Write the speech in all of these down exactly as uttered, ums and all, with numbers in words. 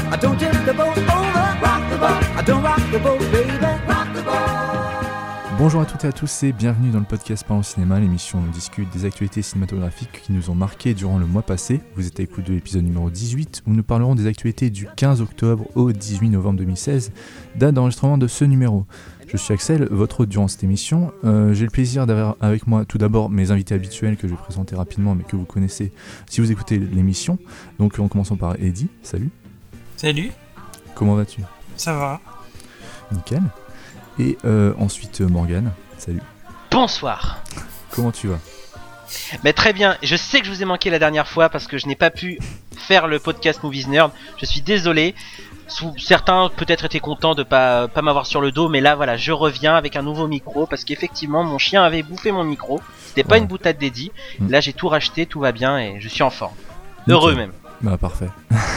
I don't tip the boat over. Rock the boat. I don't rock the boat, baby. Rock the boat. Bonjour à toutes et à tous et bienvenue dans le podcast Parlons Cinéma, l'émission où on discute des actualités cinématographiques qui nous ont marqués durant le mois passé. Vous êtes à l'écoute de l'épisode numéro dix-huit où nous parlerons des actualités du quinze octobre au dix-huit novembre deux mille seize, date d'enregistrement de ce numéro. Je suis Axel, votre hôte durant cette émission. Euh, j'ai le plaisir d'avoir avec moi tout d'abord mes invités habituels que je vais présenter rapidement mais que vous connaissez si vous écoutez l'émission. Donc en commençant par Eddy, salut. Salut. Comment vas-tu ? Ça va. Nickel. Et euh, ensuite Morgane, salut. Bonsoir. Comment tu vas ? Mais très bien, je sais que je vous ai manqué la dernière fois parce que je n'ai pas pu faire le podcast Movies Nerd. Je suis désolé. Certains peut-être étaient contents de pas, pas m'avoir sur le dos, mais là voilà, je reviens avec un nouveau micro parce qu'effectivement mon chien avait bouffé mon micro. C'était pas ouais. une boutade d'Eddy. Mmh. Là j'ai tout racheté, tout va bien et je suis en forme. Heureux okay. même. Bah parfait.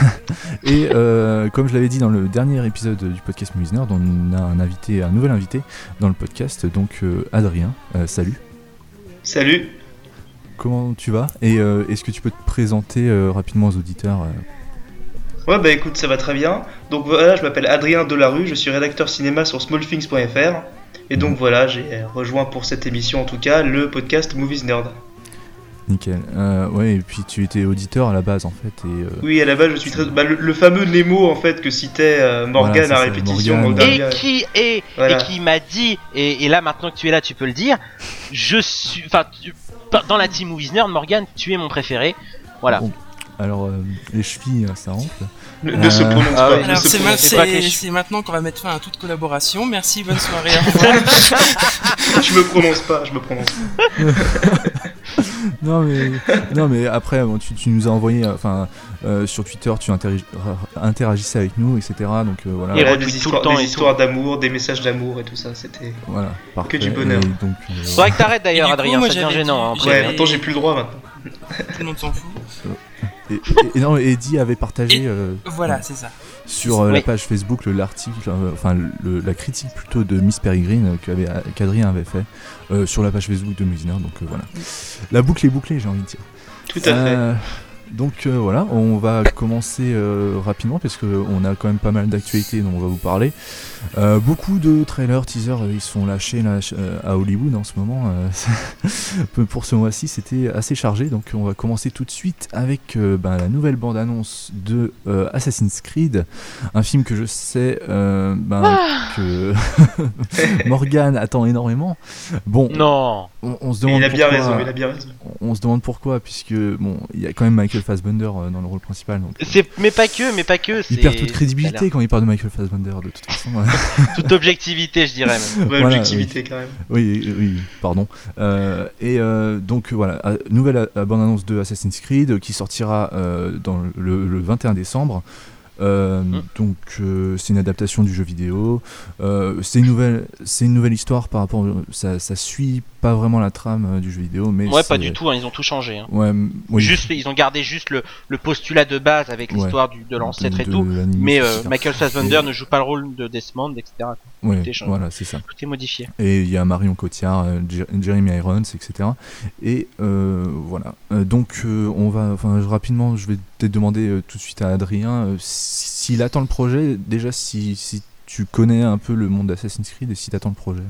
Et euh, comme je l'avais dit dans le dernier épisode du podcast Movies Nerd, on a un invité, un nouvel invité dans le podcast, donc euh, Adrien. Euh, salut. Salut. Comment tu vas ? Et euh, est-ce que tu peux te présenter euh, rapidement aux auditeurs euh... Ouais bah écoute, ça va très bien. Donc voilà, je m'appelle Adrien Delarue, je suis rédacteur cinéma sur smallthings point f r. Et donc mmh. voilà, j'ai rejoint pour cette émission en tout cas le podcast Movies Nerd. Nickel. Euh, ouais, et puis tu étais auditeur à la base en fait. Et, euh... Oui, à la base je suis très. Bah, le, le fameux Nemo en fait que citait euh, Morgane voilà, à répétition. Morgane. Et qui est voilà. Et qui m'a dit et, et là maintenant que tu es là, tu peux le dire. Je suis, enfin, dans la team Movies Nerd, Morgane, tu es mon préféré. Voilà. Bon. Alors euh, les chevilles, ça rentre. Ne, ne euh... se prononce ah, pas. Alors se c'est, prononce ma- pas c'est, c'est maintenant qu'on va mettre fin à toute collaboration. Merci, bonne soirée. Au revoir. Je me prononce pas, je me prononce pas. non mais non mais après bon, tu, tu nous as envoyé enfin euh, sur Twitter tu interagi- interagissais avec nous etc donc euh, voilà et des histoires, des histoires d'amour, des messages d'amour et tout ça, c'était voilà parfait. Que du bonheur. Et donc euh... faudrait que t'arrêtes d'ailleurs coup, Adrien, ça devient gênant dit, hein, ouais maintenant j'ai plus le droit maintenant. Tout le monde s'en fout. Et, et, et non, Eddy avait partagé euh, voilà euh, c'est ça sur euh, oui. la page Facebook le, l'article euh, enfin le, la critique plutôt de Miss Peregrine euh, qu'avait, qu'Adrien avait fait euh, sur la page Facebook de Movies Nerd, donc euh, voilà la boucle est bouclée, j'ai envie de dire. Tout à euh, fait. Donc euh, voilà, on va commencer euh, rapidement parce qu'on a quand même pas mal d'actualités dont on va vous parler. Euh, beaucoup de trailers, teasers, euh, ils sont lâchés là, euh, à Hollywood en ce moment. Euh, pour ce mois-ci, c'était assez chargé. Donc on va commencer tout de suite avec euh, ben, la nouvelle bande-annonce de euh, Assassin's Creed, un film que je sais euh, ben, ah que Morgane attend énormément. Bon, non. On, on se demande il a pourquoi, bien raison, il a bien raison. On, on se demande pourquoi, puisque bon, il y a quand même Michael Fassbender euh, dans le rôle principal. Donc, c'est, mais pas que, mais pas que. Il c'est... perd toute crédibilité quand il parle de Michael Fassbender, de toute façon. Toute objectivité, je dirais même. Ouais, voilà, objectivité oui. quand même. Oui, oui, pardon. Euh, et euh, donc voilà, nouvelle bande-annonce de Assassin's Creed qui sortira euh, dans le, le vingt et un décembre. Euh, mmh. Donc euh, c'est une adaptation du jeu vidéo. Euh, c'est une nouvelle, c'est une nouvelle histoire par rapport. Ça, ça suit pas vraiment la trame euh, du jeu vidéo, mais ouais, c'est... pas du tout. Hein, ils ont tout changé. Hein. Ouais, oui. Juste, ils ont gardé juste le, le postulat de base avec l'histoire ouais. du, de l'ancêtre de, et tout. Mais euh, Michael Fassbender et... ne joue pas le rôle de Desmond, et cetera. Ouais, voilà, c'est ça. Tout est modifié. Et il y a Marion Cotillard, euh, Jeremy Irons, et cetera. Et euh, voilà. Euh, donc euh, on va, enfin rapidement, je vais peut-être demander euh, tout de suite à Adrien euh, s'il attend le projet. Déjà, si, si tu connais un peu le monde d'Assassin's Creed et si tu attends le projet.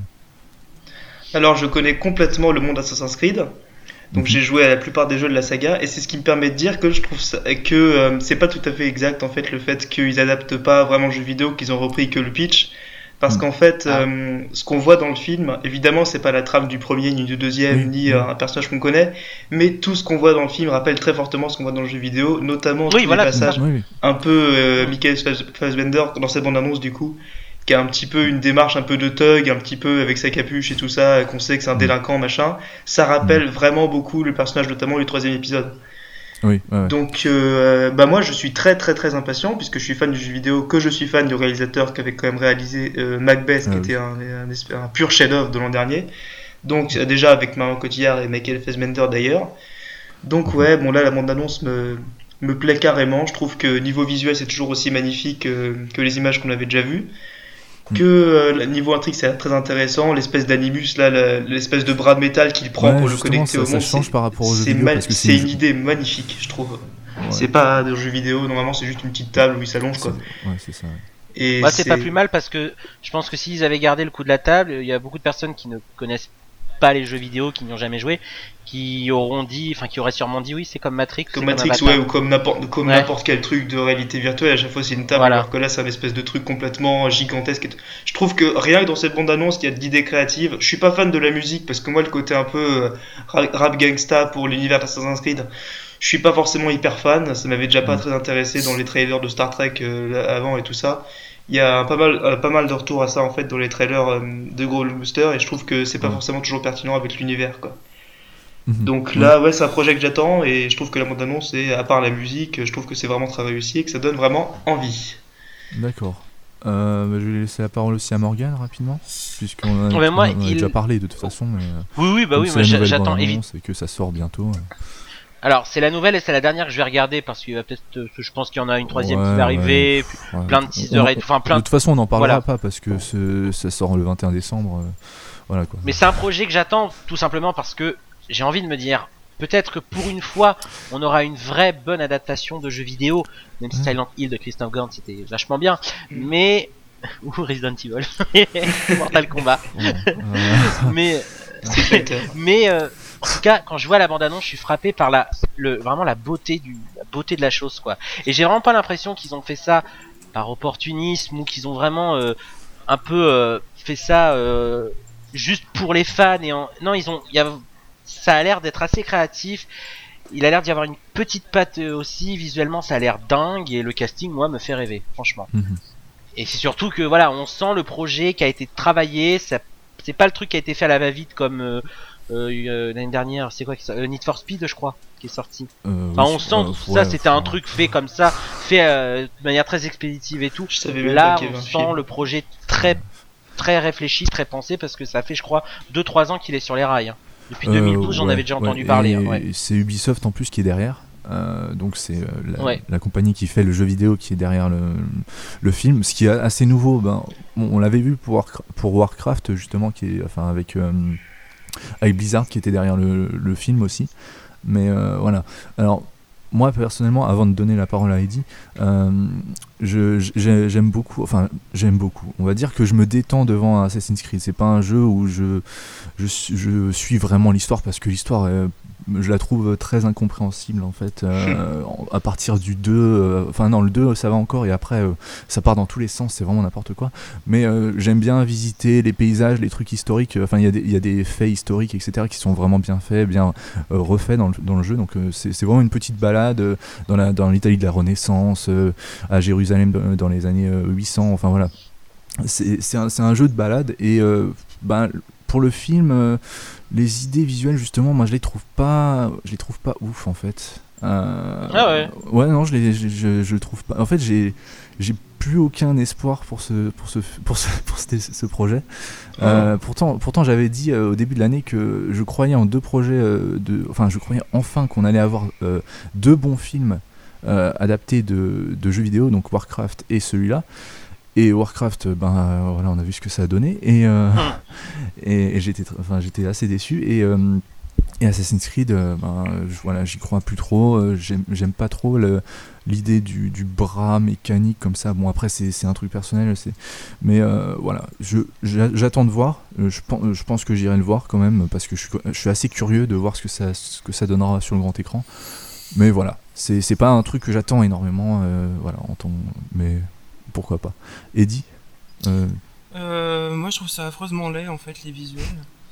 Alors, je connais complètement le monde d'Assassin's Creed. Donc, mm-hmm. j'ai joué à la plupart des jeux de la saga, et c'est ce qui me permet de dire que je trouve ça, que euh, c'est pas tout à fait exact en fait le fait qu'ils adaptent pas vraiment le jeu vidéo, qu'ils ont repris que le pitch. Parce qu'en fait, ah. euh, ce qu'on voit dans le film, évidemment, c'est pas la trame du premier, ni du deuxième, oui, ni oui. Euh, un personnage qu'on connaît, mais tout ce qu'on voit dans le film rappelle très fortement ce qu'on voit dans le jeu vidéo, notamment oui, tous voilà. les passages oui, oui. un peu euh, Michael Fassbender dans cette bande-annonce du coup, qui a un petit peu une démarche un peu de thug, un petit peu avec sa capuche et tout ça, qu'on sait que c'est un délinquant, machin. Ça rappelle mmh. vraiment beaucoup le personnage, notamment du troisième épisode. Oui, ouais, ouais. Donc euh, bah moi je suis très très très impatient puisque je suis fan du jeu vidéo, que je suis fan du réalisateur qui avait quand même réalisé euh, Macbeth, ah, qui oui. était un, un, un, un pur chef-d'œuvre de l'an dernier. Donc euh, déjà avec Marion Cotillard et Michael Fassbender d'ailleurs. Donc mm-hmm. ouais, bon là la bande-annonce me, me plaît carrément. Je trouve que niveau visuel c'est toujours aussi magnifique euh, que les images qu'on avait déjà vues. Que euh, niveau intrigue c'est très intéressant, l'espèce d'animus là, la, l'espèce de bras de métal qu'il prend ouais, pour le connecter ça, au ça monde, change c'est, par rapport au jeu c'est, vidéo ma- parce que c'est, c'est une idée magnifique je trouve. Ouais. C'est pas des jeux vidéo, normalement c'est juste une petite table où ils s'allongent quoi. C'est- Ouais, c'est ça. ouais. Et Moi, c'est pas plus mal parce que je pense que s'ils avaient gardé le coup de la table, il y a beaucoup de personnes qui ne connaissent pas les jeux vidéo, qui n'y ont jamais joué, qui auront dit, enfin qui auraient sûrement dit oui, c'est comme Matrix. Comme c'est Matrix, Avatar. ouais, ou comme n'importe comme Ouais. n'importe quel truc de réalité virtuelle, à chaque fois c'est une table, Voilà. alors que là c'est un espèce de truc complètement gigantesque. et tout. Je trouve que rien que dans cette bande-annonce, il y a de l'idée créative. Je suis pas fan de la musique, parce que moi, le côté un peu euh, ra- rap gangsta pour l'univers d'Assassin's Creed, je suis pas forcément hyper fan. Ça m'avait déjà pas Mm. très intéressé dans les trailers de Star Trek euh, avant et tout ça. Il y a un pas mal, euh, pas mal de retours à ça en fait dans les trailers euh, de Gros Booster, et je trouve que c'est pas Ouais. forcément toujours pertinent avec l'univers quoi. Mhm. Donc là, ouais, c'est un projet que j'attends, et je trouve que la bande-annonce, et à part la musique, je trouve que c'est vraiment très réussi et que ça donne vraiment envie. D'accord. Euh, bah, je vais laisser la parole aussi à Morgane rapidement, puisqu'on en a, Ouais, moi, on en a il- déjà parlé de toute façon. Mais, euh, Oui, oui, bah comme oui, c'est moi la j'a- nouvelle j'attends bande-annonce évidemment. et que ça sort bientôt. ouais. Alors, c'est la nouvelle et c'est la dernière que je vais regarder parce qu'il va peut-être, euh, je pense qu'il y en a une troisième Ouais, qui va arriver, puis Ouais. plein de On- teasers et on- tout, enfin De plein. toute façon, on n'en parlera Voilà. pas parce que ce- ça sort le vingt et un décembre. euh, Voilà quoi. Mais c'est un projet que j'attends tout simplement parce que j'ai envie de me dire, peut-être que pour une fois, on aura une vraie bonne adaptation de jeux vidéo. Même si Ouais. Silent Hill de Christophe Gans c'était vachement bien, mais ou Resident Evil, Mortal Kombat. Bon, euh, Mais Street Fighter. mais euh, en tout cas, quand je vois la bande-annonce, je suis frappé par la, le, vraiment la beauté du, la beauté de la chose, quoi. Et j'ai vraiment pas l'impression qu'ils ont fait ça par opportunisme ou qu'ils ont vraiment euh, un peu euh, fait ça euh, juste pour les fans. Et en... non, ils ont, il y a, ça a l'air d'être assez créatif. Il a l'air d'y avoir une petite patte euh, aussi. Visuellement, ça a l'air dingue et le casting, moi, me fait rêver, franchement. mhm. Et c'est surtout que voilà, on sent le projet qui a été travaillé. Ça, c'est pas le truc qui a été fait à la va-vite comme euh, euh, l'année dernière. C'est quoi qui sort- euh, Need for Speed, je crois, qui est sorti. Euh, Enfin, oui, on sent euh, que tout ouais, ça, c'était un enfin, truc fait comme ça, fait euh, de manière très expéditive et tout. Je savais même Là, pas qu'il y avait on un sent film. le projet très très réfléchi, très pensé, parce que ça fait, je crois, deux trois ans qu'il est sur les rails. hein. Depuis euh, deux mille douze, j'en ouais, avais déjà entendu ouais. parler. Et hein, ouais. c'est Ubisoft en plus qui est derrière. Euh, donc c'est euh, la, Ouais. la compagnie qui fait le jeu vidéo qui est derrière le, le film. Ce qui est assez nouveau, ben, on, on l'avait vu pour, Warcra- pour Warcraft justement, qui est, enfin avec, euh, avec Blizzard qui était derrière le, le film aussi. Mais euh, voilà. Alors moi personnellement, avant de donner la parole à Eddie, euh, je, j'ai- j'aime beaucoup, enfin j'aime beaucoup. On va dire que je me détends devant Assassin's Creed. C'est pas un jeu où je, je, suis- je suis vraiment l'histoire parce que l'histoire est, je la trouve très incompréhensible en fait euh, à partir du deux, euh, enfin non le deux ça va encore et après euh, ça part dans tous les sens, c'est vraiment n'importe quoi, mais euh, j'aime bien visiter les paysages, les trucs historiques, enfin il y a des, il y a des faits historiques etc qui sont vraiment bien faits, bien euh, refaits dans le, dans le jeu, donc euh, c'est, c'est vraiment une petite balade euh, dans, la, dans l'Italie de la Renaissance, euh, à Jérusalem dans, dans les années euh, huit cents, enfin voilà, c'est, c'est, un, c'est un jeu de balade et euh, ben, pour le film euh, les idées visuelles justement moi je les trouve pas je les trouve pas ouf en fait. Euh, Ah ouais. ouais non je les je, je, je trouve pas en fait j'ai j'ai plus aucun espoir pour ce pour ce pour ce pour ce, ce projet. Euh, pourtant pourtant j'avais dit euh, au début de l'année que je croyais en deux projets euh, de enfin je croyais enfin qu'on allait avoir euh, deux bons films euh, adaptés de de jeux vidéo, donc Warcraft et celui-là. Et Warcraft, ben euh, voilà, on a vu ce que ça a donné et euh, et, et j'étais, tr- enfin j'étais assez déçu et euh, et Assassin's Creed, euh, ben je- voilà, j'y crois plus trop. euh, j'aime, j'aime pas trop le, l'idée du, du bras mécanique comme ça. Bon après c'est, c'est un truc personnel, c'est, mais euh, voilà, je j'a- j'attends de voir. Euh, je pense, je pense que j'irai le voir quand même parce que je suis, je suis assez curieux de voir ce que ça, ce que ça donnera sur le grand écran. Mais voilà, c'est, c'est pas un truc que j'attends énormément. Euh, voilà, en ton, mais pourquoi pas. Eddie euh, Euh, moi, je trouve ça affreusement laid, en fait, les visuels.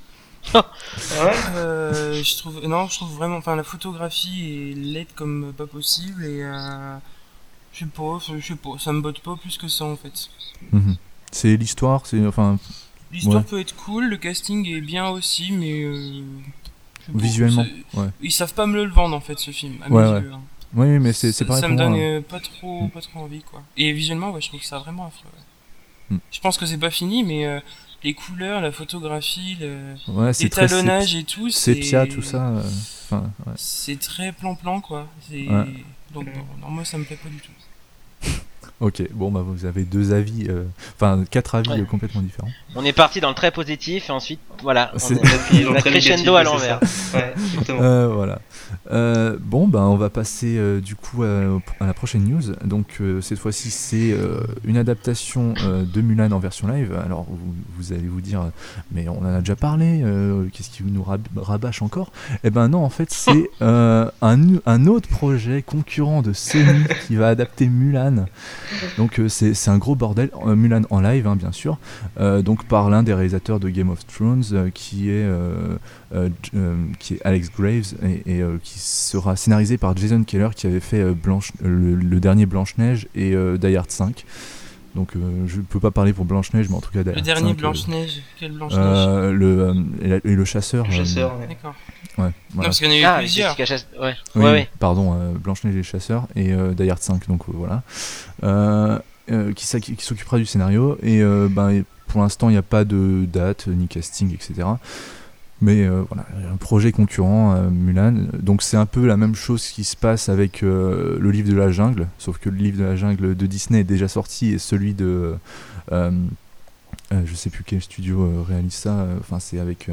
Ah ouais Euh, je trouve, non, je trouve vraiment, enfin, la photographie est laide comme pas possible et euh, je sais pas, je sais pas, ça me botte pas plus que ça, en fait. mhm. C'est l'histoire, c'est enfin L'histoire Ouais. peut être cool, le casting est bien aussi, mais euh, je sais pas, visuellement. c'est- Ouais. ils savent pas me le vendre, en fait, ce film, à Ouais, mes ouais. yeux. hein. Oui, mais c'est, c'est ça, pareil ça pour me moi. donne hein. euh, pas trop, pas trop envie, quoi. Et visuellement, ouais, je trouve ça vraiment affreux. ouais. Mm. Je pense que c'est pas fini, mais euh, les couleurs, la photographie, le... Ouais, c'est très l'étalonnage et tout, c'est sépia, tout ça. euh, Enfin, ouais. C'est très plan-plan, quoi. C'est... Ouais. Donc, non, non, moi, ça me plaît pas du tout. Ok, bon bah vous avez deux avis, euh, enfin quatre avis Ouais. euh, complètement différents. On est parti dans le très positif et ensuite, voilà, on C'est- a pris Dans le la très crescendo à négatif, l'envers. c'est ça. Ouais, exactement. Euh, voilà. Euh, bon, bah, on va passer euh, du coup à, à la prochaine news. Donc, euh, cette fois-ci, c'est euh, une adaptation euh, de Mulan en version live. Alors, vous, vous allez vous dire, mais on en a déjà parlé, euh, qu'est-ce qui nous rab- rabâche encore? Eh ben non, en fait, c'est euh, un, un autre projet concurrent de Sony qui va adapter Mulan. Donc, euh, c'est c'est un gros bordel. Euh, Mulan en live, hein, bien sûr. Euh, donc, par l'un des réalisateurs de Game of Thrones, euh, qui est. Euh, Euh, euh, qui est Alex Graves et, et euh, qui sera scénarisé par Jason Keller qui avait fait euh, Blanche, euh, le, le dernier Blanche-Neige et euh, Die Hard cinq. Donc euh, je peux pas parler pour Blanche-Neige, mais en tout cas Die Le Hard dernier cinq, Blanche-Neige. Quel Blanche-Neige euh, le, euh, et, la- et le chasseur. Le euh, chasseur, ouais. D'accord. ouais, Non, voilà. parce qu'il y en a eu Ah, avec plusieurs. Jessica Chastain, ouais. Oui, Ouais, ouais. pardon, euh, Blanche-Neige et le chasseur et euh, Die Hard cinq, donc euh, voilà. Euh, euh, qui, s'a- qui s'occupera du scénario et euh, ben, pour l'instant il n'y a pas de date ni casting, et cetera. Mais euh, voilà, un projet concurrent, euh, Mulan. Donc c'est un peu la même chose qui se passe avec euh, le livre de la jungle, sauf que le livre de la jungle de Disney est déjà sorti et celui de, euh, euh, je sais plus quel studio euh, réalise ça. Enfin c'est avec euh,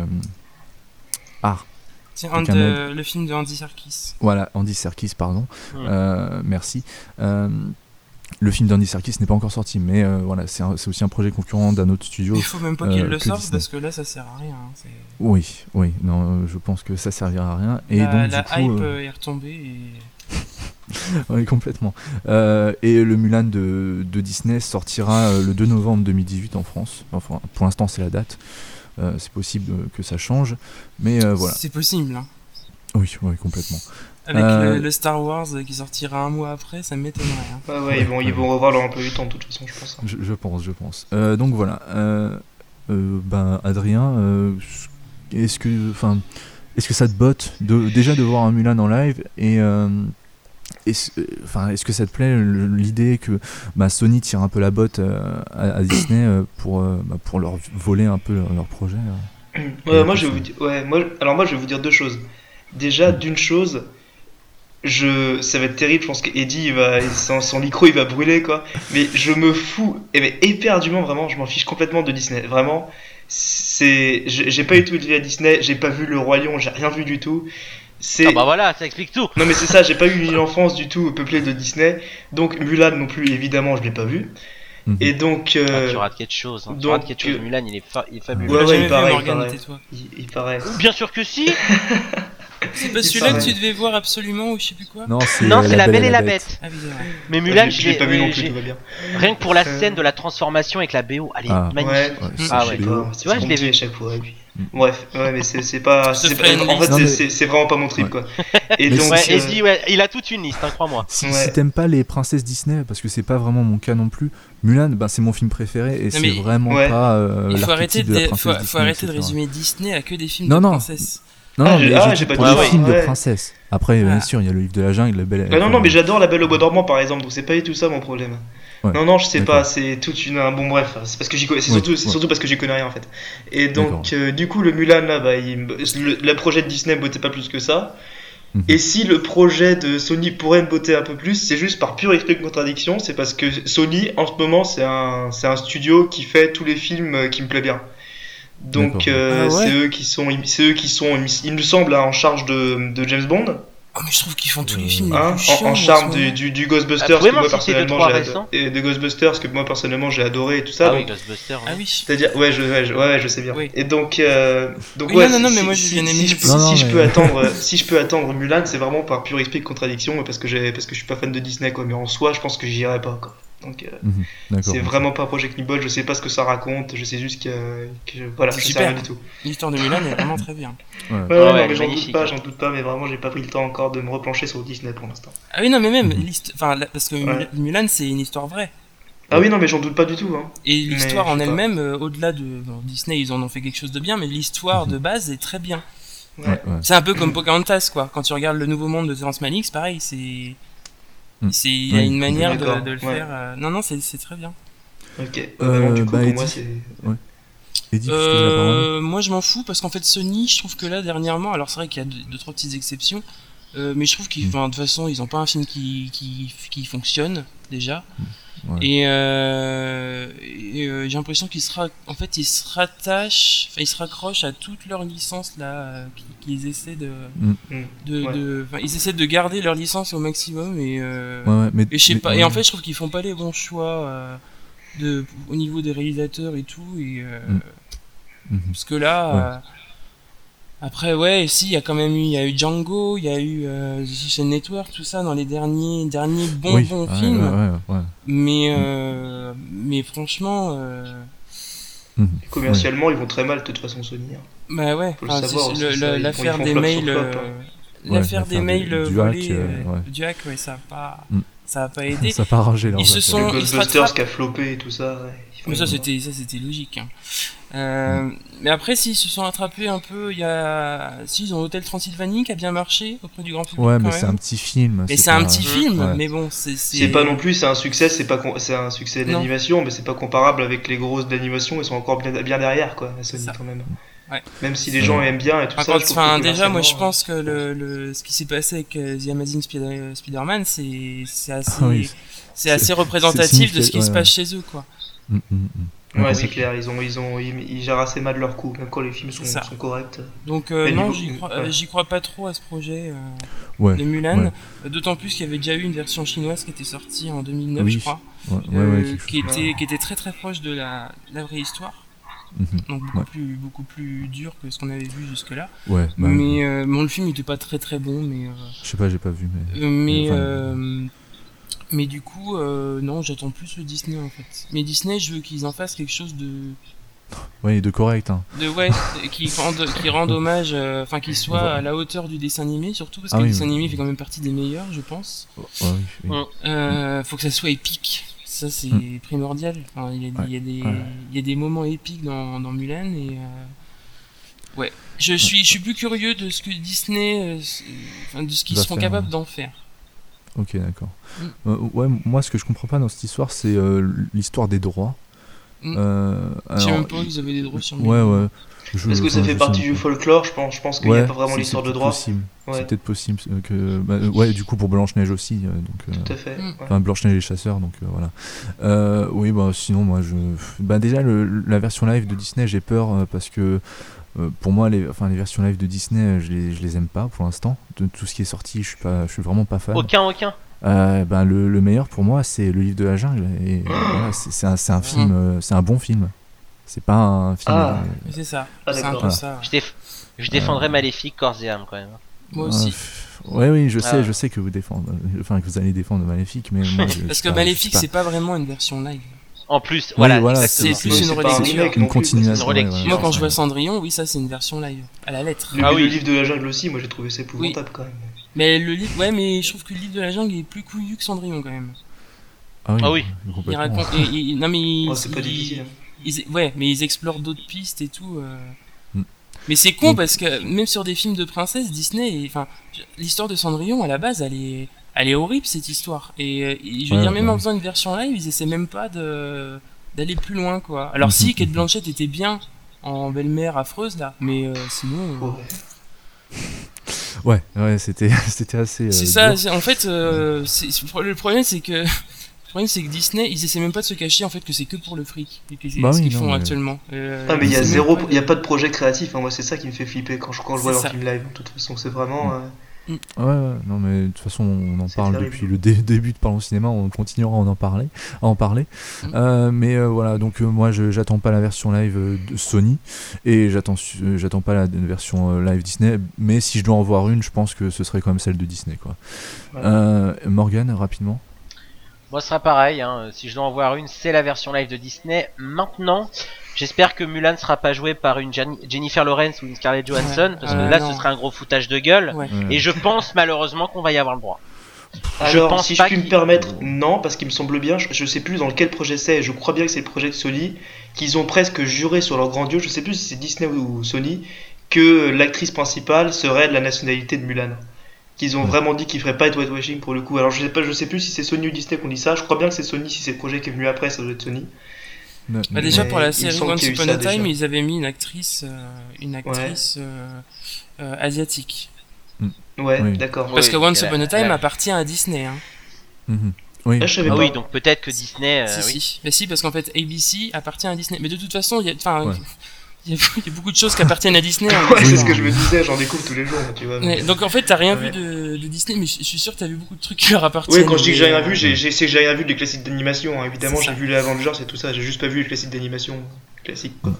ah C'est un Aucun de- le film de Andy Serkis. voilà Andy Serkis, pardon. Hmm. Euh, merci. Euh, le film d'Andy Serkis n'est pas encore sorti, mais euh, voilà, c'est un- c'est aussi un projet concurrent d'un autre studio. Il faut même pas euh, qu'il le que sorte Disney. parce que là ça sert à rien. hein. C'est- Oui, oui, non, euh, je pense que ça servira à rien. Et la donc la du coup, hype euh, euh, est retombée et. oui, complètement. Euh, et le Mulan de, de Disney sortira euh, le deux novembre deux mille dix-huit en France. Enfin, pour l'instant, c'est la date. Euh, c'est possible euh, que ça change, mais euh, voilà. C'est possible. Hein. Oui, oui, complètement. Avec Euh, le, le Star Wars qui sortira un mois après, ça m'étonnerait. hein. Ouais, ouais, ils vont, ils vont revoir leur emploi du temps de toute façon, je pense. Je, je pense, je pense. Euh, donc voilà. Euh, euh, ben, Adrien, euh, est-ce que, enfin, est-ce que ça te botte de, déjà de voir un Mulan en live et euh, est-ce, enfin, est-ce que ça te plaît le- l'idée que bah, Sony tire un peu la botte euh, à, à Disney euh, pour, euh, bah, pour leur voler un peu leur, leur projet euh. Ouais, moi, je vais vous dire, ouais, moi, alors moi je vais vous dire deux choses. Déjà, d'une chose, je, ça va être terrible, je pense qu'Eddie, il va, son, son micro il va brûler quoi. Mais je me fous, et mais éperdument vraiment, je m'en fiche complètement de Disney. Vraiment, c'est, j'ai j'ai pas du tout été à Disney, j'ai pas vu le Roi Lion, j'ai rien vu du tout. C'est, Ah bah voilà, ça explique tout. non mais c'est ça, j'ai pas eu une enfance du tout peuplée de Disney. Donc Mulan non plus, évidemment, je l'ai pas vu. Mhm. Et donc, Ah, euh, tu rates quelque chose. Hein. Tu donc, rates quelque chose. euh, Mulan, il est, fa- il est fabuleux. Ouais, Tu l'as ouais, jamais il paraît, vu, il Morgane, paraît. tais-toi. il, il paraît. Bien sûr que si. C'est pas Il celui-là que paraît. tu devais voir absolument ou je sais plus quoi. Non, c'est, Non, euh, c'est La Belle et la Bête. Ah oui, c'est vrai. Mais Mulan, je, je l'ai j'ai- pas vu non euh, plus, j'ai- tout va bien. rien que pour la Euh, scène de la transformation avec la B O, elle est Ah. magnifique. Ouais, Ouais, c'est- Ah je ouais. sais pas, c'est Tu vois, je l'ai compliqué vu. à chaque fois. Et puis... Mm. Bref, ouais, mais c'est c'est pas. Je te c'est ferai pas- une en fait, liste. Non, c'est- mais- c'est c'est vraiment pas mon trip Ouais. quoi. Et Mais donc. Ouais, euh, Eddie, ouais, il a toute une liste, hein, crois-moi. Si, Ouais. si t'aimes pas les princesses Disney, parce que c'est pas vraiment mon cas non plus, Mulan, ben, c'est mon film préféré et c'est mais- vraiment Ouais. pas euh, Il faut arrêter, l'archétype de, de la faut, princesse faut Disney, arrêter de et cetera. résumer Disney à que des films Non, de non. princesses. Non, Ah, non, j'ai- mais ah, je j'ai dis pas pour dit les ça, films ouais. de princesse. Après, bien Ah. sûr, il y a le livre de la jungle, la belle. Bah non, enfin, non, mais j'adore La Belle au Bois dormant par exemple, donc c'est pas du tout ça mon problème. Ouais. Non, non, je sais D'accord. pas, c'est toute une. un- Bon, bref, c'est parce que j'y connais. C'est Oui, surtout, c'est ouais. surtout parce que j'y connais rien en fait. Et D'accord. donc, euh, du coup, le Mulan là, bah, il me- le, le projet de Disney me bottait pas plus que ça. Mhm. Et si le projet de Sony pourrait me botter un peu plus, c'est juste par pure esprit de contradiction, c'est parce que Sony, en ce moment, c'est un, c'est un studio qui fait tous les films euh, qui me plaisent bien. Donc, D'accord. euh, Ah ouais c'est eux qui sont, c'est eux qui sont, il me semble, hein, en charge de, de James Bond, Oh, mais je trouve qu'ils font tous les Euh, films les hein, plus chiants. en, en en charme ce du, moment. du, du Ghostbusters Ah, que pouvez-moi moi citer deux, personnellement trois j'ai récents adoré, et de Ghostbusters que moi personnellement j'ai adoré et tout ça. Ah oui, donc- Ghostbusters. Ah ouais. oui. C'est-à-dire, ouais, je, ouais, je, ouais, ouais, je sais bien. Oui. Et donc, euh, donc Oui, ouais, non, non, non, si, mais si- moi, j'ai si- bien aimé. si je peux, Non, non, si je mais- peux attendre, si je peux attendre Mulan, c'est vraiment par pur esprit de contradiction, parce que j'ai, parce que je suis pas fan de Disney, quoi. Mais en soi, je pense que j'irai pas, quoi. Donc, euh, Mhm. D'accord. c'est ok. vraiment pas Project Nibble. Je sais pas ce que ça raconte. Je sais juste que, que voilà, C'est je sais super. rien du tout. L'histoire de Mulan est vraiment très bien. Ouais. Ouais, ouais, ouais, non, elle est mais j'en doute magnifique, pas, hein. j'en doute pas, mais vraiment, j'ai pas pris le temps encore de me replancher sur Disney pour l'instant. Ah oui, non, mais même, Mhm. l'hist- enfin, la- parce que Ouais. Mulan, c'est une histoire vraie. Ah oui, non, mais j'en doute pas du tout, hein. Et l'histoire Mais, en je sais pas. elle-même, euh, au-delà de bon, Disney, ils en ont fait quelque chose de bien, mais l'histoire Mhm. de base est très bien. Ouais. Ouais, ouais. C'est un peu comme Pocahontas, quoi. Quand tu regardes le Nouveau Monde de Terrence Malick, c'est pareil. C'est, Mm. c'est, il y a Oui, une manière de, d'accord, de le ouais. faire. euh, Non, non, c'est, c'est très bien. Ok. Euh, non, du coup, bah, pour moi, Eddie. c'est. Eddie, puisque j'ai la parole. Euh, moi, je m'en fous parce qu'en fait, Sony, je trouve que là, dernièrement, alors c'est vrai qu'il y a deux, deux trois petites exceptions, euh, mais je trouve qu'ils, Mm. enfin, de toute façon, ils ont pas un film qui, qui, qui fonctionne déjà. Ouais. Et, euh, et euh, j'ai l'impression qu'ils se ra- en fait ils se rattachent, enfin ils se raccrochent à toutes leurs licences là, euh, qu'ils qu'ils essaient de, Mm. de, Ouais. de, enfin ils essaient de garder leur licence au maximum et euh, Ouais, ouais, mais, et je sais mais- pas. ouais. Et en fait je trouve qu'ils font pas les bons choix euh, de au niveau des réalisateurs et tout et euh, Mm. Mhm. parce que là. Ouais. euh, Après, ouais, si, il y a quand même eu, il y a eu Django, il y a eu euh, The Social Network, tout ça dans les derniers, derniers bons, Oui, bons ouais, films. ouais, ouais, ouais. Mais, euh, mais franchement, euh, Mhm. Commercialement, ils vont très mal de toute façon, Sony. hein. bah ouais, Faut le enfin, savoir c'est- aussi, le- ça, le- ils l'affaire font des flop mails, sur flop, euh, Ouais, l'affaire des l'affaire mails du- du volés, hack, euh, euh, ouais. du hack, ouais, ça a pas, Mm. ça a pas aidé. Ça a pas arrangé là. Ils se sont- Le ils se Ghostbusters rattrapent. qui a floppé et tout ça. Ouais, ils font- Mais ça c'était, ça c'était logique. Hein. Euh, Mais après, s'ils se sont attrapés un peu, il y a, si ils ont Hôtel Transylvanie qui a bien marché auprès du grand public. Ouais, quand mais même. c'est un petit film. Mais c'est un pas- petit film, Ouais. mais bon, c'est, c'est... C'est pas non plus, c'est un succès, c'est pas con- c'est un succès Non. d'animation, mais c'est pas comparable avec les grosses d'animation, ils sont encore bien, bien derrière quoi, la Sony Ça. quand même. Ouais. Même si les gens aiment bien et tout Enfin, ça. quand- je trouve enfin, que déjà, moi je commercialement, pense que le, le, ce qui s'est passé avec euh, The Amazing Spider- Spider-Man, c'est, c'est assez, Ah oui, c'est assez c'est représentatif de ce qui significatif, se ouais, passe chez eux, quoi. Mm, mm, mm. Ouais, Ouais. c'est clair, ils ont, ils ont, ils, ils gèrent assez mal leur coup, même quand les films sont, C'est ça. sont corrects. Donc euh, Mais non, du coup, j'y crois, ouais. euh, j'y crois pas trop à ce projet euh, Ouais. de Mulan. ouais. Euh, D'autant plus qu'il y avait déjà eu une version chinoise qui était sortie en deux mille neuf, Oui. je crois, Ouais, ouais, euh, ouais, quelque qui chose. était qui était très très proche de la, la vraie histoire, Mhm. donc beaucoup Ouais. plus beaucoup plus dur que ce qu'on avait vu jusque là. Ouais, bah, mais euh, bon, le film était pas très très bon, mais euh, je sais pas, j'ai pas vu, mais. Euh, mais Enfin, euh, mais du coup euh, non, j'attends plus le Disney en fait. Mais Disney, je veux qu'ils en fassent quelque chose de Ouais, de correct, hein. de ouais qui rende qui rende hommage, euh, enfin qui soit Voilà. à la hauteur du dessin animé, surtout parce Ah que oui, le dessin oui. animé fait quand même partie des meilleurs, je pense. Ouais, oui, oui. Mm. Euh, faut que ça soit épique, ça c'est Mm. primordial. Enfin, il y a, des- il y a des Ouais. il y a des moments épiques dans, dans Mulan et euh, ouais, je suis je suis plus curieux de ce que Disney, euh, s- enfin, de ce qu'ils Va seront faire, capables ouais. d'en faire. Ok, d'accord. Mm. Euh, ouais, moi, ce que je comprends pas dans cette histoire, c'est euh, l'histoire des droits. Mm. Euh, Je sais alors, même pas qu'ils avaient des droits sur Ouais, Mulan. ouais. Je- Est-ce que ça enfin, fait je partie sais du pas. folklore? Je pense, je pense qu'il n'y Ouais, a pas vraiment c'est- l'histoire c'est de droit. possible. Ouais. C'est peut-être possible euh, que. bah, euh, ouais, du coup, pour Blanche-Neige aussi. euh, donc, euh, Tout à fait. Mm. ouais. Enfin, Blanche-Neige et les chasseurs, donc euh, voilà. Euh, oui, bah sinon, moi, je. Bah, déjà, le, la version live de Disney, j'ai peur euh, parce que euh, pour moi, les, enfin, les versions live de Disney, euh, je les, je les aime pas pour l'instant. De tout ce qui est sorti, je suis, pas, je suis vraiment pas fan. Aucun, aucun. Euh, ben, le, le meilleur pour moi, c'est le livre de la jungle. Et voilà, c'est c'est un, c'est un film, euh, c'est un bon film. C'est pas un film. Ah. euh, C'est ça, Ah, c'est un d'accord. peu Voilà. ça. ouais. Je, déf- je défendrai Maléfique corps et âme quand même. Moi aussi. euh, ouais, oui, je sais, Ah. je sais que vous défendez, enfin que vous allez défendre Maléfique, mais moi, je, Parce je que sais pas, Maléfique, je sais c'est pas vraiment une version live. En plus, Oui, voilà, voilà, exactement. c'est plus Ouais, une c'est pas un relecture. remake une non plus, continuation. c'est une relecture. ouais, ouais, Moi, quand ouais. je vois Cendrillon, oui, ça c'est une version live, à la lettre. Le, Ah le oui. livre de la jungle aussi, moi j'ai trouvé ça épouvantable quand même. Mais le livre, ouais, mais je trouve que le livre de la jungle est plus couillu que Cendrillon quand même. Ah oui, Ah oui. Il complètement. raconte, et- et- non mais ils- Ouais, c'est pas ils- difficile. ils- ouais, mais ils explorent d'autres pistes et tout. euh. Mm. Mais c'est con Donc- parce que même sur des films de princesse, Disney, et- enfin, l'histoire de Cendrillon à la base, elle est, elle est horrible cette histoire. Et, euh, et je veux Ouais, dire, même ouais. en faisant une version live, ils essaient même pas de d'aller plus loin, quoi. Alors Mhm, si, Kate mhm. Blanchett était bien en belle-mère affreuse là, mais euh, sinon. euh, Ouais. Ouais, ouais, c'était, c'était assez. euh, C'est ça, dur. c'est- en fait, euh, c'est- c'est- le problème c'est que le problème c'est que Disney, ils essaient même pas de se cacher en fait que c'est que pour le fric, et que c'est Bah ce oui, qu'ils non, font mais- actuellement. Euh, Ah, mais il y a c'est même zéro, pas il y a de- pas de projet créatif. hein. Moi, c'est ça qui me fait flipper quand je, quand je vois C'est leur ça. film live. De toute façon, c'est vraiment. euh, Ouais, ouais, non, mais de toute façon, on en C'est parle terrible. depuis le dé- début de Parlons Cinéma, on continuera à en parler. À en parler. Mm. Euh, mais euh, voilà, donc euh, moi, je, j'attends pas la version live euh, de Sony et j'attends, su- euh, j'attends pas la version euh, live Disney. Mais si je dois en voir une, je pense que ce serait quand même celle de Disney, quoi. Ouais. Euh, Morgane, rapidement. Moi, ce sera pareil. Hein. Si je dois en voir une, c'est la version live de Disney. Maintenant, j'espère que Mulan sera pas jouée par une Jan- Jennifer Lawrence ou une Scarlett Johansson, parce que Euh, là, non. ce serait un gros foutage de gueule. Ouais. Ouais. Et je pense malheureusement qu'on va y avoir le droit. Alors, pense si pas je puis me qu'il- permettre, non, parce qu'il me semble bien, je, je sais plus dans quel projet c'est, je crois bien que c'est le projet de Sony, qu'ils ont presque juré sur leur grand Dieu, je sais plus si c'est Disney ou Sony, que l'actrice principale serait de la nationalité de Mulan. Qu'ils ont Ouais. vraiment dit qu'ils feraient pas de whitewashing pour le coup. Alors je sais pas, je sais plus si c'est Sony ou Disney qu'on dit ça, je crois bien que c'est Sony, si c'est le projet qui est venu après, ça doit être Sony. Ne- Bah déjà Mais pour la il me série semble Once qu'il y a eu Upon a ça Time, déjà. ils avaient mis une actrice, euh, une actrice euh, euh, asiatique. Ouais, Oui. d'accord. Parce Oui, que Once elle a- Upon a Time elle a- appartient à Disney. Hein. Mhm. Oui. Ah, je savais Ah pas. oui, donc peut-être que Disney. euh, Si, oui. si. Mais si, parce qu'en fait, A B C appartient à Disney. Mais de toute façon, il y a, enfin, Ouais. il y a, il y a beaucoup de choses qui appartiennent à Disney. hein. Ouais, c'est Oui. ce que je me disais, j'en découvre tous les jours, tu vois. Ouais, donc en fait, t'as rien Ouais. vu de, de Disney, mais je je suis sûr que t'as vu beaucoup de trucs qui leur appartiennent. Oui, quand je dis que j'ai rien mais, vu, euh, j'ai, j'ai- c'est que j'ai rien vu des classiques d'animation. hein. Évidemment, C'est j'ai ça. vu les Avengers et tout ça. J'ai juste pas vu les classiques d'animation classiques. Quoi.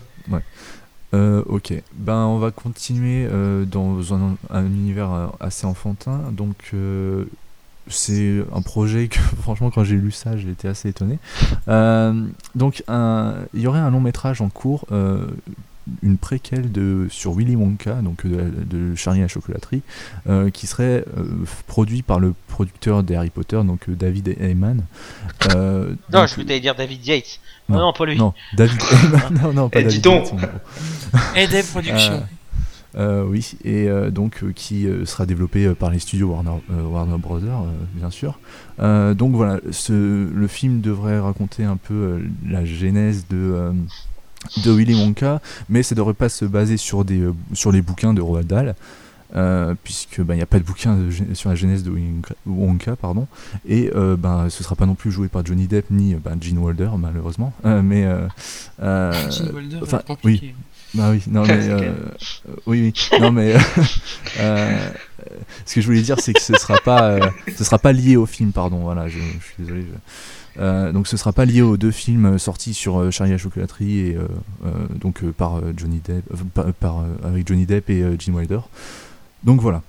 Euh, ok, ben on va continuer euh, dans un, un univers euh, assez enfantin. Donc euh, c'est un projet que franchement quand j'ai lu ça j'ai été assez étonné. Euh, donc un- il y aurait un long métrage en cours, euh, une préquelle de sur Willy Wonka, donc de, de Charlie et la chocolaterie, euh, qui serait euh, f- produit par le producteur des Harry Potter, donc euh, David Heyman. Euh, Non, donc, je voulais dire David Yates. Non, Non, non, pas lui. non, David Heyman, non, non, pas Eh, dis David donc. Yates, en gros. Head Productions. Euh, oui, et euh, donc euh, qui euh, sera développé euh, par les studios Warner, euh, Warner Brothers, euh, bien sûr. Euh, donc voilà, ce, le film devrait raconter un peu euh, la genèse de, euh, de Willy Wonka, mais ça devrait pas se baser sur, des, euh, sur les bouquins de Roald Dahl, euh, puisque il n'y a pas de bouquin de gé- sur la genèse de Wonka, Wonka pardon, et euh, ben, ce sera pas non plus joué par Johnny Depp ni euh, ben, Gene Wilder malheureusement, euh, mais euh, euh, Gene Wilder, enfin, c'est compliqué. bah oui, non mais C'est euh, clair. euh, oui, oui, non mais euh, euh, ce que je voulais dire c'est que ce sera pas, euh, ce sera pas lié au film, pardon, voilà, je, je suis désolé. je- euh, donc ce sera pas lié aux deux films euh, sortis sur euh, Charlie et la chocolaterie et euh, euh, donc euh, par euh, Johnny Depp, euh, par, par, euh, avec Johnny Depp et euh, Gene Wilder. Donc voilà.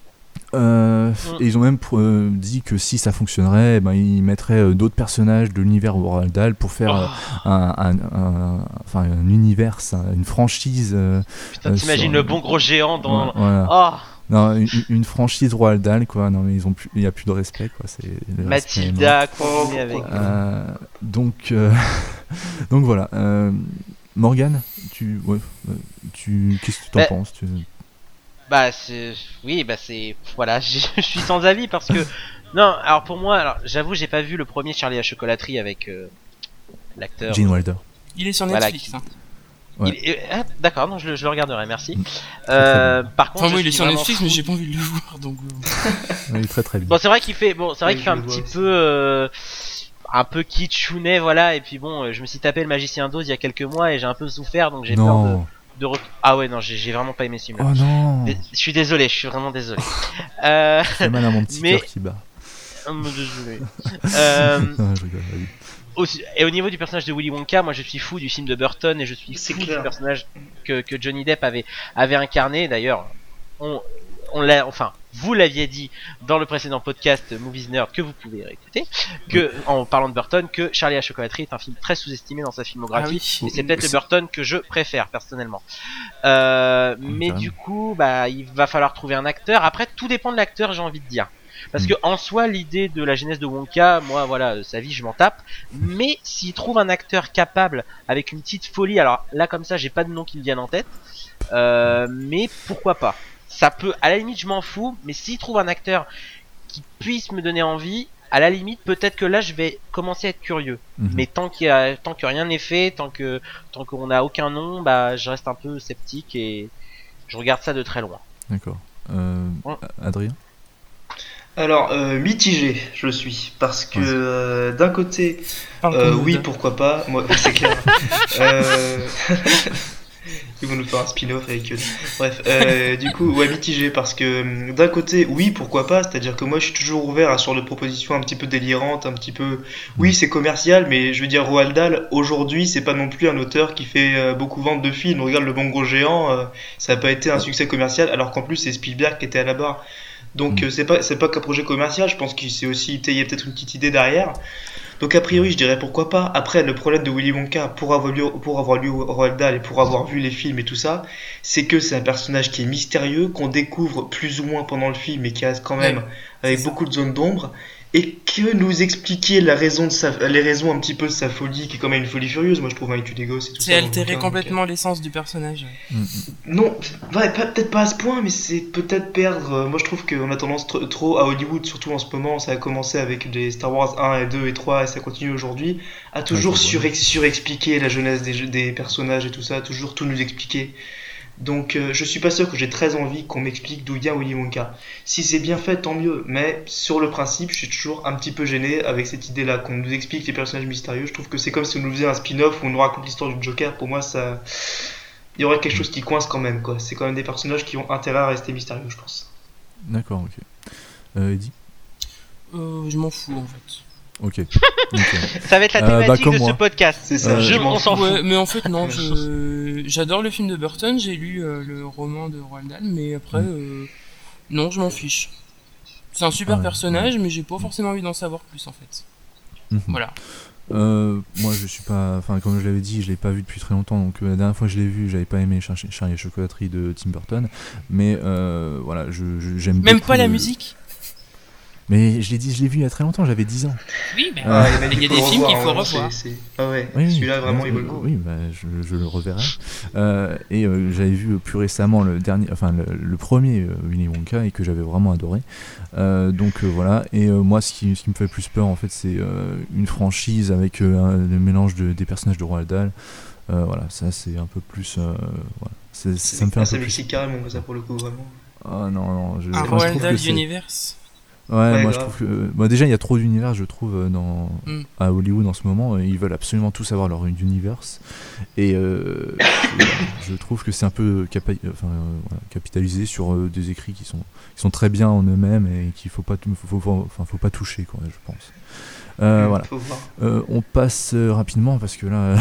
Euh, et ils ont même euh, dit que si ça fonctionnerait, eh ben, ils mettraient euh, d'autres personnages de l'univers Roald Dahl pour faire euh, Oh, un, un, un- enfin, un univers, ça, une franchise. euh, putain, euh, t'imagines sur- le bon gros géant dans. ouais, voilà. Oh, Non, une, une franchise Roald Dahl, quoi. Non, mais ils ont plus, il y a plus de respect, quoi. C'est le respect est mort. Mathilda combiné avec. Euh, donc, euh, donc voilà. Euh, Morgane, tu, ouais, euh, tu, qu'est-ce que tu t'en Bah, penses tu... Bah c'est oui bah c'est voilà je je suis sans avis parce que non alors pour moi alors j'avoue j'ai pas vu le premier Charlie et la chocolaterie avec euh, l'acteur. Gene Wilder. Il est sur Voilà, Netflix. qui- hein. Ouais. Il- euh, ah, d'accord non je, le- je le regarderai merci. Mm. Euh, par contre Enfin, moi, je il est suis sur vraiment Netflix, fou- mais j'ai pas envie de le voir, donc. euh, Oui, très très bien. Bon c'est vrai qu'il fait bon c'est vrai Oui, qu'il fait je un le vois petit aussi. peu euh, un peu kitschounet voilà et puis bon euh, je me suis tapé le Magicien d'Oz il y a quelques mois et j'ai un peu souffert donc j'ai peur de, Non. de rec- ah ouais non j'ai j'ai vraiment pas aimé ce film là. Oh non. Je suis désolé je suis vraiment désolé. euh... C'est mal à mon petit Mais- cœur qui bat. oh, désolé. euh... Non, je rigole, vas-y. Aussi- et au niveau du personnage de Willy Wonka, moi je suis fou du film de Burton et je suis C'est fou clair. du personnage que, que Johnny Depp avait, avait incarné. D'ailleurs, on, on l'a, enfin, vous l'aviez dit dans le précédent podcast Movies Nerd que vous pouvez réécouter, que en parlant de Burton, que Charlie et la chocolaterie est un film très sous-estimé dans sa filmographie. Ah oui. Et c'est peut-être le Burton que je préfère personnellement. Euh, mais carrément. du coup, bah, il va falloir trouver un acteur. Après, tout dépend de l'acteur, j'ai envie de dire. Parce Mm. que en soi, l'idée de la genèse de Wonka, moi, voilà, sa vie, je m'en tape. Mais s'il trouve un acteur capable avec une petite folie, alors là, comme ça, j'ai pas de nom qui me vienne en tête. Euh, mais pourquoi pas? Ça peut, à la limite, je m'en fous. Mais s'il trouve un acteur qui puisse me donner envie, à la limite, peut-être que là, je vais commencer à être curieux. Mhm. Mais tant qu'il y a, tant que rien n'est fait, tant que, tant qu'on n'a aucun nom, bah, je reste un peu sceptique et je regarde ça de très loin. D'accord. Euh, Ouais. Adrien. Alors, euh, mitigé, je suis. Parce que Ouais. euh, d'un côté, parle euh, comme oui, Yoda. pourquoi pas. Moi, c'est clair. euh... Ils vont nous faire un spin-off avec eux. Bref, euh, du coup, ouais, mitigé. Parce que hum, d'un côté, oui, pourquoi pas. C'est-à-dire que moi, je suis toujours ouvert à ce genre de propositions un petit peu délirantes, un petit peu. Oui, c'est commercial, mais je veux dire, Roald Dahl, aujourd'hui, c'est pas non plus un auteur qui fait euh, beaucoup vendre de films. On regarde Le Bon Gros Géant, euh, ça n'a pas été un succès commercial, alors qu'en plus, c'est Spielberg qui était à la barre. Donc, Mm. euh, c'est pas, c'est pas qu'un projet commercial, je pense qu'il s'est aussi. Il y a peut-être une petite idée derrière. Donc, a priori, je dirais pourquoi pas. Après, le problème de Willy Wonka, pour avoir lu, pour avoir lu Roald Dahl et pour avoir vu les films et tout ça, c'est que c'est un personnage qui est mystérieux, qu'on découvre plus ou moins pendant le film, et qui reste quand même Ouais, avec c'est ça. beaucoup de zones d'ombre. Et que nous expliquer la raison de sa, les raisons un petit peu de sa folie, qui est quand même une folie furieuse, moi je trouve, avec des gosses et tout ça. C'est dans le altérer bouquin, complètement l'essence du personnage. Mm, mm. donc, euh, Non, ouais, pas- peut-être pas à ce point, mais c'est peut-être perdre. euh, Moi je trouve qu'on a tendance tr- trop à Hollywood, surtout en ce moment, ça a commencé avec les Star Wars un et deux et trois, et ça continue aujourd'hui, à toujours Ouais, je vois. surex- surexpliquer la jeunesse des, jeux- des personnages et tout ça, toujours tout nous expliquer. Donc euh, je suis pas sûr que j'ai très envie qu'on m'explique d'où vient Willy Wonka. Si c'est bien fait, tant mieux. Mais sur le principe, je suis toujours un petit peu gêné avec cette idée-là, qu'on nous explique les personnages mystérieux. Je trouve que c'est comme si on nous faisait un spin-off où on nous raconte l'histoire du Joker. Pour moi, ça, il y aurait quelque chose qui coince quand même, quoi. C'est quand même des personnages qui ont intérêt à rester mystérieux, je pense. D'accord, ok. Euh, Eddie Euh, je m'en fous en fait. Ok. Okay. Ça va être la Euh, thématique bah, de moi. ce podcast. C'est ça, Euh, Je, je m'en on s'en Ouais, fout. mais en fait non, je... j'adore le film de Burton, j'ai lu euh, le roman de Roald Dahl, mais après, Mm. euh, non, je m'en fiche. C'est un super Ah ouais, personnage, mais j'ai pas forcément envie d'en savoir plus en fait. Mhm. Voilà. Euh, moi je suis pas, enfin comme je l'avais dit, je l'ai pas vu depuis très longtemps, donc euh, la dernière fois que je l'ai vu, j'avais pas aimé Charlie Charlie et la chocolaterie de Tim Burton, mais euh, voilà, je, je- j'aime Même beaucoup pas la le- musique. Mais je l'ai dit, je l'ai vu il y a très longtemps, j'avais dix ans. Oui, mais Ah, il y a des faut films revoir, qu'il faut vraiment, revoir. c'est- c'est- Ah ouais, Oui, celui-là vraiment oui, il vaut le coup. oui, bah, je, je le reverrai. Euh, et euh, j'avais vu plus récemment le dernier, enfin le, le premier euh, Willy Wonka et que j'avais vraiment adoré. Euh, donc euh, voilà. Et euh, moi, ce qui, ce qui me fait le plus peur en fait, c'est euh, une franchise avec euh, un, le mélange de, des personnages de Roald Dahl. Euh, voilà, ça c'est un peu plus. euh, voilà. C'est- C'est- ça me fait un ah, ça peu plus. m'excite carrément, ça pour le coup, vraiment. Ah non non. Je, Un enfin, je Roald trouve Dahl que c'est- Universe. Ouais, Ouais, moi je grave. trouve que bah, déjà il y a trop d'univers, je trouve, euh, dans Mm. à Hollywood en ce moment. Ils veulent absolument tous avoir leur univers et euh, je, je trouve que c'est un peu capa- enfin, euh, voilà, capitalisé sur euh, des écrits qui sont qui sont très bien en eux-mêmes et qu'il faut pas faut, faut, faut- enfin, faut pas toucher quoi, je pense. Euh, Mm, voilà. faut voir. Euh, on passe euh, rapidement parce que là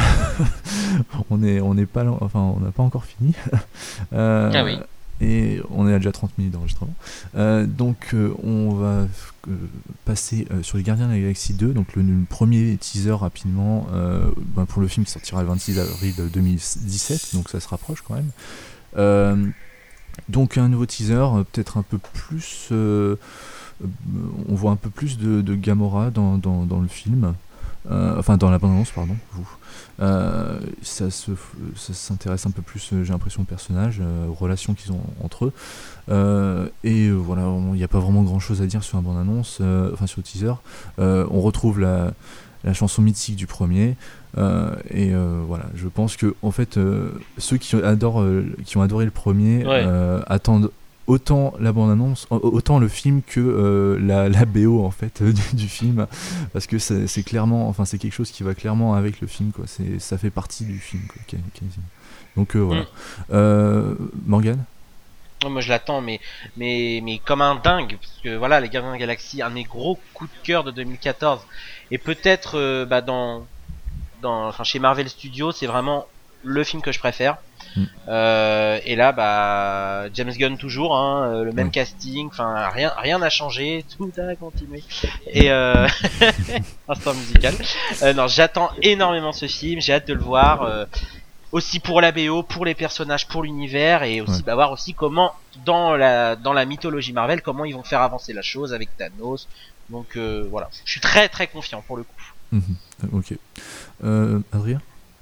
on est on n'est pas loin- enfin on n'a pas encore fini. Euh, Ah oui. Et on est à déjà trente minutes d'enregistrement. Euh, donc euh, on va euh, passer euh, sur les Gardiens de la Galaxie deux, donc le, le premier teaser rapidement euh, ben, pour le film qui sortira le vingt-six avril deux mille dix-sept, donc ça se rapproche quand même. Euh, donc un nouveau teaser, euh, peut-être un peu plus... euh, euh, on voit un peu plus de, de Gamora dans, dans, dans le film. Euh, enfin dans la bande-annonce, pardon, vous. Euh, ça, se, ça s'intéresse un peu plus, euh, j'ai l'impression, aux personnages, euh, aux relations qu'ils ont entre eux. Euh, et euh, voilà, il n'y a pas vraiment grand-chose à dire sur la bande-annonce, euh, enfin sur le teaser. Euh, on retrouve la, la chanson mythique du premier. Euh, et euh, voilà, je pense que en fait, euh, ceux qui adorent, euh, qui ont adoré le premier, Ouais. euh, attendent autant la bande-annonce, autant le film que euh, la, la B O en fait du, du film, parce que c'est, c'est clairement, enfin c'est quelque chose qui va clairement avec le film quoi. C'est, ça fait partie du film quoi, quasiment. Donc euh, voilà. Mm. Euh, Morgane. Moi je l'attends, mais, mais, mais comme un dingue, parce que voilà, les Gardiens de la Galaxie, un de mes gros coups de cœur de deux mille quatorze, et peut-être euh, bah, dans, dans, enfin, chez Marvel Studios, c'est vraiment le film que je préfère. Mm. Euh, et là, bah, James Gunn toujours, hein, euh, le même Oui. casting, enfin rien, rien n'a changé, tout a continué. Et euh... instant musical. Euh, non, j'attends énormément ce film, j'ai hâte de le voir. Euh, aussi pour la B O, pour les personnages, pour l'univers, et aussi Ouais. bah, voir aussi comment dans la dans la mythologie Marvel, comment ils vont faire avancer la chose avec Thanos. Donc euh, voilà, je suis très très confiant pour le coup. Mhm. Ok. Euh, Adrien.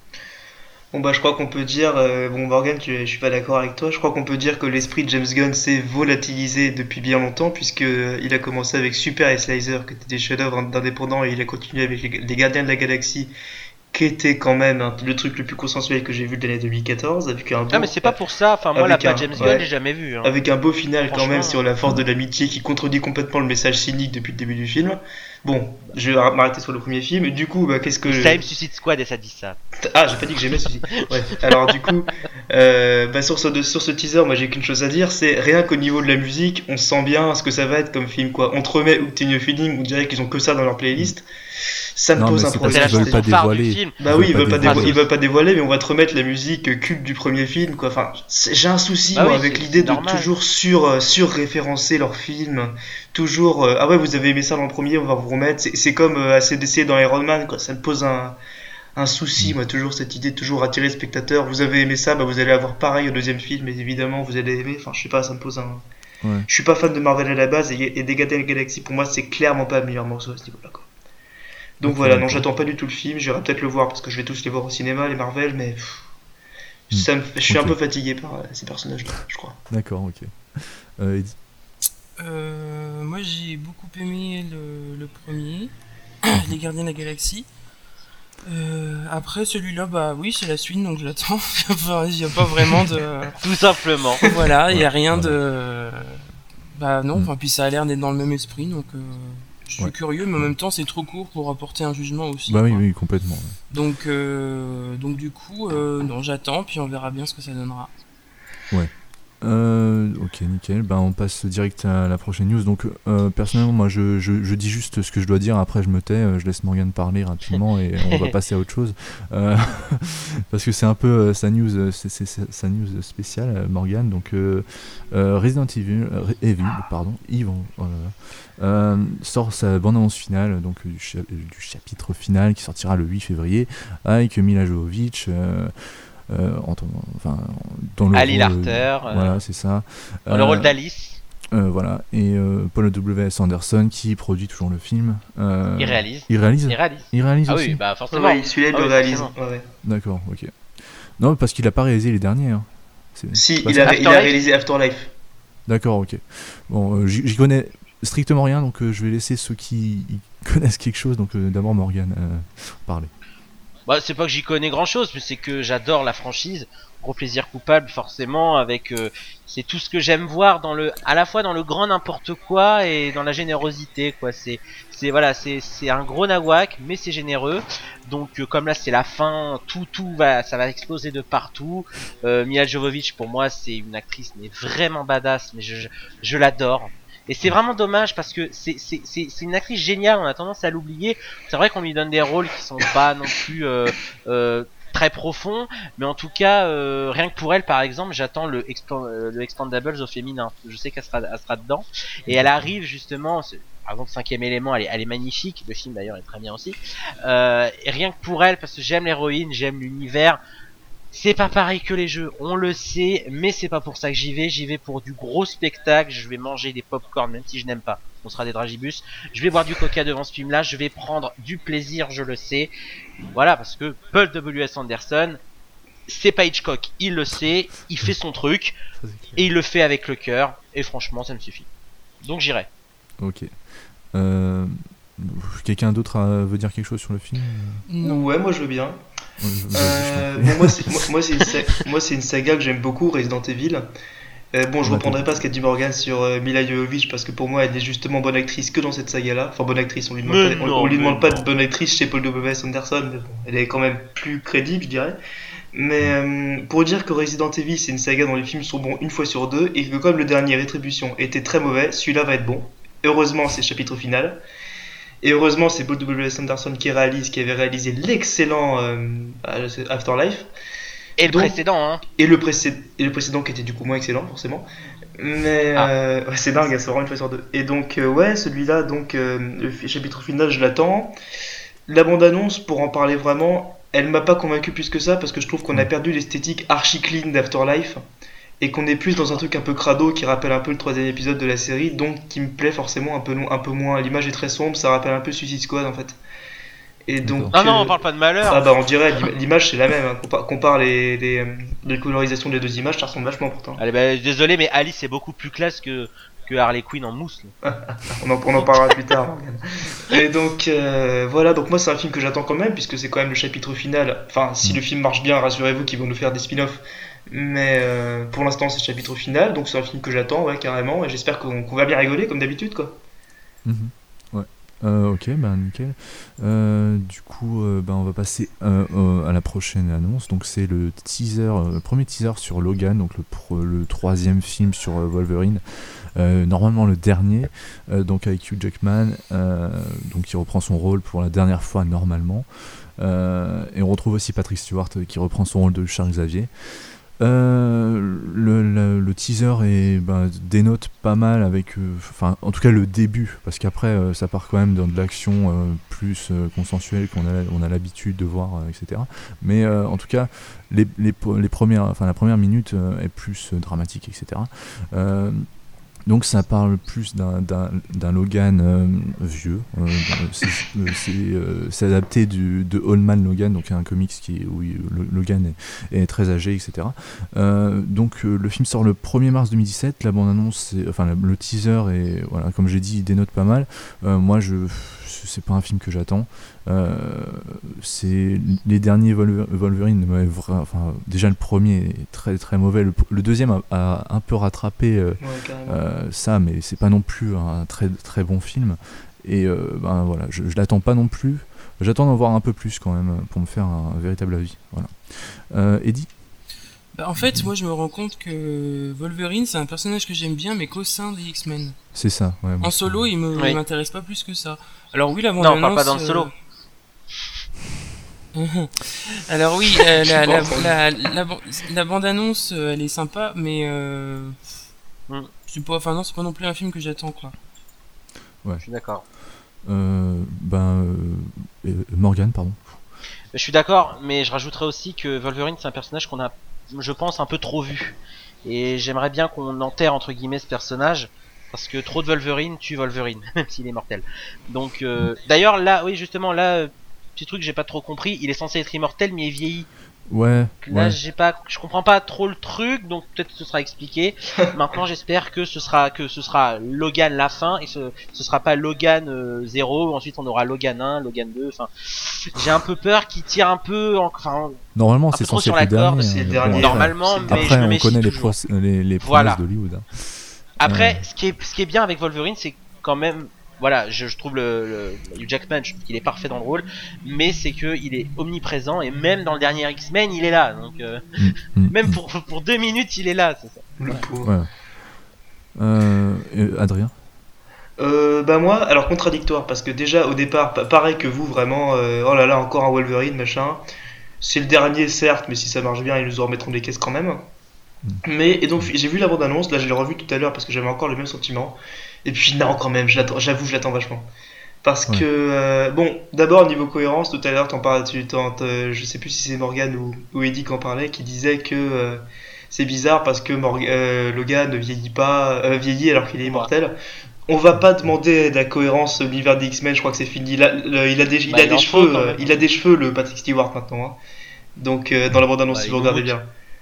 Bon bah je crois qu'on peut dire, euh, bon Morgan, tu, je suis pas d'accord avec toi, je crois qu'on peut dire que l'esprit de James Gunn s'est volatilisé depuis bien longtemps, puisque euh, il a commencé avec Super et Slicer, qui étaient des chefs-d'œuvre d'indépendants, et il a continué avec les, les Gardiens de la Galaxie, qui était quand même hein, le truc le plus consensuel que j'ai vu de l'année deux mille quatorze, avec un beau, Ah mais c'est pas pour ça, enfin moi la avec un- pas James Gunn ouais. j'ai jamais vu. Hein. avec un beau final quand Franchement, même sur la force de l'amitié qui contredit complètement le message cynique depuis le début du film. Bon, je vais m'arrêter sur le premier film. Du coup, bah, qu'est-ce que Ça aime Suicide Squad et ça dit ça. Ah, j'ai pas dit que j'aimais celui-ci. Ouais. Alors du coup, euh, bah, sur, ce, de- sur ce teaser, moi j'ai qu'une chose à dire, c'est rien qu'au niveau de la musique, on sent bien ce que ça va être comme film quoi. On te remet Hooked in Your Feeling, on dirait qu'ils ont que ça dans leur playlist. Ça me Non, pose mais un c'est problème. C'est la Ils veulent chanson pas phare du dévoiler. film. Bah oui, ils veulent pas, dévoiler. dévo- ils veulent pas dévoiler, mais on va te remettre la musique euh, culte du premier film, quoi. Enfin, c'est- j'ai un souci Bah moi, oui, avec c'est- l'idée c'est de normal. toujours sur euh, sur-référencer leur film, toujours. euh, ah ouais, vous avez aimé ça dans le premier, on va vous remettre. C'est, c'est comme euh, A C D C dans Iron Man, quoi. Ça me pose un un souci, moi, toujours cette idée de toujours attirer le spectateur. Vous avez aimé ça, bah vous allez avoir pareil au deuxième film, et évidemment vous allez aimer. Enfin, je sais pas, ça me pose un. Ouais. Je suis pas fan de Marvel à la base, et, et des Gardiens de la Galaxie pour moi c'est clairement pas le meilleur morceau à ce niveau-là, quoi. Donc Ok, voilà, non, d'accord. j'attends pas du tout le film, j'irai peut-être le voir parce que je vais tous les voir au cinéma, les Marvel, mais pff, Hmm. ça me, je suis Ok. un peu fatigué par euh, ces personnages-là, je crois. D'accord. Ok. Euh, Eddie. Euh, moi j'ai beaucoup aimé le, le premier, Les Gardiens de la Galaxie. Euh, après celui-là, bah oui, c'est la suite, donc je l'attends. Enfin, il n'y a pas vraiment de. Tout simplement. Voilà, il n'y a Ouais, rien voilà. de. Bah non, Mm. enfin, puis ça a l'air d'être dans le même esprit, donc euh, je suis Ouais. curieux, mais en même temps, c'est trop court pour apporter un jugement aussi. Bah oui, quoi. oui, complètement. ouais. Donc, euh, donc du coup, euh, non, j'attends, puis on verra bien ce que ça donnera. Euh, ok, nickel. Ben, on passe direct à la prochaine news. Donc, euh, personnellement, moi, je, je, je dis juste ce que je dois dire. Après, je me tais. euh, Je laisse Morgane parler rapidement et on va passer à autre chose. Euh, parce que c'est un peu euh, sa news, euh, c'est, c'est- c'est sa news spéciale, euh, Morgane. Donc, euh, euh, Resident Evil, euh, Evil, pardon, Evil, oh là là, euh, sort sa bande-annonce finale, donc euh, du, cha- du chapitre final qui sortira le huit février avec Mila Jovovich. Euh, euh, en, enfin, dans le Ali rôle, Larter, euh, voilà, c'est ça. Dans le rôle d'Alice, Euh, voilà, et euh, Paul W S. Anderson qui produit toujours le film. Euh, il réalise. Il réalise Il réalise. Il réalise Ah aussi oui, bah forcément. Ouais, celui-là, il Ah le oui, réalise. forcément. Ouais, ouais. D'accord, ok. Non, parce qu'il a pas réalisé les derniers. Hein. C'est- Si, c'est pas il ça a, il a Afterlife réalisé Afterlife. D'accord, ok. Bon, euh, j'y, j'y connais strictement rien, donc euh, je vais laisser ceux qui y connaissent quelque chose. Donc euh, d'abord Morgane euh, parler. Bah, c'est pas que j'y connais grand chose, mais c'est que j'adore la franchise. Gros plaisir coupable, forcément, avec. Euh, c'est tout ce que j'aime voir dans le. À la fois dans le grand n'importe quoi et dans la générosité, quoi. C'est. C'est voilà, c'est c'est un gros nawak, mais c'est généreux. Donc euh, comme là c'est la fin, tout tout va, ça va exploser de partout. Euh, Mila Jovovich pour moi c'est une actrice mais vraiment badass, mais je je, je l'adore. Et c'est vraiment dommage parce que c'est c'est c'est c'est une actrice géniale. On a tendance à l'oublier. C'est vrai qu'on lui donne des rôles qui sont pas non plus euh, euh, très profonds, mais en tout cas euh, rien que pour elle par exemple, j'attends le Expan- euh, le Expandables au féminin. Je sais qu'elle sera elle sera dedans et elle arrive justement. c'est- Par exemple, Cinquième élément, elle est, elle est magnifique. Le film d'ailleurs est très bien aussi. Euh, et rien que pour elle, parce que j'aime l'héroïne, j'aime l'univers. C'est pas pareil que les jeux, on le sait, mais c'est pas pour ça que j'y vais. J'y vais pour du gros spectacle. Je vais manger des pop-corn, même si je n'aime pas. On sera des dragibus. Je vais boire du coca devant ce film-là. Je vais prendre du plaisir, je le sais. Voilà, parce que Paul W S. Anderson, c'est pas Hitchcock. Il le sait, il fait son truc Ça, c'est clair. et il le fait avec le cœur. Et franchement, ça me suffit. Donc j'irai. Ok. Euh, quelqu'un d'autre a- veut dire quelque chose sur le film Non. Ouais, moi je veux bien. Ouais, vas-y, Euh, je t'en prie. bon, moi, c'est, moi, moi, c'est une sa- moi, c'est une saga que j'aime beaucoup, Resident Evil. Euh, bon, je Ouais, reprendrai t'as- pas ce qu'a dit Morgan sur euh, Mila Jovovich parce que pour moi, elle est justement bonne actrice que dans cette saga-là. Enfin, bonne actrice, on lui demande, Mais pas, on- non, on lui mais demande pas non. de bonne actrice chez Paul W S. Anderson, mais bon, elle est quand même plus crédible, je dirais. Mais euh, pour dire que Resident Evil, c'est une saga dont les films sont bons une fois sur deux et que comme le dernier Rétribution était très mauvais, celui-là va être bon. Heureusement, c'est le chapitre final. Et heureusement, c'est Paul W S. Anderson qui réalise, qui avait réalisé l'excellent euh, Afterlife. Et le Donc- précédent, hein. Et le, précé- et le précédent qui était du coup moins excellent, forcément. Mais Ah. euh, ouais, c'est dingue, elle sort une fois sur deux. Et donc, euh, ouais, celui-là, donc, euh, le fi- chapitre final, je l'attends. La bande-annonce, pour en parler vraiment, elle m'a pas convaincu plus que ça parce que je trouve qu'on a perdu l'esthétique archi clean d'Afterlife et qu'on est plus dans un truc un peu crado qui rappelle un peu le troisième épisode de la série, donc qui me plaît forcément un peu, un peu moins. L'image est très sombre, ça rappelle un peu Suicide Squad en fait. Et donc, Non, non, euh, on parle pas de malheur. ah bah on dirait, l'im- l'image c'est la même, hein. Compare, compare les, les, euh, les colorisations des deux images, ça ressemble vachement pourtant. Allez, bah, désolé, mais Alice est beaucoup plus classe que, que Harley Quinn en mousse. là. On en, on en parlera plus tard, Morgane. Et donc euh, voilà, donc moi c'est un film que j'attends quand même, puisque c'est quand même le chapitre final. Enfin, si le film marche bien, rassurez-vous qu'ils vont nous faire des spin-offs. Mais euh, pour l'instant c'est le chapitre final, donc c'est un film que j'attends, ouais, carrément, et j'espère qu'on qu'on va bien rigoler comme d'habitude, quoi. Mhm. Ouais. Euh, ok, ben nickel. Euh, du coup, euh, ben, on va passer euh, euh, à la prochaine annonce. Donc c'est le teaser, euh, le premier teaser sur Logan, donc le, pro- le troisième film sur euh, Wolverine. Euh, normalement le dernier, euh, donc avec Hugh Jackman, euh, donc qui reprend son rôle pour la dernière fois normalement. Euh, et on retrouve aussi Patrick Stewart euh, qui reprend son rôle de Charles Xavier. Euh, le, le, le teaser est, ben, dénote pas mal avec, enfin euh, en tout cas le début, parce qu'après euh, ça part quand même dans de l'action euh, plus euh, consensuelle qu'on a, on a l'habitude de voir, euh, et cetera. Mais euh, en tout cas les, les, les premières, enfin la première minute euh, est plus euh, dramatique, et cetera. Euh, Donc ça parle plus d'un, d'un, d'un Logan euh, vieux. Euh, c'est, c'est, euh, c'est adapté du, de Old Man Logan, donc un comics qui, où il, le, Logan est, est très âgé, et cetera. Euh, donc euh, le film sort le premier mars deux mille dix-sept. La bande-annonce, est, enfin le teaser, est, voilà, comme j'ai dit, il dénote pas mal. Euh, moi, je, c'est pas un film que j'attends. Euh, c'est les derniers Wolverine, enfin déjà le premier est très très mauvais, le, le deuxième a, a un peu rattrapé euh, ouais, euh, ça, mais c'est pas non plus un très très bon film, et euh, ben voilà, je, je l'attends pas non plus, j'attends d'en voir un peu plus quand même pour me faire un véritable avis. Voilà. euh, Eddie. Bah, en fait, moi je me rends compte que Wolverine c'est un personnage que j'aime bien, mais qu'au sein des X-Men. C'est ça, ouais. En solo, il me, oui. il m'intéresse pas plus que ça. Alors oui, la bande annonce. Non, on parle pas dans le euh... solo. Alors oui, euh, la, la, la, la, la, la bande-annonce, euh, elle est sympa, mais euh, mm. c'est pas, enfin non, c'est pas non plus un film que j'attends, quoi. Ouais. Je suis d'accord. Euh, ben, euh, Morgan, pardon. Je suis d'accord, mais je rajouterais aussi que Wolverine, c'est un personnage qu'on a, je pense, un peu trop vu. Et j'aimerais bien qu'on enterre entre guillemets ce personnage, parce que trop de Wolverine tue Wolverine, même s'il est mortel. Donc, euh, d'ailleurs, là, oui, justement, là. Petit truc que j'ai pas trop compris, il est censé être immortel mais il vieillit. Ouais. Là ouais. j'ai pas, je comprends pas trop le truc, donc peut-être que ce sera expliqué. Maintenant j'espère que ce sera que ce sera Logan la fin et ce ce sera pas Logan euh, zéro. Ensuite on aura Logan un, Logan deux. Enfin, j'ai un peu peur qu'il tire un peu, en, enfin. Normalement c'est censé être le dernier. C'est le dernier. Normalement, ouais. mais après je me on méfie connaît les, toujours. pro- les les voilà. promesses d'Hollywood. Hein. Après, ouais. ce qui est ce qui est bien avec Wolverine, c'est quand même. Voilà, je, je trouve le, le Hugh Jackman, je trouve qu'il est parfait dans le rôle, mais c'est que il est omniprésent et même dans le dernier X-Men, il est là. Donc euh, mm, mm, même pour pour deux minutes, il est là. C'est ça. Le pauvre. Ouais. Euh, Adrien. Euh, bah moi, alors contradictoire, parce que déjà au départ, pareil que vous, vraiment, euh, oh là là, encore un Wolverine, machin. C'est le dernier, certes, mais si ça marche bien, ils nous en remettront des caisses quand même. Mm. Mais et donc j'ai vu la bande-annonce, là je l'ai revu tout à l'heure parce que j'avais encore le même sentiment. Et puis non, quand même, je j'avoue, je l'attends vachement. Parce ouais. que, euh, bon, d'abord, niveau cohérence, tout à l'heure, t'en parlais, tu, t'en, je sais plus si c'est Morgan ou, ou Eddie qui en parlait, qui disait que euh, c'est bizarre parce que Morgan, euh, Logan ne vieillit pas, euh, vieillit alors qu'il est immortel. On va pas demander de la cohérence à l'univers des X-Men, je crois que c'est fini. Il a, le, il a des, bah, il a il des cheveux, faut, euh, il a des cheveux, le Patrick Stewart maintenant. Hein. Donc, euh, dans la bande-annonce, bah, si vous regardez bien.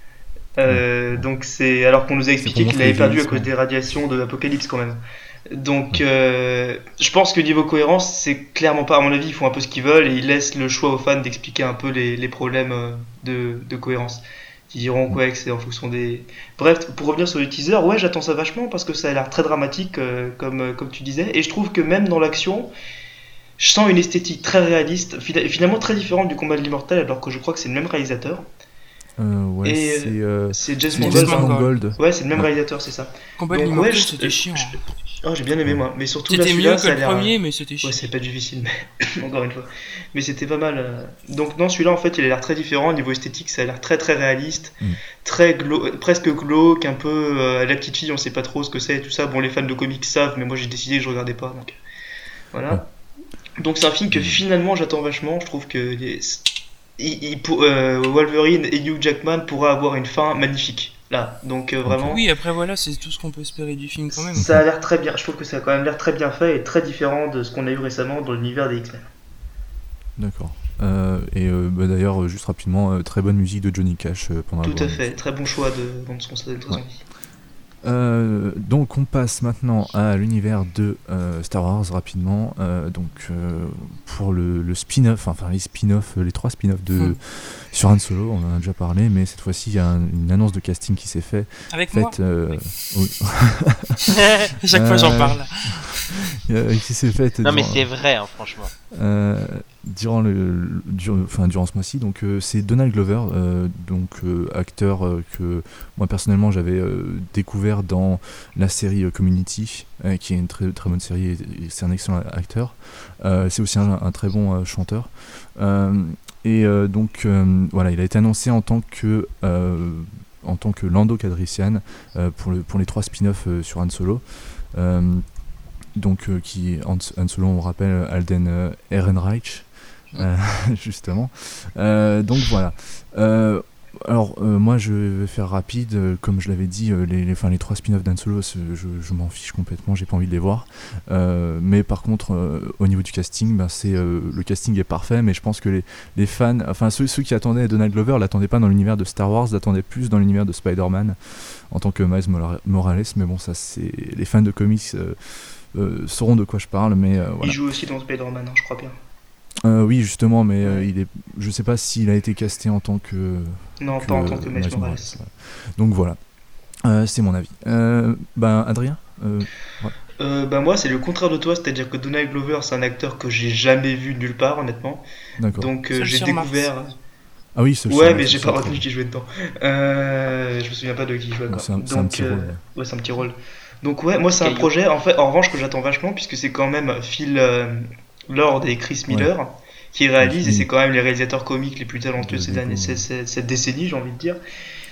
Euh, donc c'est alors qu'on nous a expliqué qu'il avait perdu à cause des radiations de l'Apocalypse quand même. Donc euh, je pense que niveau cohérence c'est clairement pas, à mon avis ils font un peu ce qu'ils veulent et ils laissent le choix aux fans d'expliquer un peu les, les problèmes de, de cohérence. Ils diront quoi que c'est en fonction des... Bref, pour revenir sur le teaser, ouais j'attends ça vachement parce que ça a l'air très dramatique euh, comme, comme tu disais, et je trouve que même dans l'action je sens une esthétique très réaliste, finalement très différente du combat de l'immortel alors que je crois que c'est le même réalisateur. Euh, ouais, et c'est, euh, c'est James Mangold. Mangold. Ouais, c'est le même ouais. réalisateur, c'est ça. Combat de l'immortel, ouais, c'était chiant. Je... Oh, j'ai bien aimé moi, mais surtout c'était là, mieux que ça a le l'air... premier, mais c'était chiant. Ouais, c'est pas difficile, mais encore une fois. Mais c'était pas mal. Donc non, celui-là en fait, il a l'air très différent au niveau esthétique, ça a l'air très très réaliste, mm. très glau... presque glauque, un peu euh, la petite fille, on sait pas trop ce que c'est et tout ça. Bon, les fans de comics savent, mais moi j'ai décidé que je regardais pas, donc voilà. Ouais. Donc c'est un film que finalement j'attends vachement. Je trouve que les... Il, il, euh, Wolverine et Hugh Jackman pourraient avoir une fin magnifique là, donc euh, vraiment. Oui, après voilà, c'est tout ce qu'on peut espérer du film quand même. Ça a l'air très bien. Je trouve que ça a quand même l'air très bien fait et très différent de ce qu'on a eu récemment dans l'univers des X-Men. D'accord. Euh, et euh, bah, d'ailleurs, juste rapidement, euh, très bonne musique de Johnny Cash euh, pendant. Tout à fait. Musique. Très bon choix de bande son, ça donne très envie. Euh, donc on passe maintenant à l'univers de euh, Star Wars rapidement. Euh, donc euh, pour le, le spin-off, enfin les spin-off, les trois spin-offs de mmh. sur Han Solo, on en a déjà parlé, mais cette fois-ci il y a un, une annonce de casting qui s'est fait. Avec faite, moi. Euh, oui. Chaque fois j'en parle. Euh, qui s'est faite. Non durant, mais c'est vrai, hein, franchement. Euh, durant le, dur, enfin durant ce mois-ci, donc euh, c'est Donald Glover, euh, donc euh, acteur euh, que moi personnellement j'avais euh, découvert dans la série euh, Community, euh, qui est une très très bonne série et, et c'est un excellent acteur. Euh, c'est aussi un, un très bon euh, chanteur. Euh, et euh, donc euh, voilà, il a été annoncé en tant que euh, en tant que Lando Calrissian euh, pour le pour les trois spin-offs euh, sur Han Solo. Euh, donc euh, qui Han Solo, on rappelle Alden euh, Ehrenreich, euh, justement. Euh, donc voilà. Euh, Alors, euh, moi, je vais faire rapide. Euh, comme je l'avais dit, euh, les, les, enfin, les trois spin-offs d'Han Solo, je, je m'en fiche complètement, j'ai pas envie de les voir. Euh, mais par contre, euh, au niveau du casting, ben, c'est, euh, le casting est parfait, mais je pense que les, les fans, enfin ceux, ceux qui attendaient Donald Glover, l'attendaient pas dans l'univers de Star Wars, l'attendaient plus dans l'univers de Spider-Man en tant que Miles Morales. Mais bon, ça, c'est les fans de comics euh, euh, sauront de quoi je parle. Mais euh, voilà. Il joue aussi dans Spider-Man, hein, je crois bien. Euh, oui, justement, mais euh, il est, je sais pas s'il a été casté en tant que. Non, que, pas en tant que Miles Morales. Morales. Donc voilà, euh, c'est mon avis. Euh, ben Adrien. Euh, ouais. euh, ben moi, c'est le contraire de toi, c'est-à-dire que Donald Glover, c'est un acteur que j'ai jamais vu nulle part, honnêtement. D'accord. Donc euh, j'ai découvert. Mars. Ah oui, c'est. Ouais, mais j'ai pas retenu qui jouait dedans. Euh, je me souviens pas de qui jouait. Ouais, c'est un, Donc c'est un petit euh, rôle. Ouais, c'est un petit rôle. Donc ouais, moi c'est un projet. En fait, en revanche, que j'attends vachement, puisque c'est quand même Phil euh, Lord et Chris Miller. Ouais. Qui réalise, et c'est quand même les réalisateurs comiques les plus talentueux de ces années, c'est, c'est, cette décennie, j'ai envie de dire.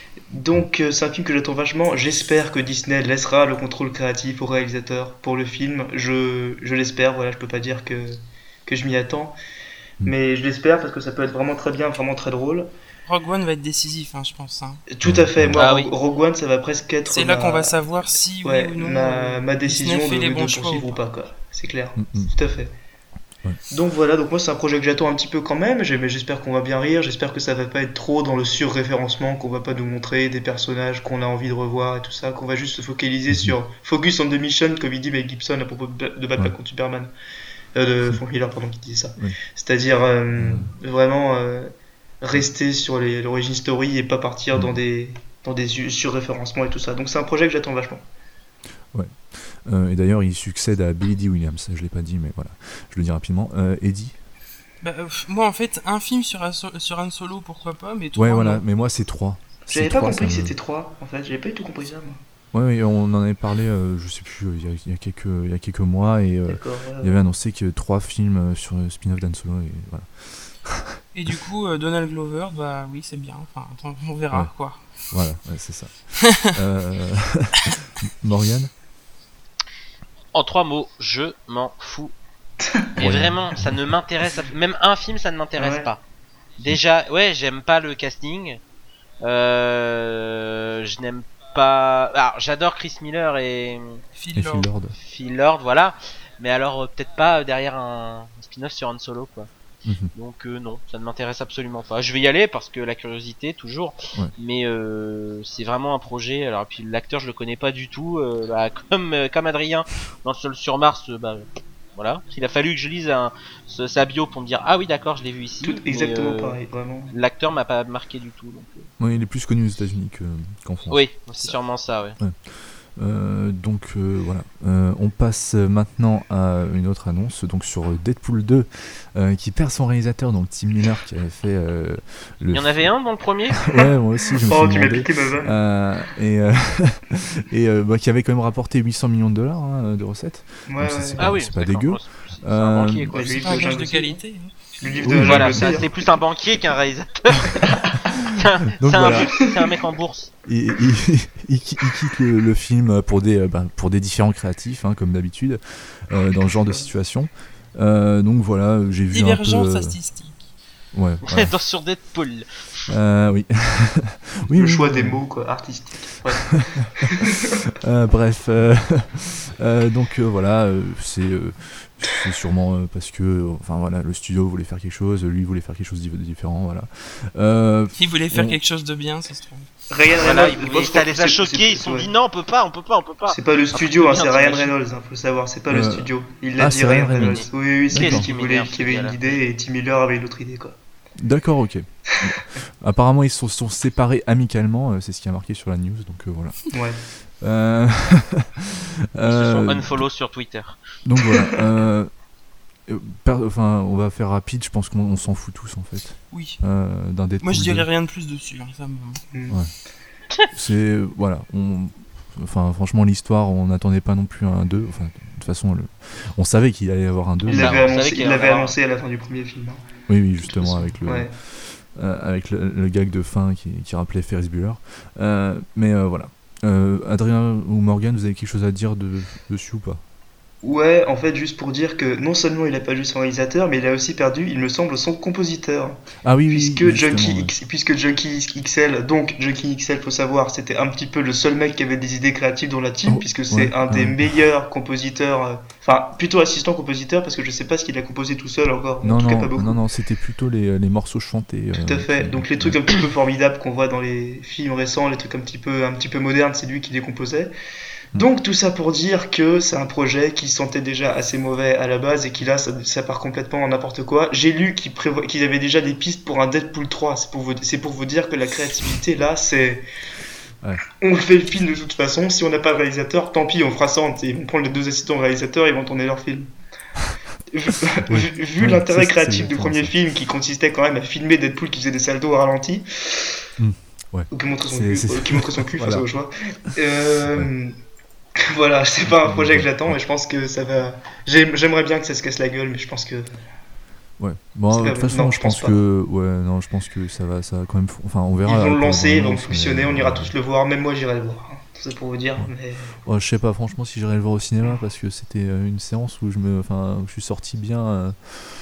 Donc euh, c'est un film que j'attends vachement. J'espère que Disney laissera le contrôle créatif aux réalisateurs pour le film. Je, je l'espère, voilà, je peux pas dire que, que je m'y attends. Mm. Mais je l'espère parce que ça peut être vraiment très bien, vraiment très drôle. Rogue One va être décisif, hein, je pense. Hein. Tout à fait, moi, ah, oui. Rogue One, ça va presque être. C'est ma... là qu'on va savoir si ouais, oui ou non. Ma, ma décision de, de poursuivre ou pas, quoi. C'est clair, mm-hmm. Tout à fait. Ouais. Donc voilà, donc moi c'est un projet que j'attends un petit peu quand même, mais j'espère qu'on va bien rire, j'espère que ça va pas être trop dans le surréférencement, qu'on va pas nous montrer des personnages qu'on a envie de revoir et tout ça, qu'on va juste se focaliser sur Focus on the Mission, comme il dit Mel Gibson à propos de Batman ouais. contre Superman, euh, de Frank Miller pardon qui disait ça, ouais. C'est-à-dire euh, mmh. vraiment euh, rester sur les, l'origin story et pas partir mmh. dans des, dans des surréférencements et tout ça, donc c'est un projet que j'attends vachement. Ouais. Euh, et d'ailleurs, il succède à Billy Dee Williams. Je l'ai pas dit, mais voilà, je le dis rapidement. Euh, Eddie. Bah, euh, moi, en fait, un film sur un, sur un solo, pourquoi pas, mais trois. Ouais, voilà. Non. Mais moi, c'est trois. J'avais c'est pas trois, compris que me... c'était trois. En fait, j'avais pas du tout compris ça, moi. Ouais, on en avait parlé. Euh, je sais plus. Il y, y a quelques, il y a quelques mois et euh, il y avait annoncé que trois films sur le spin-off d'Han Solo et voilà. Et du coup, euh, Donald Glover, bah oui, c'est bien. Enfin, attends, on verra ouais. quoi. Voilà, ouais, c'est ça. euh... Morgane. En trois mots, je m'en fous. Et ouais. Vraiment, ça ne m'intéresse. Même un film, ça ne m'intéresse ouais. pas. Déjà, ouais, j'aime pas le casting. Euh, je n'aime pas. Alors, j'adore Chris Miller et Phil Lord. Lord. Phil Lord, voilà. Mais alors, euh, peut-être pas derrière un, un spin-off sur Han Solo, quoi. Mm-hmm. Donc euh, non, ça ne m'intéresse absolument pas. Je vais y aller parce que la curiosité toujours, ouais. mais euh, c'est vraiment un projet. Alors puis l'acteur je le connais pas du tout, euh, bah, comme euh, comme Adrien dans le Seul sur Mars, euh, bah voilà. Il a fallu que je lise un, ce, sa bio pour me dire ah oui d'accord je l'ai vu ici. Tout mais, exactement euh, pareil, vraiment. L'acteur m'a pas marqué du tout. Donc, euh... ouais, il est plus connu aux États-Unis que, qu'en France. Oui, c'est ça. Sûrement ça, ouais. ouais. Euh, donc euh, voilà, euh, on passe maintenant à une autre annonce donc sur Deadpool deux euh, qui perd son réalisateur, donc Tim Miller qui avait fait euh, le il y en avait un dans le premier. ouais moi aussi je me oh, suis tu demandé euh, et, euh, et euh, bah, qui avait quand même rapporté huit cents millions de dollars hein, de recettes ouais, donc, ça, ouais. c'est ah pas, oui c'est pas dégueu c'est, c'est un banquier quoi. C'est un gage de qualité hein. Le livre oui, de voilà, ça, c'est plus un banquier qu'un réalisateur. c'est, un, c'est, voilà. un, c'est un mec en bourse. Il, il, il, il quitte le, le film pour des, bah, pour des différents créatifs, hein, comme d'habitude, euh, dans ce genre de situation. Euh, donc voilà, j'ai vu Divergence un peu... Divergence artistique. Ouais, voilà. Dans sur Deadpool. Euh, oui. oui. Le oui, choix oui. des mots, quoi, artistique. Ouais. euh, bref, euh, euh, donc euh, voilà, euh, c'est... Euh, c'est sûrement euh, parce que euh, enfin voilà le studio voulait faire quelque chose, lui voulait faire quelque chose de différent, voilà. Euh, il voulait faire on... quelque chose de bien, ça se trouve. Ryan voilà, Reynolds, il, ça les a choqués, ils se sont dit non, on peut pas, on peut pas, on peut pas. C'est pas le studio, hein, c'est Ryan Reynolds, hein, faut savoir, c'est pas euh... le studio. Il l'a ah, dit Ryan Reynolds. Reynolds. Oui, oui, c'est lui qui voulait, qui avait une idée et Tim Miller avait une autre idée, quoi. D'accord, ok. Apparemment, ils se sont, sont séparés amicalement, euh, c'est ce qui a marqué sur la news, donc euh, voilà. Ouais. Euh... Ils se sont unfollow sur Twitter. Donc voilà. Euh... Enfin, on va faire rapide, je pense qu'on on s'en fout tous en fait. Oui. Euh, d'un Deadpool. Moi je dirais rien de plus dessus. Hein, ça me... ouais. C'est. Voilà. On... Enfin, franchement, l'histoire, on n'attendait pas non plus un deux. Enfin, de toute façon, le... on savait qu'il allait y avoir un deux. Il l'avait annoncé, il l'avait annoncé à la fin du premier film. Hein. Oui, oui, justement, avec le. Ouais. Euh, avec le, le gag de fin qui, qui rappelait Ferris Bueller. Euh, mais euh, voilà. Euh, Adrien ou Morgane, vous avez quelque chose à dire de, dessus ou pas ? Ouais, en fait, juste pour dire que non seulement il a perdu son réalisateur, mais il a aussi perdu, il me semble, son compositeur. Ah oui, oui, Puisque oui, Junkie, justement, ouais. X, puisque Junkie X L, donc Junkie X L, faut savoir, c'était un petit peu le seul mec qui avait des idées créatives dans la team, Oh, puisque c'est ouais, un des ouais. meilleurs compositeurs, euh, enfin plutôt assistant compositeur, parce que je sais pas ce qu'il a composé tout seul encore, Non, en tout cas non, pas beaucoup. non, non, c'était plutôt les, les morceaux chantés. Tout euh, à fait. qui- Donc les trucs un petit peu formidables qu'on voit dans les films récents, les trucs un petit peu, un petit peu modernes, c'est lui qui les composait. Donc tout ça pour dire que c'est un projet qui sentait déjà assez mauvais à la base et qui là ça, ça part complètement en n'importe quoi. J'ai lu qu'ils prévo- qu'ils avaient déjà des pistes pour un Deadpool trois. C'est pour vous, c'est pour vous dire que la créativité là c'est... Ouais. On fait le film de toute façon, si on n'a pas de réalisateur, tant pis, on fera ça. Ils vont prendre les deux assistants réalisateurs et ils vont tourner leur film. Vu, Oui. vu- vu Oui, l'intérêt c'est- c'est créatif du exactement premier ça. film qui consistait quand même à filmer Deadpool qui faisait des saltos au ralenti, Mm. Ouais. ou qui montrait son C'est- cul, c'est- euh, qui montrait son cul, Voilà. face au choix. Euh, Voilà, c'est pas un projet que j'attends, mais je pense que ça va. J'aime- J'aimerais bien que ça se casse la gueule, mais je pense que. Ouais. Bon, C'est de pas- toute façon, non, je je pense pense pas. que, ouais, non, je pense que ça va, ça va quand même. f- Enfin, on verra. Ils vont à le quoi lancer, on ils vont lance, fonctionner, mais, on ira euh, tous le voir, même moi j'irai le voir. hein. C'est pour vous dire, mais. ouais, je sais pas, franchement, si j'irais le voir au cinéma, parce que c'était euh, une séance où je me, enfin, où je suis sorti bien, euh,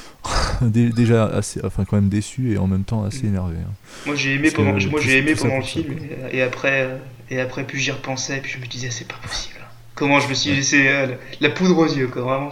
dé- déjà assez, enfin, quand même déçu et en même temps assez énervé. hein. Moi j'ai aimé Parce que, pendant, euh, moi tout- j'ai aimé tout ça pendant le pour ça, film, quoi. et, et après, euh, et après puis j'y repensais, puis je me disais c'est pas possible. Comment je me suis laissé euh, la poudre aux yeux, quoi, vraiment.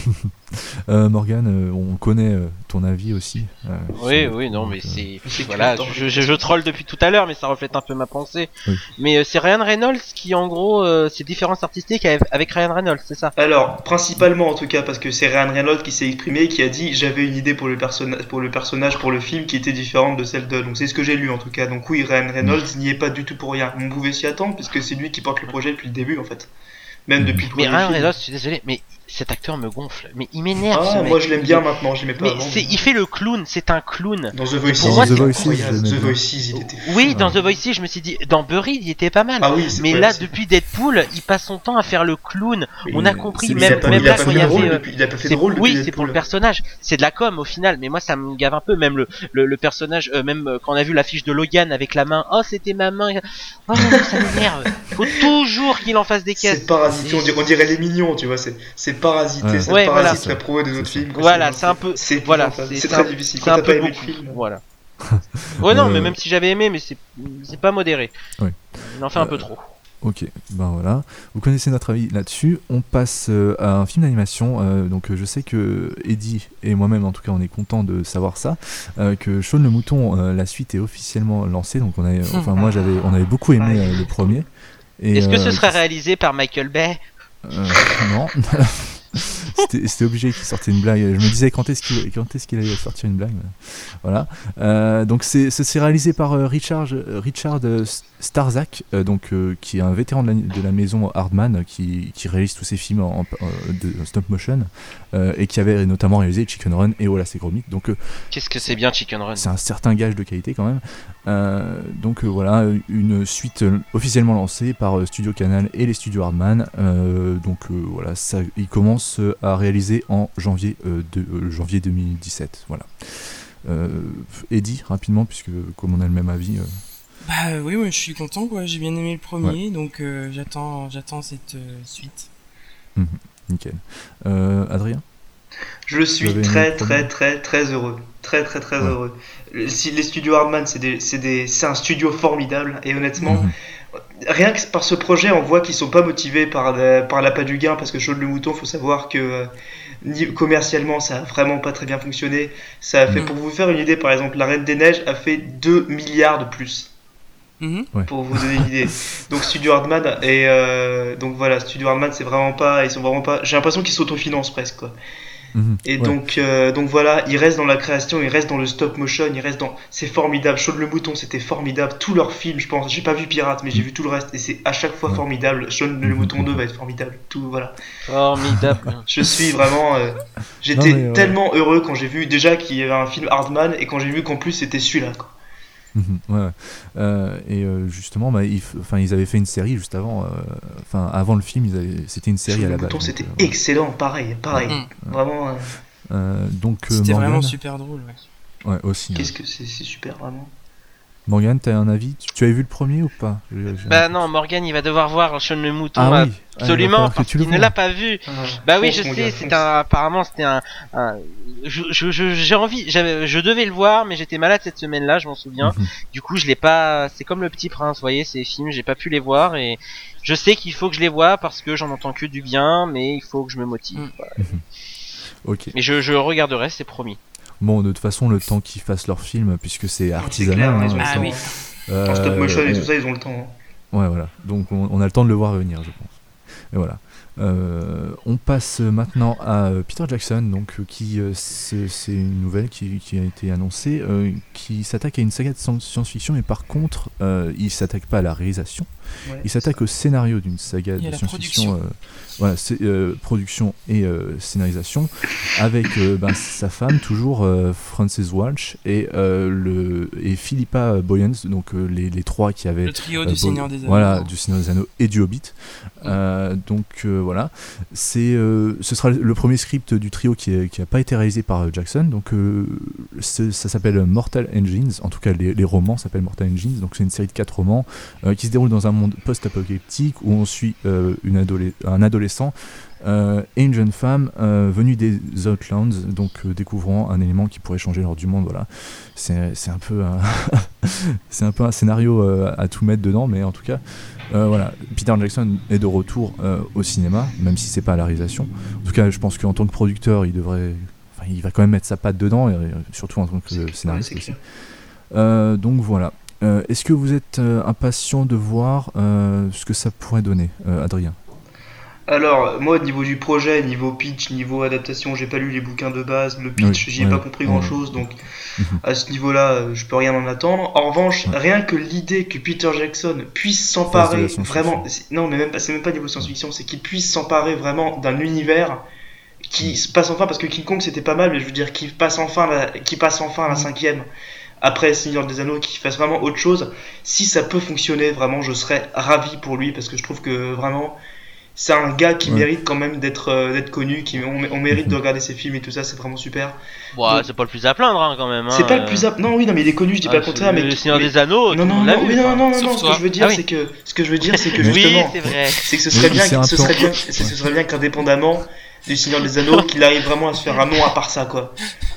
Euh, Morgane, euh, on connaît euh, ton avis aussi. euh, Oui, sur- oui, non, mais donc, euh, c'est. C'est que Voilà, attends, je, je, je troll depuis tout à l'heure, mais ça reflète un peu ma pensée. Oui. Mais euh, c'est Ryan Reynolds qui, en gros, euh, c'est différence artistique avec, avec Ryan Reynolds, c'est ça? Alors, principalement en tout cas, parce que c'est Ryan Reynolds qui s'est exprimé, qui a dit j'avais une idée pour le, personna- pour le personnage, pour le film, qui était différente de celle de. Donc c'est ce que j'ai lu en tout cas. Donc oui, Ryan Reynolds n'y est pas du tout pour rien. On pouvait s'y attendre, puisque c'est lui qui porte le projet depuis le début en fait. Même depuis le Mais premier Ryan film. Reynolds, je suis désolé, mais cet acteur me gonfle. Mais il m'énerve, ce Ah, mec. moi je l'aime bien maintenant, je l'aimais pas Mais avant. c'est, il fait le clown, c'est un clown. Dans The Voices, Pour moi, il c'est- était The Voices, incroyable. je l'aimais The bien. Voices, il était fou. Oui, dans Ouais. The Voices, je me suis dit, dans Buried, il était pas mal. Ah oui, c'est Mais ouais, là, c'est- depuis Deadpool, il passe son temps à faire le clown. Oui, On a mais compris, c'est- il même, a pas, même il a là, pas quand fait il y de rôle avait. euh, depuis, il a pas fait c'est- de rôle depuis oui, Deadpool. c'est pour le personnage. C'est de la com au final, mais moi ça me gave un peu. Même le, le, le personnage, euh, même euh, quand on a vu l'affiche de Logan avec la main, oh c'était ma main, oh ça m'énerve. Faut toujours qu'il en fasse des caisses. C'est parasité, on dirait, on dirait les mignons, tu vois, c'est, c'est parasité, Ouais. ça Ouais, voilà. parasite la prouesse des autres C'est ça. films. quoi, Voilà, c'est un peu. C'est Voilà, épouvantable. c'est c'est c'est très un- difficile. c'est Quand un t'as peu pas aimé le beaucoup. film. Voilà. Ouais non, Euh, mais même si j'avais aimé, mais c'est c'est pas modéré. Oui. Il en fait un Euh, peu trop. Ok, ben voilà. Vous connaissez notre avis là-dessus. On passe euh, à un film d'animation. euh, donc euh, je sais que Eddie et moi-même, en tout cas, on est content de savoir ça. euh, que Shaun le Mouton, euh, la suite est officiellement lancée. Donc on avait, enfin moi j'avais, on avait beaucoup aimé euh, le premier. Et, Est-ce que ce euh, serait réalisé par Michael Bay? euh, non. C'était c'était obligé qu'il sortait une blague. Je me disais quand est-ce qu'il quand est-ce qu'il allait sortir une blague. Voilà. Euh, donc c'est c'est réalisé par euh, Richard euh, Richard euh, Starzak, euh, donc euh, qui est un vétéran de la, de la maison Hardman, euh, qui, qui réalise tous ses films en, en- de stop motion euh, et qui avait notamment réalisé Chicken Run et Wallace et Gromit. Donc euh, Qu'est-ce que c'est bien Chicken Run? c'est un certain gage de qualité quand même. Euh, donc euh, voilà, une suite euh, officiellement lancée par euh, Studio Canal et les studios Hardman. Euh, donc euh, voilà, ça, il commence euh, à réaliser en janvier, euh, de, euh, janvier deux mille dix-sept. Voilà. Euh, Eddie, rapidement, puisque comme on a le même avis. euh, Bah euh, oui, moi je suis content quoi. J'ai bien aimé le premier, donc euh, j'attends, j'attends cette euh, suite. Nickel. Euh, Adrien? Je suis Vous avez très aimé le très premier très très heureux, très très très Ouais. heureux. Le- Si les studios Hardman, c'est des, c'est des, c'est un studio formidable et honnêtement, Mhm. rien que par ce projet, on voit qu'ils sont pas motivés par la, par l'appât du gain parce que Shaun le Mouton, faut savoir que euh, ni- commercialement, ça a vraiment pas très bien fonctionné. Ça a fait, Mhm. pour vous faire une idée, par exemple, La Reine des Neiges a fait deux milliards de plus. Mhm. Pour vous donner une idée. Donc Studio Hardman et euh, donc voilà, Studio Hardman, c'est vraiment pas, ils sont vraiment pas. J'ai l'impression qu'ils s'autofinancent presque quoi. Mhm. Et Ouais. donc, euh, donc voilà, ils restent dans la création, ils restent dans le stop motion, ils restent dans. C'est formidable. Shaun le Mouton, c'était formidable. Tous leurs films, je pense. J'ai pas vu Pirate, mais j'ai vu tout le reste et c'est à chaque fois Ouais. formidable. Shaun le Mhm. Mouton deux va être formidable. Tout voilà. Formidable. Je suis vraiment. euh, J'étais Non, mais, ouais. tellement heureux quand j'ai vu déjà qu'il y avait un film Hardman et quand j'ai vu qu'en plus c'était celui-là. Quoi. Mhm, ouais, ouais. Euh, et euh, justement, bah, ils, f- enfin, ils avaient fait une série juste avant. euh, Enfin, avant le film, ils avaient- c'était une série Shaun à la le base. Mouton, donc, c'était euh, ouais. excellent, pareil, pareil. Mhm. Vraiment. euh, Euh, donc, euh, C'était Morgane, vraiment super drôle. Ouais. ouais, aussi. Qu'est-ce que c'est, c'est super, vraiment. Morgane, t'as un avis? tu, tu avais vu le premier ou pas? je, je... Bah non, Morgane, il va devoir voir Shaun le Mouton. Ah oui. Absolument, ah, parce qu'il ne l'a pas vu. Ah, bah oui, fonce, je mon sais, gars, c'est fonce. un, apparemment c'était un, un je, je, je, j'ai envie, j'avais, je devais le voir, mais j'étais malade cette semaine-là, je m'en souviens. Mhm. Du coup, je l'ai pas, c'est comme Le Petit Prince, vous voyez, ces films, j'ai pas pu les voir et je sais qu'il faut que je les voie parce que j'en entends que du bien, mais il faut que je me motive. Mm. Voilà. Ok. Mais je, je regarderai, c'est promis. Bon, de toute façon, le temps qu'ils fassent leur film, puisque c'est artisanal. clair, ils ont hein, Ah ça- oui. euh, En stop motion et on- tout ça, ils ont le temps. hein. Ouais, voilà. Donc on, on a le temps de le voir venir, je pense. Et voilà. Euh, on passe maintenant à euh, Peter Jackson, donc euh, qui euh, c'est, c'est une nouvelle qui, qui a été annoncée, euh, qui s'attaque à une saga de science-fiction, mais par contre, euh, il s'attaque pas à la réalisation, Ouais, il s'attaque au scénario d'une saga Et à de la science-fiction, production. euh, voilà, c'est, euh, production et euh, scénarisation, avec euh, ben, sa femme toujours euh, Frances Walsh et euh, le et Philippa Boyens, donc euh, les, les trois qui avaient Le trio euh, du Bo- Seigneur des Anneaux. voilà, du Seigneur des Anneaux et du Hobbit. Euh, donc euh, voilà, c'est, euh, ce sera le premier script du trio qui n'a pas été réalisé par euh, Jackson. Donc euh, c'est- ça s'appelle Mortal Engines, en tout cas les, les romans s'appellent Mortal Engines. Donc c'est une série de quatre romans euh, qui se déroule dans un monde post-apocalyptique où on suit euh, une adole- un adolescent euh, et une jeune femme euh, venue des Outlands, donc euh, découvrant un élément qui pourrait changer l'ordre du monde. Voilà, c'est, c'est un peu un c'est un peu un scénario euh, à tout mettre dedans, mais en tout cas, euh, voilà, Peter Jackson est de retour euh, au cinéma, même si c'est pas à la réalisation. En tout cas, je pense qu'en tant que producteur, il devrait, enfin, il va quand même mettre sa patte dedans, et, euh, surtout en tant que C'est- scénariste ouais, c'est aussi. clair. Euh, donc voilà. Euh, est-ce que vous êtes euh, impatient de voir euh, ce que ça pourrait donner, euh, Adrien? Alors, moi, au niveau du projet, niveau pitch, niveau adaptation, j'ai pas lu les bouquins de base, le pitch, Oui, j'y ai ouais, pas compris ouais. grand chose, donc Mhm. à ce niveau-là, euh, je peux rien en attendre. En revanche, Ouais. rien que l'idée que Peter Jackson puisse Fasse de la s'emparer science-fiction. vraiment, c'est- non, mais même pas, c'est même pas niveau science-fiction, c'est qu'il puisse s'emparer vraiment d'un univers qui se passe enfin, parce que King Kong c'était pas mal, mais je veux dire qu'il passe enfin, la, qu'il passe enfin à la cinquième. Après Seigneur des Anneaux, qu'il fasse vraiment autre chose. Si ça peut fonctionner, vraiment, je serais ravi pour lui parce que je trouve que vraiment. C'est un gars qui Ouais. mérite quand même d'être euh, d'être connu, qui, on, on mérite de regarder ses films et tout ça, c'est vraiment super. Bon, Donc- c'est pas le plus à plaindre hein, quand même. C'est hein, pas le euh. plus ap- Non, oui, non, mais il est connu, je dis Ah, pas le contraire, mais. Le Seigneur mais- des Anneaux, Non, tout le non, monde l'a non, vu, oui, non, enfin. non, non, Sauf non, ce toi. que je veux dire, Ah oui. c'est que. Ce que je veux dire, c'est que Oui, justement. c'est vrai. C'est que ce serait Oui, bien, c'est un ce peu- serait bien, ce ce serait bien qu'indépendamment du Seigneur des Anneaux, qu'il arrive vraiment à se faire un nom à part ça, quoi.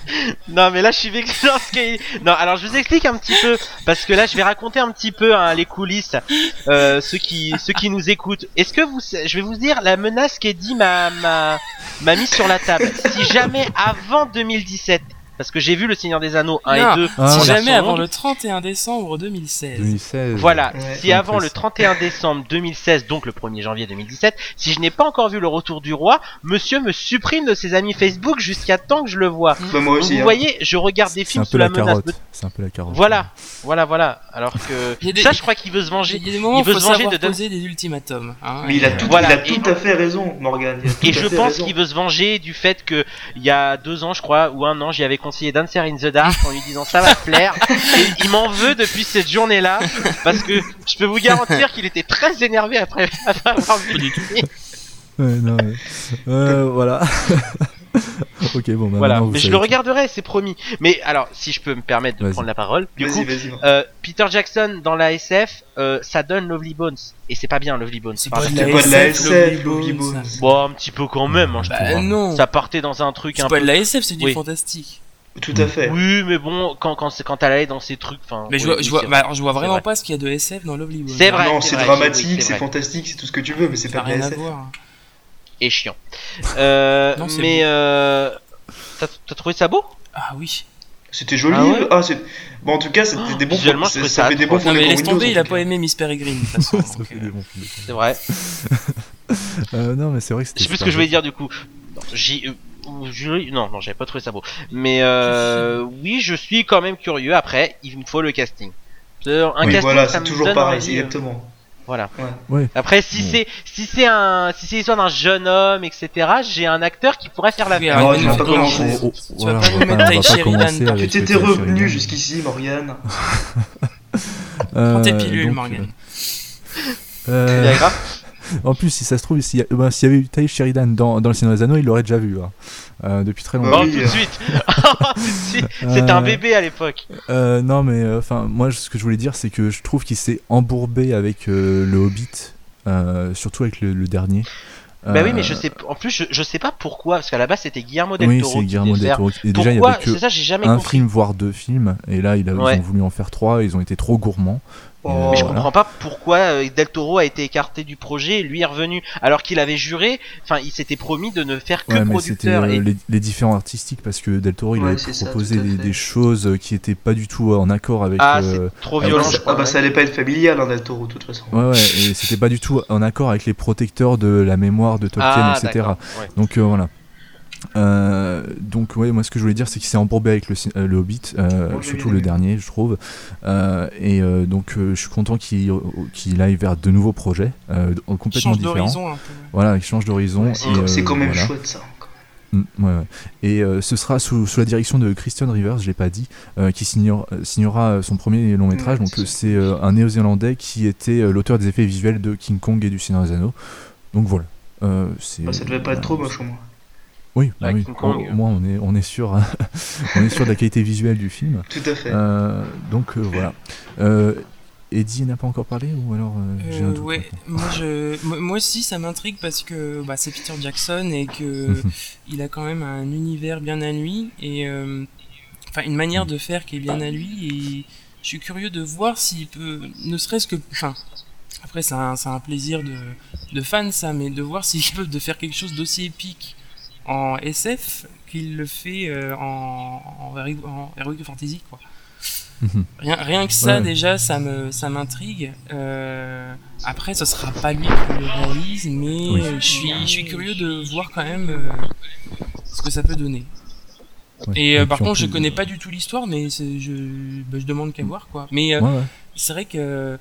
Non mais là je suis vexé parce que... Non alors je vous explique un petit peu parce que là je vais raconter un petit peu hein, les coulisses euh, ceux qui ceux qui nous écoutent. Est-ce que vous je vais vous dire la menace qu'Eddie m'a m'a m'a mise sur la table. Si jamais avant deux mille dix-sept parce que j'ai vu le Seigneur des Anneaux un Non, et deux Ah, si en jamais version avant longue. le trente et un décembre deux mille seize. deux mille seize. Voilà, Ouais. si Ouais, avant plus. le trente et un décembre deux mille seize, donc le premier janvier deux mille dix-sept, si je n'ai pas encore vu le retour du roi, monsieur me supprime de ses amis Facebook jusqu'à temps que je le vois. Bah, moi Donc aussi. vous hein. voyez, je regarde des C'est films un sous peu la la menace. carotte. C'est un peu la carotte. Voilà, voilà, voilà. Alors que Il y a des- ça, je crois qu'il veut se venger. Il y a des moments où il veut il faut se venger savoir de Dun- poser des ultimatums. Hein, Mais il a tout, Voilà, il a et- tout à fait raison, Morgan. Il a tout Et à je fait pense raison. qu'il veut se venger du fait que il y a deux ans, je crois, ou un an, j'y avais conseillé Dancer in the Dark en lui disant ça va te plaire. Et il m'en veut depuis cette journée-là parce que je peux vous garantir qu'il était très énervé après, après avoir vu. Ouais, non, mais... euh, voilà. Ok, bon, bah, Voilà, maintenant, vous mais je savez le tout. regarderai, c'est promis. Mais alors, si je peux me permettre de Vas-y. prendre la parole, du Vas-y, coup, vas-y. euh, Peter Jackson dans la S F, euh, ça donne Lovely Bones. Et c'est pas bien Lovely Bones. C'est Enfin, pas de C'est la pas de la S F, S F, Lovely Lovely Bones. Bones. Bon, un petit peu quand même, hein, je Bah trouve. hein. non. Ça partait dans un truc C'est un pas peu. de la S F, c'est du Oui. fantastique. Tout à fait. Oui, mais bon, quand quand c'est quand elle allait dans ces trucs, enfin. Mais je oui, vois, oui, je vois, c'est bah, vrai. alors, je vois C'est vraiment vrai. pas ce qu'il y a de S F dans Lovely Bones. C'est vrai. Non, c'est c'est vrai, dramatique, oui, c'est c'est vrai. fantastique, c'est tout ce que tu veux, mais c'est Ça pas n'a de la rien à S F. voir. Et chiant. Euh, Non, c'est mais beau. euh, t'as t'as trouvé ça beau? Ah oui. C'était joli. Ah ouais ah, c'est... Bon, en tout cas, c'était des bons. visuellement, je ça, trouvais ça ça fait des bons atroce. pour Non les mais laisse Windows, tomber, en il a tout pas cas. aimé Miss Peregrine de toute façon. Ça donc, fait euh, des bons films. C'est vrai. Euh, non, mais c'est vrai que Je c'était. sais plus ce super que je voulais beau. dire du coup. Non, J'ai. euh, je- Non, non, j'avais pas trouvé ça beau. Mais euh, oui, je suis quand même curieux. Après, il me faut le casting. Euh, Un Oui, casting, voilà, ça c'est me toujours donne pareil, envie, c'est euh, exactement. Voilà. Ouais. Après, si Bon. c'est si c'est un si c'est l'histoire d'un jeune homme, et cetera. J'ai un acteur qui pourrait faire la. Oui, faire. alors, Oh, il tu va vas pas nous- commencer. Oh, oh, Tu vas voilà, pas on nous va mettre pas- on Ty va pas Sheridan commencer quand avec Tu t'étais Ty Sheridan. revenu jusqu'ici, Morgan. Prends tes Euh, pilules, donc, Morgan. euh, C'est grave. En plus, si ça se trouve, s'il y, a, ben, s'il y avait eu Taï Sheridan dans, dans Le Seigneur des Anneaux, il l'aurait déjà vu hein, euh, depuis très longtemps. Oh, tout de suite, tout de suite. C'était un bébé à l'époque. Euh, non, mais enfin, euh, moi, ce que je voulais dire, c'est que je trouve qu'il s'est embourbé avec euh, le Hobbit, euh, surtout avec le, le dernier. Bah oui, mais je sais, en plus, je, je sais pas pourquoi, parce qu'à la base c'était Guillermo del oui, Toro. Oui, c'est Guillermo del Toro. Et déjà, il y avait que c'est ça, j'ai jamais un compris. film, voire deux films, et là, il a, ouais. ils ont voulu en faire trois, ils ont été trop gourmands. Oh. Mais je comprends pas pourquoi Del Toro a été écarté du projet et lui est revenu alors qu'il avait juré, enfin il s'était promis de ne faire que ouais, producteur. Mais et... les, les différents artistiques parce que Del Toro il ouais, avait proposé des, des choses qui étaient pas du tout en accord avec. Ah euh, c'est trop violent. Ah bah, je crois, ah bah ouais. ça allait pas être familial hein, Del Toro de toute façon. Ouais ouais et c'était pas du tout en accord avec les protecteurs de la mémoire de Tolkien ah, et cetera. Ouais. Donc euh, voilà. Euh, donc ouais moi ce que je voulais dire c'est qu'il s'est embourbé avec le, euh, le Hobbit euh, bon, surtout le dernier je trouve euh, et euh, donc euh, je suis content qu'il, qu'il aille vers de nouveaux projets euh, complètement change différents d'horizon un peu. Voilà il change d'horizon ouais, c'est, et, c'est euh, quand même voilà. chouette ça mmh, ouais, ouais. Et euh, ce sera sous, sous la direction de Christian Rivers je l'ai pas dit euh, qui signera, signera son premier long métrage mmh, donc c'est, c'est euh, un néo-zélandais qui était euh, l'auteur des effets visuels de King Kong et du Seigneur des Anneaux donc voilà euh, c'est, bah, ça devait pas être trop moche au moins. Oui, bah oui. Au, au moins on est on est sûr on est sûr de la qualité visuelle du film. Tout à fait. Euh, donc euh, voilà. Euh, Eddie n'a pas encore parlé ou alors euh, j'ai un doute. Ouais, moi je moi aussi ça m'intrigue parce que bah, c'est Peter Jackson et que il a quand même un univers bien à lui et euh, enfin une manière de faire qui est bien à lui et je suis curieux de voir s'il peut ne serait-ce que enfin après c'est un c'est un plaisir de de fan ça mais de voir s'il peut de faire quelque chose d'aussi épique en S F qu'il le fait euh, en, en, en Heroic Fantasy quoi. Mm-hmm. Rien, rien que ça ouais. déjà ça me ça m'intrigue. Euh, après ce sera pas lui qui le réalise mais oui. je suis je suis curieux de voir quand même euh, ce que ça peut donner. Ouais. Et, euh, et par contre je connais pas du tout l'histoire mais c'est, je bah, je demande qu'à mm. voir quoi. Mais euh, ouais, ouais. c'est vrai que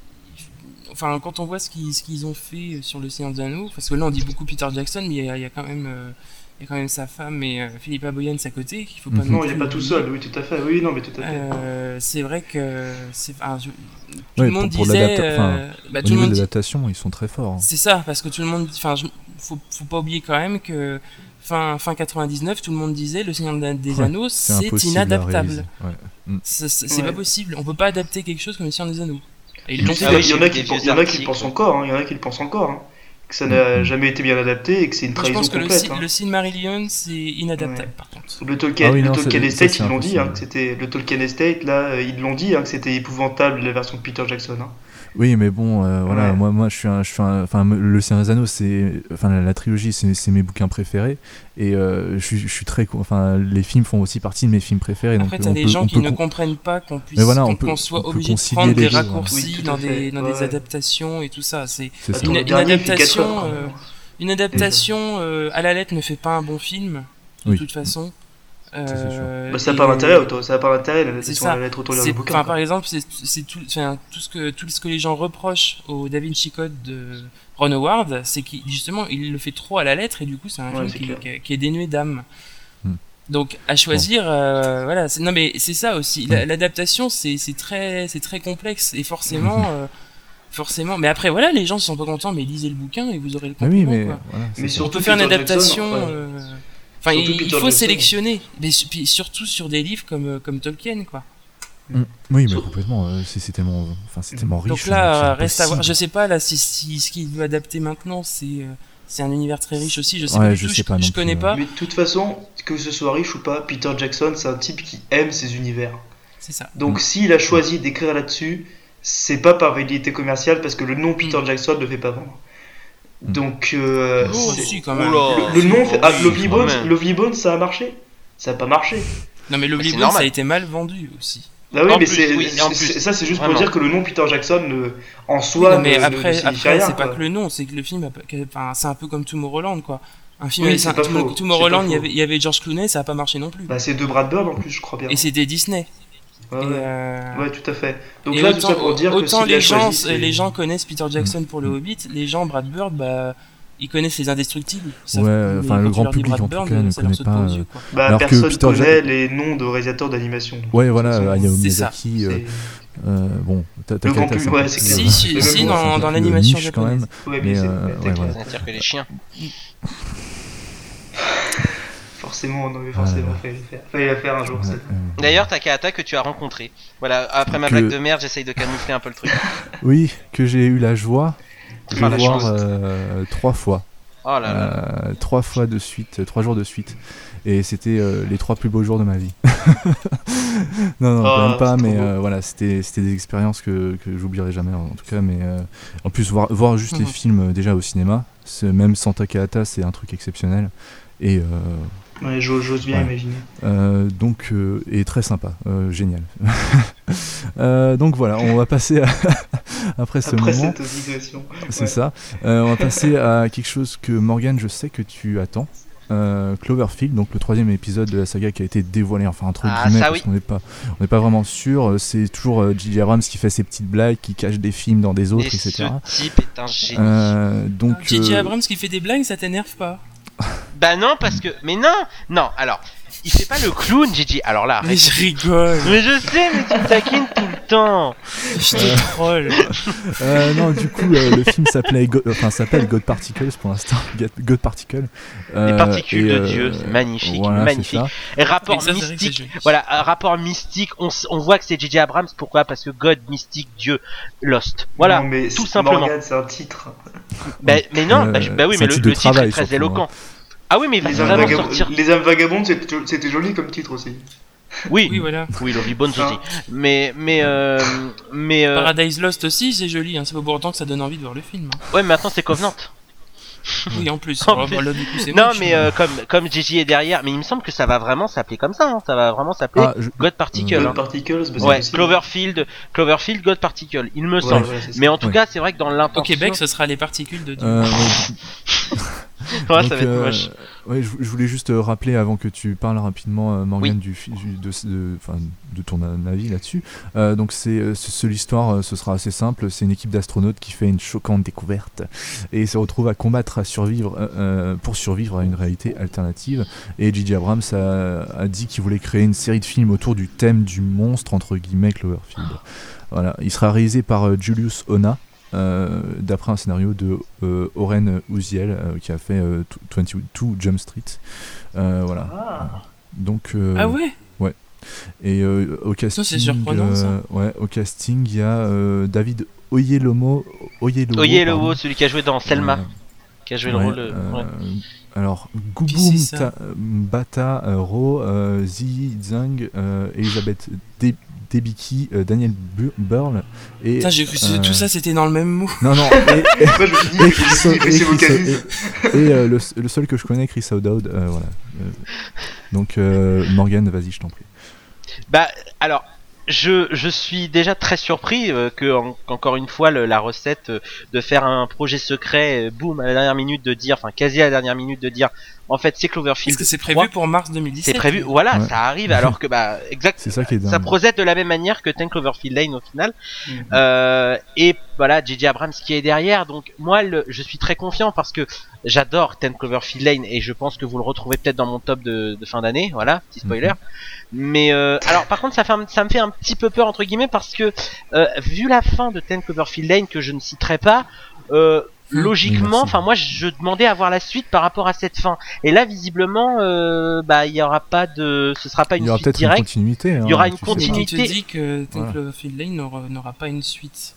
enfin quand on voit ce qu'ils ce qu'ils ont fait sur le Seigneur des Anneaux parce que là on dit beaucoup Peter Jackson mais il y a, y a quand même euh, il y a quand même sa femme et euh, Philippa Boyens à côté qu'il faut pas mm-hmm. non il est pas tout seul oui tout à fait oui non mais tout à fait euh, c'est vrai que c'est enfin, je, tout ouais, le monde pour, pour disait euh, bah, tout au niveau de l'adaptation ils sont très forts hein. C'est ça parce que tout le monde enfin faut faut pas oublier quand même que fin fin quatre-vingt-dix-neuf tout le monde disait le Seigneur des ouais, Anneaux c'est, c'est inadaptable ouais. mm. c'est, c'est, c'est ouais. pas possible on peut pas adapter quelque chose comme le Seigneur des Anneaux. Et il, ah, il y en a qui, il y en a qui le pensent encore, hein, il y en a qui le pensent encore, hein, que ça n'a mmh. jamais été bien adapté et que c'est une trahison complète. Je pense que complète, le, hein. le Silmarillion c'est inadaptable ouais. par contre. Le Tolkien, ah oui, non, le Tolkien Estate ils l'ont dit, hein, que c'était le Tolkien Estate là ils l'ont dit hein, que c'était épouvantable la version de Peter Jackson. Hein. Oui mais bon euh, voilà ouais. moi moi je suis un, je suis un, enfin le Seigneur des Anneaux c'est enfin la, la trilogie c'est, c'est mes bouquins préférés et euh, je, je suis très enfin les films font aussi partie de mes films préférés. Après donc t'as des peut, gens qui peut, ne comprennent pas qu'on puisse voilà, qu'on, peut, qu'on soit obligé de prendre des raccourcis oui, dans des dans ouais. des adaptations et tout ça c'est, c'est ça. Une, une adaptation euh, une adaptation euh, à la lettre ne fait pas un bon film de oui. toute façon. Euh, bah, ça n'a pas d'intérêt auto, ça n'a pas d'intérêt l'adaptation à la lettre autour du bouquin. Par exemple, c'est, c'est tout, tout ce que tout ce que les gens reprochent au Da Vinci Code de Ron Howard, c'est qu'il justement il le fait trop à la lettre et du coup c'est un ouais, film c'est qui, qui, qui est dénué d'âme. Hmm. Donc à choisir, bon. euh, voilà. C'est, non mais c'est ça aussi. La, l'adaptation c'est c'est très c'est très complexe et forcément. euh, Forcément, mais après voilà, les gens ne sont pas contents, mais lisez le bouquin et vous aurez le compliment. Oui, mais, quoi. Voilà, mais surtout on peut faire une adaptation. Jackson, euh... Enfin, il, il faut Jackson. sélectionner, mais puis surtout sur des livres comme comme Tolkien, quoi. Mmh. Oui, mais complètement. Euh, c'est, c'est tellement, enfin, c'est tellement riche. Donc là, reste à voir. Je sais pas là si, si ce qu'il veut adapter maintenant, c'est euh, c'est un univers très riche aussi. Je sais ouais, pas je tout, sais je, pas. Je connais plus, pas. Mais de toute façon, que ce soit riche ou pas, Peter Jackson, c'est un type qui aime ses univers. C'est ça. Donc, mmh. s'il a choisi d'écrire là-dessus, c'est pas par validité commerciale parce que le nom Peter mmh. Jackson ne fait pas vendre. Donc, euh, oh, c'est... si, quand même. le, le nom, fait... ah, Lovely Bones, Lovely Bones, ça a marché. Ça a pas marché. Non, mais Lovely Bones, ça a été mal vendu aussi. Bah oui, en mais plus, c'est, oui, c'est, c'est, ça, c'est juste Vraiment. pour dire que le nom Peter Jackson ne, en soi, oui, non, mais ne, après, ne signifie après, rien. C'est quoi. pas que le nom, c'est que le film, a, enfin, c'est un peu comme Tomorrowland, quoi. Un film, oui, avec, c'est un, pas Tomorrow, faux. Tomorrowland, il y avait, il y avait George Clooney, ça a pas marché non plus. Bah, c'est de Brad Bird en plus, je crois bien. Et c'était Disney. Ouais, et ouais. Euh... ouais, tout à fait. Donc et là, autant, tout ça pour dire autant que les gens, choisi, c'est... les gens connaissent Peter Jackson pour le Hobbit, les gens Brad Bird, bah, ils connaissent les Indestructibles. Ouais, enfin le grand public en tout cas ne connaît pas. Bah, alors personne que Peter connaît Jack... les noms de réalisateurs d'animation. Ouais, voilà, Hayao Miyazaki. Euh, Euh, bon, Le grand Takahata, public, c'est un ouais, peu c'est plus, clair. Si, si, Mais si, bon, dans, c'est un peu dans plus l'animation niche quand japonaise. même. Ouais, Mais mais c'est- euh, c'est ouais, clair. voilà. C'est-à-dire que les chiens. Forcément, non mais forcément, Ouais. fallait le faire. Fallait la faire un jour, Ouais, ça. euh, D'ailleurs, Takahata que tu as rencontré. Voilà, après ma Que- blague de merde, j'essaye de camoufler un peu le truc. Oui, que j'ai eu la joie de Ah, la voir chance. euh, trois fois. Oh là là. Euh, trois fois de suite, euh, trois jours de suite. Et c'était euh, les trois plus beaux jours de ma vie. non, non, Oh, quand même pas, c'est mais trop beau. euh, voilà, c'était, c'était des expériences que, que j'oublierai jamais en tout cas. Mais euh, en plus, voir, voir juste les Mhm. films euh, déjà au cinéma, c'est, même sans Takahata, c'est un truc exceptionnel. Et euh, Ouais, j'ose j'ose bien Ouais. imaginer. euh, donc, euh, et très sympa, euh, génial. Euh, donc voilà, on va passer à après ce Après moment. cette digression. C'est Ouais. ça. Euh, on va passer à quelque chose que Morgane, je sais que tu attends. Euh, Cloverfield, donc le troisième épisode de la saga qui a été dévoilé, enfin entre Ah, guillemets, ça, parce oui. qu'on n'est pas, on n'est pas vraiment sûr. Euh, C'est toujours euh, J J Abrams qui fait ses petites blagues, qui cache des films dans des autres, Et et cetera. ce type est un génie. Euh, donc, J J euh, Abrams qui fait des blagues, ça t'énerve pas? Bah non, parce que. Mais non Non, alors. Il fait pas le clown, J J. Alors là, Mais arrête. je rigole, Mais je sais, mais tu me taquines tout le temps. je te troll. euh, non, du coup, euh, le film s'appelait, Go- enfin, s'appelle God Particles pour l'instant. God- God Particle. Les Euh, particules et, de euh, Dieu, c'est magnifique, voilà, c'est magnifique. ça. Et rapport Et ça, c'est vrai que c'est mystique, joli. voilà, un rapport mystique, on, s- on voit que c'est J J Abrams, pourquoi? Parce que God, mystique, Dieu, Lost. Voilà, Non, mais tout c'est- simplement. Morgane, c'est un titre. Bah, mais non, Euh, bah, je- bah oui, c'est mais un le, titre le de titre est travail, très surtout, éloquent. Ah oui, mais il va Les âmes, vraiment vagab- sortir. les âmes vagabondes, c'était c'était joli comme titre aussi. Oui, Oui, voilà. oui, Lovely Bones Ah. aussi. Mais, mais, euh, mais, euh, Paradise Lost aussi, c'est joli, hein. C'est pas pour autant que ça donne envie de voir le film. hein. ouais, mais maintenant c'est Covenant. Oui, en plus. En Alors, plus. bah, là, du coup, c'est Non, moche, mais hein. euh, comme, comme J J est derrière, mais il me semble que ça va vraiment s'appeler comme ça, hein. Ça va vraiment s'appeler Ah, je- God Particle. God hein. Particles, bah, c'est Ouais, possible. Cloverfield, Cloverfield, God Particle, il me Ouais, semble. voilà, c'est ça. Mais en tout Ouais. cas, c'est vrai que dans Au l'intention. Québec, ce sera les particules de Dieu. Euh, Ouais, Donc, ça va être euh, moche. ouais, je, je voulais juste euh, rappeler avant que tu parles rapidement, euh, Morgane, du, fi- du- de, de, enfin, de ton a- avis là-dessus. Euh, donc, c'est, euh, ce- ce- l'histoire, euh, ce sera assez simple. C'est une équipe d'astronautes qui fait une choquante découverte et se retrouve à combattre, à survivre, euh, euh, pour survivre à une réalité alternative. Et J J Abrams a, a dit qu'il voulait créer une série de films autour du thème du monstre entre guillemets Cloverfield. Voilà, il sera réalisé par euh, Julius Ona. Euh, d'après un scénario de euh, Oren Uziel euh, qui a fait euh, vingt-deux Jump Street. Euh, voilà. Ah. Donc, euh, Ah ouais? et euh, au casting, c'est surprenant, ça. euh, ouais, au casting, il y a euh, David Oyelowo. Oyelowo, Oye le pardon. haut, celui qui a joué dans Selma, Euh, qui a joué le ouais, rôle. de- euh, ouais. Alors, Qui Gubum c'est, ça Ta- Bata euh, Ro, euh, Zi Zhang, euh, Elisabeth De- Debicki, euh, Daniel Bu- Burl et Putain, j'ai cru que euh, tout ça c'était dans le même mot. non non et, et- Après, je me suis dit, et mais Chris- c'est et mais c'est Chris- vocalise. et- et, euh, le, le seul que je connais, Chris O'Dowd, euh, voilà. Euh, donc euh, Morgane, vas-y, je t'en prie. Bah, alors, je, je suis déjà très surpris euh, que, en- qu'encore une fois, le- la recette euh, de faire un projet secret, euh, boum, à la dernière minute de dire, enfin, quasi à la dernière minute de dire, en fait, c'est Cloverfield. Est-ce que c'est trois. prévu pour mars deux mille dix-sept? C'est prévu, voilà, Ouais. ça arrive, alors que, bah, exact. C'est ça qui est dingue. Ça procède de la même manière que Ten Cloverfield Lane au final. Mhm. Euh, et voilà, J J Abrams qui est derrière. Donc moi, le, je suis très confiant parce que j'adore Ten Cloverfield Lane et je pense que vous le retrouvez peut-être dans mon top de, de fin d'année. Voilà, petit spoiler. Mhm. Mais euh, alors par contre, ça, fait un- ça me fait un petit peu peur entre guillemets parce que euh, vu la fin de Ten Cloverfield Lane que je ne citerai pas. Euh, Logiquement, merci. enfin moi je demandais à voir la suite par rapport à cette fin. Et là visiblement, euh, bah il y aura pas de, ce sera pas Il une y aura suite peut-être une directe. continuité. hein, Il y aura une tu sais pas. Mais continuité. qui te dit que Ten Voilà. Cloverfield Lane n'aura, n'aura pas une suite?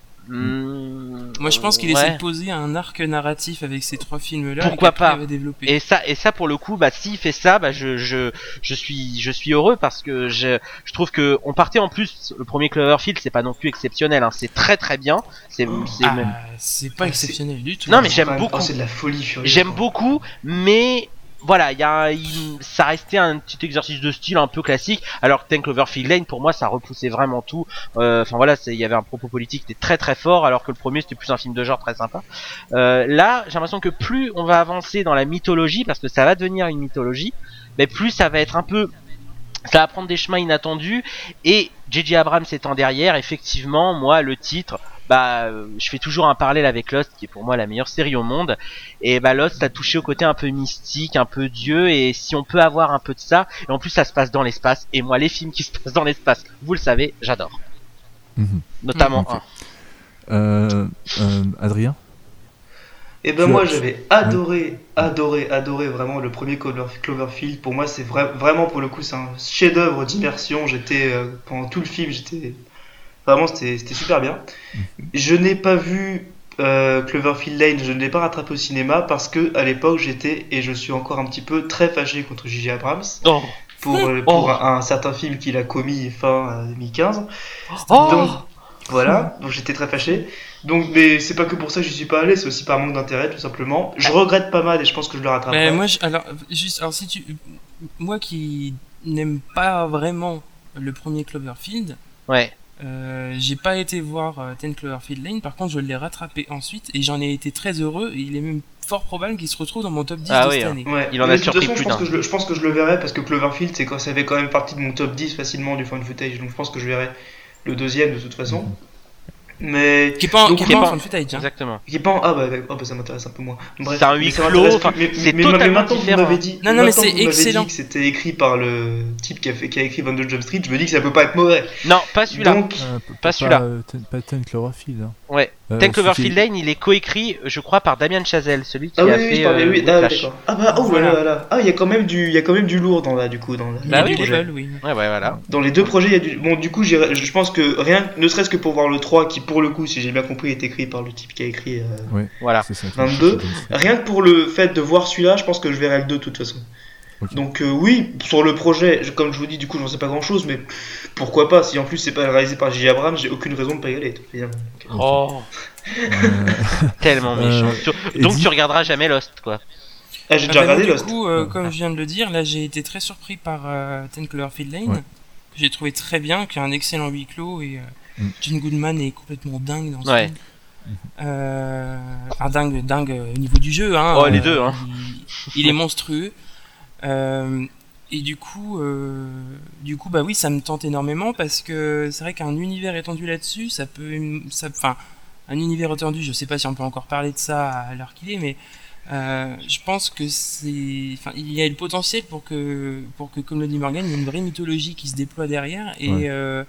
Hmm, Moi je pense qu'il ouais. essaie de poser un arc narratif avec ces trois films-là. Pourquoi et qu'après, pas il va développer. Et ça, et ça pour le coup, bah s'il fait ça, bah je, je, je suis, je suis heureux parce que je, je trouve que on partait en plus. Le premier Cloverfield, c'est pas non plus exceptionnel, hein, c'est très très bien. C'est, c'est Ah, même- c'est pas Ah, exceptionnel du tout. Non, mais C'est j'aime quand même- beaucoup. oh, c'est de la folie furieuse. j'aime quoi. beaucoup, mais voilà, il y a, un- il- ça restait un petit exercice de style un peu classique. Alors que Ten Cloverfield Lane, pour moi, ça repoussait vraiment tout. Euh, Enfin voilà, c'est- il y avait un propos politique qui était très très fort, alors que le premier c'était plus un film de genre très sympa. Euh, là, j'ai l'impression que plus on va avancer dans la mythologie, parce que ça va devenir une mythologie, mais plus ça va être un peu, ça va prendre des chemins inattendus. Et J J Abrams étant derrière, effectivement, moi le titre, bah, euh, je fais toujours un parallèle avec Lost, qui est pour moi la meilleure série au monde. Et bah Lost a touché au côté un peu mystique, un peu Dieu, et si on peut avoir un peu de ça, et en plus ça se passe dans l'espace. Et moi les films qui se passent dans l'espace, vous le savez, j'adore. Mhm. notamment Ok. un. Euh, euh, Adrien. Et ben Tu moi as- j'avais adoré, adoré, adoré vraiment le premier Clover- Cloverfield. Pour moi c'est vrai, vraiment pour le coup c'est un chef-d'œuvre d'immersion. J'étais euh, pendant tout le film, j'étais vraiment c'était c'était super bien. Je n'ai pas vu euh, Cloverfield Lane, je ne l'ai pas rattrapé au cinéma parce que à l'époque j'étais et je suis encore un petit peu très fâché contre J J Abrams Oh, pour euh, pour Oh. un, un certain film qu'il a commis fin euh, deux mille quinze. oh Donc voilà, donc j'étais très fâché. Donc, mais c'est pas que pour ça que je suis pas allé, c'est aussi par manque d'intérêt, tout simplement. Je regrette pas mal et je pense que je le rattraperai. Mais moi, je- alors, juste, alors si tu, moi qui n'aime pas vraiment le premier Cloverfield, Ouais. euh, j'ai pas été voir euh, dix Cloverfield Lane. Par contre, je l'ai rattrapé ensuite et j'en ai été très heureux. Et il est même fort probable qu'il se retrouve dans mon top dix Ah de oui, cette hein. année. Ouais. Il en a Mais de toute surpris façon, je plus pense, d'un. que je, le- je pense que je le verrai parce que Cloverfield, c'est quand ça fait quand même partie de mon top dix facilement du fan footage. Donc je pense que je verrai le deuxième de toute façon. Mais. Qui est pas, Donc, qui est oui, pas en pas- fan footage. Hein. Exactement. Qui est pas en- Ah bah, oh bah ça m'intéresse un peu moins. Bref, C'est un mais huis ça clos, m'intéresse enfin, plus. Mais, c'est mais, mais, totalement maintenant que vous différent. m'avez dit, Non, non, mais maintenant c'est que vous m'avez excellent. dit que c'était écrit par le type qui a, fait, qui a écrit vingt-deux Jump Street, je me dis que ça peut pas être mauvais. Non, pas celui-là. Donc, Euh, p- Pas celui-là. euh, ten- Pas Ten Cloverfield. Hein. Ouais. Euh, Ten celui Cloverfield qui est- Lane, il est coécrit, je crois, par Damien Chazelle, celui qui ah oui, a oui, fait je parlais, euh, oui, ah, Whiplash. d'accord. Ah bah, oh Voilà. voilà, voilà. Ah, il y a quand même du, il y a quand même du lourd dans là, du coup, dans, la- Il y Bah a dans du le oui. projet. level, oui. Ouais, ouais, voilà. Dans les deux projets, il y a du. Bon, du coup, j'irai- je pense que rien, ne serait-ce que pour voir le trois, qui pour le coup, si j'ai bien compris, est écrit par le type qui a écrit. euh, Ouais, Voilà. c'est ça. vingt-deux. Rien que pour le fait de voir celui-là, je pense que je verrai le deux de toute façon. Ok. Donc, euh, oui, sur le projet, je- comme je vous dis, du coup, j'en sais pas grand chose, mais pourquoi pas, si en plus c'est pas réalisé par J J Abrams, j'ai aucune raison de pas y aller, évidemment. Oh, Euh, tellement méchant. Euh, Tu- Donc Eddie tu regarderas jamais Lost, quoi. Ah, j'ai Ah déjà bah, moi, regardé du Lost. coup, euh, Ouais. comme je viens de le dire, là j'ai été très surpris par euh, dix Cloverfield Lane. Ouais. Que j'ai trouvé très bien, qui a un excellent huis clos et euh, Mm. John Goodman est complètement dingue dans ce Ouais. film. Euh, enfin dingue, dingue euh, au niveau du jeu. Hein, Oh, les deux, hein. Il, il est monstrueux. Euh, et du coup, euh, du coup, bah oui, ça me tente énormément parce que c'est vrai qu'un univers étendu là-dessus, ça peut, ça, enfin, un univers étendu, je sais pas si on peut encore parler de ça à l'heure qu'il est, mais euh, je pense que c'est, enfin, il y a le potentiel pour que, pour que, comme le dit Morgan, il y ait une vraie mythologie qui se déploie derrière et Ouais. euh,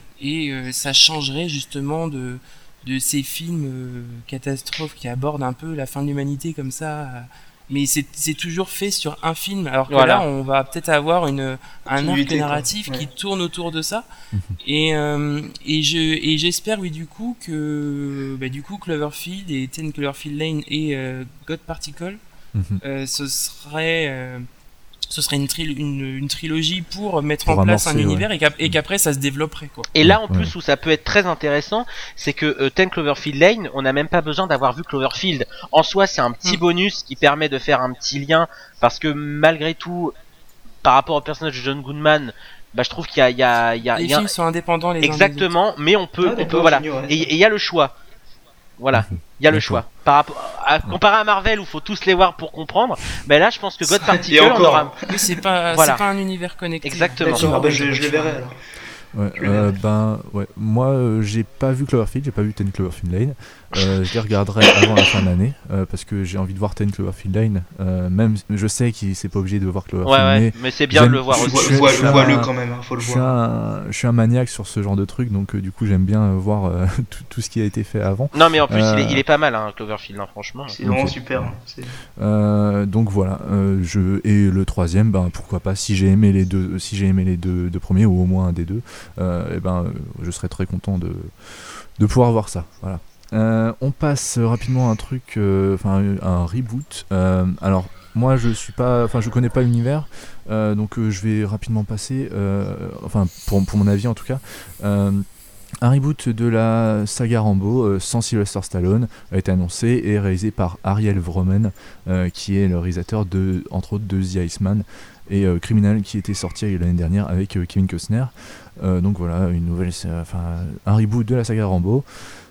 et euh, ça changerait justement de de ces films euh, catastrophes qui abordent un peu la fin de l'humanité comme ça. euh, mais c'est c'est toujours fait sur un film, alors que Voilà. là, on va peut-être avoir une un arc Continuité, quoi. narratif qui Ouais. tourne autour de ça. Et euh, et je et j'espère oui du coup que bah, du coup Cloverfield et dix Cloverfield Lane et euh, God Particle, Mhm. euh, ce serait euh, ce serait une, tril- une, une trilogie pour mettre Pour en place un amorcer, univers ouais. et qu'ap- et qu'après ça se développerait quoi. Et là, en Ouais. plus, où ça peut être très intéressant, c'est que euh, dix Cloverfield Lane, on n'a même pas besoin d'avoir vu Cloverfield. En soi, c'est un petit Mm. bonus qui permet de faire un petit lien, parce que malgré tout, par rapport au personnage de John Goodman, bah, je trouve qu'il y a, il y a, il y a, Les il y a- films sont indépendants les uns des autres. exactement, mais on peut, Ah, on peut, d'accord, voilà. j'ignorais. Et et il y a le choix. Voilà, il y a le D'accord. choix. Par rapport à, comparé à Marvel où faut tous les voir pour comprendre, ben là je pense que God Et Particle encore. on aura Oui, c'est pas Voilà. c'est pas un univers connecté. Exactement. D'accord, ah bah, je, D'accord, je les verrai alors. Ouais, Je l'ai euh, vu. ben ouais, moi euh, j'ai pas vu Cloverfield, j'ai pas vu dix Cloverfield Lane. Euh, je les regarderai avant la fin de l'année euh, parce que j'ai envie de voir dix Cloverfield Lane. Euh, même je sais qu'il c'est pas obligé de voir Ouais Cloverfield, ouais, mais mais c'est bien de j'aime- le voir je- aussi. Vois- je- vois- je suis Vois-le un- quand même, hein, faut le je suis, voir. un, je suis un maniaque sur ce genre de truc, donc euh, du coup j'aime bien euh, voir euh, tout, tout ce qui a été fait avant. Non mais en plus Euh, il, est, il est pas mal hein, Cloverfield hein, franchement. C'est vraiment Ok. super. hein, c'est- Euh, donc voilà, euh, je et le troisième, ben pourquoi pas. Si j'ai aimé les deux, si j'ai aimé les deux, deux premiers ou au moins un des deux, euh, et ben euh, je serais très content de de pouvoir voir ça. Voilà. Euh, on passe rapidement à un truc, euh, enfin un reboot. Euh, alors moi je suis pas, enfin je connais pas l'univers, euh, donc euh, je vais rapidement passer, euh, enfin pour pour mon avis en tout cas. Euh, Un reboot de la saga Rambo euh, sans Sylvester Stallone a été annoncé et réalisé par Ariel Vromen, euh, qui est le réalisateur de, entre autres de The Iceman et euh, Criminal, qui était sorti l'année dernière avec euh, Kevin Costner. Euh, donc voilà, une nouvelle, euh, enfin un reboot de la saga Rambo.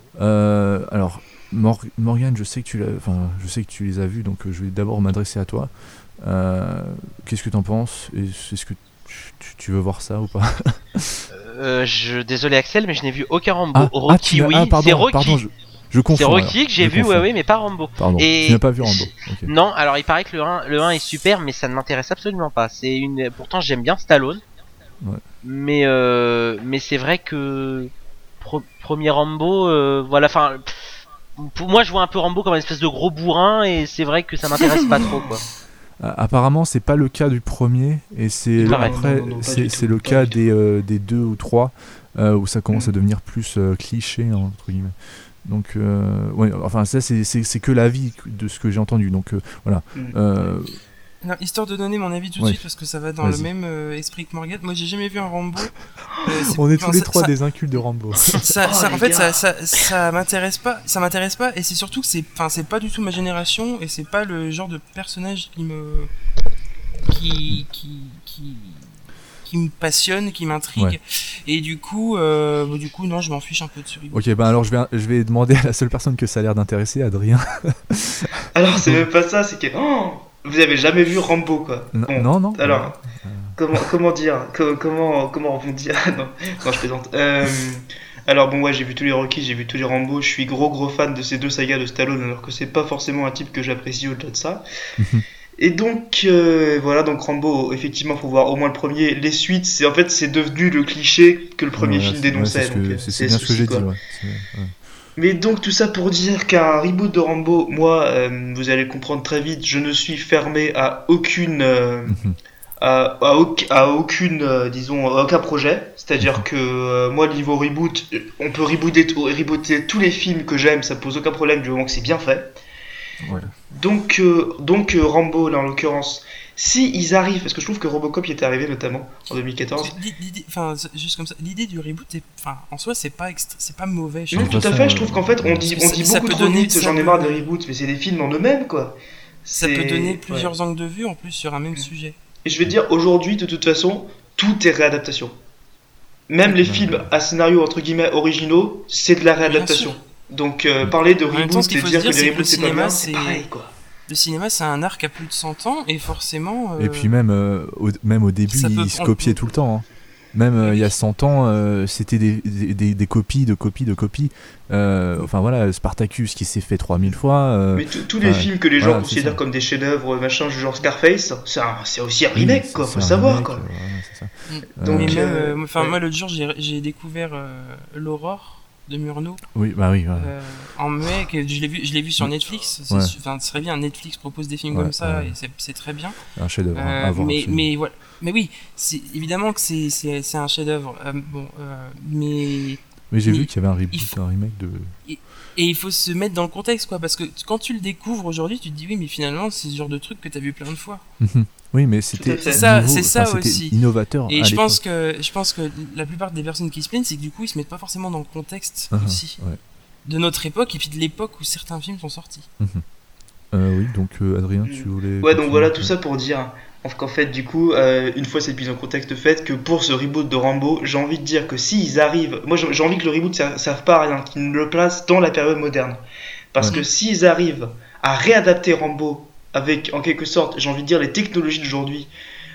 Euh, alors Mor- Morgan, je sais que tu l'as, enfin je sais que tu les as vus, donc euh, je vais d'abord m'adresser à toi. Euh, Qu'est-ce que t'en penses? Et est-ce que tu, tu- tu veux voir ça ou pas? Euh, je désolé Axel mais je n'ai vu aucun Rambo. Ah, ah, Rocky tu n'as- oui, ah, pardon, c'est Rocky. pardon, je, je confonds. C'est Rocky alors. que j'ai Je vu confonds. ouais ouais mais pas Rambo. Pardon, Et- tu n'as pas vu Rambo. Ok. Non, alors il paraît que le un, le un est super mais ça ne m'intéresse absolument pas. C'est une pourtant j'aime bien Stallone. Ouais. Mais euh, mais c'est vrai que pro- premier Rambo, euh, voilà, enfin, pour moi, je vois un peu Rambo comme une espèce de gros bourrin, et c'est vrai que ça m'intéresse pas trop, quoi. Apparemment, c'est pas le cas du premier, et c'est Pareil. après, Non, non, non, pas c'est, du c'est tout, le pas cas du tout. des, euh, des deux ou trois euh, où ça commence Mm. à devenir plus euh, cliché entre guillemets. Donc, euh, ouais, enfin ça c'est, c'est, c'est que l'avis de ce que j'ai entendu. Donc euh, voilà. Mm. Euh, Non, histoire de donner mon avis tout de Ouais. suite parce que ça va dans Vas-y. le même euh, esprit que Morgane. Moi, j'ai jamais vu un Rambo. Euh, c'est- on est enfin, tous les ça- trois ça- des incultes de Rambo. ça, Oh, ça- les en fait, gars. ça, ça, ça m'intéresse pas. Ça m'intéresse pas, et c'est surtout que c'est, enfin, c'est pas du tout ma génération, et c'est pas le genre de personnage qui me, qui, qui, qui, qui me passionne, qui m'intrigue. Ouais. Et du coup, euh, bah, du coup, non, je m'en fiche un peu de ce reboot. Ok, ben alors je vais, je vais demander à la seule personne que ça a l'air d'intéresser, Adrien. Alors, c'est même pas ça, c'est que. Oh, vous avez jamais vu Rambo, quoi. N- Bon, non, non. Alors, comment, comment dire co- Comment, comment rebondir non, non, je plaisante. Euh, alors, bon, ouais, j'ai vu tous les Rocky, j'ai vu tous les Rambo. Je suis gros, gros fan de ces deux sagas de Stallone, alors que c'est pas forcément un type que j'apprécie au-delà de ça. Et donc, euh, voilà, donc Rambo, effectivement, faut voir au moins le premier. Les suites, c'est en fait, c'est devenu le cliché que le premier Ouais, film c'est- dénonçait. ouais, c'est, ce donc, que- euh, c'est, c'est c'est bien le ce que j'ai souci, dit. quoi. Ouais. C'est- ouais. Mais donc tout ça pour dire qu'un reboot de Rambo, moi, euh, vous allez le comprendre très vite, je ne suis fermé à aucune, euh, Mhm. à, à, auc- à aucune, euh, disons, à aucun projet. C'est-à-dire que euh, moi, niveau reboot, on peut rebooter, t- rebooter tous les films que j'aime, ça pose aucun problème du moment que c'est bien fait. Ouais. Donc, euh, donc euh, Rambo, là en l'occurrence, si ils arrivent, parce que je trouve que Robocop y était arrivé notamment en deux mille quatorze. L'idée- l'idée- Enfin, c'est- juste comme ça, l'idée du reboot, est, enfin, en soi, c'est pas, extra- c'est pas mauvais. je Non, De trouve. tout toute à façon, fait, je trouve qu'en fait, on dit, ça- on dit ça beaucoup peut trop donner- vite, ça j'en ai peut- marre des reboots, mais c'est des films en eux-mêmes, quoi. Ça C'est- peut donner ouais. plusieurs angles de vue en plus sur un même sujet. Et je vais te dire, aujourd'hui, de toute façon, tout est réadaptation. Même les Ouais. films à scénario entre guillemets originaux, c'est de la réadaptation. sûr. Donc euh, parler de En même temps, reboot ce qu'il et faut se dire dire, que c'est les que reboots le c'est pas cinéma, bien, c'est c'est- pareil quoi. Le cinéma, c'est un art qui a plus de cent ans, et forcément. euh, Et puis même, euh, au, même au début, ça peut ils se prendre- copiaient tout le temps. Hein. Même euh, Oui. il y a cent ans, euh, c'était des, des, des- des copies, de copies, de copies. Euh, enfin voilà, Spartacus qui s'est fait trois mille fois. euh, Mais tous tous les ouais. films que les gens Voilà, c'est considèrent ça. comme des chefs-d'œuvre, machin, genre Scarface, c'est un- c'est aussi un oui, remake c'est- quoi, c'est faut un savoir remake, quoi. euh, voilà, c'est ça. Mm. Donc, Mais même, euh, euh, moi- enfin, ouais. moi, l'autre jour, j'ai j'ai découvert euh, l'Aurore de Murnau Oui, bah oui. Voilà. euh, en mai, que je l'ai vu, je l'ai vu sur Netflix. C'est Ouais. su- Enfin, ce serait bien. Netflix propose des films Ouais, comme ça, ouais. et c'est- c'est très bien. Un chef-d'œuvre hein, Euh, à voir. mais, absolument. mais voilà. Mais oui, c'est évidemment que c'est c'est c'est un chef-d'œuvre. Euh, bon, euh, mais Mais j'ai mais vu qu'il y avait un reboot, il faut- un remake de. et il faut se mettre dans le contexte, quoi, parce que quand tu le découvres aujourd'hui, tu te dis oui, mais finalement, c'est ce genre de truc que t'as vu plein de fois. Oui, mais c'était fait. C'est ça- nouveau, c'est ça enfin, c'était aussi. innovateur. Et à je pense l'époque. que je pense que la plupart des personnes qui se plaignent, c'est que du coup, ils se mettent pas forcément dans le contexte Ah, aussi ouais. de notre époque et puis de l'époque où certains films sont sortis. Euh, oui, donc euh, Adrien, tu voulais. Ouais, donc continuer voilà avec, tout euh, ça pour dire qu'en fait, du coup, euh, une fois cette mise en contexte faite, que pour ce reboot de Rambo, j'ai envie de dire que s'ils arrivent, moi j'ai j'ai envie que le reboot ne serve pas à rien, qu'ils ne le placent dans la période moderne. Parce Ouais. que s'ils arrivent à réadapter Rambo avec, en quelque sorte, j'ai envie de dire, les technologies d'aujourd'hui,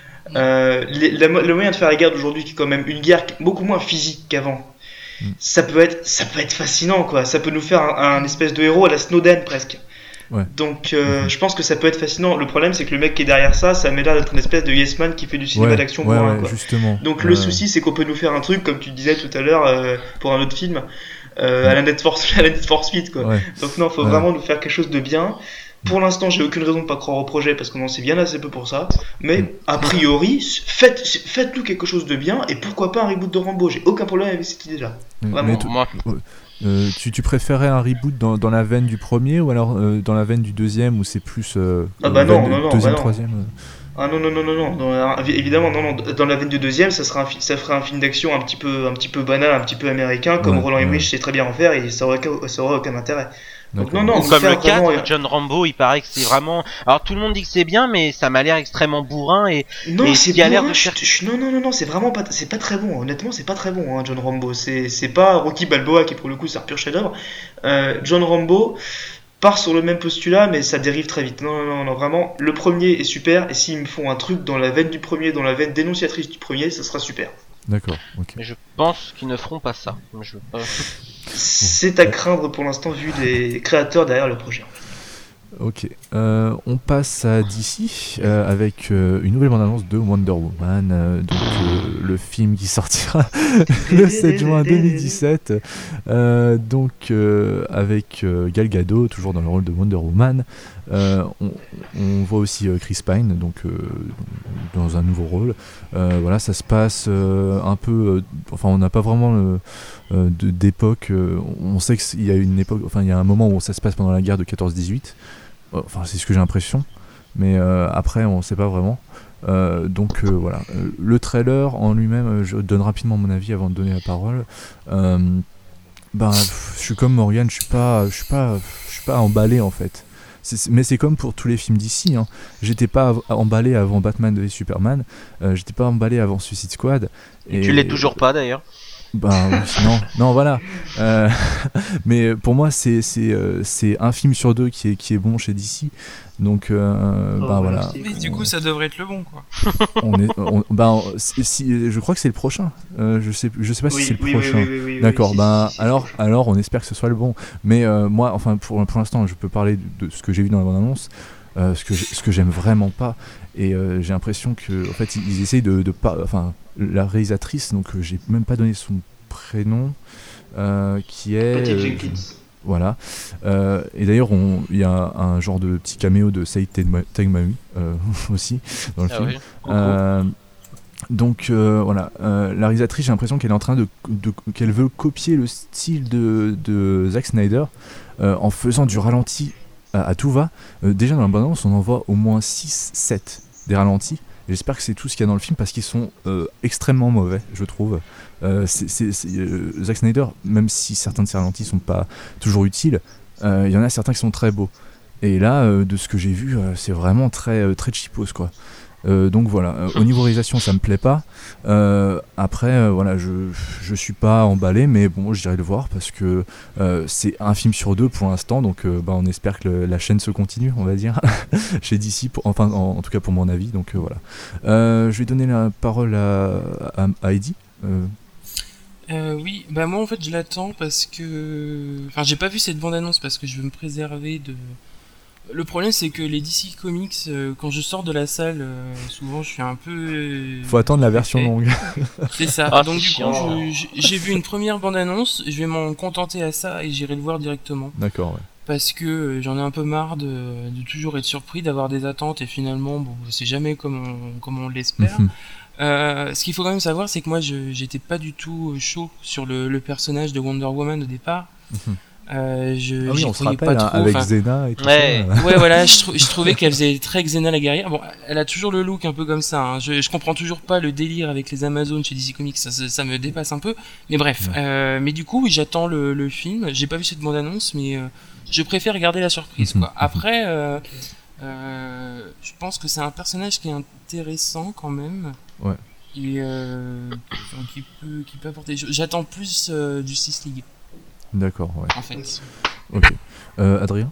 euh, les- la mo- le moyen de faire la guerre d'aujourd'hui, qui est quand même une guerre beaucoup moins physique qu'avant, Mm. ça peut être, ça peut être fascinant, quoi. Ça peut nous faire un, un espèce de héros à la Snowden presque. Ouais. Donc, euh, Mhm. je pense que ça peut être fascinant. Le problème, c'est que le mec qui est derrière ça, ça met l'air d'être une espèce de yes man qui fait du cinéma ouais, d'action ouais, bourrin, ouais, quoi. justement. Donc, Euh, le souci, c'est qu'on peut nous faire un truc, comme tu disais tout à l'heure, euh, pour un autre film, euh, à la Need for, à la Need for Speed, quoi. Ouais. Donc, non, faut Ouais. vraiment nous faire quelque chose de bien. Pour l'instant, j'ai aucune raison de pas croire au projet parce qu'on en sait bien assez peu pour ça. Mais Mm. a priori, faites, faites-nous quelque chose de bien et pourquoi pas un reboot de Rambo. J'ai aucun problème avec cette idée-là. Mais- Vraiment. mais t- Moi, euh, tu, tu préférais un reboot dans, dans la veine du premier ou alors euh, dans la veine du deuxième où c'est plus. Euh, Ah bah euh, non, veine non, non, deuxième, bah non. troisième. euh. Ah non, non, non, non, non. Dans la- évidemment, non, non. Dans la veine du deuxième, ça, sera un fi- ça ferait un film d'action un petit peu, un petit peu banal, un petit peu américain, comme Ouais, Roland Emmerich ouais. sait très bien en faire et ça aurait, aucun- ça aurait aucun intérêt. Donc D'accord. non, non, ou vous comme faire le vraiment- quatre, John Rambo, il paraît que c'est vraiment. Alors tout le monde dit que c'est bien, mais ça m'a l'air extrêmement bourrin et Non, Et c'est qui a l'air bourrin, de je- faire- je- non, non, non, non, c'est vraiment pas, c'est pas très bon. Honnêtement, c'est pas très bon, hein, John Rambo. C'est, c'est pas Rocky Balboa qui pour le coup c'est un pur chef-d'œuvre. Euh, John Rambo part sur le même postulat, mais ça dérive très vite. Non, non, non, non, vraiment. Le premier est super, et s'ils me font un truc dans la veine du premier, dans la veine dénonciatrice du premier, ça sera super. D'accord, ok. mais je pense qu'ils ne feront pas ça. Je veux pas- C'est à craindre pour l'instant vu les créateurs derrière le projet. Ok, euh, on passe à D C euh, avec euh, une nouvelle bande-annonce de Wonder Woman, euh, donc euh, le film qui sortira le sept juin deux mille dix-sept, euh, donc euh, avec euh, Gal Gadot toujours dans le rôle de Wonder Woman. Euh, on, on voit aussi euh, Chris Pine donc euh, dans un nouveau rôle. Euh, voilà, ça se passe euh, un peu, euh, enfin on n'a pas vraiment le, euh, de, d'époque. Euh, on sait qu'il y a une époque, enfin il y a un moment où ça se passe pendant la guerre de quatorze dix-huit. Enfin, c'est ce que j'ai l'impression, mais euh, après, on ne sait pas vraiment. Euh, donc euh, voilà, euh, le trailer en lui-même, euh, je donne rapidement mon avis avant de donner la parole. Euh, ben, pff, je suis comme Morgane, je suis pas, je suis pas, je suis pas emballé en fait. C'est, mais c'est comme pour tous les films d'ici. Hein. J'étais pas av- emballé avant Batman v Superman. Euh, j'étais pas emballé avant Suicide Squad. Et tu l'es toujours pas d'ailleurs. Bah oui, non, non, voilà. Euh, mais pour moi, c'est c'est euh, c'est un film sur deux qui est qui est bon chez D C. Donc, euh, Oh, bah voilà. merci. Mais du coup, ça devrait être le bon, quoi. On est, on, bah, on- si, si- je crois que c'est le prochain. Euh, je sais, je sais pas si Oui, c'est le oui, oui, prochain. oui, oui, oui, oui, D'accord. si, bah si, si, alors, c'est le prochain. alors, on espère que ce soit le bon. Mais euh, moi, enfin, pour pour l'instant, je peux parler de, de ce que j'ai vu dans la bande-annonce. Euh, ce que j'ai- ce que j'aime vraiment pas. Et euh, j'ai l'impression que, en fait, ils, ils essayent de, de pas, enfin, la réalisatrice. Donc, euh, j'ai même pas donné son prénom. Euh, qui est Patty euh, Jenkins. voilà. Euh, et d'ailleurs, on- il y a un genre de petit caméo de Saïd Tegma- Tegmaoui euh, aussi dans le Ah film. oui. Coucou. Euh, donc euh, voilà, euh, la réalisatrice, j'ai l'impression qu'elle est en train de, de- qu'elle veut copier le style de, de Zack Snyder euh, en faisant du ralenti à, à tout va. Euh, déjà dans la bande-annonce, on en voit au moins six sept des ralentis. J'espère que c'est tout ce qu'il y a dans le film parce qu'ils sont euh, extrêmement mauvais, je trouve. Euh, c'est, c'est, c'est, euh, Zack Snyder, même si certains de ses ralentis sont pas toujours utiles, euh, il y en a certains qui sont très beaux. Et là, euh, de ce que j'ai vu, euh, c'est vraiment très, euh, très cheapos, quoi. Euh, donc voilà, euh, au niveau réalisation, ça me plaît pas. Euh, après, euh, voilà, je, je suis pas emballé, mais bon, j'irai le voir parce que euh, c'est un film sur deux pour l'instant, donc euh, bah, on espère que le- la chaîne se continue, on va dire, chez D C, pour, enfin en, en tout cas pour mon avis. Donc euh, voilà. Euh, je vais donner la parole à, à, à Heidi. Euh, Euh, oui, bah moi en fait je l'attends parce que... Enfin j'ai pas vu cette bande-annonce parce que je veux me préserver de... Le problème c'est que les D C Comics, euh, quand je sors de la salle, euh, souvent je suis un peu... euh, faut attendre la version fait. longue. C'est ça. Ah, Donc c'est du chiant. coup je- je- j'ai vu une première bande-annonce, je vais m'en contenter à ça et j'irai le voir directement. D'accord, ouais. Parce que euh, j'en ai un peu marre de, de toujours être surpris, d'avoir des attentes et finalement bon c'est jamais comme on, comme on l'espère. Mhm. Euh, ce qu'il faut quand même savoir, c'est que moi, je j'étais pas du tout chaud sur le, le personnage de Wonder Woman au départ. Mhm. Euh, je Ah oui, j'y on se croyais rappelle, pas hein, trop. avec enfin, Xena et tout Ouais. ça. ouais, voilà, je, trou- je trouvais qu'elle faisait très Xena la guerrière. Bon, elle a toujours le look un peu comme ça. Hein. Je, je comprends toujours pas le délire avec les Amazones chez D C Comics, ça, ça, ça me dépasse un peu. Mais bref, Ouais. euh, mais du coup, oui, j'attends le, le film. J'ai pas vu cette bande-annonce, mais euh, je préfère garder la surprise. Mhm. Quoi. Après, euh, euh, je pense que c'est un personnage qui est intéressant quand même. Ouais. Et euh, enfin, qui peut, qui peut apporter des choses. J'attends plus euh, du Justice League, D'accord, ouais. en fait. Ok. Euh, Adrien.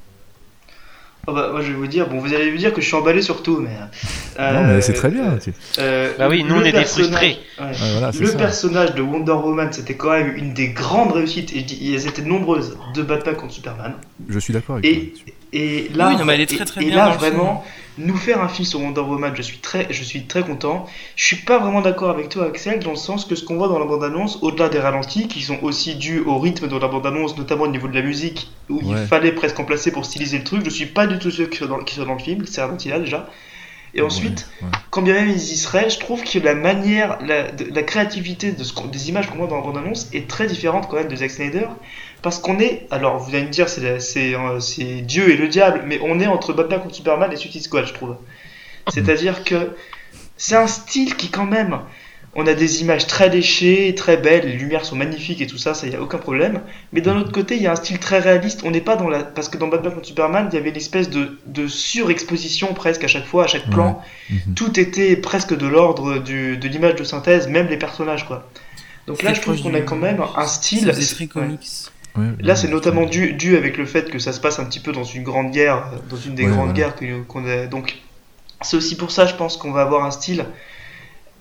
Oh bah, moi je vais vous dire, bon vous allez me dire que je suis emballé sur tout, mais. euh, Non, mais c'est très bien. euh, tu- euh, Bah oui, nous, le on est des personnage- frustrés. ouais. Ouais, voilà, c'est Le ça. personnage de Wonder Woman, c'était quand même une des grandes réussites, et je dis, elles étaient nombreuses, de Batman contre Superman. Je suis d'accord avec Et, toi. et là, Oui, non, mais elle est très, très et, et bien là dans le vraiment, nous faire un film sur Wonder Woman, je suis très, je suis très content. Je suis pas vraiment d'accord avec toi, Axel, dans le sens que ce qu'on voit dans la bande-annonce, au-delà des ralentis, qui sont aussi dus au rythme de la bande-annonce, notamment au niveau de la musique, où Ouais. il fallait presque en placer pour styliser le truc, je suis pas du tout sûr qu'ils soient dans, qu'ils soient dans le film, ces ralentis-là déjà. Et ensuite, Ouais, ouais. quand bien même ils y seraient, je trouve que la manière, la, de- la créativité de ce qu'on- des images qu'on voit dans la bande-annonce est très différente quand même de Zack Snyder. Parce qu'on est, alors vous allez me dire, c'est, la- c'est, euh, c'est Dieu et le diable, mais on est entre Batman contre Superman et Suicide Squad, je trouve. C'est-à-dire que c'est un style qui, quand même, on a des images très léchées, très belles, les lumières sont magnifiques et tout ça, ça y a aucun problème. Mais d'un autre côté, il y a un style très réaliste. On n'est pas dans la, parce que dans Batman contre Superman, il y avait une espèce de, de surexposition presque à chaque fois, à chaque plan. Mhm. Tout était presque de l'ordre du, de l'image de synthèse, même les personnages, quoi. Donc là, C'est je trouve proche qu'on du- a quand même un style. Ça faisait très Ouais. comics. Ouais, Là, ouais, c'est je- notamment dû, dû avec le fait que ça se passe un petit peu dans une grande guerre, euh, dans une des Ouais, grandes voilà. guerres que- qu'on a. Donc, c'est aussi pour ça, je pense, qu'on va avoir un style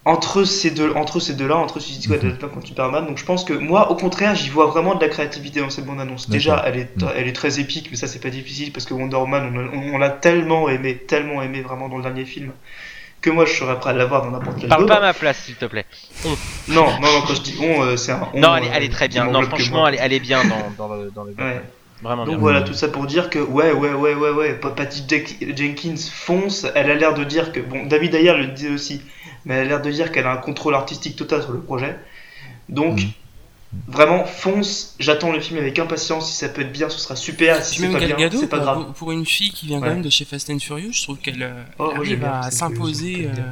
entre ces deux, entre ces deux-là, entre Suicide Squad et Batman contre Superman. Donc je pense que moi, au contraire, j'y vois vraiment de la créativité dans cette bande-annonce. Déjà, D'accord. elle est, elle est très épique, mais ça c'est pas difficile parce que Wonder Woman, on, a- on l'a tellement aimé, tellement aimé vraiment dans le dernier film, que moi je serais prêt à l'avoir dans n'importe quel Parle job. pas à ma place, s'il te plaît. Non, non, non, quand je dis on, euh, c'est un on. Non, elle est, euh, elle est très qui bien. Non, m'englobe que franchement, moi. elle est, elle est bien dans, dans le, dans le Ouais. Vraiment Donc bien. voilà, tout ça pour dire que ouais, ouais, ouais, ouais, ouais, Pa- Patty Jen- Jenkins fonce. Elle a l'air de dire que bon, David Ayer le disait aussi, mais elle a l'air de dire qu'elle a un contrôle artistique total sur le projet. Donc Mhm. vraiment fonce. J'attends le film avec impatience. Si ça peut être bien, ce sera super. Si Puis c'est même pas Gal bien, Gadot, c'est pas quoi, grave. pour, pour une fille qui vient quand Ouais. même de chez Fast and Furious, je trouve qu'elle euh, Oh, elle moi, j'aime arrive bien à Fast and Furious, s'imposer. j'aime bien. euh,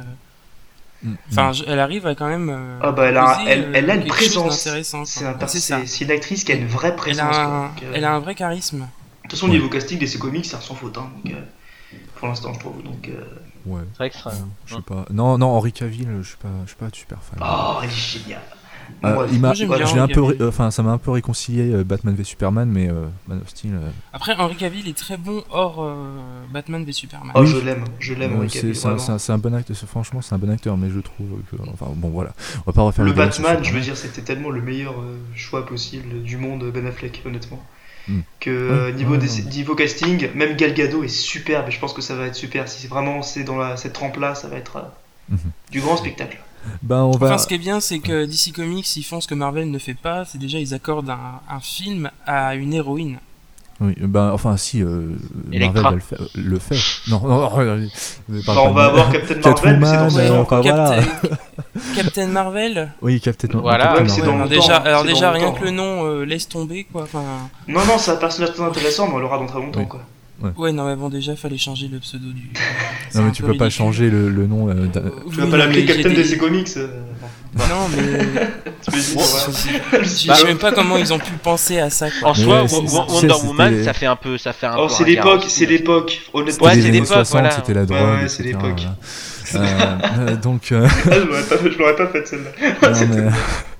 Mm. Enfin, je- elle arrive à quand même. euh, Ah bah elle a, imposer, elle, euh, elle a une quelque chose présence. d'intéressant, C'est quoi. un- Ouais, c'est ça. c'est c'est une actrice qui a une vraie Elle présence. a, quoi. un, Donc, euh, elle a un vrai charisme. De toute façon, au niveau casting des comics, c'est sans faute. Hein, donc, euh, pour l'instant, je trouve. Donc, euh... Ouais. C'est vrai que ça. Je sais pas. Non, non, Henri Cavill, je suis pas, je suis pas super fan. oh, elle est géniale. Euh, Bref. il m'a, Moi, j'aime Voilà, bien. je l'ai un peu, Henry ré- euh, enfin, ça m'a un peu réconcilié euh, Batman v Superman, mais euh, Man of Steel. euh, Après, Henry Cavill est très bon hors euh, Batman v Superman. Oh, Oui. je l'aime, je l'aime. euh, Henry c'est, Cavill, c'est un, vraiment. c'est un- c'est un bon acteur. c'est- Franchement, c'est un bon acteur, mais je trouve que, enfin, bon, voilà. On va pas refaire Le débat sur Batman, je Superman. veux dire, c'était tellement le meilleur euh, choix possible du monde Ben Affleck, honnêtement. Mm. Que euh, Ouais, niveau, ouais, des- ouais. niveau casting, même Gal Gadot est superbe et je pense que ça va être super. Si c'est vraiment c'est dans la, cette trempe-là, ça va être euh, Mhm. du grand spectacle. Ben, on va. Enfin, ce qui est bien, c'est que D C Comics, ils font ce que Marvel ne fait pas, c'est déjà ils accordent un, un film à une héroïne. Oui, ben, enfin, si, euh, Electra. Marvel elle le fait, le fait. Non, non, non, euh, euh, parle Enfin, pas on va de- avoir Captain Marvel, mais c'est dans Catwoman, six euh, ans. enfin, voilà. Captain, Captain Marvel. Oui, Captain. Voilà. Captain Ouais, c'est Marvel. dans alors longtemps, déjà, hein, alors c'est déjà dans rien longtemps, que le hein. nom euh, laisse tomber quoi. Enfin, Non, non, c'est un personnage très intéressant, mais on l'aura dans très longtemps. Oui. Quoi. ouais, non mais bon, déjà fallait changer le pseudo du. C'est Non, mais un tu peu peux pas ridicule. changer le, le nom. euh, d'un- Euh, Tu oui, vas non, pas l'appeler mais Captain j'ai D des- C Comics euh, Non mais. tu peux dire, Bon, ouais. je je sais même pas comment ils ont pu penser à ça quoi. En soi, Ouais, Wo- c'est- Wo- c'est- Wonder c'était- Woman, ça fait un peu, ça fait un Oh, peu c'est ringard l'époque, aussi. c'est l'époque. Honnêtement, C'était Ouais, les c'est années l'époque, soixante, voilà. c'était la Ouais, drogue. ouais, c'est et cetera, l'époque. voilà. Euh, euh, donc, euh, Ah, je l'aurais pas, je l'aurais pas faite celle-là. non, mais-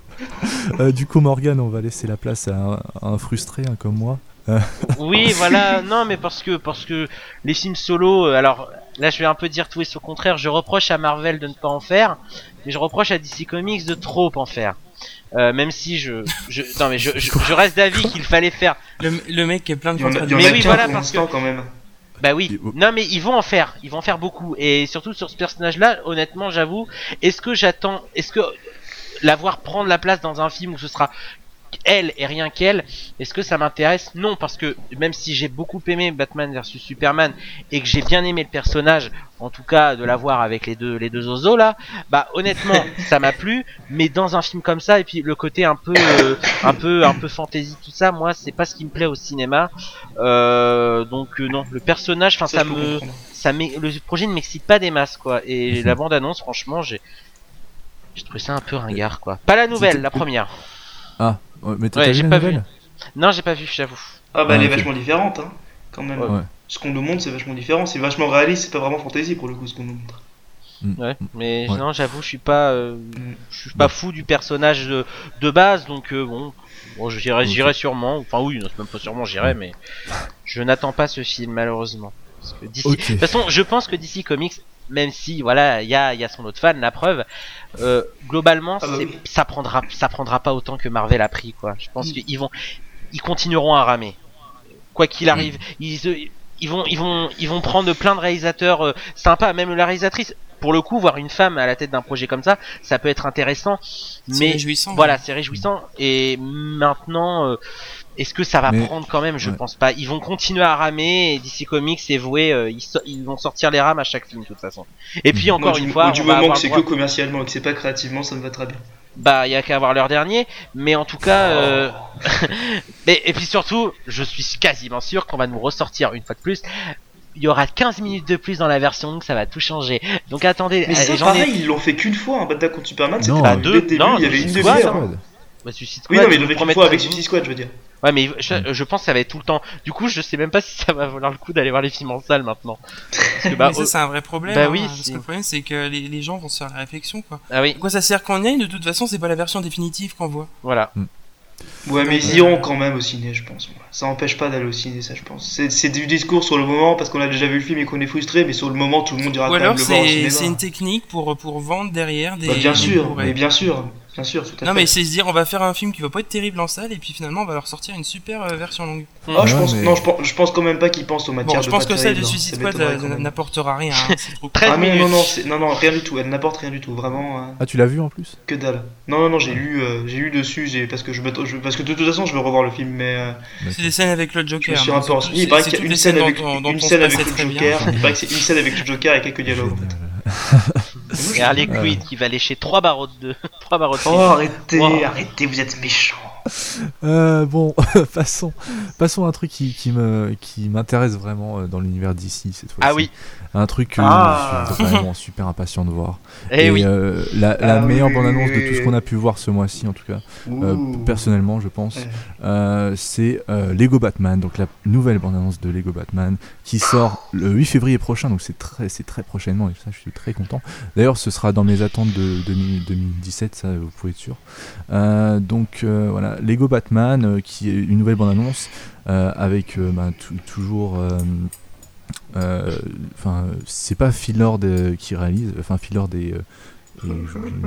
Euh, du coup, Morgane, on va laisser la place à un, à un frustré hein, comme moi. Oui, voilà, non, mais parce que parce que les films solo, euh, alors là, je vais un peu dire tout et son contraire. Je reproche à Marvel de ne pas en faire, mais je reproche à D C Comics de trop en faire. Euh, même si je, je, non mais je, je, je reste d'avis qu'il fallait faire. Le, le mec est plein de Il y en a, il y en contradictions. Mais a oui, qu'un voilà, pour parce l'instant quand même. Bah oui, Et- non mais ils vont en faire, ils vont en faire beaucoup. Et surtout sur ce personnage-là, honnêtement, j'avoue, est-ce que j'attends, est-ce que la voir prendre la place dans un film où ce sera elle et rien qu'elle, est-ce que ça m'intéresse? Non, parce que même si j'ai beaucoup aimé Batman versus Superman et que j'ai bien aimé le personnage, en tout cas de la voir avec les deux les deux osos là, bah honnêtement ça m'a plu, mais dans un film comme ça et puis le côté un peu euh, un peu un peu fantasy tout ça, moi c'est pas ce qui me plaît au cinéma. Euh, donc euh, non, le personnage, enfin ça, je peux me comprendre. ça m'est- le projet ne m'excite pas des masses quoi, et Mhm. la bande annonce franchement j'ai j'ai trouvé ça un peu ringard quoi. Pas la nouvelle, C'était- la première. Ah, ouais, mais t'as Ouais, t'as j'ai vu la pas nouvelle Non, j'ai pas vu, j'avoue. Ah bah Ah, elle est ok. vachement différente, hein, quand même. Ouais. Ce qu'on nous montre, c'est vachement différent. C'est vachement réaliste, c'est pas vraiment fantasy pour le coup ce qu'on nous montre. Ouais, mais Ouais. non, j'avoue, je suis pas, euh, Mm. je suis pas fou du personnage de, de base, donc euh, bon, bon, j'irai, Ok. j'irai sûrement. Enfin oui, non, c'est même pas sûrement, j'irai, mais je n'attends pas ce film malheureusement. Parce que D C... Ok. De toute façon, je pense que D C Comics, même si voilà, il y a, il y a son autre fan, la preuve, euh, globalement, Ah bah c'est- oui. ça prendra, ça prendra pas autant que Marvel a pris, quoi. Je pense Mm. qu'ils vont, ils continueront à ramer, quoi qu'il arrive. Ils, euh, ils vont, ils vont, ils vont prendre plein de réalisateurs euh, sympas, même la réalisatrice. Pour le coup, voir une femme à la tête d'un projet comme ça, ça peut être intéressant. C'est Mais réjouissant. voilà, c'est réjouissant. Et maintenant, euh, est-ce que ça va Mais- prendre quand même? Je ouais. pense pas. Ils vont continuer à ramer. Et D C Comics est voué. euh, ils, so- ils vont sortir les rames à chaque film de toute façon. Et puis encore Moi, une du, fois, moi, du on va moment avoir que c'est le que droit- commercialement et que c'est pas créativement, ça me va très bien. bah, il y a qu'à avoir leur dernier. Mais en tout cas, euh... mais, et puis surtout, je suis quasiment sûr qu'on va nous ressortir une fois de plus. Il y aura quinze minutes de plus dans la version, donc ça va tout changer. Donc attendez, Mais euh, ça, j'en ai. pareil, ils l'ont fait qu'une fois, un Batman contre Superman, c'était Non, pas bah, dès deux, le début, non, il y avait une Suicide demi-heure. Squad, hein. Bah, Suicide Oui, Squad, non, mais ils ils l'ont nous fait qu'une promettent fois avec quinze Suicide Squad, je veux dire. Ouais, mais je, je pense que ça va être tout le temps. Du coup, je sais même pas si ça va valoir le coup d'aller voir les films en salle maintenant. Parce que, bah, Mais ça, oh- c'est un vrai problème. bah hein, oui, parce si. que le problème, c'est que les, les gens vont se faire la réflexion, quoi. ah oui, À quoi ça sert qu'on y aille? De toute façon, c'est pas la version définitive qu'on voit. voilà. Ouais, mais ils iront quand même au ciné, je pense. Ça n'empêche pas d'aller au ciné, ça, je pense. C'est, c'est du discours sur le moment parce qu'on a déjà vu le film et qu'on est frustré, mais sur le moment, tout le monde ira Ou quand même alors le voir au c'est, cinéma. c'est une technique pour, pour vendre derrière des. Bah, bien des sûr, Blu-ray. mais bien sûr, bien sûr, tout à Non fait. mais c'est se dire on va faire un film qui va pas être terrible en salle et puis finalement on va leur sortir une super euh, version longue. Oh, je Ouais, pense, mais- non, je pense, je pense quand même pas qu'ils pensent aux matières Bon, de je pense pas que celle terribles, de hein. Suicide Ça Squad m'étonnerait euh, quand même. n'apportera rien, hein, c'est trop. treize Ah non, minutes. non, non, c'est- non, non, rien du tout, elle n'apporte rien du tout, vraiment, euh, Ah, tu l'as vu en plus? que dalle. Non, non, non, j'ai lu, euh, j'ai lu dessus, j'ai, parce, que je, me- je- parce que de toute façon, je veux revoir le film, mais euh, C'est des scènes avec le je me Joker. suis donc un peu c'est renseigné. tout- Il paraît c'est qu'il y a toutes une les scène scènes avec, dont- dont une on se scène avec passait le très bien. Joker, il paraît que c'est une scène avec le Joker et quelques dialogues, en fait. Et Harley Quinn qui va lécher trois barreaux de trois barreaux de Oh, film. arrêtez, Wow. arrêtez, vous êtes méchants. Euh, bon, passons, passons à un truc qui, qui me, qui m'intéresse vraiment euh, dans l'univers d'ici cette fois-ci. Ah oui. Un truc que Ah. je suis vraiment super impatient de voir. Eh Et oui. euh, la, la Ah meilleure oui, bande-annonce oui, de oui, tout ce oui. qu'on a pu voir ce mois-ci, en tout cas, euh, Ouh. personnellement, je pense, Ouais. euh, c'est euh, Lego Batman, donc la nouvelle bande-annonce de Lego Batman, qui sort le huit février prochain, donc c'est très, c'est très prochainement, et ça, je suis très content. D'ailleurs, ce sera dans mes attentes de deux mille dix-sept, ça, vous pouvez être sûr. Euh, donc euh, voilà, Lego Batman, euh, qui est une nouvelle bande-annonce, euh, avec euh, bah, tou- toujours... euh, euh, Enfin, c'est pas Phil Lord euh, qui réalise, enfin Phil Lord et, euh, et,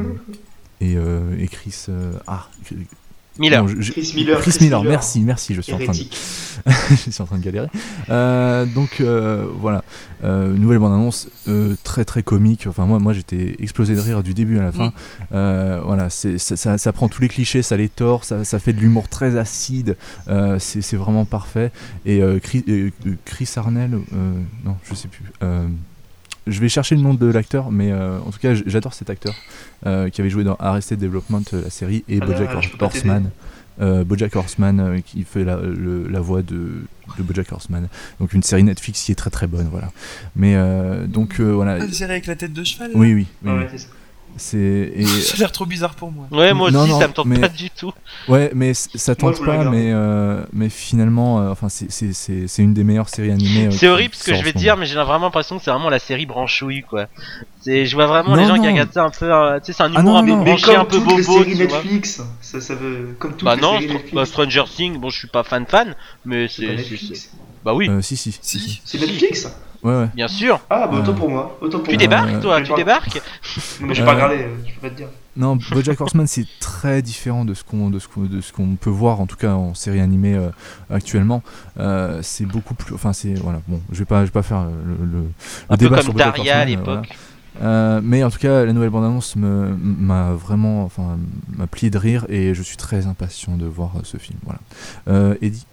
je- et, euh, et Chris. euh, ah, Miller. non, je- je- Chris Miller, Chris Chris Miller, Miller. merci, merci, je suis en train de, Hérétique. je suis en train de galérer. Euh, donc euh, voilà, euh, nouvelle bande-annonce euh, très très comique. Enfin moi, moi j'étais explosé de rire du début à la fin. Mm. Euh, voilà, c'est, ça, ça, ça prend tous les clichés, ça les tord, ça, ça fait de l'humour très acide. Euh, c'est, c'est vraiment parfait. Et euh, Chris, euh, Chris Arnell, euh, non, je sais plus. Euh, je vais chercher le nom de l'acteur, mais euh, en tout cas, j- j'adore cet acteur euh, qui avait joué dans Arrested Development, euh, la série, et Ah, BoJack là, je peux pas Horseman. Euh, BoJack Horseman euh, qui fait la, le- la voix de, de BoJack Horseman, donc une série Netflix qui est très très bonne, voilà. Mais euh, donc euh, voilà. Ah, une série avec la tête de cheval. là Oui, oui, oui, Ah oui. ouais, c'est ça. C'est et Ça a l'air trop bizarre pour moi. Ouais, moi aussi, Non, non, ça me tente mais- pas du tout. ouais, mais c- ça Moi, tente je voulais pas, regarder. mais euh, mais finalement, euh, enfin c'est c'est c'est c'est une des meilleures séries animées. euh, C'est qui horrible ce que sort je en vais ce te dire, moment. mais j'ai vraiment l'impression que c'est vraiment la série branchouille, quoi. C'est, je vois vraiment les Non, gens qui non. regardent ça un peu, euh, tu sais, c'est un Ah, humour non, un peu non, Mais branché, comme un peu toutes les bobo, séries tu vois. Netflix, ça, ça veut, comme toutes Bah les non, séries Str- Netflix. bah, Stranger Things, bon, je suis pas fan fan, mais C'est pas c'est, c'est, Netflix. c'est- bah oui, Euh, si si. Si. C'est Netflix. Ouais ouais. bien sûr. Ah bah autant Euh, pour moi, autant pour Tu moi. débarques, toi, je tu vais pas- débarques. Non mais j'ai Euh, pas regardé, euh, je peux pas te dire. Non, BoJack Horseman c'est très différent de ce qu'on de ce qu'on de ce qu'on peut voir en tout cas en série animée euh, actuellement. Euh, c'est beaucoup plus, enfin c'est voilà bon, je vais pas je vais pas faire le, le, le Un peu débat comme sur BoJack Daria à Horseman, euh, l'époque. voilà. Euh, mais en tout cas la nouvelle bande annonce me m'a vraiment enfin m'a plié de rire et je suis très impatient de voir euh, ce film. Voilà. Euh, Eddie.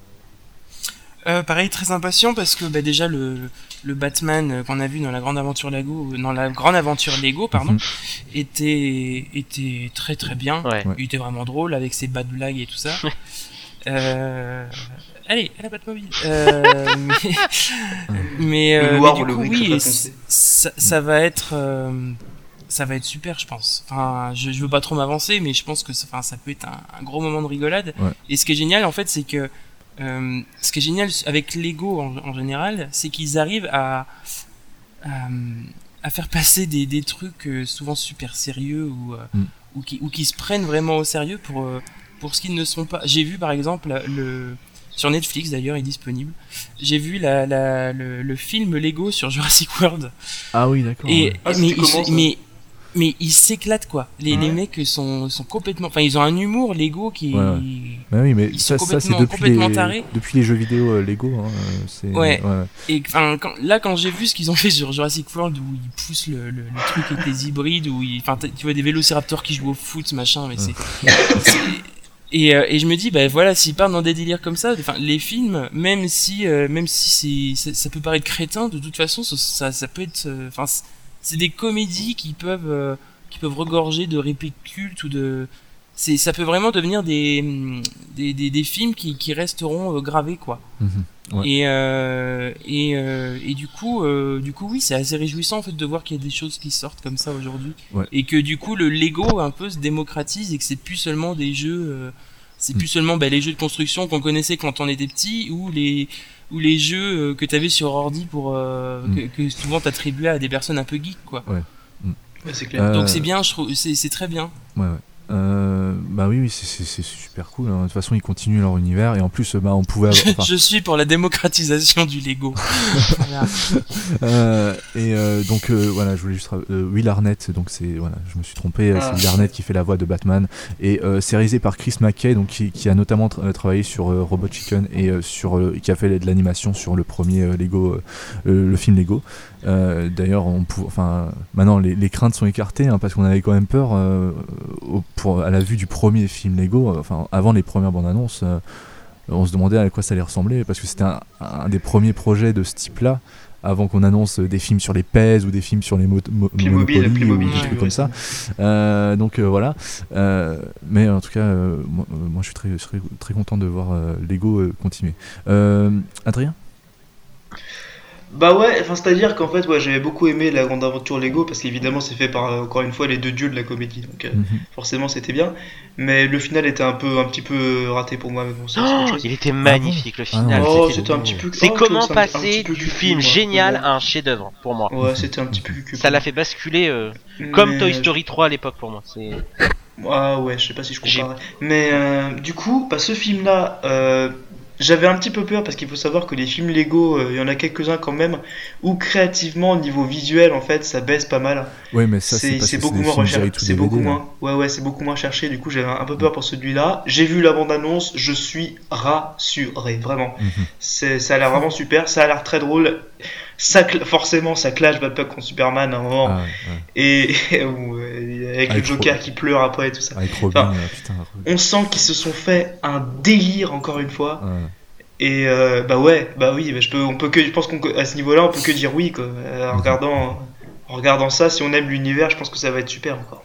Euh, pareil, très impatient parce que bah, déjà le, le Batman euh, qu'on a vu dans la grande aventure Lego, dans la grande aventure Lego, pardon, Mhm. était était très très bien. Ouais. Ouais. Il était vraiment drôle avec ses bad blagues et tout ça. euh... Allez, à la Batmobile. Euh, mais mais, Le euh, noir mais ou du le coup, gris, oui, ça va et foncer. c- ça, ça va être euh, ça va être super, je pense. Enfin, je, je veux pas trop m'avancer, mais je pense que ça, enfin, ça peut être un, un gros moment de rigolade. Ouais. Et ce qui est génial, en fait, c'est que euh, ce qui est génial avec Lego en, en général, c'est qu'ils arrivent à, à à faire passer des, des trucs euh, souvent super sérieux ou euh, Mm. ou qui ou qui se prennent vraiment au sérieux pour euh, pour ce qu'ils ne sont pas. J'ai vu par exemple la- le sur Netflix d'ailleurs est disponible. J'ai vu la, la le, le film Lego sur Jurassic World Ah oui d'accord. et ouais. Ah, mais c'était ils comment, se- ça mais mais ils s'éclatent quoi. Les, Ouais. les mecs sont sont complètement enfin ils ont un humour Lego qui Ouais, ouais. Bah oui, mais Ils ça, sont ça c'est complètement- depuis complètement les, tarés. depuis les jeux vidéo euh, Lego. Hein, euh, c'est, Ouais. ouais. Et enfin, quand, là, quand j'ai vu ce qu'ils ont fait sur Jurassic World, où ils poussent le, le, le truc avec les hybrides, où ils, enfin, t'as- tu vois des vélociraptors qui jouent au foot, machin, mais c'est, c'est- et, euh, et je me dis, bah voilà, s'ils partent dans des délires comme ça, enfin, les films, même si, euh, même si c'est, ça, ça peut paraître crétin, de toute façon, ça, ça, ça peut être, euh, enfin, c'est- c'est des comédies qui peuvent, euh, qui peuvent regorger de répliques cultes ou de, c'est, ça peut vraiment devenir des, hum, des, des, des films qui, qui resteront euh, gravés, quoi. Mhm. Ouais. Et, euh, et, euh, et du coup, euh, du coup, oui, c'est assez réjouissant en fait de voir qu'il y a des choses qui sortent comme ça aujourd'hui, Ouais. et que du coup le Lego un peu se démocratise et que c'est plus seulement des jeux, euh, c'est Mm. plus seulement bah, les jeux de construction qu'on connaissait quand on était petit ou les ou les jeux euh, que t'avais sur ordi pour euh, Mm. que, que souvent t'attribuais à des personnes un peu geeks quoi. Ouais, c'est clair. Euh, Donc c'est bien, je trouve, c'est c'est très bien. Ouais, ouais. Euh, bah oui, oui c'est, c'est, c'est super cool. Hein. De toute façon, ils continuent leur univers et en plus, bah, on pouvait. Avoir, enfin... Je suis pour la démocratisation du Lego. Voilà. euh, et euh, donc euh, voilà, je voulais juste euh, Will Arnett. Donc c'est voilà, je me suis trompé. Ah. C'est Will Arnett qui fait la voix de Batman et euh, c'est réalisé par Chris McKay, donc qui, qui a notamment tra- travaillé sur euh, Robot Chicken et euh, sur euh, qui a fait de l'animation sur le premier euh, Lego, euh, le, le film Lego. Euh, d'ailleurs, on pou- enfin, maintenant les, les craintes sont écartées hein, parce qu'on avait quand même peur euh, au, pour, à la vue du premier film Lego, euh, enfin avant les premières bandes annonces, euh, on se demandait à quoi ça allait ressembler parce que c'était un, un des premiers projets de ce type-là avant qu'on annonce des films sur les P E S ou des films sur les mo- mo- Playmobil, Monopoly Playmobil, ou des ouais, trucs ouais, comme ouais. ça. Euh, donc euh, voilà. Euh, mais en tout cas, euh, moi, moi je suis très, très, très content de voir euh, Lego euh, continuer. Euh, Adrien ? Bah ouais, enfin c'est-à-dire qu'en fait ouais, j'avais beaucoup aimé la grande aventure Lego parce qu'évidemment c'est fait par euh, encore une fois les deux dieux de la comédie donc euh, Mm-hmm. forcément c'était bien mais le final était un peu un petit peu raté pour moi mais bon ça, c'est Oh, autre chose. il était magnifique Ah le final. bon Oh c'était c'était un petit peu c'est oh, comment c'est un- un petit passer peu du cucu, film moi. génial Ouais. à un chef-d'œuvre pour moi. Ouais c'était un petit peu cucu. Ça l'a fait basculer euh, comme Mais, Toy euh, Story trois à l'époque pour moi. C'est Ah ouais, je sais pas si je J'ai- comparais. Mais euh, du coup, bah, ce film-là, euh, j'avais un petit peu peur parce qu'il faut savoir que les films Lego, euh, il y en a quelques-uns quand même, où créativement, au niveau visuel, en fait, ça baisse pas mal. Ouais, mais ça c'est, C'est parce c'est que beaucoup des moins films recherché. direct ou C'est D V D, beaucoup là. moins. Ouais, ouais, c'est beaucoup moins cherché. Du coup, j'avais un peu peur pour celui-là. J'ai vu la bande-annonce, je suis rassuré, vraiment. Mhm. C'est, ça a l'air vraiment super, ça a l'air très drôle. Ça, cl- forcément, ça clash Batman contre Superman à un moment. Ah, ouais. Et ou, euh, avec, Avec le Joker Ro- qui pleure après et tout ça. Avec Robin, Enfin, euh, putain. On sent qu'ils se sont fait un délire encore une fois. Ouais. Et euh, bah ouais, bah oui, bah je peux, on peut que, je pense qu'à ce niveau-là, on peut que dire oui quoi. Euh, En regardant, en regardant ça, si on aime l'univers, je pense que ça va être super encore.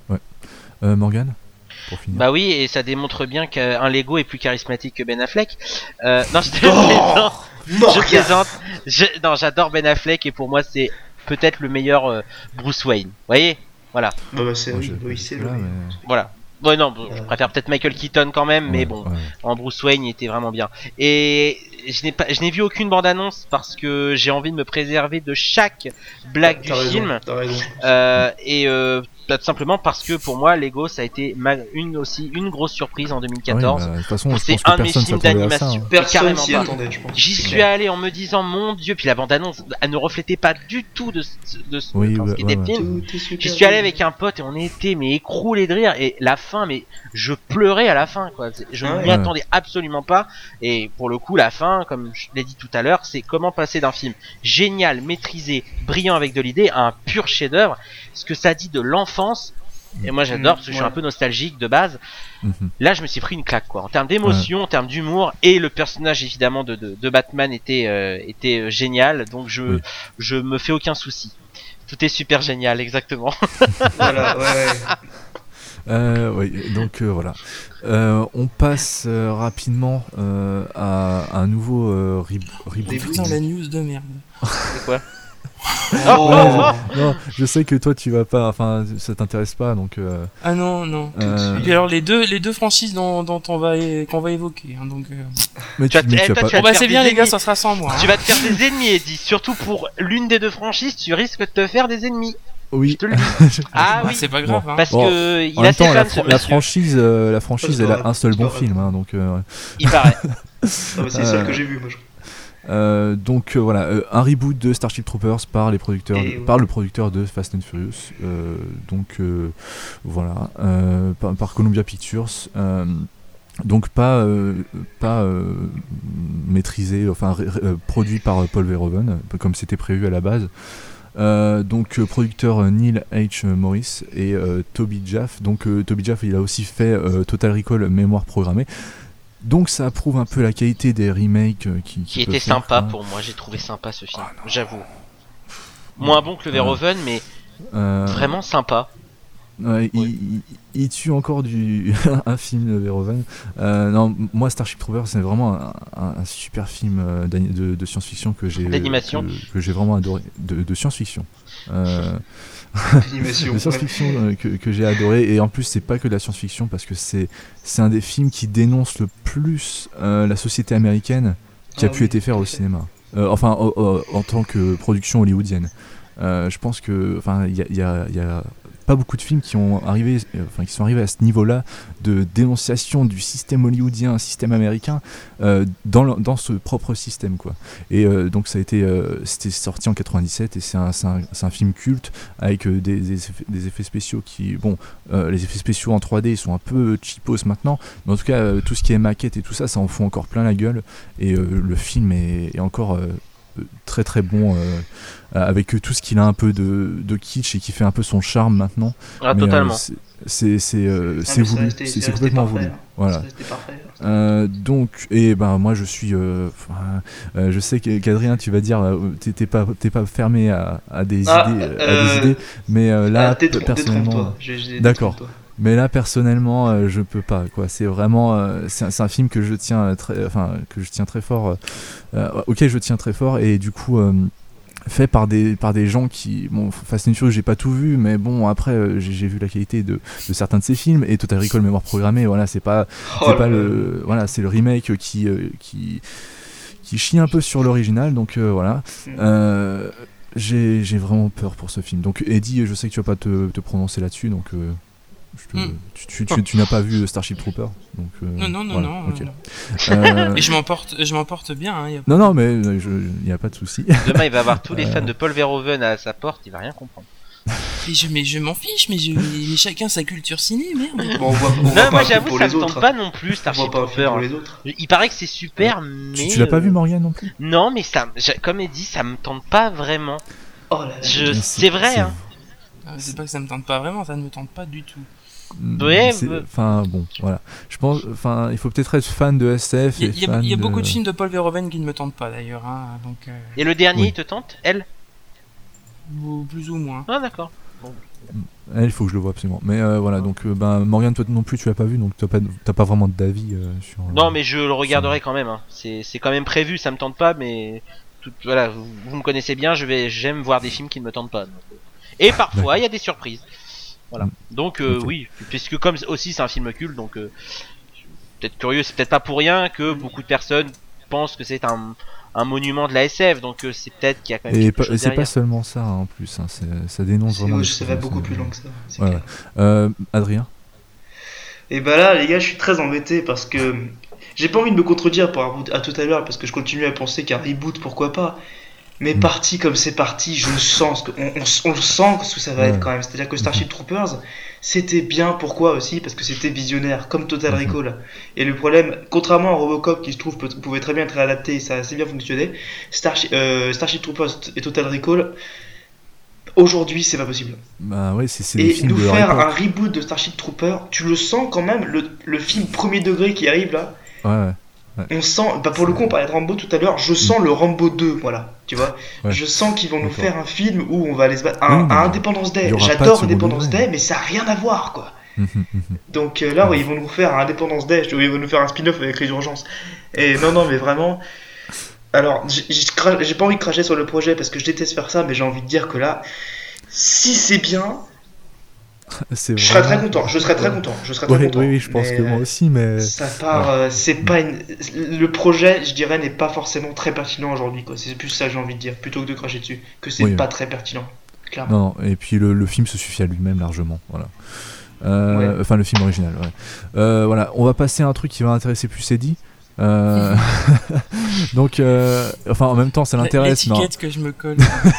Euh, Morgane, pour finir. Bah oui, et ça démontre bien qu'un Lego est plus charismatique que Ben Affleck. Euh, non, je te Oh plaisante. Je Morgane. plaisante. Je- non, j'adore Ben Affleck et pour moi c'est peut-être le meilleur euh, Bruce Wayne. Vous voyez, voilà, Bah, bah, c'est Moi, oui, je- oui, c'est là, le- mais- voilà. Ouais non, bon, je Ouais. préfère peut-être Michael Keaton quand même, mais Ouais, bon, ouais. en Bruce Wayne il était vraiment bien. Et je n'ai pas, je n'ai vu aucune bande annonce parce que j'ai envie de me préserver de chaque blague du T'as raison, film. T'as raison. Euh, et euh, tout simplement parce que pour moi Lego ça a été ma- une aussi une grosse surprise en deux mille quatorze. Ah oui, bah, de toute façon, je C'est pense que un de mes personne films s'attendait à ça. d'animation. hein. Personne carrément s'y pas. attendait, je pense. J'y C'est suis clair. allé en me disant mon Dieu, puis la bande-annonce, elle ne reflétait pas du tout de, ce- de ce, Oui, enfin, ouais, ce qu'était ouais, le ouais. film. Tout est super J'y suis allé bien. avec un pote et on était mais écroulés de rire et la fin, mais je pleurais à la fin quoi. C'est- Je Ah ne ouais. m'y attendais absolument pas et pour le coup la fin, comme je l'ai dit tout à l'heure, c'est comment passer d'un film génial, maîtrisé, brillant avec de l'idée à un pur chef-d'œuvre. Ce que ça dit de l'enfance. Et moi j'adore Mmh, parce que je suis ouais. un peu nostalgique de base. Mhm. Là, je me suis pris une claque, quoi. En termes d'émotion, en termes d'humour, et le personnage évidemment de, de, de Batman était euh, était euh, génial. Donc je Oui. je me fais aucun souci. Tout est super génial, exactement. Voilà, ouais, ouais. Euh, oui, donc euh, voilà. Euh, on passe euh, rapidement euh, à un nouveau euh, re- reboot. Reboot. Putain, la news de merde. C'est quoi Oh. Non, je sais que toi tu vas pas, enfin ça t'intéresse pas, donc. Euh, Ah non, non. euh, Et puis alors les deux, les deux franchises dont, dont on va é- qu'on va évoquer. Hein, donc, euh... mais Tu tu, as- mais eh, tu vas toi, pas. tu as- bon bah faire c'est des bien les gars, ennemis. ça sera sans moi. Tu hein. vas te faire des ennemis, Eddie. Surtout pour l'une des deux franchises, tu risques de te faire des ennemis. Oui. Je te le dis. Ah Bah, oui. c'est pas grave. hein. Parce Bon, que il En a même ses temps, la, fans, ce fran- la monsieur. franchise, euh, la franchise, C'est elle pas a grave, un seul c'est bon pas film, hein, donc. euh, Il paraît. Ah bah, c'est celle Euh, que j'ai vue, moi. je- Euh, donc euh, voilà, euh, un reboot de Starship Troopers par les producteurs, Et ouais. par le producteur de Fast and Furious. Euh, donc euh, voilà, euh, par, par Columbia Pictures. Euh, donc pas euh, pas euh, maîtrisé, enfin ré- ré- euh, produit par euh, Paul Verhoeven, comme c'était prévu à la base. Euh, donc euh, producteur euh, Neil H. Morris et euh, Toby Jaffe. Donc euh, Toby Jaffe, il a aussi fait euh, Total Recall Mémoire programmée. Donc ça prouve un peu la qualité des remakes euh, qui, Qui peuvent était faire, sympa hein. pour moi. J'ai trouvé sympa ce film. Ah, non. J'avoue. Moins bon que le Verhoeven, mais Euh, vraiment sympa. ouais, il, Ouais. il- il tue encore du un film de Verhoeven. Euh, non, m- moi Starship Troopers c'est vraiment un, un- un super film euh, d'ani- de, de science-fiction que j'ai D'animation. que, que j'ai vraiment adoré, de, de science-fiction. Euh, Animation. de ouais. science-fiction euh, que, que j'ai adoré, et en plus c'est pas que de la science-fiction parce que c'est c'est un des films qui dénonce le plus euh, la société américaine qui a Ah pu oui, être fait tout à au fait. cinéma. Euh, enfin au- au- en tant que production hollywoodienne. Euh, je pense que enfin il y a, il y a- il y a pas beaucoup de films qui ont arrivé, euh, enfin qui sont arrivés à ce niveau-là de dénonciation du système hollywoodien, système américain, euh, dans, le, dans ce propre système, quoi. Et euh, donc ça a été, euh, c'était sorti en quatre-vingt-dix-sept et c'est un, c'est un, c'est un film culte avec euh, des, des, effets, des effets spéciaux qui, bon, euh, les effets spéciaux en trois D sont un peu cheapos maintenant, mais en tout cas euh, tout ce qui est maquette et tout ça, ça en fout encore plein la gueule. Et euh, le film est, est encore euh, très très bon, euh, avec tout ce qu'il a un peu de, de kitsch et qui fait un peu son charme maintenant. Ah, mais, totalement. Euh, c'est c'est, euh, Ah, c'est mais ça voulu, restait- c'est, ça c'est restait complètement parfait, voulu. hein. Voilà. Ça restait parfait. Euh, donc, et ben moi je suis, euh, euh, je sais que- qu'Adrien tu vas dire, euh, t'es, t'es pas, t'es pas fermé à, à des Ah, idées, à euh, des idées, mais euh, là Ah, détrompe- personnellement. détrompe-toi. Je- je- D'accord. détrompe-toi. Mais là personnellement euh, je peux pas, quoi. C'est vraiment euh, c'est, un, c'est un film que je tiens euh, très enfin que je tiens très fort euh, euh, auquel je tiens très fort, et du coup euh, fait par des par des gens qui, bon, Fast and Furious j'ai pas tout vu, mais bon après euh, j'ai, j'ai vu la qualité de, de certains de ces films, et Total Recall Mémoire Programmée, voilà, c'est pas Oh c'est là pas là. le voilà c'est le remake qui euh, qui qui chie un peu sur l'original, donc euh, voilà. Mm. Euh, j'ai j'ai vraiment peur pour ce film. Donc Eddie, je sais que tu vas pas te, te prononcer là-dessus, donc euh, je te- Mm. tu, tu, tu, tu n'as pas vu Starship Trooper, donc euh, Non, non, non, voilà, non. ok. non. Euh, Et je m'en porte, je m'en porte bien. Hein, y a pas- non non mais il n'y a pas de souci. Demain, il va avoir tous les Euh. fans de Paul Verhoeven à sa porte, il va rien comprendre. Mais je, mais je m'en fiche, mais, je, mais, mais chacun sa culture ciné, merde. Bon, on voit, on voit Non, pas moi un film j'avoue, pour ça les me autres. tente pas non plus, On voit Starship pas un film Trooper. pour les autres. Il paraît que c'est super, mais. tu, tu l'as pas euh, vu, Morgane, non plus? Non, mais ça, j'a- comme il dit, ça me tente pas vraiment. Oh là là. Je, Mais c'est vrai, hein. Ah, C'est pas que ça me tente pas vraiment, ça ne me tente pas du tout. Ouais, C'est- mais- enfin bon, voilà. Je pense, enfin, il faut peut-être être fan de S F. Il y, et a- il y a- fan il y a beaucoup de de films de Paul Verhoeven qui ne me tentent pas d'ailleurs, hein, donc euh, Et le dernier, Oui. il te tente, elle? ou plus ou moins. Ah, d'accord. Elle, il faut que je le vois absolument. Mais euh, voilà, donc euh, ben Morgane, toi non plus, tu l'as pas vu, donc t'as pas, t'as pas vraiment d'avis euh, sur. euh, Non, mais je le regarderai quand même. Hein. C'est, c'est quand même prévu, ça me tente pas, mais tout, voilà, vous, vous me connaissez bien, je vais, j'aime voir des films qui ne me tentent pas. donc, euh. Et parfois, il y a des surprises. Voilà. Donc euh, Ok. oui, puisque comme aussi c'est un film culte, donc euh, je suis peut-être curieux, c'est peut-être pas pour rien que beaucoup de personnes pensent que c'est un, un monument de la S F, donc euh, c'est peut-être qu'il y a quand même Et, quelque pas- chose et c'est pas derrière. seulement ça hein, en plus, hein, c'est- ça dénonce C'est- vraiment. ouais, des ça choses, va hein, beaucoup c'est- plus loin que ça. c'est Ouais, clair. Euh, Adrien. Et bah là, les gars, je suis très embêté parce que j'ai pas envie de me contredire par rapport à tout à l'heure parce que je continue à penser qu'un reboot, pourquoi pas. Mais Mm. parti comme c'est parti, je sens ce que, on, on, on le sent ce que ça va Ouais. être quand même. C'est-à-dire que Starship Troopers, c'était bien. Pourquoi aussi? Parce que c'était visionnaire, comme Total Mhm. Recall. Et le problème, contrairement à Robocop qui je trouve peut- pouvait très bien être réadapté, ça a assez bien fonctionné. Starship, euh, Starship Troopers et Total Recall, aujourd'hui, c'est pas possible. Bah ouais, c'est, c'est des Et films nous de leur faire époque. un reboot de Starship Trooper, tu le sens quand même, le, le film premier degré qui arrive là, Ouais, ouais. on sent, bah pour le coup on parlait de Rambo tout à l'heure, je sens le Rambo deux, voilà, tu vois. Ouais. Je sens qu'ils vont nous D'accord. faire un film où on va aller se battre à, Oui, non, à mais Independence il Day. y aura pas de J'adore second Independence degré. Day, mais ça n'a rien à voir quoi. Mhm, mhm. Donc euh, là, Ouais. ouais, ils vont nous faire un Independence Day, ils vont nous faire un spin-off avec les urgences. Et non, non, mais vraiment. Alors, j'ai j'ai cra- j'ai pas envie de cracher sur le projet parce que je déteste faire ça, mais j'ai envie de dire que là, si c'est bien, C'est je serais vraiment- très content. Je serais très Ouais. content. Je serais très Ouais, content. oui, oui, je pense Mais, que moi aussi, mais. ça part, euh, c'est pas une... le projet, je dirais, n'est pas forcément très pertinent aujourd'hui, quoi. C'est plus ça que j'ai envie de dire, plutôt que de cracher dessus, que c'est Oui. pas très pertinent, clairement. Non, non, et puis le, le film se suffit à lui-même largement, voilà. Euh, Ouais. Enfin, le film original, ouais. Euh, voilà, on va passer à un truc qui va intéresser plus Eddie. Euh, donc, euh, enfin, en même temps, ça l'intéresse, non. L'étiquette que je me colle.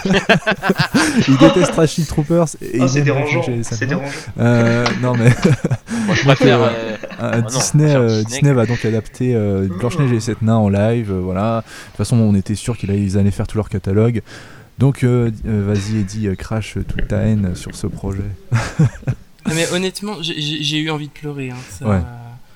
Il déteste Starship Troopers. Et Oh, il c'est aime dérangeant, Blanche-Neige et les sept c'est nains. dérangeant. Euh, non, mais Moi, je préfère. euh, euh, un non, Disney, faire euh, Disney, Disney quoi. va donc adapter euh, Blanche-Neige et les sept nains en live, euh, voilà. De toute façon, on était sûr qu'ils allaient, ils allaient faire tout leur catalogue. Donc, euh, euh, vas-y, Eddie, euh, crache toute ta haine sur ce projet. Ah, mais honnêtement, j'ai- j'ai j'ai eu envie de pleurer. Hein. Ça, Ouais. euh,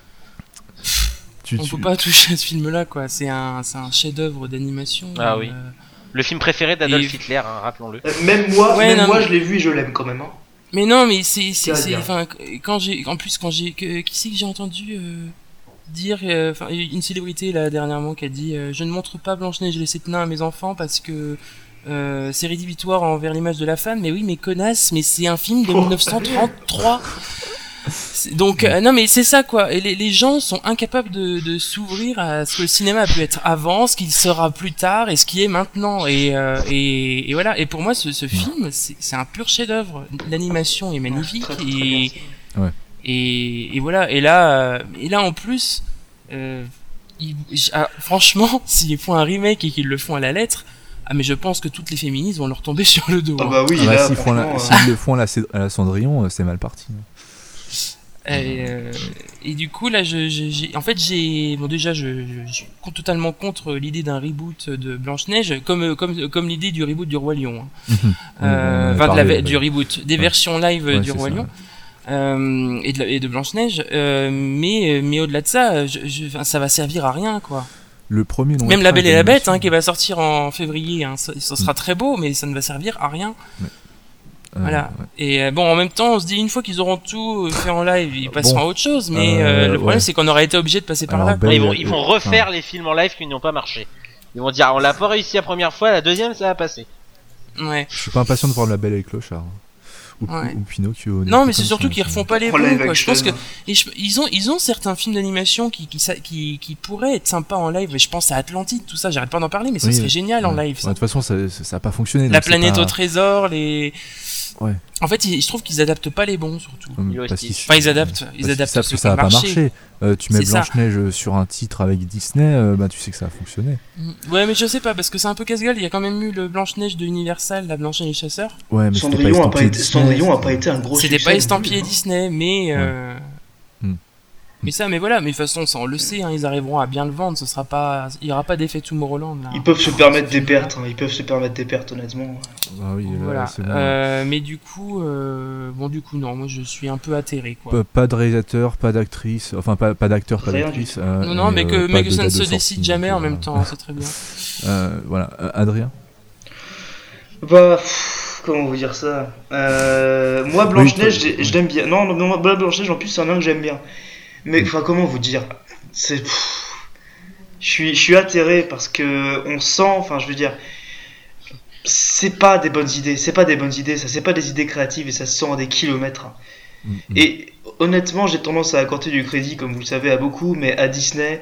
Tu, on tu- peut pas toucher à ce film-là, quoi. C'est un, c'est un chef-d'œuvre d'animation. Ah euh, oui. Le film préféré d'Adolf Et- Hitler, hein, rappelons-le. Euh, Même moi, Ouais, même non, moi mais- je l'ai vu et je l'aime quand même. Hein. Mais non, mais c'est, c'est, C'est à c'est, dire. enfin, quand j'ai, en plus, quand j'ai, que- qui c'est que j'ai entendu euh, dire, euh, enfin, une célébrité là dernièrement qui a dit, euh, je ne montre pas Blanche-Neige et les sept nains à mes enfants parce que euh, c'est rédhibitoire envers l'image de la femme. Mais oui, mais connasse, mais c'est un film de Oh. mille neuf cent trente-trois. C'est- Donc euh, non mais c'est ça quoi. Et les, les gens sont incapables de, de s'ouvrir à ce que le cinéma a pu être avant, ce qu'il sera plus tard et ce qui est maintenant. Et euh, et, et voilà. Et pour moi, ce, ce film, c'est, c'est un pur chef-d'œuvre. L'animation est magnifique Très, très, très et, bien, ça. Ouais. et et voilà. Et là euh, et là en plus, euh, ils- j'- ah, franchement, s'ils font un remake et qu'ils le font à la lettre, ah mais je pense que toutes les féministes vont leur tomber sur le dos. Ah hein. bah oui, Ah bah, là, s'ils font la- franchement, euh, s'ils le font à la, Cé- à la Cendrillon, euh, c'est mal parti. Et, euh, et du coup là je, je- j'ai en fait j'ai bon déjà je, je, je suis con- totalement contre l'idée d'un reboot de Blanche-Neige comme euh, comme comme l'idée du reboot du Roi Lion hein. Oui, on en euh, a enfin de la parlé, ve- du ouais. reboot des Ouais. versions live Ouais, du c'est Roi ça, Lion ouais. euh, et de, la- et de Blanche-Neige euh, mais mais au-delà de ça je, je, enfin, ça va servir à rien quoi. Le premier long Même La métrage Belle et la Bête d'animation, hein, qui va sortir en février hein, ça, ça sera Mm. très beau mais ça ne va servir à rien. euh, Voilà. ouais. Et euh, bon, en même temps, on se dit une fois qu'ils auront tout euh, fait en live, ils passeront Bon. à autre chose. Mais Euh, euh, le problème, ouais. c'est qu'on aurait été obligé de passer par Alors, là. Belle- Ouais, ils vont, euh, ils vont euh, refaire les films en live qui n'ont pas marché. Ils vont dire, on l'a pas réussi la première fois, la deuxième ça va passer. Ouais. Je suis pas impatient de voir La Belle et le Clochard. Ou, Ouais. ou Pinocchio. des Non, trucs mais c'est comme surtout ça, qu'ils ça. refont pas les en bons. live Quoi. Je pense que action. et je- ils ont ils ont certains films d'animation qui qui, ça- qui qui pourraient être sympas en live. Et je pense à Atlantide, tout ça. J'arrête pas d'en parler, mais ce Oui, serait ouais. génial en Ouais. live. Ouais, Ça. de toute façon, ça, ça, ça a pas fonctionné. La donc c'est planète pas- au trésor, les. Ouais. En fait, ils- je trouve qu'ils adaptent pas les bons surtout. Hum, Ils parce aussi. qu'ils- Enfin, ils adaptent, ils parce qu'ils adaptent savent ce que qui ça a va pas marché. marcher. Euh, tu mets C'est ça. Blanche-Neige sur un titre avec Disney, euh, bah tu sais que ça a fonctionné. Mm. Ouais, mais je sais pas parce que c'est un peu casse-gueule. Il y a quand même eu le Blanche-Neige de Universal, la Blanche-Neige et les chasseurs. Ouais, mais c'était Cendrillon a pas estampillé été, Disney, Cendrillon a c'était- pas été un gros succès. C'était pas non estampillé plus, hein. Disney, mais euh... Mm. mais ça, mais voilà, mais de toute façon, ça on le sait, hein, ils arriveront à bien le vendre. Ce sera pas, il y aura pas d'effet Tomorrowland là. Ils peuvent se permettre des pertes, hein, ils peuvent se permettre des pertes honnêtement. Ah oui, là, Voilà. c'est bon. Euh, mais du coup, euh... bon, du coup, non, moi je suis un peu atterré quoi. Pas, pas de réalisateur, pas d'actrice, enfin pas, pas d'acteur, pas Rien d'actrice. du euh, non, non, et, mais euh, que, pas mais de que ça ne date se de sortie, décide jamais donc, en euh, même temps, c'est très bien. euh, voilà, Euh, Adrien. Bah, pff, comment vous dire ça euh, Moi, Blanche-Neige, Oui, j'ai- je l'aime bien. Non, non, non, moi, Blanche-Neige, en plus, c'est un nain que j'aime bien. Mais, enfin, comment vous dire C'est. pff, Je suis, je suis atterré parce que on sent, enfin, je veux dire, c'est pas des bonnes idées, c'est pas des bonnes idées, ça, c'est pas des idées créatives et ça se sent à des kilomètres. hein. Mm, mm. Et honnêtement, j'ai tendance à accorder du crédit, comme vous le savez, à beaucoup, mais à Disney,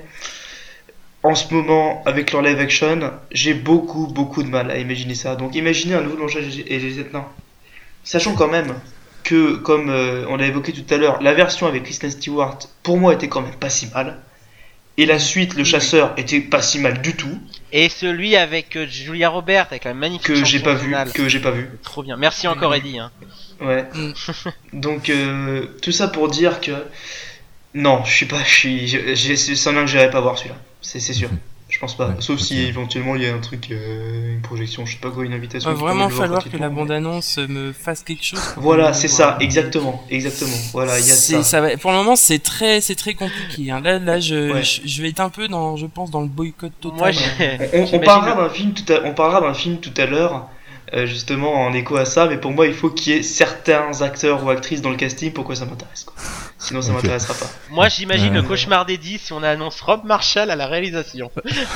en ce moment, avec leur live action, j'ai beaucoup, beaucoup de mal à imaginer ça. Donc, imaginez un nouveau Blanche-Neige et les Sept Nains. Sachant quand même que, comme euh, on l'a évoqué tout à l'heure, la version avec Kristen Stewart, pour moi, était quand même pas si mal. Et la suite, Le Chasseur, était pas si mal du tout, Et celui avec euh, Julia Roberts, avec la magnifique que j'ai chanson pas vu, finale. que j'ai pas vu. Trop bien. Merci encore Eddie. Hein. Ouais. Mm. Donc euh, tout ça pour dire que non, je suis pas, je suis, je- j'ai- c'est un nain que j'irai pas voir celui-là. C'est c'est sûr. Je pense pas. Ouais, Sauf si ok. éventuellement il y a un truc, euh, une projection, je sais pas quoi, une invitation. Il qui va vraiment permet de le voir falloir que la gratuitement. bande-annonce me fasse quelque chose. pour Voilà, que je c'est le ça, vois. exactement, exactement. Voilà, il y a C'est- ça. va, pour le moment, c'est très, c'est très compliqué. hein. Là, là, je, Ouais. je, je vais être un peu dans, je pense, dans le boycott total. Moi, j'ai- On, on j'imagine parlera le- d'un film tout à, on parlera d'un film tout à l'heure, euh, justement en écho à ça. Mais pour moi, il faut qu'il y ait certains acteurs ou actrices dans le casting. Pourquoi ça m'intéresse quoi. Sinon, ça Ok. m'intéressera pas. Moi, j'imagine Ouais. le cauchemar d'Eddie si on annonce Rob Marshall à la réalisation.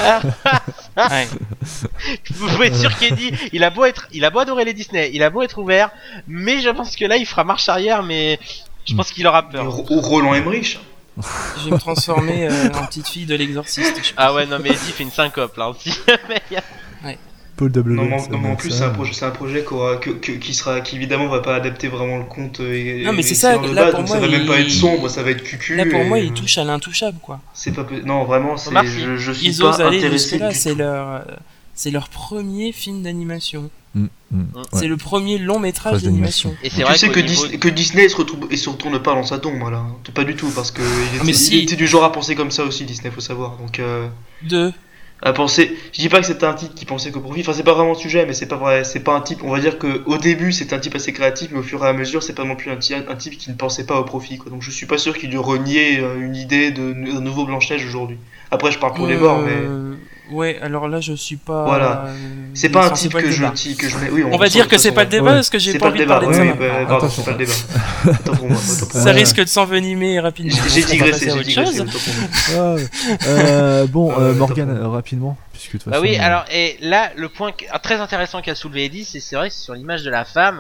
Ouais. Vous pouvez être sûr qu'Eddie, il a beau être, il a beau adorer les Disney, il a beau être ouvert, mais je pense que là, il fera marche arrière, mais je pense qu'il aura peur. Ou, ou Roland Emmerich. Je vais me transformer euh, en petite fille de l'exorciste. je pense. Ah ouais, non mais Eddie fait une syncope là aussi. Mais il y a- Paul W. Non, mais en- ça non, mais en doit plus, être c'est ça. un projet, c'est un projet qu'aura- que, que- qui sera, qui évidemment va pas adapter vraiment le conte. Et, Non, mais et c'est les ça, séries de là, base, pour donc moi, ça va même pas il- être sombre, ça va être cucu. Là, pour et, moi, euh, il touche à l'intouchable, quoi. C'est pas, peu- non, vraiment, c'est, Omar Sy. je, je suis Ils pas osent aller intéressé jusque-là. du C'est tout. leur, euh, c'est leur premier film d'animation. Mm, mm, C'est ouais. le premier long métrage Phase d'animation. d'animation. Et c'est Tu vrai sais qu'au que, niveau- Dis- que Disney se, retrouve, et se retourne pas dans sa tombe là, hein. Pas du tout parce que il était, mais il si. était du genre à penser comme ça aussi Disney, faut savoir. Donc euh, Deux. à penser, je dis pas que c'était un type qui pensait qu'au profit, enfin c'est pas vraiment le sujet, mais c'est pas vrai, c'est pas un type. On va dire que au début c'était un type assez créatif, mais au fur et à mesure c'est pas non plus un, ty- un type qui ne pensait pas au profit quoi. Donc je suis pas sûr qu'il ait renié euh, une idée de, de nouveau Blanche-Neige aujourd'hui. Après je parle pour les morts, mais Euh, Ouais, alors là, je suis pas. Voilà. euh, c'est pas un enfin, c'est type pas le que je, débat. ti- que je mets. Oui, On va sent dire de que toute c'est façon, pas le ouais. débat parce que j'ai C'est pas pas envie le de débat. parler de Oui, ça. bah, maintenant. pardon, Attention. c'est pas le débat. Attends pour moi. Attends pour Ça moi. risque de s'envenimer rapidement. J'ai On va digressé, passer à j'ai autre digressé. chose. Autant pour moi. Ah, euh, bon, Euh, euh, top Morgane, pour moi. euh, rapidement, puisque de toute Bah façon, oui, euh, alors et là le point qui- ah, très intéressant qu'a soulevé Eddie, c'est c'est vrai que sur l'image de la femme,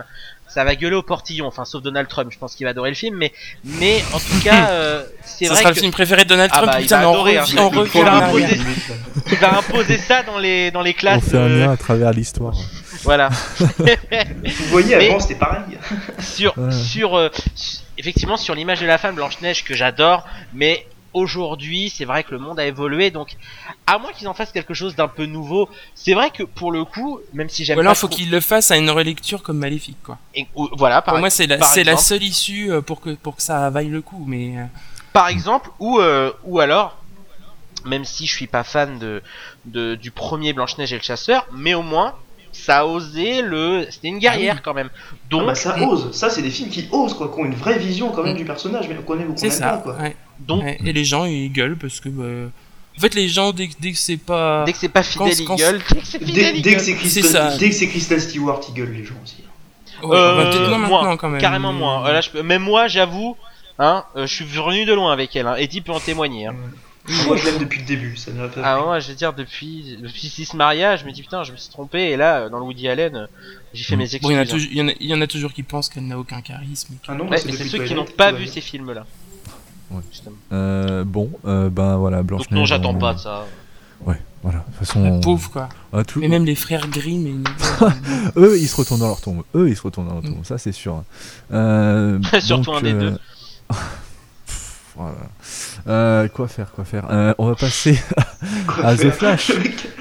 ça va gueuler au portillon, enfin sauf Donald Trump, je pense qu'il va adorer le film, mais mais en tout cas euh, c'est ça vrai sera que le film préféré de Donald Ah Trump. bah, il Putain, va mais on adorer, hein. revient, on Il revient va en imposer- arrière. il va imposer ça dans les dans les On classes. fait un euh, lien à travers l'histoire. Voilà. Vous voyez, Mais- avant c'était pareil. sur Ouais. sur euh, su- effectivement sur l'image de la femme Blanche-Neige que j'adore, mais aujourd'hui c'est vrai que le monde a évolué, donc à moins qu'ils en fassent quelque chose d'un peu nouveau, c'est vrai que pour le coup, même si j'aime Ou alors pas faut trop- qu'il le fasse à une relecture comme Maléfique, quoi. et- ou- voilà par, Pour moi, c'est la, par c'est la exemple. seule issue euh, pour que, pour que ça vaille le coup, mais. euh, par exemple, ou euh, ou alors, même si je suis pas fan de, de du premier Blanche-Neige et le Chasseur, mais au moins ça a osé le, c'était une guerrière Ah oui. quand même. Ah Donc bah ça ose, ça c'est des films qui osent quoi, qui ont une vraie vision quand même Mm. du personnage, mais qu'on aime ou qu'on C'est aime ça. pas quoi. Ouais. donc Ouais. Et les gens ils gueulent parce que. bah, En fait, les gens, dès, que- dès que c'est pas. dès que c'est pas fidèle, quand- ils gueulent. Dès que c'est fidèle, Dès, ils dès que gueulent. c'est C'est Kristen, ça. dès que c'est Kristen Stewart, ils gueulent les gens aussi. Ouais, Euh, enfin, peut-être moins moins, maintenant quand même. Carrément mais- moins. Euh, là, je peux- Même moi, j'avoue, hein, euh, je suis venu de loin avec elle. Hein. Eddie peut en témoigner. Hein. Moi je l'aime depuis le début, ça n'a pas. Ah moi, je veux dire, depuis, depuis Six Maria, je me dis putain, je me suis trompé. Et là, euh, dans le Woody Allen, euh, j'ai fait Mm. mes excuses. Bon, il y, en a hein. toujours- il, y en a, il y en a toujours qui pensent qu'elle n'a aucun charisme. et que- Ah non, moi, Ouais, c'est mais c'est depuis ceux qui Twilight, n'ont pas tout vu va ces films-là. Ouais. Justement. Euh, bon, euh, ben voilà, Blanche Donc non, j'attends pas de ça. Ouais, voilà. De toute façon, on- Pauvre quoi. ah, tout- Mais même les frères Grimm. Et... eux, ils se retournent dans leur tombe. Eux, ils se retournent dans leur tombe. Ça, c'est sûr. Euh, Surtout donc, un des deux. pff, voilà. Euh, quoi faire, quoi faire Euh, On va passer Quoi à The faire Flash.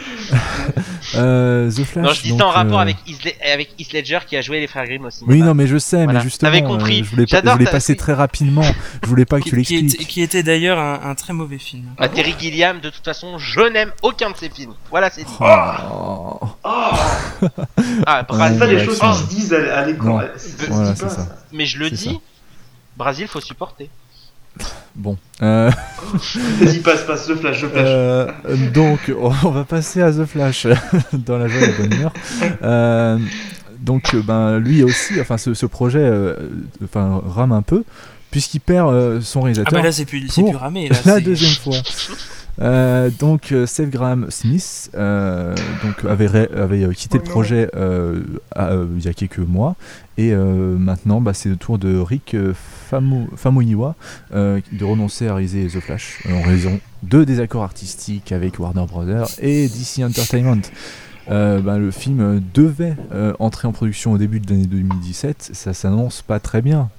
euh, The Flash. Non, je dis donc, ça en rapport euh, avec Heath, avec Heath Ledger qui a joué les frères Grimm au cinéma. Oui, non, mais je sais, Voilà. mais justement, T'avais compris. euh, je voulais, pas- je J'adore voulais ta- passer très rapidement. Je voulais pas que tu qui, qui l'expliques. était, qui était d'ailleurs un, un très mauvais film. Ah, Terry Gilliam, de toute façon, je n'aime aucun de ses films. Voilà, c'est dit. Oh. Oh, Ah, c'est Brazil, pas des ouais, choses ouais. qui se disent à, à l'écran. Non. Ça se Voilà, dit c'est pas, ça. ça. mais je le C'est dis, Brésil, faut supporter. Bon. Euh, Vas-y, passe, passe, The Flash, The Flash. euh, donc, on va passer à The Flash dans la joie et la bonne humeur. Euh, donc, euh, ben, lui aussi, enfin, ce, ce projet, euh, enfin, rame un peu, puisqu'il perd euh, son Ah réalisateur. bah là c'est plus, c'est pour plus ramé. Là, la c'est- deuxième fois. Euh, donc euh, Seth Graham Smith euh, donc avait, ré- avait euh, quitté Oh le non. projet euh, à- euh, il y a quelques mois et euh, maintenant bah, c'est le tour de Rick euh, Famu- Famuyiwa euh, de renoncer à réaliser The Flash euh, en raison de désaccords artistiques avec Warner Brothers et D C Entertainment. Euh, bah, le film euh, devait euh, entrer en production au début de l'année deux mille dix-sept, ça s'annonce pas très bien.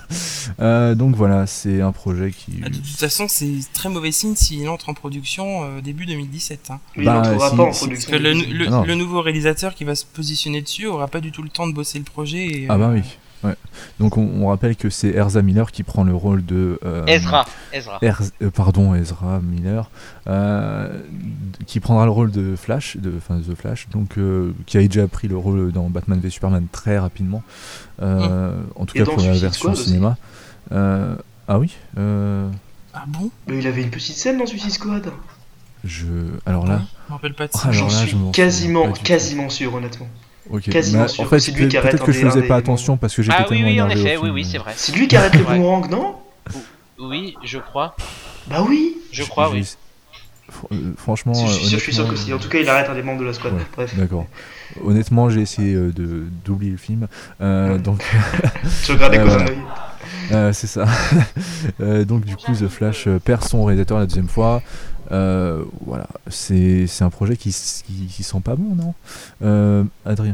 Euh, donc voilà, c'est un projet qui... Ah, De toute façon, c'est très mauvais signe s'il entre en production euh, début deux mille dix-sept. Hein. Mais bah, il n'entrera si- pas en si- production. Parce que le, de- le, Ah non. le nouveau réalisateur qui va se positionner dessus aura pas du tout le temps de bosser le projet. Et, Ah bah euh, oui. Ouais. Donc on, on rappelle que c'est Ezra Miller qui prend le rôle de euh, Ezra, Ezra. Erz- euh, pardon Ezra Miller euh, d- qui prendra le rôle de Flash, de enfin The Flash, donc euh, qui a déjà pris le rôle dans Batman v Superman très rapidement, euh, en tout Et cas dans pour la Suicide version Squad aussi. cinéma. Euh, ah oui. euh, Ah bon? Mais il avait une petite scène dans Suicide Squad. je alors là. Je me rappelle pas de ça. Alors J'en là, suis je m'en souviens quasiment, pas du tout. quasiment sûr, honnêtement. Ok. quasiment Bah, sûr en que fait, c'est lui qui arrête peut-être que un je des- faisais un pas des attention parce que j'étais Ah oui, tellement oui, en énervé au effet, oui, film. oui, c'est vrai. C'est lui qui arrête le Ouais. boomerang, non? Oui, je crois. Bah oui. Je crois, J'ai- oui. Fr- euh, Franchement, Je suis sûr, je suis sûr que honnêtement, si. En tout cas, il arrête un des membres de la squad. Ouais. Bref, D'accord. Honnêtement, j'ai essayé euh, de d'oublier le film, euh, Ouais. donc tu regardes Euh, quoi voilà. euh, c'est ça. Euh, donc du coup, The Flash euh, perd son réalisateur la deuxième fois. Euh, voilà, c'est c'est un projet qui, s- qui qui sent pas bon, non euh, Adrien.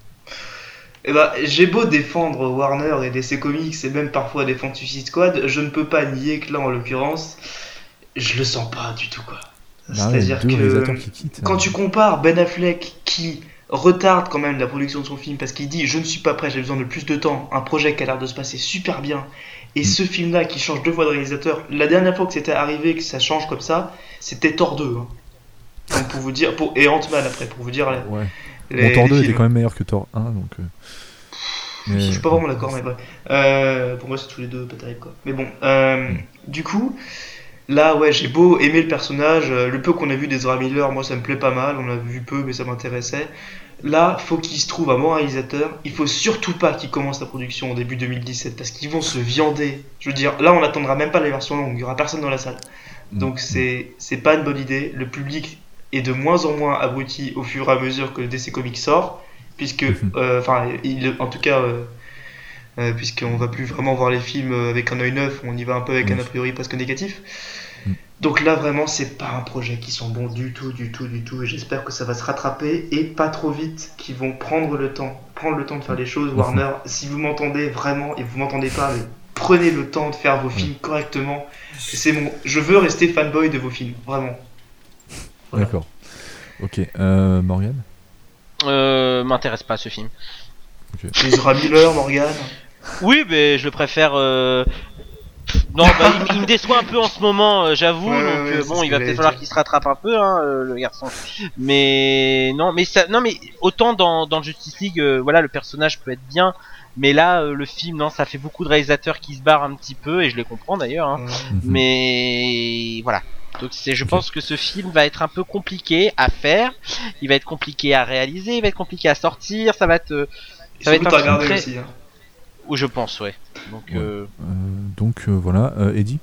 Eh bah, j'ai beau défendre Warner et D C Comics et même parfois défendre Suicide Squad, je ne peux pas nier que là, en l'occurrence, je le sens pas du tout, quoi. Bah ouais, C'est-à-dire deux réalisateurs que qui quittent. quand euh, tu compares Ben Affleck qui retarde quand même la production de son film parce qu'il dit je ne suis pas prêt, j'ai besoin de plus de temps, un projet qui a l'air de se passer super bien, et Mm. ce film-là qui change deux fois de réalisateur, la dernière fois que c'était arrivé que ça change comme ça, c'était Thor deux. Hein. Donc pour vous dire, pour... et Ant-Man après, pour vous dire les, Ouais. les- Bon, Thor les deux était films. quand même meilleur que Thor un, donc. euh, mais- Je suis pas vraiment d'accord, mais bref. Euh, pour moi, c'est tous les deux pas terrible, quoi. Mais bon, euh, Mm. du coup, là, ouais, j'ai beau aimer le personnage, euh, le peu qu'on a vu d'Ezra Miller, moi, ça me plaît pas mal. On a vu peu, mais ça m'intéressait. Là, faut qu'il se trouve un bon réalisateur. Il faut surtout pas qu'il commence la production au début deux mille dix-sept parce qu'ils vont se viander. Je veux dire, là, on n'attendra même pas la version longue. Il y aura personne dans la salle. Donc, Mm. c'est c'est pas une bonne idée. Le public est de moins en moins abruti au fur et à mesure que le D C Comics sort, puisque, Mhm. euh, enfin, il- en tout cas, euh, euh, puisqu'on va plus vraiment voir les films avec un œil neuf, on y va un peu avec Oui. un a priori presque négatif. Mm. Donc là vraiment c'est pas un projet qui sent bon du tout, du tout, du tout, et j'espère que ça va se rattraper et pas trop vite, qu'ils vont prendre le temps, prendre le temps de faire les choses. Warner, si vous m'entendez vraiment et vous m'entendez pas, mais prenez le temps de faire vos films correctement. C'est mon, je veux rester fanboy de vos films, vraiment. Voilà. D'accord. Ok. Euh, Morgane. Euh, m'intéresse pas ce film. Ezra Miller, Morgan. Oui, mais je le préfère. Euh... Non, bah, il, il me déçoit un peu en ce moment, euh, j'avoue. Ouais, donc ouais, euh, c'est bon, ce il que va j'allais peut-être falloir dire. qu'il se rattrape un peu, hein, euh, le garçon. Mais non, mais ça, non, mais autant dans, dans Justice League, euh, voilà, le personnage peut être bien, mais là, euh, le film, non, ça fait beaucoup de réalisateurs qui se barrent un petit peu, et je les comprends d'ailleurs. Hein. Ouais. Mhm. Mais voilà. Donc c'est, je Ok. pense que ce film va être un peu compliqué à faire. Il va être compliqué à réaliser, il va être compliqué à sortir. Ça va être, euh, Et ça va surtout être t'as un film regardé très. aussi. Hein. Ou je pense, ouais. Donc Ouais. euh... Euh, donc euh, voilà. Euh, Eddie.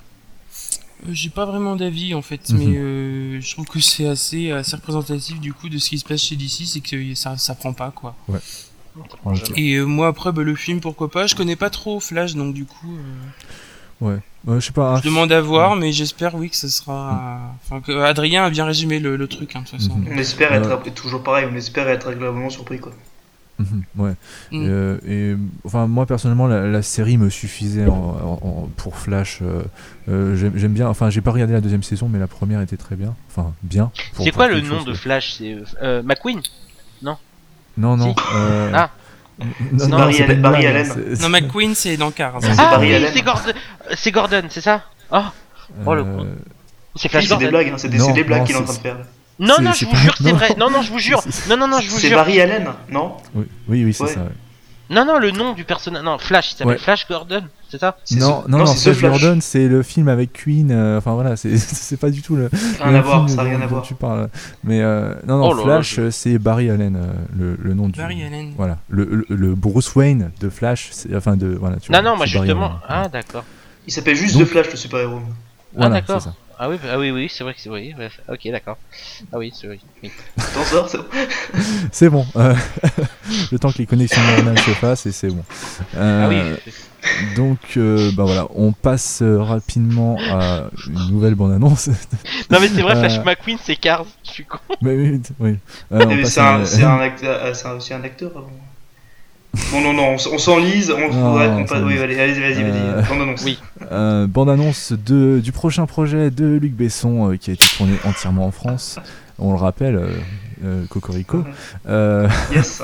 Euh, J'ai pas vraiment d'avis en fait, Mhm. mais euh, je trouve que c'est assez, assez représentatif du coup de ce qui se passe chez D C, c'est que ça, ça prend pas quoi. Ok. Et euh, moi après bah, le film pourquoi pas, je connais pas trop Flash donc du coup euh, Ouais. Euh, je sais pas. un je demande à voir, mais j'espère oui que ce sera. Enfin que Adrien a bien résumé le, le truc hein, de toute façon. Mhm. On espère Euh, être toujours pareil, on espère être agréablement surpris quoi. Mhm, ouais. Mm. Euh, et enfin moi personnellement la, la série me suffisait en, en- en- pour Flash. euh, euh, j'aime, j'aime bien. Enfin j'ai pas regardé la deuxième saison, mais la première était très bien. Enfin bien. pour- c'est pour quoi le quelque nom chose, de ouais. Flash? C'est euh, McQueen? Non non. Si. euh, Ah. n- C'est non, Barry c'est pas Allen- une Barry blague, Allen. c'est- Non McQueen c'est dans Cars. C'est hein. Ah Barry oui, Allen. c'est Gordon, c'est Gordon, c'est ça? Oh, oh, le euh, con. c'est Si, Flash c'est Gordon. des blagues, hein, c'est des, Non, c'est des blagues non, qu'il est en c'est- train de faire. Non, C'est- non, c'est je vous pas- jure, c'est non. vrai. Non, non, je vous jure. C'est- Non, non, non, je vous C'est jure. Barry Allen, non? Oui oui, oui c'est Ouais. ça. ouais. Non, non, le nom du personnage. Non, Flash, il s'appelle Ouais. Flash Gordon, c'est ça? C'est Non, ce- non, non, c'est Flash The Flash. Gordon, c'est le film avec Queen. euh, Enfin voilà, c'est c'est pas du tout le. Rien le à voir, film ça n'a rien dont- à dont voir. Tu parles. Mais euh, non, non, Oh là là, Flash, je- euh, c'est Barry Allen, euh, le, le nom du. Barry Allen. Voilà, le, le, le Bruce Wayne de Flash, c'est- enfin de voilà. Tu Non, vois, non, moi c'est Barry justement. Allen. Ah, d'accord. Il s'appelle juste Donc- The Flash, le super-héros. Voilà, ah, d'accord. c'est ça. Ah oui, ah oui, oui, c'est vrai que c'est oui. bref. Ok, d'accord. Ah oui, c'est vrai. Oui. T'en sors, c'est bon. C'est bon. euh, le temps que les connexions normales se fassent et c'est bon. Euh, Ah oui. Donc, euh, bah voilà, on passe euh, rapidement à une nouvelle bande-annonce. Non mais c'est vrai, Flash Euh, McQueen, c'est Cars. Je suis con. Mais oui, oui. Euh, on Mais passe c'est à- un, c'est un acteur, euh, c'est un- aussi un acteur. avant. Bon, non, non, on, s- on s'enlise. On, Non, faudrait on qu'on passe. s'enlise. Oui, allez, allez, vas-y, vas-y. Euh, Non, non, non. Oui. Euh, bande-annonce de, du prochain projet de Luc Besson euh, qui a été tourné entièrement en France. On le rappelle, euh, euh, Cocorico. Mhm. Euh, Yes.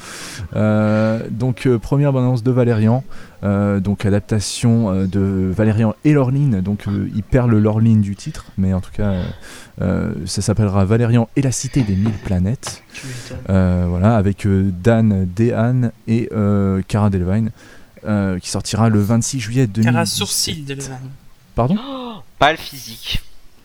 euh, donc euh, première bande-annonce de Valérian, euh, donc adaptation euh, de Valérian et Laureline. Donc euh, il perd le Laureline du titre, mais en tout cas euh, euh, ça s'appellera Valérian et la cité des mille planètes. Tu m'étonnes. Euh, voilà, avec euh, Dan Dehan et euh, Cara Delevingne, euh, qui sortira le vingt-six juillet deux mille dix-sept. Cara sourcil de Levan. Pardon Pas le physique.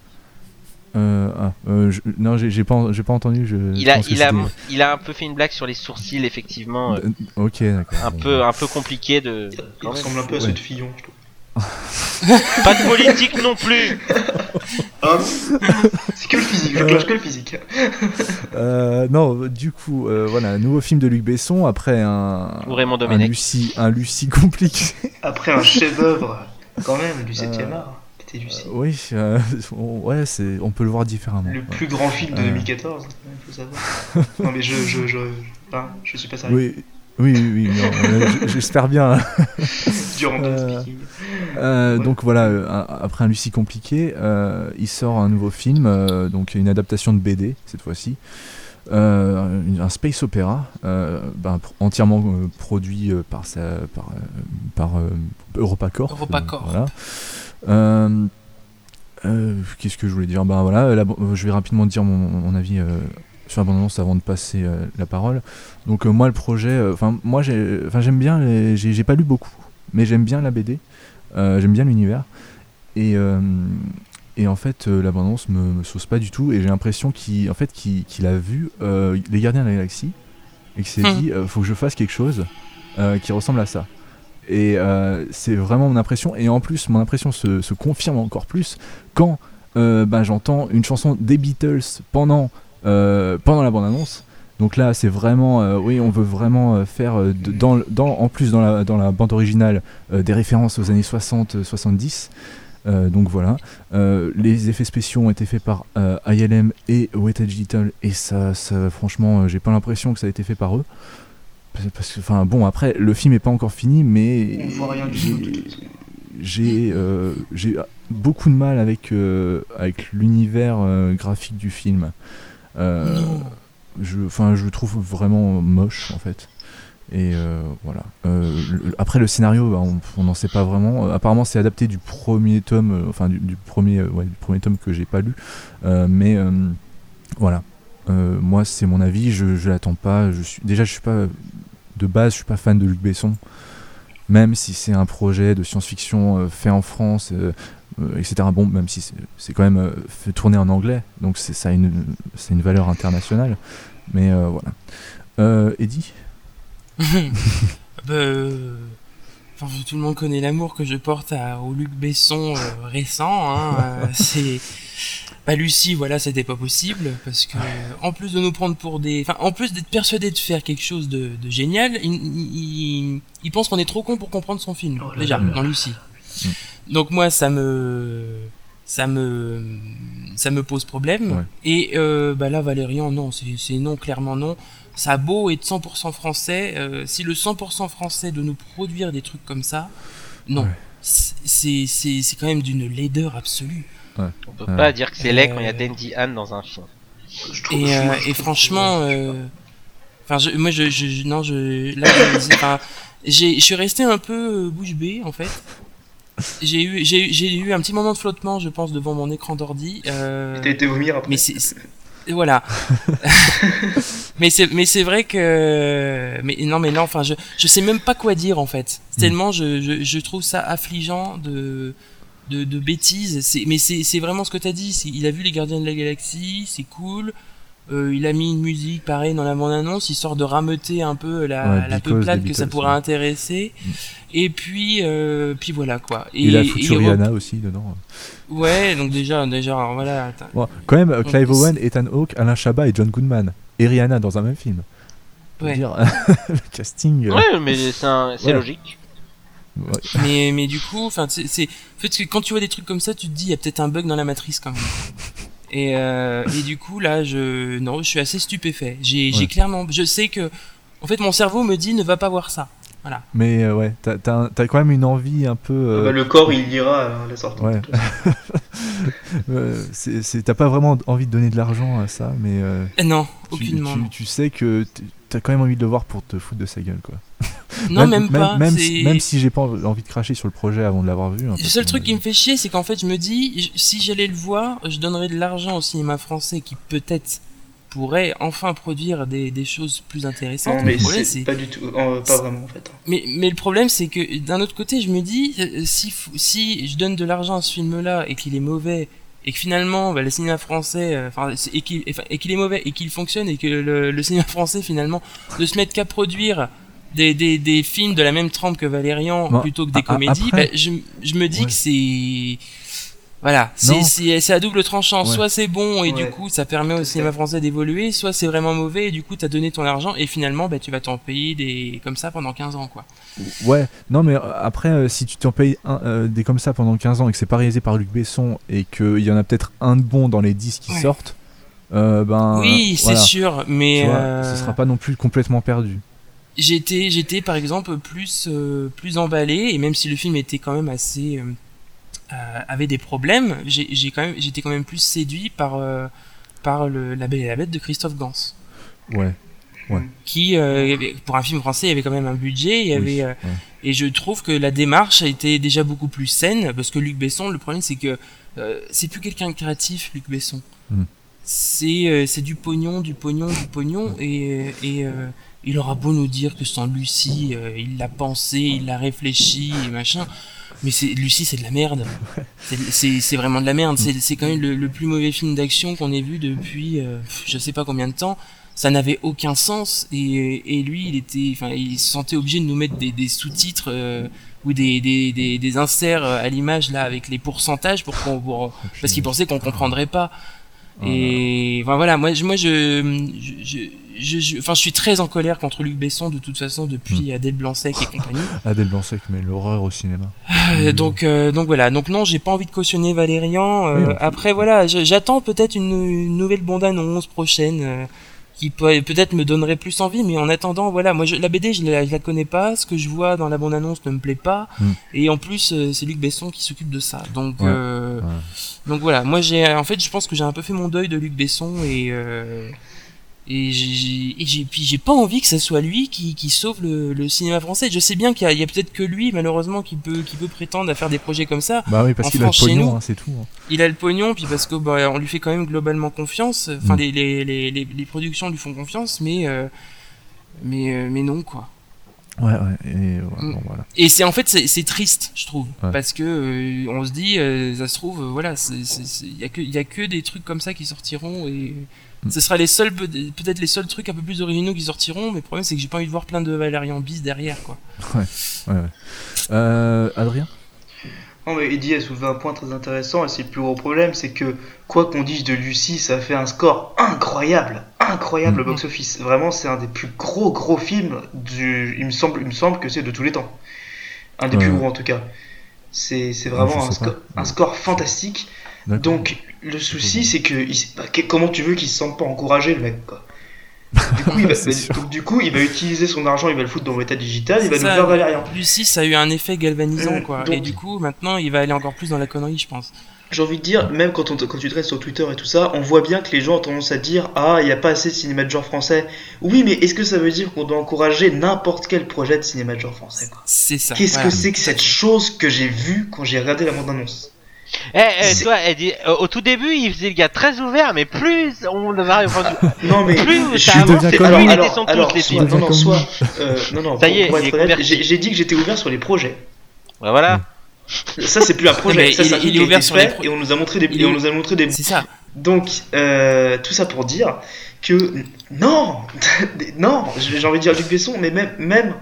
euh, ah, euh, je- Non, j'ai j'ai pas, j'ai pas entendu. Je, Il je a, pense que il a, c'était- il a un peu fait une blague sur les sourcils, effectivement. euh, Euh, Ok, d'accord. un Bon, peu, un peu compliqué de. Il ressemble un peu à Ouais. ceux de Fillon, je trouve. Pas de politique non plus. Ah non. C'est que le physique, je clash que le physique. Euh, non, du coup, euh, voilà, nouveau film de Luc Besson après un, Ou Raymond un Domenech. Lucie, un Lucie compliqué. Après un chef-d'œuvre, quand même, du septième Euh, art, qui était Lucie. oui, euh, on- ouais, c'est, on peut le voir différemment. Le ouais. plus grand film de Euh. deux mille quatorze, il faut savoir. Non, mais je, je, je, hein, je suis pas sérieux. Oui, oui, oui, oui, non, euh, j- j'espère bien. Dur en Euh. speaking. Euh, Ouais. Donc voilà, euh, un- après un Lucie compliqué, euh, il sort un nouveau film, euh, donc une adaptation de B D cette fois-ci, euh, une- un space opéra, euh, ben, pr- entièrement euh, produit euh, par, sa, par, euh, par euh, EuropaCorp. EuropaCorp. euh, voilà. Euh, euh, Qu'est-ce que je voulais dire Ben voilà, la- euh, je vais rapidement dire mon, mon avis euh, sur la bande-annonce avant de passer euh, la parole. Donc euh, moi le projet, enfin moi j'ai, enfin j'aime bien, les- j'ai j'ai pas lu beaucoup, mais j'aime bien la B D. Euh, j'aime bien l'univers et, euh, et en fait euh, la bande-annonce me, me sauce pas du tout et j'ai l'impression qu'il en fait, qu'il, qu'il a vu euh, les Gardiens de la Galaxie et qu'il s'est Hmm. dit euh, faut que je fasse quelque chose euh, qui ressemble à ça et euh, c'est vraiment mon impression et en plus mon impression se, se confirme encore plus quand euh, ben, j'entends une chanson des Beatles pendant, euh, pendant la bande-annonce. Donc là, c'est vraiment, euh, oui, on veut vraiment euh, faire, euh, de, dans, dans, en plus dans la, dans la bande originale, euh, des références aux années soixante soixante-dix. Euh, donc voilà. Euh, les effets spéciaux ont été faits par euh, I L M et Weta Digital, et ça, ça franchement, euh, j'ai pas l'impression que ça a été fait par eux. Parce, parce que, enfin, bon, après, le film est pas encore fini, mais On voit rien du j'ai, tout de toute façon. j'ai, euh, j'ai beaucoup de mal avec, euh, avec l'univers euh, graphique du film. Euh, Non. je, enfin, je le trouve vraiment moche en fait. Et euh, voilà. Euh, le, après le scénario, bah, on n'en sait pas vraiment. Euh, apparemment, c'est adapté du premier tome, euh, enfin du, du premier, euh, ouais, du premier tome que j'ai pas lu. Euh, mais euh, voilà. Euh, moi, c'est mon avis. Je, je l'attends pas. Je suis déjà, je suis pas de base, je suis pas fan de Luc Besson. Même si c'est un projet de science-fiction euh, fait en France, euh, euh, et cetera. Bon, même si c'est, c'est quand même euh, fait tourner en anglais, donc c'est, ça a une, c'est une valeur internationale. Mais euh, voilà. Euh, Eddie ? bah, euh, enfin, tout le monde connaît l'amour que je porte à, au Luc Besson euh, récent. Hein, euh, c'est bah, Lucie, voilà, c'était pas possible parce que en plus de nous prendre pour des, enfin, en plus d'être persuadé de faire quelque chose de, de génial, il, il, il, il pense qu'on est trop con pour comprendre son film. Oh là déjà, là. dans Lucie. Donc moi, ça me, ça me, ça me pose problème. Ouais. Et euh, bah là, Valérian, non, c'est, c'est non, clairement non. Ça a beau être cent pour cent français, euh, si le cent pour cent français de nous produire des trucs comme ça, non. Ouais. C'est, c'est, c'est quand même d'une laideur absolue. On peut Ouais. pas dire que c'est laid quand il y a Euh, Dandy Han dans un film. Je trouve- Et, je- euh, moi, je et trouve franchement, que- euh, enfin, je, moi, je, je, je- non, je, là, je, enfin, j'ai, je suis resté un peu euh, bouche bée en fait. J'ai eu, j'ai, eu- j'ai eu un petit moment de flottement, je pense, devant mon écran d'ordi. Euh, T'as été vomir après. mais c'est, c'est- voilà. mais c'est, mais c'est vrai que, mais non, mais non, enfin, je, je sais même pas quoi dire en fait. Mm. Tellement je, je, je trouve ça affligeant de, de, de bêtises. C'est, mais c'est, c'est vraiment ce que t'as dit. C'est, il a vu les Gardiens de la Galaxie, c'est cool. Euh, il a mis une musique pareil dans la bande-annonce, histoire de rameuter un peu la, Ouais, la Because peuplade des que ça Beatles, pourrait ouais. intéresser. Mm. Et puis, euh, puis voilà quoi. Et, Il a et foutu il Rihanna rep- aussi dedans. Ouais, donc déjà, déjà, alors voilà. attends. Bon, quand même, euh, Clive Donc, Owen, Ethan Hawke, Alain Chabat et John Goodman et Rihanna dans un même film. Je veux Ouais. dire, le casting. euh, Ouais, mais c'est, un... c'est Ouais. logique. ouais. mais mais du coup, enfin, c'est, c'est, en fait, que quand tu vois des trucs comme ça, tu te dis, il y a peut-être un bug dans la matrice quand même. Et euh, et du coup, là, je, non, je suis assez stupéfait. J'ai, Ouais. j'ai clairement, je sais que, en fait, mon cerveau me dit, ne va pas voir ça. Voilà. Mais euh, ouais, t'as, t'as, un- t'as quand même une envie un peu. euh, Bah, le corps, il ira à la sortie. Ouais. euh, c'est, c'est, t'as pas vraiment envie de donner de l'argent à ça, mais euh, Eh non, tu, aucunement. tu, non. tu sais que t- t'as quand même envie de le voir pour te foutre de sa gueule, quoi. Non, même, pas. Même, c'est... si, même si j'ai pas envie de cracher sur le projet avant de l'avoir vu. hein, Le parce seul que- truc qui me fait chier, c'est qu'en fait, je me dis, je- si j'allais le voir, je donnerais de l'argent au cinéma français qui peut-être pourrait enfin produire des, des choses plus intéressantes. Non, mais mais le problème, c'est c'est... pas du tout, euh, pas vraiment en fait. Mais, mais le problème, c'est que d'un autre côté, je me dis, euh, si, f- si je donne de l'argent à ce film-là et qu'il est mauvais, et que finalement, bah, le cinéma français, euh, enfin, c'est- et qu'il enfin, et qu'il est mauvais et qu'il fonctionne, et que le, le cinéma français, finalement, ne se mette qu'à produire des, des, des films de la même trempe que Valérian Bon, plutôt que des a- a- comédies, après- bah, je, je me dis Ouais. que c'est. Voilà, c'est, Non. c'est, c'est à double tranchant. Ouais. Soit c'est bon et Ouais. du coup ça permet Tout au à cinéma fait. français d'évoluer, soit c'est vraiment mauvais et du coup t'as donné ton argent et finalement bah, tu vas t'en payer des comme ça pendant quinze ans quoi. Ouais, non mais euh, après, euh, si tu t'en payes un, euh, des comme ça pendant quinze ans et que c'est pas réalisé par Luc Besson et qu'il y en a peut-être un de bon dans les dix qui Ouais. sortent, euh, ben. oui, euh, c'est voilà, sûr, mais tu vois, euh, ce sera pas non plus complètement perdu. j'étais, j'étais par exemple plus, euh, plus emballé et même si le film était quand même assez, euh, euh, avait des problèmes, j'ai, j'ai quand même, j'étais quand même plus séduit par, euh, par le, La Belle et la Bête de Christophe Gans. Ouais. Qui, euh, il y avait- pour un film français, il y avait quand même un budget, il y Oui, avait, euh, ouais. et je trouve que la démarche a été déjà beaucoup plus saine parce que Luc Besson, le problème c'est que euh, c'est plus quelqu'un de créatif, Luc Besson. Mm. C'est, euh, c'est du pognon, du pognon, du pognon, et, et euh, il aura beau nous dire que sans Lucie, euh, il l'a pensé, il l'a réfléchi et machin. Mais c'est, Lucie, c'est de la merde. C'est, c'est, c'est vraiment de la merde. C'est, c'est quand même le, le plus mauvais film d'action qu'on ait vu depuis euh, je sais pas combien de temps. Ça n'avait aucun sens et, et lui, il était, enfin, il se sentait obligé de nous mettre des, des sous-titres euh, ou des, des, des, des inserts à l'image là avec les pourcentages pour qu'on, pour, Et puis, parce qu'il pensait qu'on comprendrait pas. Et enfin, voilà, moi, je, moi, je, je, je, je, enfin, je suis très en colère contre Luc Besson de toute façon depuis mmh. Adèle Blanc-Sec et compagnie. Adèle Blanc-Sec, mais l'horreur au cinéma. Euh, donc, euh, donc voilà. Donc non, j'ai pas envie de cautionner Valérian. Euh, oui, après, voilà, j'attends peut-être une, une nouvelle bande-annonce prochaine. Euh, qui peut, peut-être me donnerait plus envie, mais en attendant, voilà, moi je, la B D je la, je la connais pas, ce que je vois dans la bande-annonce ne me plaît pas, mm. et en plus euh, c'est Luc Besson qui s'occupe de ça, donc ouais, euh, ouais. donc voilà, moi j'ai, en fait je pense que j'ai un peu fait mon deuil de Luc Besson et euh, et j'ai, et j'ai, puis j'ai pas envie que ça soit lui qui, qui sauve le, le cinéma français. Je sais bien qu'il y a, il y a peut-être que lui malheureusement qui peut, qui peut prétendre à faire des projets comme ça. Bah oui, parce en qu'il France, a le pognon, hein, c'est tout. Hein. Il a le pognon, puis parce que bah, on lui fait quand même globalement confiance. Enfin, mm. les, les, les, les, les productions lui font confiance, mais euh, mais euh, mais non quoi. Ouais, ouais. Et, ouais, mm. bon, voilà. Et c'est en fait c'est, c'est triste, je trouve, ouais. parce que euh, on se dit, euh, ça se trouve, euh, voilà, il y a que il y a que des trucs comme ça qui sortiront et ce sera les seuls, peut-être les seuls trucs un peu plus originaux qui sortiront, mais le problème c'est que j'ai pas envie de voir plein de Valérian bis derrière, quoi. Ouais, ouais, ouais. Euh, Adrien ? Non, mais Eddie a soulevé un point très intéressant, et c'est le plus gros problème, c'est que, quoi qu'on dise de Lucie, ça a fait un score incroyable, incroyable mmh. au box-office. Vraiment, c'est un des plus gros, gros films, du... il, me semble, il me semble que c'est de tous les temps. Un des ouais. plus gros en tout cas. C'est, c'est vraiment un, sco- un score fantastique. D'accord. Donc, le souci, c'est que il, bah, que, comment tu veux qu'il se sente pas encouragé, le mec, quoi. Du coup, il va, bah, du coup, il va utiliser son argent, il va le foutre dans l'état digital, il va nous faire Valérian. Lucie, ça a eu un effet galvanisant, mmh, quoi. Donc, et du coup, maintenant, il va aller encore plus dans la connerie, je pense. J'ai envie de dire, même quand, on, quand tu traînes sur Twitter et tout ça, on voit bien que les gens ont tendance à dire « Ah, il n'y a pas assez de cinéma de genre français. » Oui, mais est-ce que ça veut dire qu'on doit encourager n'importe quel projet de cinéma de genre français, quoi ? C'est ça. Qu'est-ce voilà. que c'est que cette chose que j'ai vue quand j'ai regardé la bande-annonce ? Eh, eh toi, elle dit, euh, au tout début, il faisait le gars très ouvert, mais plus on le va. Non, mais plus je ça avance, plus alors, ils alors, descendent alors, tous les soit, films. non, non, soit, euh, non, non, ça y est, pour, pour être honnête, est j'ai, j'ai dit que j'étais ouvert sur les projets. Ouais, voilà. Ça, c'est plus un projet, mais ça, il, c'est un truc il est ouvert sur les pro- et on nous a montré des, il et on nous a montré des. C'est ça. Donc, euh, tout ça pour dire que non, non, j'ai envie de dire Luc Besson, mais même, même.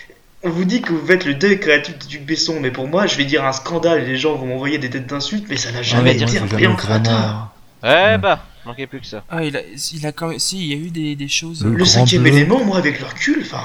On vous dit que vous faites le deuil créatif de Luc Besson, mais pour moi, je vais dire un scandale et les gens vont m'envoyer des têtes d'insultes, mais ça n'a jamais ah, été un brillant créateur. Ouais, bah, manquait plus que ça. Ah, il a, il a quand même, si, il y a eu des, des choses. Le, le cinquième bleu. élément, moi, avec le recul, enfin.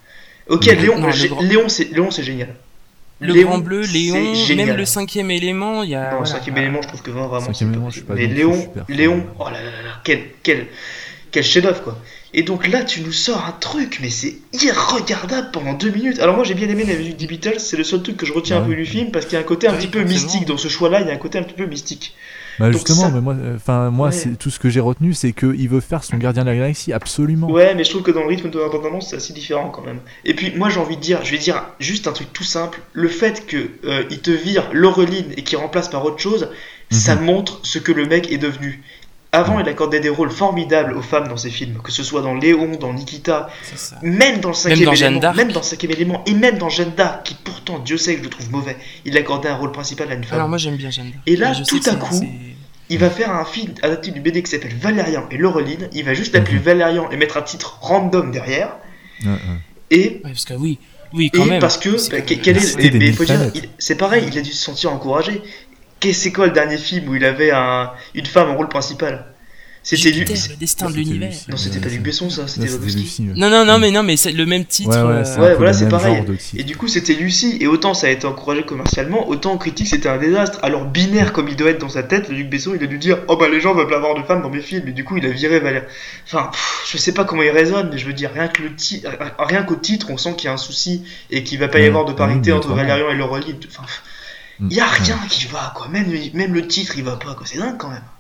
Ok, le, Léon, non, le grand... Léon, c'est, Léon, c'est génial. Le Léon, Grand Bleu, Léon, même le cinquième élément, il y a. Non, le voilà. cinquième élément, je trouve que vraiment, cinquième élément, je suis pas. Mais Léon, Léon, oh là là là, quel, quel, quel chef-d'œuvre, quoi. Et donc là, tu nous sors un truc, mais c'est irregardable pendant deux minutes. Alors moi, j'ai bien aimé la musique des Beatles, c'est le seul truc que je retiens ouais. un peu du film, parce qu'il y a un côté un oui, petit peu mystique dans ce choix-là, il y a un côté un petit peu mystique. Bah donc justement, ça... mais moi, enfin moi, ouais. c'est, tout ce que j'ai retenu, c'est qu'il veut faire son Gardien de la Galaxie, absolument. Ouais, mais je trouve que dans le rythme de l'abandonnance, c'est assez différent quand même. Et puis moi, j'ai envie de dire, je vais dire juste un truc tout simple, le fait que euh, il te vire Laureline et qu'il remplace par autre chose, mm-hmm. ça montre ce que le mec est devenu. Avant, mmh. il accordait des rôles formidables aux femmes dans ses films, que ce soit dans Léon, dans Nikita, même dans le cinquième même dans élément, même dans le cinquième élément, et même dans Jeanne d'Arc, qui pourtant, Dieu sait que je le trouve mauvais, il accordait un rôle principal à une femme. Alors moi j'aime bien Jeanne d'Arc. Et là, tout à coup, c'est... il va faire un film adapté du B D qui s'appelle Valérian et Laureline, il va juste l'appeler mmh. Valérian et mettre un titre random derrière, mmh. et... Ouais, parce que oui, oui quand et même. parce que, bah, quel est... Mais, mais faut dire, il... c'est pareil, il a dû se sentir encouragé. C'est quoi le dernier film où il avait un... une femme en rôle principal ? C'était Jupiter, Lu... le destin de l'univers. Lucie. Non, c'était pas Luc Besson, ça, c'était Lucie. Ouais. Non, non, non, mais non, mais c'est le même titre. Ouais, ouais, euh... ouais voilà, c'est pareil. Et du coup, c'était Lucie. Et autant ça a été encouragé commercialement, autant en critique, c'était un désastre. Alors binaire comme il doit être dans sa tête, le Luc Besson, il a dû dire, oh bah les gens veulent avoir de femmes dans mes films. Et du coup, il a viré Valère. Enfin, pff, je sais pas comment il raisonne, mais je veux dire, rien que le ti... rien qu'au titre, on sent qu'il y a un souci et qu'il va pas y avoir de parité mmh, entre Valérian et Laureline. Enfin, il y a rien mmh. qui va, quoi. Même, même le titre, il va pas, quoi. C'est dingue quand même.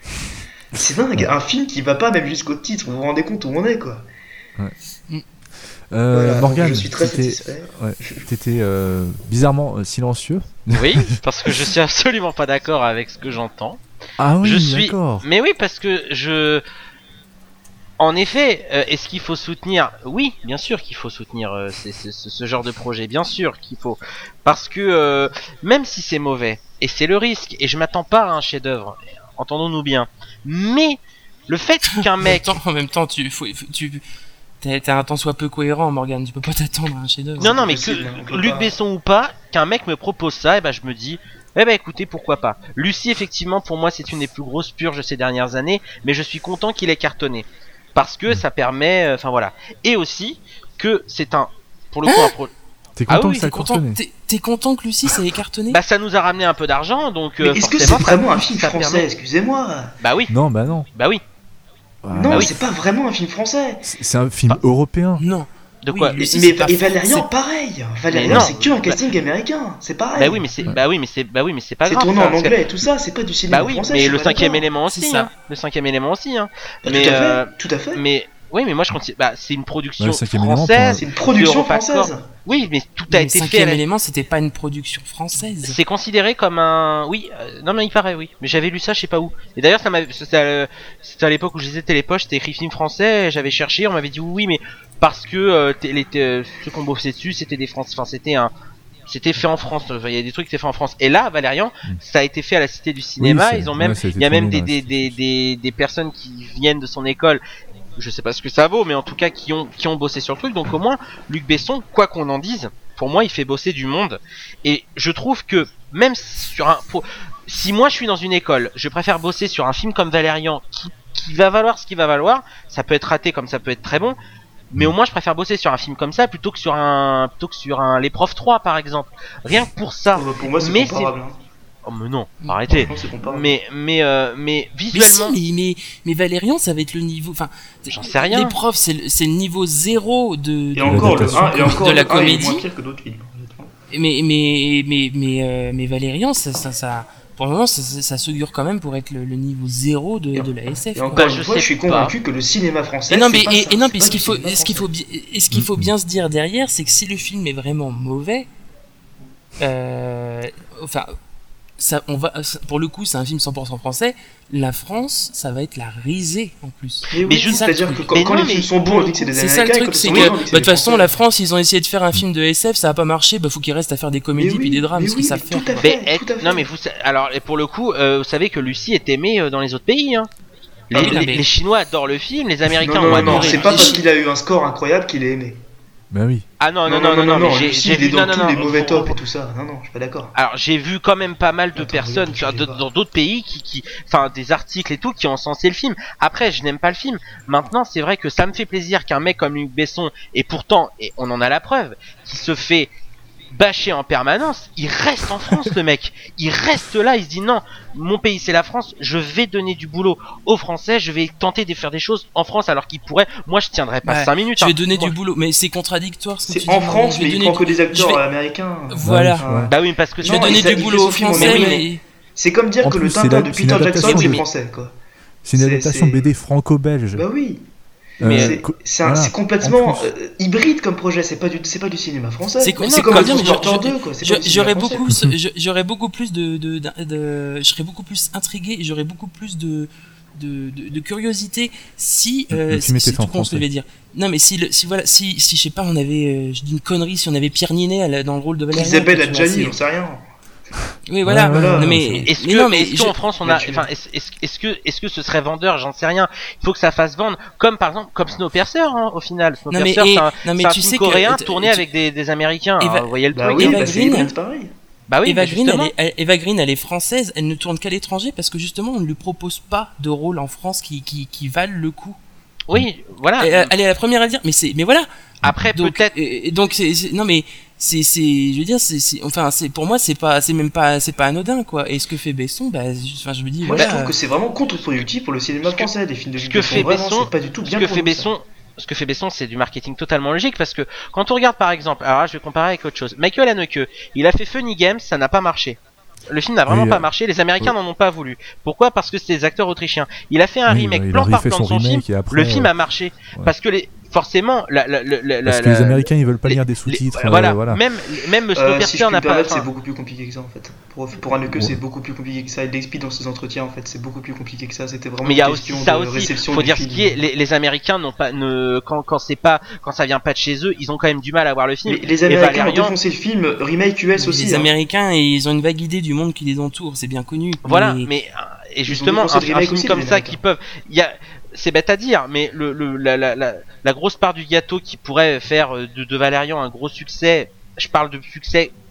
C'est dingue, un film qui va pas même jusqu'au titre, vous vous rendez compte où on est, quoi. Ouais. Euh, voilà, Morgane, je suis très t'étais, satisfait. Ouais, t'étais euh, bizarrement euh, silencieux. Oui, parce que je suis absolument pas d'accord avec ce que j'entends. Ah oui, je suis... d'accord. Mais oui, parce que je... En effet, euh, est-ce qu'il faut soutenir ? Oui, bien sûr qu'il faut soutenir euh, c'est, c'est, c'est, ce genre de projet, bien sûr qu'il faut. Parce que euh, même si c'est mauvais, et c'est le risque, et je m'attends pas à un chef-d'œuvre, entendons-nous bien, mais le fait qu'un mec... En même temps, en même temps tu, faut, tu, t'es, t'es un tant soit peu cohérent, Morgane, tu peux pas t'attendre à un chef-d'œuvre. Non, non, mais que Luc Besson ou pas, qu'un mec me propose ça, et ben je me dis, Eh ben écoutez, pourquoi pas. Lucie, effectivement, pour moi, c'est une des plus grosses purges de ces dernières années, mais je suis content qu'il ait cartonné. Parce que ça permet... Enfin euh, voilà. Et aussi que c'est un... Pour le coup, un pro... T'es content ah oui, que ça a cartonné? T'es, t'es content que Lucie ça ait cartonné? Bah ça nous a ramené un peu d'argent, donc... Mais euh, est-ce que forcément, c'est ça- vraiment un film ça français? permet- Excusez-moi. Bah oui, Non, bah non. bah oui. Ouais. Non, Ah oui. c'est pas vraiment un film français. C'est c'est un film Ah. européen. Non. De Oui, quoi Lucie, mais c'est pas et fran- Valérian, c'est- pareil. Mais Valérian, non. c'est que un Bah- casting américain. C'est pareil. Bah oui, mais c'est... Bah oui, mais c'est... Bah oui, mais c'est pas c'est grave. tourné ça, en parce que- anglais et tout ça. C'est pas du cinéma Bah oui, français. mais je suis le pas cinquième d'accord. élément aussi, C'est ça. hein. Le cinquième élément aussi, hein. Bah, mais tout à fait. euh, Tout à fait. Mais... Oui, mais moi je continue... Bah c'est une production Ouais, le cinquième élément, française. C'est une production d'Europacorp. française. Oui, mais tout a Mais été fait à cinquième la... élément, c'était pas une production française. C'est considéré comme un... Oui, euh, non mais il paraît, oui. Mais j'avais lu ça, je sais pas où. Et d'ailleurs, ça m'avait... C'était à, c'était à l'époque où je lisais Télépoche, c'était écrit film français, j'avais cherché, on m'avait dit oui, mais parce que euh, t- les, t- ceux qu'on bossait dessus, c'était des Français... Enfin, c'était un... C'était fait en France, enfin, il y a des trucs qui étaient faits en France. Et là, Valérian, Mm. ça a été fait à la Cité du Cinéma, c'est- ils ont même... ouais, ça a été Il y a même tourné des, dans la des, Cité. des, des, des personnes qui viennent de son école, je sais pas ce que ça vaut, mais en tout cas qui ont, qui ont bossé sur le truc. Donc au moins, Luc Besson, quoi qu'on en dise, pour moi, il fait bosser du monde. Et je trouve que même sur un... pour- si moi je suis dans une école, je préfère bosser sur un film comme Valérian qui, qui va valoir ce qu'il va valoir. Ça peut être raté comme ça peut être très bon. Mais au moins je préfère bosser sur un film comme ça plutôt que sur un plutôt que sur un Les Profs trois par exemple. Rien que pour ça. Pour pour moi, c'est Mais comparable. hein. Oh mais non, arrêtez. Franchement, c'est comparable. Mais mais euh, mais Mais si, visuellement, mais, mais, mais Valérian, ça va être le niveau. Enfin, J'en sais rien. Les profs, c'est le, c'est le niveau zéro de. Et de- encore, le l'adaptation. un, et encore de la le un est comédie. moins pire que d'autres films. honnêtement. Mais mais mais mais euh, mais Valérian, ça, ça, ça pour le moment, ça, ça, ça s'augure quand même pour être le, le niveau zéro de, de la S F. Et quoi. encore Bah, une je fois, sais je suis pas. convaincu que le cinéma français. Et non, c'est mais pas et, ça, et non, c'est mais pas ce qu'il du faut, cinéma ce qu'il faut, français. bi- et ce qu'il faut bien se dire derrière, c'est que si le film est vraiment mauvais, euh, enfin, ça, on va, ça- pour le coup, c'est un film cent pour cent français. La France, ça va être la risée en plus. Mais oui, Mais je- c'est-à-dire que quand, mais quand non, les mais films sont bons, on dit que c'est des C'est ça le Américains. et truc, quand c'est ils que sont bah, mauvais, on de dit que c'est toute des façon, Français. la France, ils ont essayé de faire un film de S F, ça a pas marché, bah faut qu'ils restent à faire des comédies Mais puis oui, des drames, mais ce oui, qu'ils savent tout faire. à quoi. fait. Mais, tout à fait. non mais vous sa- alors et pour le coup euh, vous savez que Lucie est aimée euh, dans les autres pays hein. Les, Ah oui, non, les- mais- les Chinois adorent le film, les Américains Non, ont non, non, adoré. c'est le pas film. parce qu'il a eu un score incroyable qu'il est aimé. Bah oui. Ah non non non non non, mais j'ai Lucie, j'ai il est vu dans non non tous non. les mauvais faut- tops et tout ça. Non, non, je suis pas d'accord. Alors j'ai vu quand même pas mal de Attends, personnes regarde, sur- tu de- débat. dans d'autres pays qui, qui, enfin des articles et tout qui ont encensé le film. Après je n'aime pas le film. Maintenant c'est vrai que ça me fait plaisir qu'un mec comme Luc Besson et pourtant et on en a la preuve, qui se fait bâcher en permanence, il reste en France le mec. Il reste là, il se dit non, mon pays c'est la France, je vais donner du boulot aux Français, je vais tenter de faire des choses en France alors qu'il pourrait. Moi je tiendrai pas Ouais, cinq minutes. Je vais hein. donner Moi- du boulot, mais c'est contradictoire ce que tu C'est dis. en France, je vais mais il donner prend que des acteurs je vais- américains. Voilà. Ouais. Bah oui, parce que Je vais Non, donner il fait- du il boulot fait aux son film en Français, anglais. mais C'est comme dire En que plus, le c'est Tintin la- de c'est une Peter adaptation Jackson de- c'est français, quoi. C'est une C'est- adaptation c'est- B D franco-belge. Bah oui. Euh, Mais c'est- co- c'est un- voilà. c'est complètement En plus. euh, hybride comme projet, c'est pas du, c'est pas du cinéma français. C'est Mais c'est comme quoi le dire, mais Transporteur je- deux, quoi. C'est je- pas du cinéma j'aurais français. beaucoup, plus- je- j'aurais beaucoup plus de, de, de, de- je serais beaucoup plus intrigué, j'aurais beaucoup plus de, de, de, de curiosité si, Le euh, film si- était c'est fait en tout con ce que je français. vais dire. Non, mais si, le, si voilà, si, si je sais pas, on avait, euh, je dis une connerie, si on avait Pierre Ninet à la- dans le rôle de Valérian. Isabelle tu vois, Adjani, c'est- j'en sais rien. Oui, voilà. Ouais, ouais, ouais, non, mais, c'est- Est-ce mais que, non, mais est-ce je- qu'en France on a, Mais tu- enfin, est-ce, est-ce- est-ce que, est-ce que ce serait vendeur, j'en sais rien. Il faut que ça fasse vendre, comme par exemple, comme Snowpiercer, hein, au final. Non, mais, Snowpiercer, et- c'est un, non, mais c'est un tu film sais que- coréen tu- tourné tu- avec des, des Américains. Eva- hein, vous voyez le Bah truc. oui, Eva bah c'est Green. hybride, pareil. Bah oui, Eva mais Green, justement. elle est, Eva Green, elle est française, elle ne tourne qu'à l'étranger parce que justement, on ne lui propose pas de rôle en France qui, qui, qui valent le coup. Oui, voilà. Et, euh, elle est la première à dire, mais c'est, mais voilà. Après, Donc, peut-être. et- et donc c'est, c'est- non mais c'est, c'est, je veux dire, c'est, c'est, enfin, c'est pour moi, c'est pas, c'est même pas, c'est pas anodin quoi. Et ce que fait Besson, bah, je- enfin, je me dis, Moi, voilà. je trouve que c'est vraiment contre-productif pour le cinéma Ce que- français, des films de ce Luc que Besson. fait Vraiment, Besson- c'est pas du tout Ce bien que fait produit, ça. Besson, ce que fait Besson, c'est du marketing totalement logique parce que quand on regarde par exemple, alors là, je vais comparer avec autre chose. Michael Haneke, il a fait Funny Games, ça n'a pas marché. Le film n'a vraiment Oui, pas euh, marché, les Américains ouais. n'en ont pas voulu. Pourquoi? Parce que c'était des acteurs autrichiens. Il a fait un Oui, remake il a plan par refait plan de son son film, remake et après, le film euh, a marché. ouais. Parce que les, forcément, la, la, la, la, Parce la- que les la- Américains ils veulent pas les- lire des les- sous-titres. euh, voilà. voilà. même même Euh, Snowpiercer si je puis n'a me pas. permettre, enfin, c'est beaucoup plus compliqué que ça en fait. Pour, pour Haneke, Ouais. c'est beaucoup plus compliqué que ça. Il l'explique dans ses entretiens en fait, c'est beaucoup plus compliqué que ça. C'était vraiment Mais il y a une aussi question ça de aussi. réception Faut du dire ce film. qui est. Les, les Américains n'ont pas, ne, quand quand c'est pas, quand ça vient pas de chez eux, ils ont quand même du mal à voir le film. Mais les Et Américains ont Valérian- défoncé le film remake U S les aussi. hein. Américains, ils ont une vague idée du monde qui les entoure, c'est bien connu. Voilà, Mais- mais euh, et ont justement dépensé un, le un remake film aussi, comme les ça Américains. qui peuvent, il y a, c'est bête à dire, mais le, le la, la, la, la grosse part du gâteau qui pourrait faire euh, de, de Valérian un gros succès. Je parle de succès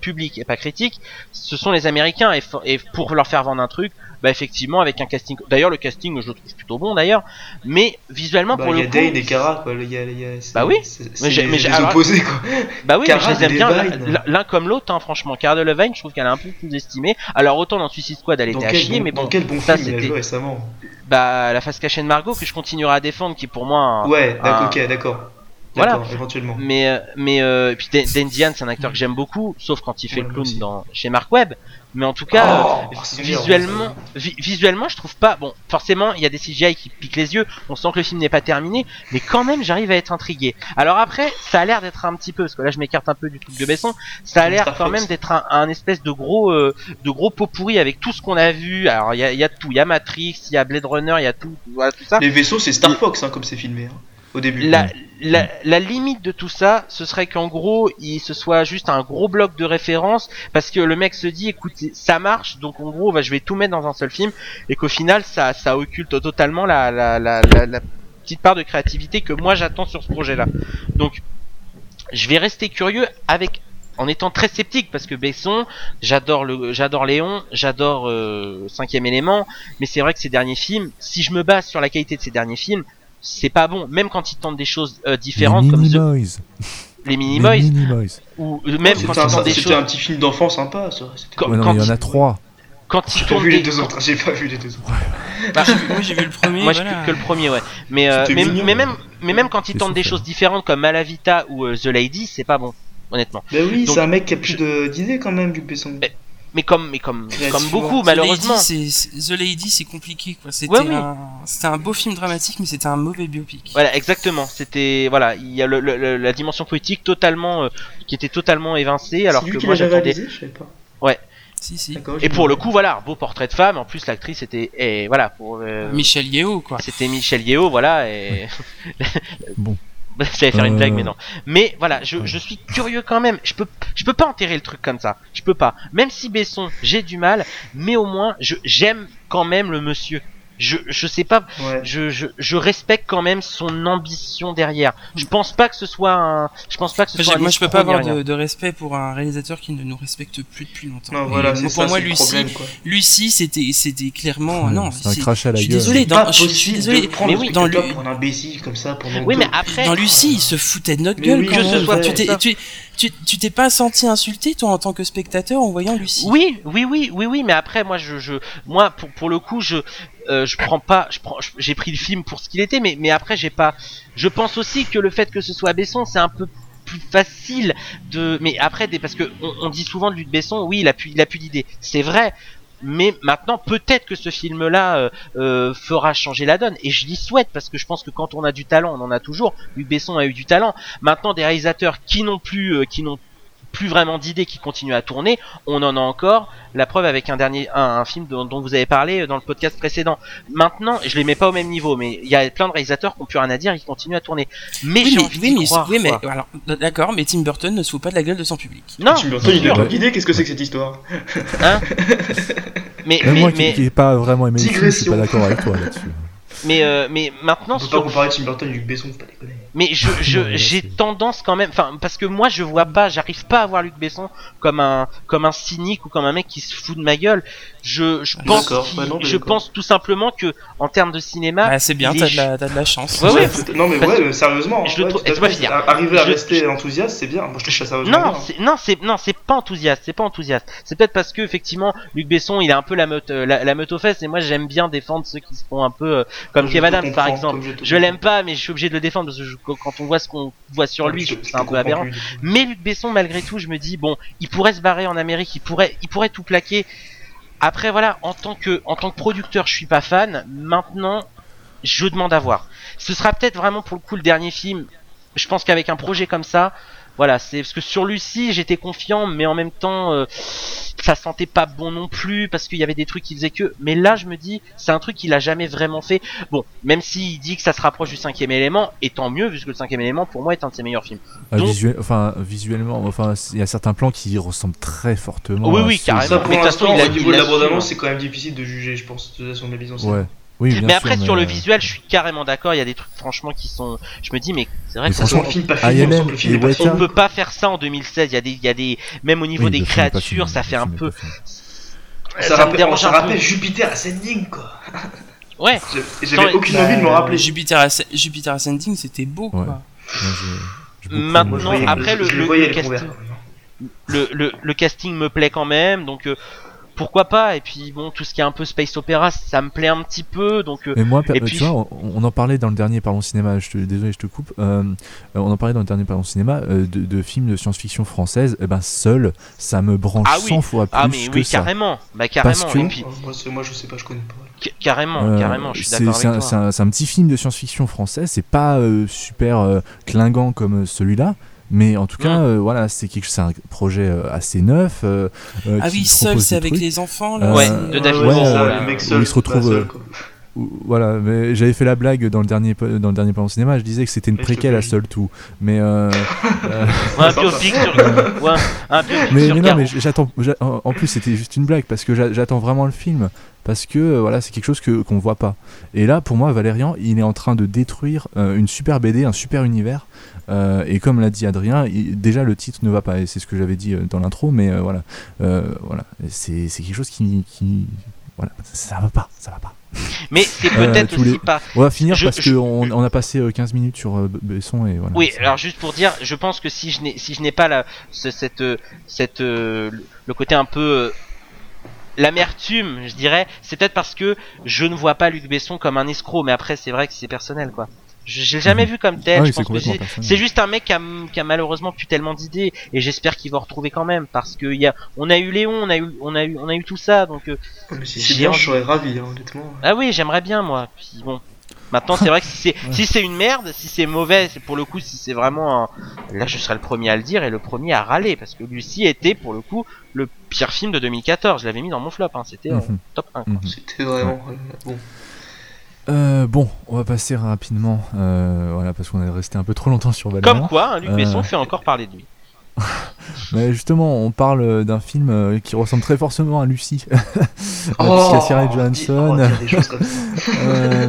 public et pas critique, ce sont les Américains et, et pour leur faire vendre un truc, bah effectivement avec un casting. D'ailleurs le casting je le trouve plutôt bon d'ailleurs, mais visuellement bah, pour le coup. Il y a Dane et Kara quoi. Il y a, il y a, bah oui. C'est, mais j'ai, c'est mais les j'ai, alors, opposés quoi. Bah oui, Cara, mais je les aime bien Delevingne. l'un, l'un comme l'autre, hein, franchement. Cara Delevingne, je trouve qu'elle est un peu sous-estimée. Alors autant dans Suicide Squad, elle Dans était à quel chier, bon, mais bon. dans quel bon ça, film il a c'était- joué récemment? Bah la face cachée de Margot que je continuerai à défendre, qui est pour moi. Un, Ouais, d'accord, un- ok, d'accord. Voilà. D'accord, éventuellement. Mais euh, mais euh, et puis Dan Dan Diane, c'est un acteur que j'aime beaucoup, sauf quand il fait Ouais, le moi clown aussi. dans chez Mark Webb. Mais en tout cas, Oh, euh, c'est bien, visuellement, ça. vi- visuellement, je trouve pas. Bon, forcément, il y a des C G I qui piquent les yeux. On sent que le film n'est pas terminé, mais quand même, j'arrive à être intrigué. Alors après, ça a l'air d'être un petit peu, parce que là, je m'écarte un peu du truc de Besson. Ça a Comme l'air Star quand Fox. même d'être un, un espèce de gros, euh, de gros pot pourri avec tout ce qu'on a vu. Alors, il y a, il y a tout. Il y a Matrix, il y a Blade Runner, il y a tout, voilà tout ça. Les vaisseaux, c'est Star Fox, hein, comme c'est filmé, hein, au début. La, la, la limite de tout ça, ce serait qu'en gros, il se soit juste un gros bloc de référence, parce que le mec se dit, écoute, ça marche, donc en gros, bah, je vais tout mettre dans un seul film, et qu'au final, ça, ça occulte totalement la, la, la, la, la petite part de créativité que moi j'attends sur ce projet-là. Donc, je vais rester curieux avec, en étant très sceptique, parce que Besson, j'adore le, j'adore Léon, j'adore euh, Cinquième Élément, mais c'est vrai que ces derniers films, si je me base sur la qualité de ces derniers films, c'est pas bon, même quand ils tentent des choses euh, différentes les comme The- Minimoys. les Minimoys, Les Minimoys. ou euh, même C'était quand un, ils tentent des c'était choses un petit film d'enfant sympa, ça. C'était- quand, Ouais, non, quand mais il y en ils- a trois. quand ils J'ai pas tournent vu les des deux autres, j'ai pas vu les deux autres. bah, Moi j'ai vu le premier. moi j'ai voilà. que, que le premier ouais, mais euh, C'était mais, mignon, mais ouais. même mais même quand ils C'est tentent des souffert. choses différentes comme Malavita ou euh, The Lady, c'est pas bon, honnêtement. Bah oui, Donc, c'est un mec qui a plus je- de- d'idées quand même, Luc Besson. Eh, Mais comme mais comme Créativement. comme beaucoup The malheureusement. Lady, c'est, c'est- The Lady, c'est compliqué quoi. C'était, Ouais, oui. un, c'était un beau film dramatique, mais c'était un mauvais biopic. Voilà, exactement. C'était voilà, il y a le, le- le- la dimension politique totalement euh, qui était totalement évincée, alors c'est lui que qui moi l'avait j'attendais. réalisé, je savais pas. Si si. D'accord, Et j'ai pour vu. le coup, voilà, beau portrait de femme. En plus, l'actrice était et voilà pour euh, Michel Yeo quoi. c'était Michel Yeo, voilà et Bon. j'allais faire une Euh, blague, mais non. Mais voilà, je, ouais. je suis curieux quand même. Je peux, je peux pas enterrer le truc comme ça. Je peux pas. Même si Besson, j'ai du mal, mais au moins, je, j'aime quand même le monsieur. Je, je sais pas, Ouais. je, je, je respecte quand même son ambition derrière. Je pense pas que ce soit un, je pense pas que ce Enfin, soit j'ai- un moi je peux escroc pas ni avoir rien. de, de respect pour un réalisateur qui ne nous respecte plus depuis longtemps. Non, Et voilà, moi, c'est pour ça, moi c'est le Lucie, problème, quoi. Lucie c'était c'était clairement Ouais, non. c'est un crash à la je suis gueule. désolé, C'est dans, pas je, je suis possible désolé. de prendre mais le oui, dans spectateur lui- pour un imbécile comme ça pendant Oui, deux- mais après, Dans Lucie, il se foutait de notre Mais gueule oui, quand que même. ce soit tu, pour t'es, ça. tu, tu, tu t'es pas senti insulté toi en tant que spectateur en voyant Lucie. Oui, oui, oui, oui, oui, mais après, moi, je, je, moi, pour, pour le coup, je, euh, je prends pas, je prends, je- j'ai pris le film pour ce qu'il était, mais, mais après, j'ai pas. Je pense aussi que le fait que ce soit Besson, c'est un peu plus facile de. Mais après, des, parce que on, on dit souvent de Luc Besson, oui, il a plus, il a plus d'idées. C'est vrai. Mais maintenant, peut-être que ce film-là euh, euh, fera changer la donne. Et je l'y souhaite, parce que je pense que quand on a du talent, on en a toujours. Luc Besson a eu du talent. Maintenant, des réalisateurs qui n'ont plus, euh, qui n'ont plus vraiment d'idées, qui continuent à tourner, on en a encore. La preuve avec un dernier, un, un film dont, dont vous avez parlé dans le podcast précédent. Maintenant, je les mets pas au même niveau, mais il y a plein de réalisateurs qui ont plus rien à dire, ils continuent à tourner. Mais Oui, j'ai mais, envie oui, d'y mais, croire, oui, mais quoi. alors, d'accord, mais Tim Burton ne se fout pas de la gueule de son public. Non, Tim Burton, il sûr. a pas d'idée, qu'est-ce que c'est que cette histoire? hein. mais Même mais moi qui mais qui ai pas vraiment aimé le film, je suis Digression. pas d'accord avec toi là-dessus. mais, euh, mais maintenant On peut pas sur comparer Tim Burton et Luc Besson, faut pas déconner. mais je, je Non, mais là, j'ai c'est- tendance quand même, enfin parce que moi je vois pas, j'arrive pas à voir Luc Besson comme un comme un cynique ou comme un mec qui se fout de ma gueule. Je je pense D'accord, qu'il- bah non, mais je d'accord. pense tout simplement que en termes de cinéma, Bah, c'est bien, il t'as est de, la, t'as de la chance. Ouais, ouais. Faut- Non mais Parce ouais, que euh, sérieusement, je le ouais, trouve- tout à laisse-moi fait. finir. Arriver à Je- rester enthousiaste, c'est bien. Moi je trouve ça ça vachement Non, bien. c'est, non, c'est, non, c'est pas enthousiaste, c'est pas enthousiaste. C'est peut-être parce que, effectivement, Luc Besson, il a un peu la meute, euh, la, la meute aux fesses, et moi, j'aime bien défendre ceux qui se font un peu, euh, comme Je Kev te Adams, par comprends, exemple. comme je te Je l'aime pas, mais je suis obligé de le défendre parce que je- quand on voit ce qu'on voit sur lui, je trouve ça un peu aberrant. Mais Luc Besson, malgré tout, je me dis, bon, il pourrait se barrer en Amérique, il pourrait, il pourrait tout plaquer. Après, voilà, en tant que, en tant que producteur, je suis pas fan. Maintenant, je demande à voir. Ce sera peut-être vraiment pour le coup le dernier film. Je pense qu'avec un projet comme ça, voilà, c'est parce que sur Lucie, j'étais confiant, mais en même temps, euh, ça sentait pas bon non plus parce qu'il y avait des trucs qui faisaient que. Mais là, je me dis, c'est un truc qu'il a jamais vraiment fait. Bon, même s'il dit que ça se rapproche du Cinquième Élément, et tant mieux, puisque le Cinquième Élément, pour moi, est un de ses meilleurs films. Ah, Donc- visuel- enfin, visuellement, enfin, il y a certains plans qui ressemblent très fortement. Oui, à oui, ceux- carrément. Ça pour Mais de toute façon, l'instant, il a- au niveau il de la l'assume. bande-annonce, c'est quand même difficile de juger, je pense, de son mise en scène. Ouais. Oui, bien mais sûr, après mais, sur le euh, visuel, je suis carrément d'accord. Il y a des trucs franchement qui sont. Je me dis mais c'est vrai Mais que ça C'est un franchement, film pas I fini, on L M sent que le film et est pas Weta- fini. on peut pas faire ça en deux mille seize. Il y a des, il y a des, même au niveau oui, des le film est pas créatures, fini, ça fait le un film est peu. pas fini. Ça, Ça me rappelle, dérange ça un peu. rappelle Jupiter Ascending, quoi. Ouais. Je- J'avais Sans- aucune envie de me rappeler. Jupiter, Asc- Jupiter Ascending, c'était beau, quoi. Ouais. Moi, j'ai- j'ai beaucoup Maintenant, Moi, je aimé. voyais- après, je- le- je le- voyais le les couverts, casting- quand même. le, le, le casting me plaît quand même, donc euh, pourquoi pas. Et puis bon, tout ce qui est un peu space opéra, ça me plaît un petit peu, donc. Euh, Mais moi, per- et tu puis- vois, on, on en parlait dans le dernier Parlons Cinéma, je te, désolé, je te coupe. Euh, euh, on en parlait dans le dernier Parlons Cinéma euh, de, de films de science-fiction française. Et ben, Seul, ça me branche Ah oui. cent fois plus ah mais que oui, ça. carrément, bah carrément. Parce que- Et puis Oh, Moi, c'est- moi, je sais pas, je connais pas. ca- carrément, Euh, carrément, je suis c'est- d'accord c'est avec un, toi. c'est un- c'est un petit film de science-fiction français. C'est pas euh, super euh, clinquant comme euh, celui-là. Mais en tout cas, Mm. euh, voilà, c'est quelque, c'est un projet euh, assez neuf. euh, euh, Ah qui oui, Seul, propose c'est des avec trucs. les enfants, là. Ouais, c'est- de David Ouais, Moreau, euh, là. le mec où seul, il se retrouve, pas seul, euh, quoi. Ou- Voilà, mais j'avais fait la blague dans le dernier po- dans le dernier Parlons Cinéma. Je disais que c'était une Ouais, je te préquelle à plains. Seul tout. Mais euh, euh, Ouais, un Sympa. biopic sur. Ouais, un biopic mais, sur mais non, Garou. mais j'attends. j'a- En en plus, c'était juste une blague parce que j'a- j'attends vraiment le film parce que euh, voilà, c'est quelque chose que qu'on voit pas. Et là, pour moi, Valérian, il est en train de détruire euh, une super B D, un super univers. Euh, et comme l'a dit Adrien, il- déjà le titre ne va pas. Et c'est ce que j'avais dit euh, dans l'intro, mais euh, voilà, euh, voilà, c'est c'est quelque chose qui, qui voilà, ça va pas, ça va pas. Mais c'est Euh, peut-être tous aussi les- pas. On va finir Je- parce je- qu'on on a passé euh, quinze minutes sur euh, B- Besson et voilà. Oui, C'est- alors juste pour dire, je pense que si je n'ai si je n'ai pas la ce- cette euh, cette euh, le côté un peu euh, l'amertume, je dirais, c'est peut-être parce que je ne vois pas Luc Besson comme un escroc, mais après c'est vrai que c'est personnel quoi. Je je l'ai jamais Mhm. vu comme tel, Ah oui, je c'est pense que complètement c'est personnel. c'est juste un mec qui a, qui a malheureusement plus tellement d'idées et j'espère qu'il va retrouver quand même parce que il y a on a eu Léon, on a eu on a eu on a eu tout ça donc euh, Mais si J'ai c'est bien, envie. je serais ravi, hein, honnêtement. ah oui, j'aimerais bien moi. Puis bon, maintenant c'est vrai que si c'est si c'est une merde, si c'est mauvais, c'est pour le coup si c'est vraiment un... là je serais le premier à le dire et le premier à râler parce que Lucie était pour le coup le pire film de deux mille quatorze. Je l'avais mis dans mon flop, hein. C'était euh, Mhm. top un. Quoi. Mhm. C'était vraiment. euh, Bon. Euh, bon, on va passer rapidement, euh, voilà, parce qu'on est resté un peu trop longtemps sur Valérian. Comme quoi, hein, Luc Euh. Besson fait encore parler de lui. Mais justement, on parle euh, d'un film euh, qui ressemble très forcément à Lucie, Oh, puisqu'il y a Scarlett dis- Johansson. oh, dire des choses comme ça. euh,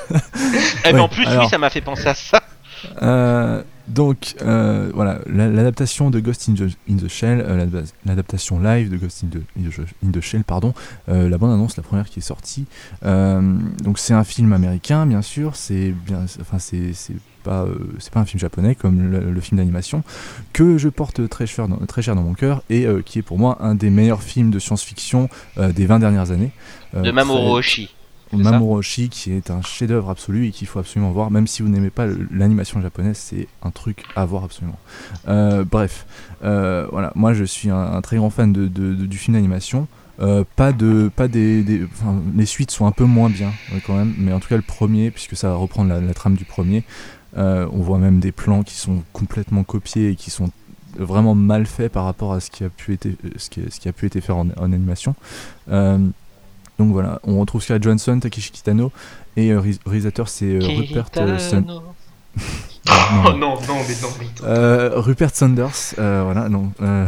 Eh ben ouais, en plus alors- oui, ça m'a fait penser à ça. euh, donc, euh, voilà, la- l'adaptation de Ghost in the, in the Shell, euh, l'adap- l'adaptation live de Ghost in the, in the, in the Shell, pardon, euh, la bande-annonce, la première qui est sortie. Euh, donc, c'est un film américain, bien sûr. C'est bien, enfin, c'est c'est pas, euh, c'est pas un film japonais comme le, le film d'animation que je porte très cher dans, très cher dans mon cœur et euh, qui est pour moi un des meilleurs films de science-fiction euh, des vingt dernières années. Euh, De Mamoru très- Oshii. c'est ça Mamoru Oshii qui est un chef-d'œuvre absolu et qu'il faut absolument voir, même si vous n'aimez pas le- l'animation japonaise, c'est un truc à voir absolument. Euh, bref, euh, voilà, moi je suis un, un très grand fan de, de- de- du film d'animation. Euh, pas de, pas des, des- enfin, les suites sont un peu moins bien euh, quand même, mais en tout cas le premier, puisque ça va reprendre la, la trame du premier. Euh, on voit même des plans qui sont complètement copiés et qui sont vraiment mal faits par rapport à ce qui a pu être, ce qui, ce qui a pu être fait en, en animation. Euh, Donc voilà, on retrouve Scarlett Johansson, Takeshi Kitano et euh, réis- réalisateur c'est euh, Rupert euh, Sun- Kitano. Oh non, non, mais non, mais attends. Euh, Rupert Sanders, euh, voilà, non. euh,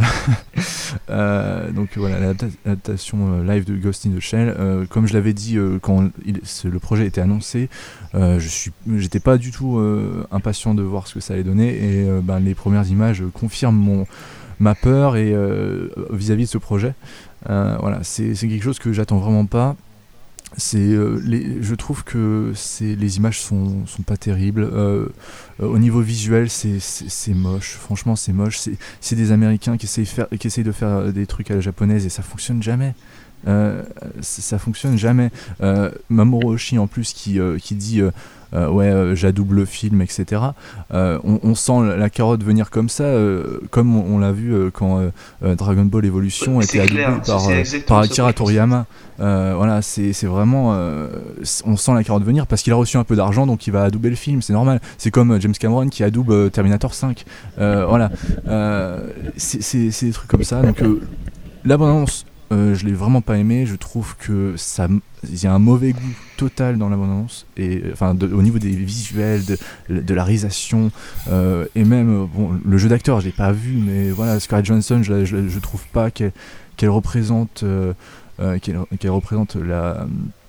euh, donc voilà, l'adapta- l'adaptation euh, live de Ghost in the Shell. Euh, comme je l'avais dit euh, quand il- ce- le projet était annoncé, euh, je suis, j'étais pas du tout euh, impatient de voir ce que ça allait donner et euh, ben, les premières images euh, confirment mon ma peur et euh, vis-à-vis de ce projet. Euh, voilà, c'est c'est quelque chose que j'attends vraiment pas. C'est, euh, les, je trouve que c'est, les images sont, sont pas terribles. Euh, euh, au niveau visuel, c'est, c'est, c'est moche. Franchement, c'est moche. C'est, c'est des Américains qui essayent, faire, qui essayent de faire des trucs à la japonaise et ça fonctionne jamais. Euh, ça, ça fonctionne jamais. Euh, Mamoru Oshii en plus qui, euh, qui dit euh, euh, ouais euh, j'adouble le film, et cetera. Euh, on, on sent la, la carotte venir comme ça, euh, comme on, on l'a vu euh, quand euh, euh, Dragon Ball Evolution Ouais, était c'est adoubé clair, par, c'est euh, exactement par ça Akira que je pense. Toriyama. Euh, voilà, c'est, c'est vraiment euh, on sent la carotte venir parce qu'il a reçu un peu d'argent donc il va adouber le film, c'est normal. C'est comme euh, James Cameron qui adoube euh, Terminator cinq. Euh, voilà, euh, c'est, c'est, c'est des trucs comme ça. Donc euh, la bande-annonce, euh, je l'ai vraiment pas aimé. Je trouve que ça, il y a un mauvais goût total dans la bande-annonce et enfin de, au niveau des visuels, de, de la réalisation euh, et même bon le jeu d'acteur, je l'ai pas vu, mais voilà Scarlett Johansson, je, la- je, la- je trouve pas qu'elle, qu'elle représente euh, euh, qu'elle, qu'elle représente la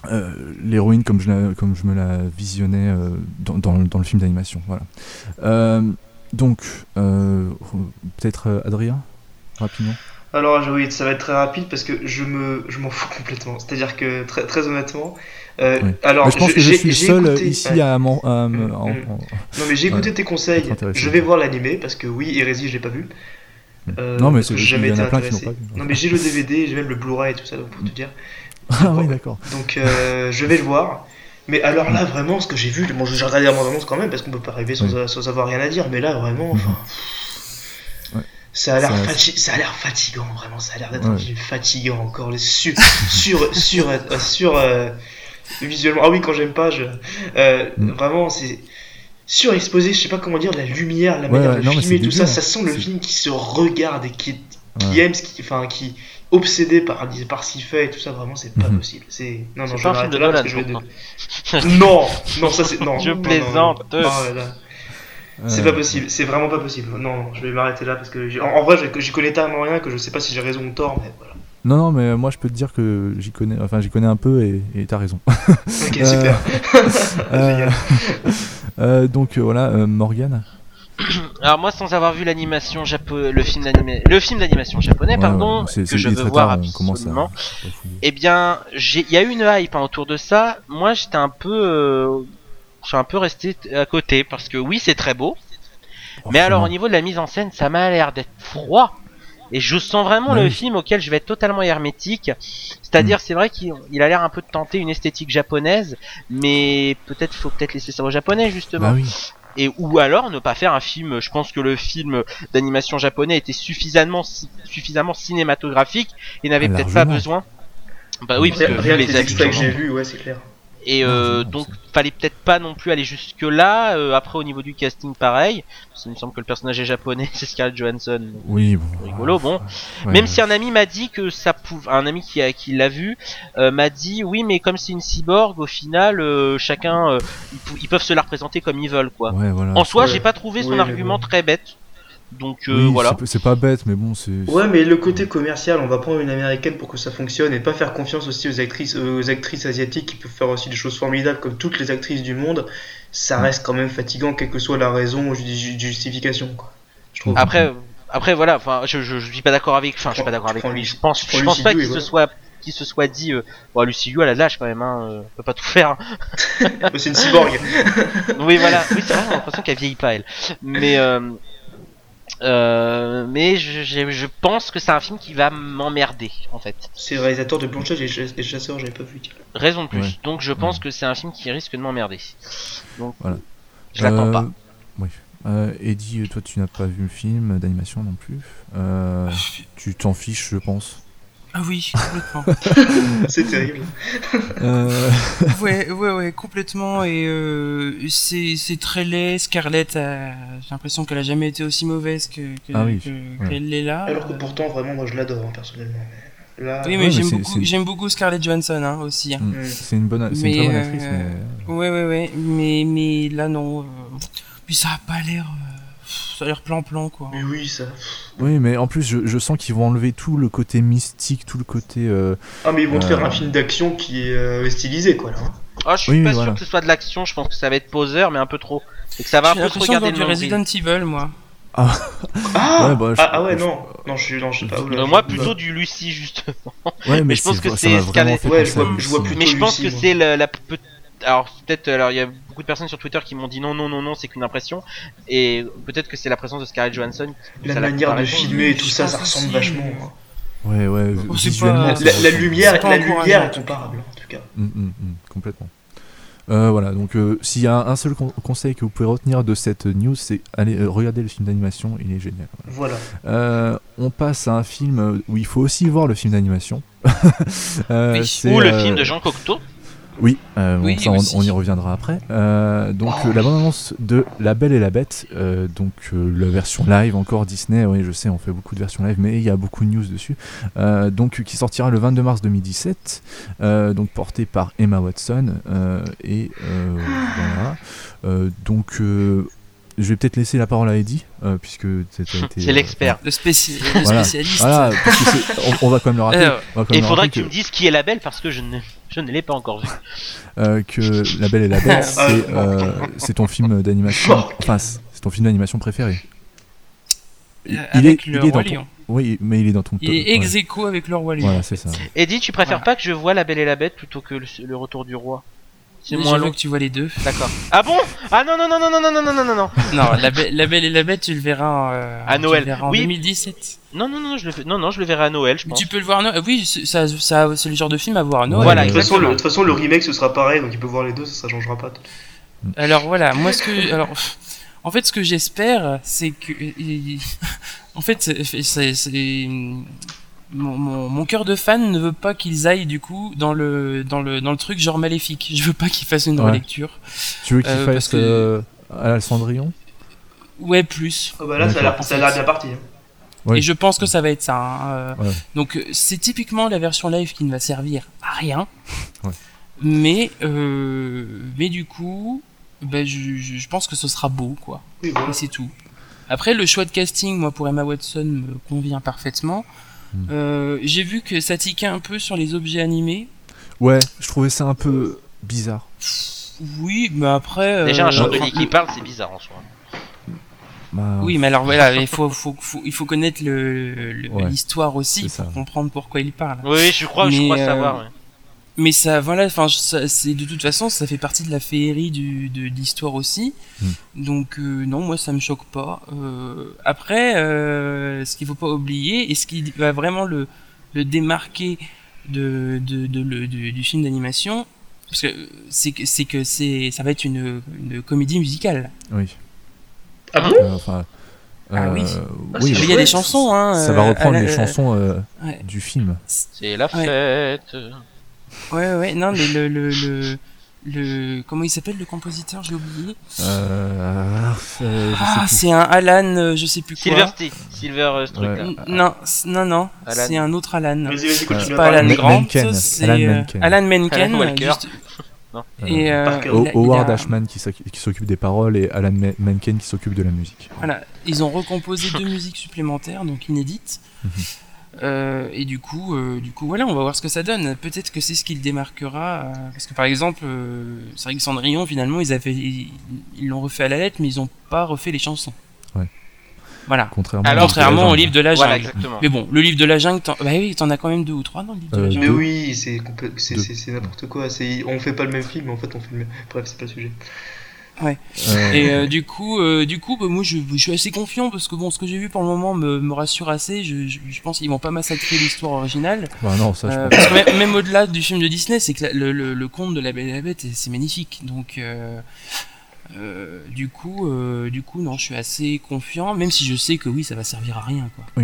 euh, l'héroïne comme je, la, comme je me la visionnais euh, dans, dans, dans le film d'animation. Voilà. Euh, donc, euh, peut-être euh, Adrien, rapidement. Alors oui, ça va être très rapide parce que je me, je m'en fous complètement. C'est-à-dire que très, très honnêtement, euh, oui. alors mais je pense je, que je j'ai, suis le j'ai seul écouté, ici ouais. à, m'en, à me, mmh, en, mmh. en... Non mais j'ai écouté ouais. tes conseils. Je vais voir l'animé parce que oui, Hérésie, je l'ai pas vu. Euh, non mais parce c'est que j'ai jamais il y en été a plein qui intéressé. n'ont pas vu. Non mais j'ai le D V D, j'ai même le Blu-ray et tout ça, donc pour te dire. Ah oui, d'accord. Donc euh, je vais le voir. Mais alors là, vraiment, ce que j'ai vu, bon, j'ai regardé la bande-annonce quand même parce qu'on peut pas arriver sans, oui. sans avoir rien à dire. Mais là, vraiment, enfin. Ouais. Ça a l'air ça, fati- ça a l'air fatigant, vraiment. Ça a l'air d'être ouais. un film fatigant encore. Les sur, sur, sur, sur, sur euh, visuellement. Ah oui, quand j'aime pas, je, euh, mm. vraiment, c'est surexposé. Je sais pas comment dire, la lumière, la ouais, manière ouais, de non, filmer, tout ça. Ça sent le c'est... film qui se regarde et qui, qui ouais. aime, ce qui, enfin, qui obsédé par, par ce qu'il fait et tout ça. Vraiment, c'est pas mm-hmm. possible. C'est non, non, c'est je pas vais un film de là Nolan. Parce que je vais de... non, non, ça c'est non. Je non, plaisante. Non, non, non, là. C'est euh... pas possible, c'est vraiment pas possible. Non, non, je vais m'arrêter là parce que en, en vrai, j'y connais tellement rien que je sais pas si j'ai raison ou tort, mais voilà. Non, non, mais moi je peux te dire que j'y connais, enfin j'y connais un peu et, et t'as raison. Ok, euh... super. euh... euh, donc euh, voilà, euh, Morgane. Alors moi, sans avoir vu l'animation japo... le film d'animation, le film d'animation japonais, ouais, pardon, ouais, c'est, que c'est je veux voir absolument. À... Eh bien, il y a eu une hype hein, autour de ça. Moi, j'étais un peu, euh... je suis un peu resté à côté parce que oui, c'est très beau, oh, mais alors au niveau de la mise en scène, ça m'a l'air d'être froid. Et je sens vraiment oui. le film auquel je vais être totalement hermétique. C'est-à-dire, mmh. c'est vrai qu'il il a l'air un peu de tenter une esthétique japonaise, mais peut-être faut peut-être laisser ça aux japonais justement. Bah oui. Et ou alors ne pas faire un film. Je pense que le film d'animation japonais était suffisamment suffisamment cinématographique et n'avait ah, peut-être pas besoin. Bah oui, parce que rien les extraits que j'ai vus, ouais, c'est clair. Et euh, donc fallait peut-être pas non plus aller jusque là. Euh, après au niveau du casting pareil, parce qu'il me semble que le personnage est japonais, c'est Scarlett Johansson. Oui, bon, rigolo, bon. Ouais, Même ouais. si un ami m'a dit que ça pouvait, un ami qui a qui l'a vu euh, m'a dit oui, mais comme c'est une cyborg, au final euh, chacun euh, ils, pou- ils peuvent se la représenter comme ils veulent quoi. Ouais, voilà. En soi, ouais. j'ai pas trouvé son ouais, argument ouais. très bête. Donc euh, oui, voilà. C'est, c'est pas bête, mais bon, c'est. Ouais, mais le côté commercial, on va prendre une américaine pour que ça fonctionne et pas faire confiance aussi aux actrices, aux actrices asiatiques qui peuvent faire aussi des choses formidables comme toutes les actrices du monde. Ça reste quand même fatigant, quelle que soit la raison ou ju- justification, quoi. Je trouve. Après, après voilà. Enfin, je, je, je suis pas d'accord avec. Enfin, je suis pas d'accord avec lui. Je pense, je pense pas qu'il se soit, qu'il se soit dit. Euh, bon, Lucy Liu, elle a de l'âge quand même. Hein, euh, peut pas tout faire. C'est une cyborg. Oui, voilà. Oui, c'est vrai. On a l'impression qu'elle vieillit pas elle. Mais. Euh, Euh, mais je, je, je pense que c'est un film qui va m'emmerder en fait. C'est le réalisateur de Blanchett et les Chasseurs, j'avais pas vu. Raison de plus. Ouais. Donc je pense ouais. que c'est un film qui risque de m'emmerder. Donc voilà. Je l'attends euh, pas. Oui. Euh, Eddie, toi tu n'as pas vu le film d'animation non plus. Euh, tu t'en fiches, je pense. Ah oui, complètement. C'est terrible. euh... Ouais, ouais, ouais, complètement. Et euh, c'est, c'est très laid. Scarlett, a... j'ai l'impression qu'elle a jamais été aussi mauvaise que, que, ah oui. que ouais. qu'elle l'est là. Alors que pourtant, vraiment, moi je l'adore hein, personnellement. Là... Oui, mais, ouais, j'aime, mais beaucoup, c'est... j'aime beaucoup Scarlett Johansson hein, aussi. Hein. Mmh. C'est une bonne, c'est mais, une très bonne euh... actrice. Mais... Ouais, ouais, ouais. Mais, mais là, non. Euh... Puis ça a pas l'air. Euh... Ça a l'air plan-plan quoi. Mais oui, ça. Oui, mais en plus, je, je sens qu'ils vont enlever tout le côté mystique, tout le côté. Euh, ah, mais ils vont euh... te faire un film d'action qui est euh, stylisé quoi là. Ah, je suis oui, pas voilà. sûr que ce soit de l'action, je pense que ça va être poseur, mais un peu trop. Et que ça va j'ai un peu se regarder du Resident Evil, moi. Ah, ah, ouais, bah, ah, ah je, ouais, je, non, non, je suis, non, je sais pas. Euh, là, moi, plutôt bah. du Lucie justement. Ouais, mais, mais je pense que c'est Scarlett. Ouais, je vois, je vois plutôt mais je pense Lucie, que moi. c'est la, la alors peut-être, alors il y a beaucoup de personnes sur Twitter qui m'ont dit non, non, non, non, c'est qu'une impression, et peut-être que c'est la présence de Scarlett Johansson. La manière de filmer et tout ça, ça ressemble vachement. Ouais, ouais. Oh, visuellement, pas... la, la lumière, la lumière est comparable en tout cas. Mm, mm, mm, complètement. Euh, voilà, donc euh, s'il y a un seul con- conseil que vous pouvez retenir de cette news, c'est aller euh, regarder le film d'animation, il est génial. Voilà. Euh, on passe à un film où il faut aussi voir le film d'animation. euh, oui. c'est, Ou le euh... film de Jean Cocteau. Oui, euh, oui bon, ça, on, on y reviendra après. Euh, donc oh. euh, la bande-annonce de La Belle et la Bête, euh, donc euh, la version live encore Disney. Oui, je sais, on fait beaucoup de versions live, mais il y a beaucoup de news dessus. Euh, donc qui sortira le vingt-deux mars deux mille dix-sept, euh, donc porté par Emma Watson euh, et euh, voilà. Euh, donc euh, je vais peut-être laisser la parole à Eddie, euh, puisque c'était. C'est l'expert. Le, spéci... le Voilà. spécialiste. Voilà, parce que c'est- on, on va quand même le rappeler. Alors, on va quand Et même il le faudrait rappeler que tu me dises qui est la belle parce que je ne, je ne l'ai pas encore vu. euh, que La Belle et la Bête, c'est, euh, c'est ton film d'animation. Enfin, c'est c'est ton film d'animation préféré. Il, Euh, il est, avec le il est Roi dans ton- Lion. Oui, mais il est dans ton. Il est ouais. ex aequo avec le Roi Lion. Voilà, en c'est fait. ça. Eddie, tu préfères Voilà. pas que je vois La Belle et la Bête plutôt que le, le Retour du Roi? C'est Mais moins je veux long. que tu vois les deux. D'accord. Ah bon? Ah non non non non non non non non non non Non, la, Be- la Belle et la Bête, tu le verras, euh, À tu Noël. le verras en Oui. deux mille dix-sept. non non non je le fais- non non je le verrai à Noël je Mais pense. tu peux le voir à Noël. Oui, c'est- ça, ça, c'est le genre de film à voir à Noël. Voilà, De toute façon, le, exactement. de toute façon, le remake ce sera pareil, donc il peut voir les deux, ça, ça changera pas. Alors voilà, moi ce que, alors, en fait, ce que j'espère, c'est que, en fait, c'est, c'est, c'est- mon, mon, mon cœur de fan ne veut pas qu'ils aillent du coup dans le, dans le, dans le truc genre maléfique. Je veux pas qu'ils fassent une Ouais. relecture. Tu veux qu'il Euh, parce fasse que- euh, à Cendrillon? Ouais, plus. Ah bah là, ça a l'air- D'accord. ça a l'air bien parti. hein. Oui. Et je pense que ça va être ça. hein, euh, Ouais. Donc euh, c'est typiquement la version live qui ne va servir à rien. Ouais. Mais euh, mais du coup, ben, je, je, je pense que ce sera beau quoi. Oui, voilà. Et c'est tout. Après le choix de casting, moi pour Emma Watson me convient parfaitement. Mm. Euh, j'ai vu que ça tiquait un peu sur les objets animés. Ouais, je trouvais ça un peu bizarre. Oui, mais après. Déjà un euh, chandelier qui parle c'est bizarre en soi. Bah, Oui, mais alors voilà, il faut, faut, faut- il faut connaître le, le- Ouais, l'histoire aussi c'est pour ça. comprendre pourquoi il parle. Oui je crois je Mais, crois euh, savoir. Ouais. Mais ça, voilà, enfin, ça- c'est de toute façon, ça fait partie de la féerie du, de, de l'histoire aussi. Mm. Donc euh, non, moi ça me choque pas. Euh, après, euh, ce qu'il faut pas oublier et ce qui va vraiment le, le démarquer de, de, de, le- du, du film d'animation, parce que c'est que c'est que c'est, ça va être une, une comédie musicale. Oui. Ah bon Euh, enfin, Ah oui. euh, Ah, oui, c'est Mais il y a des chouette. chansons, hein. ça va euh, reprendre à la- les chansons euh, Ouais. du film. C'est la Ouais. fête. Ouais, ouais, non, mais le, le, le, le comment il s'appelle le compositeur, j'ai oublié. Euh, euh, je Ah, sais c'est un Alan, euh, je sais plus quoi. Silver Stick, Silver euh, ce truc là. Ouais. N- Non, c- non, non, Alan. c'est un autre Alan. Vas-y, vas-y, continue Euh, à Pas parler. Alan Men- Grant, Menken. c'est Alan euh, Menken. Alan Menken. Alan Walker. juste- Non. Et euh, Parker. il a- il Howard a- Ashman qui s'oc- qui s'occupe des paroles et Alan Me- Menken qui s'occupe de la musique. Voilà, ils ont recomposé deux musiques supplémentaires, donc inédites. Mhm. Euh, et du coup, euh, du coup, voilà, on va voir ce que ça donne. Peut-être que c'est ce qui le démarquera, euh, parce que par exemple, euh, c'est vrai que Cendrillon, finalement, ils avaient, ils ils l'ont refait à la lettre, mais ils ont pas refait les chansons. Ouais. Voilà. Contrairement, Alors, Contrairement au livre de la Voilà jungle. exactement. Mais bon, le livre de la jungle, t'en... bah oui, t'en as quand même deux ou trois dans le livre de Euh, la Mais jungle. Deux. oui, c'est complè- c'est- Deux. c'est- c'est n'importe quoi. C'est- On fait pas le même film, mais en fait on fait le même. Bref, c'est pas le sujet. Euh, Et euh, du coup, euh, du coup, bah, moi, je, je suis assez confiant parce que bon, ce que j'ai vu pour le moment me, me rassure assez. Je, je, je pense qu'ils vont pas massacrer l'histoire originale. bah non, ça je Euh, pense. parce que même, même au-delà du film de Disney, c'est que la- le, le, le conte de la Belle et la Bête, c'est magnifique. Donc, euh, euh, du coup, euh, du coup, non, je suis assez confiant, même si je sais que oui, ça va servir à rien, quoi.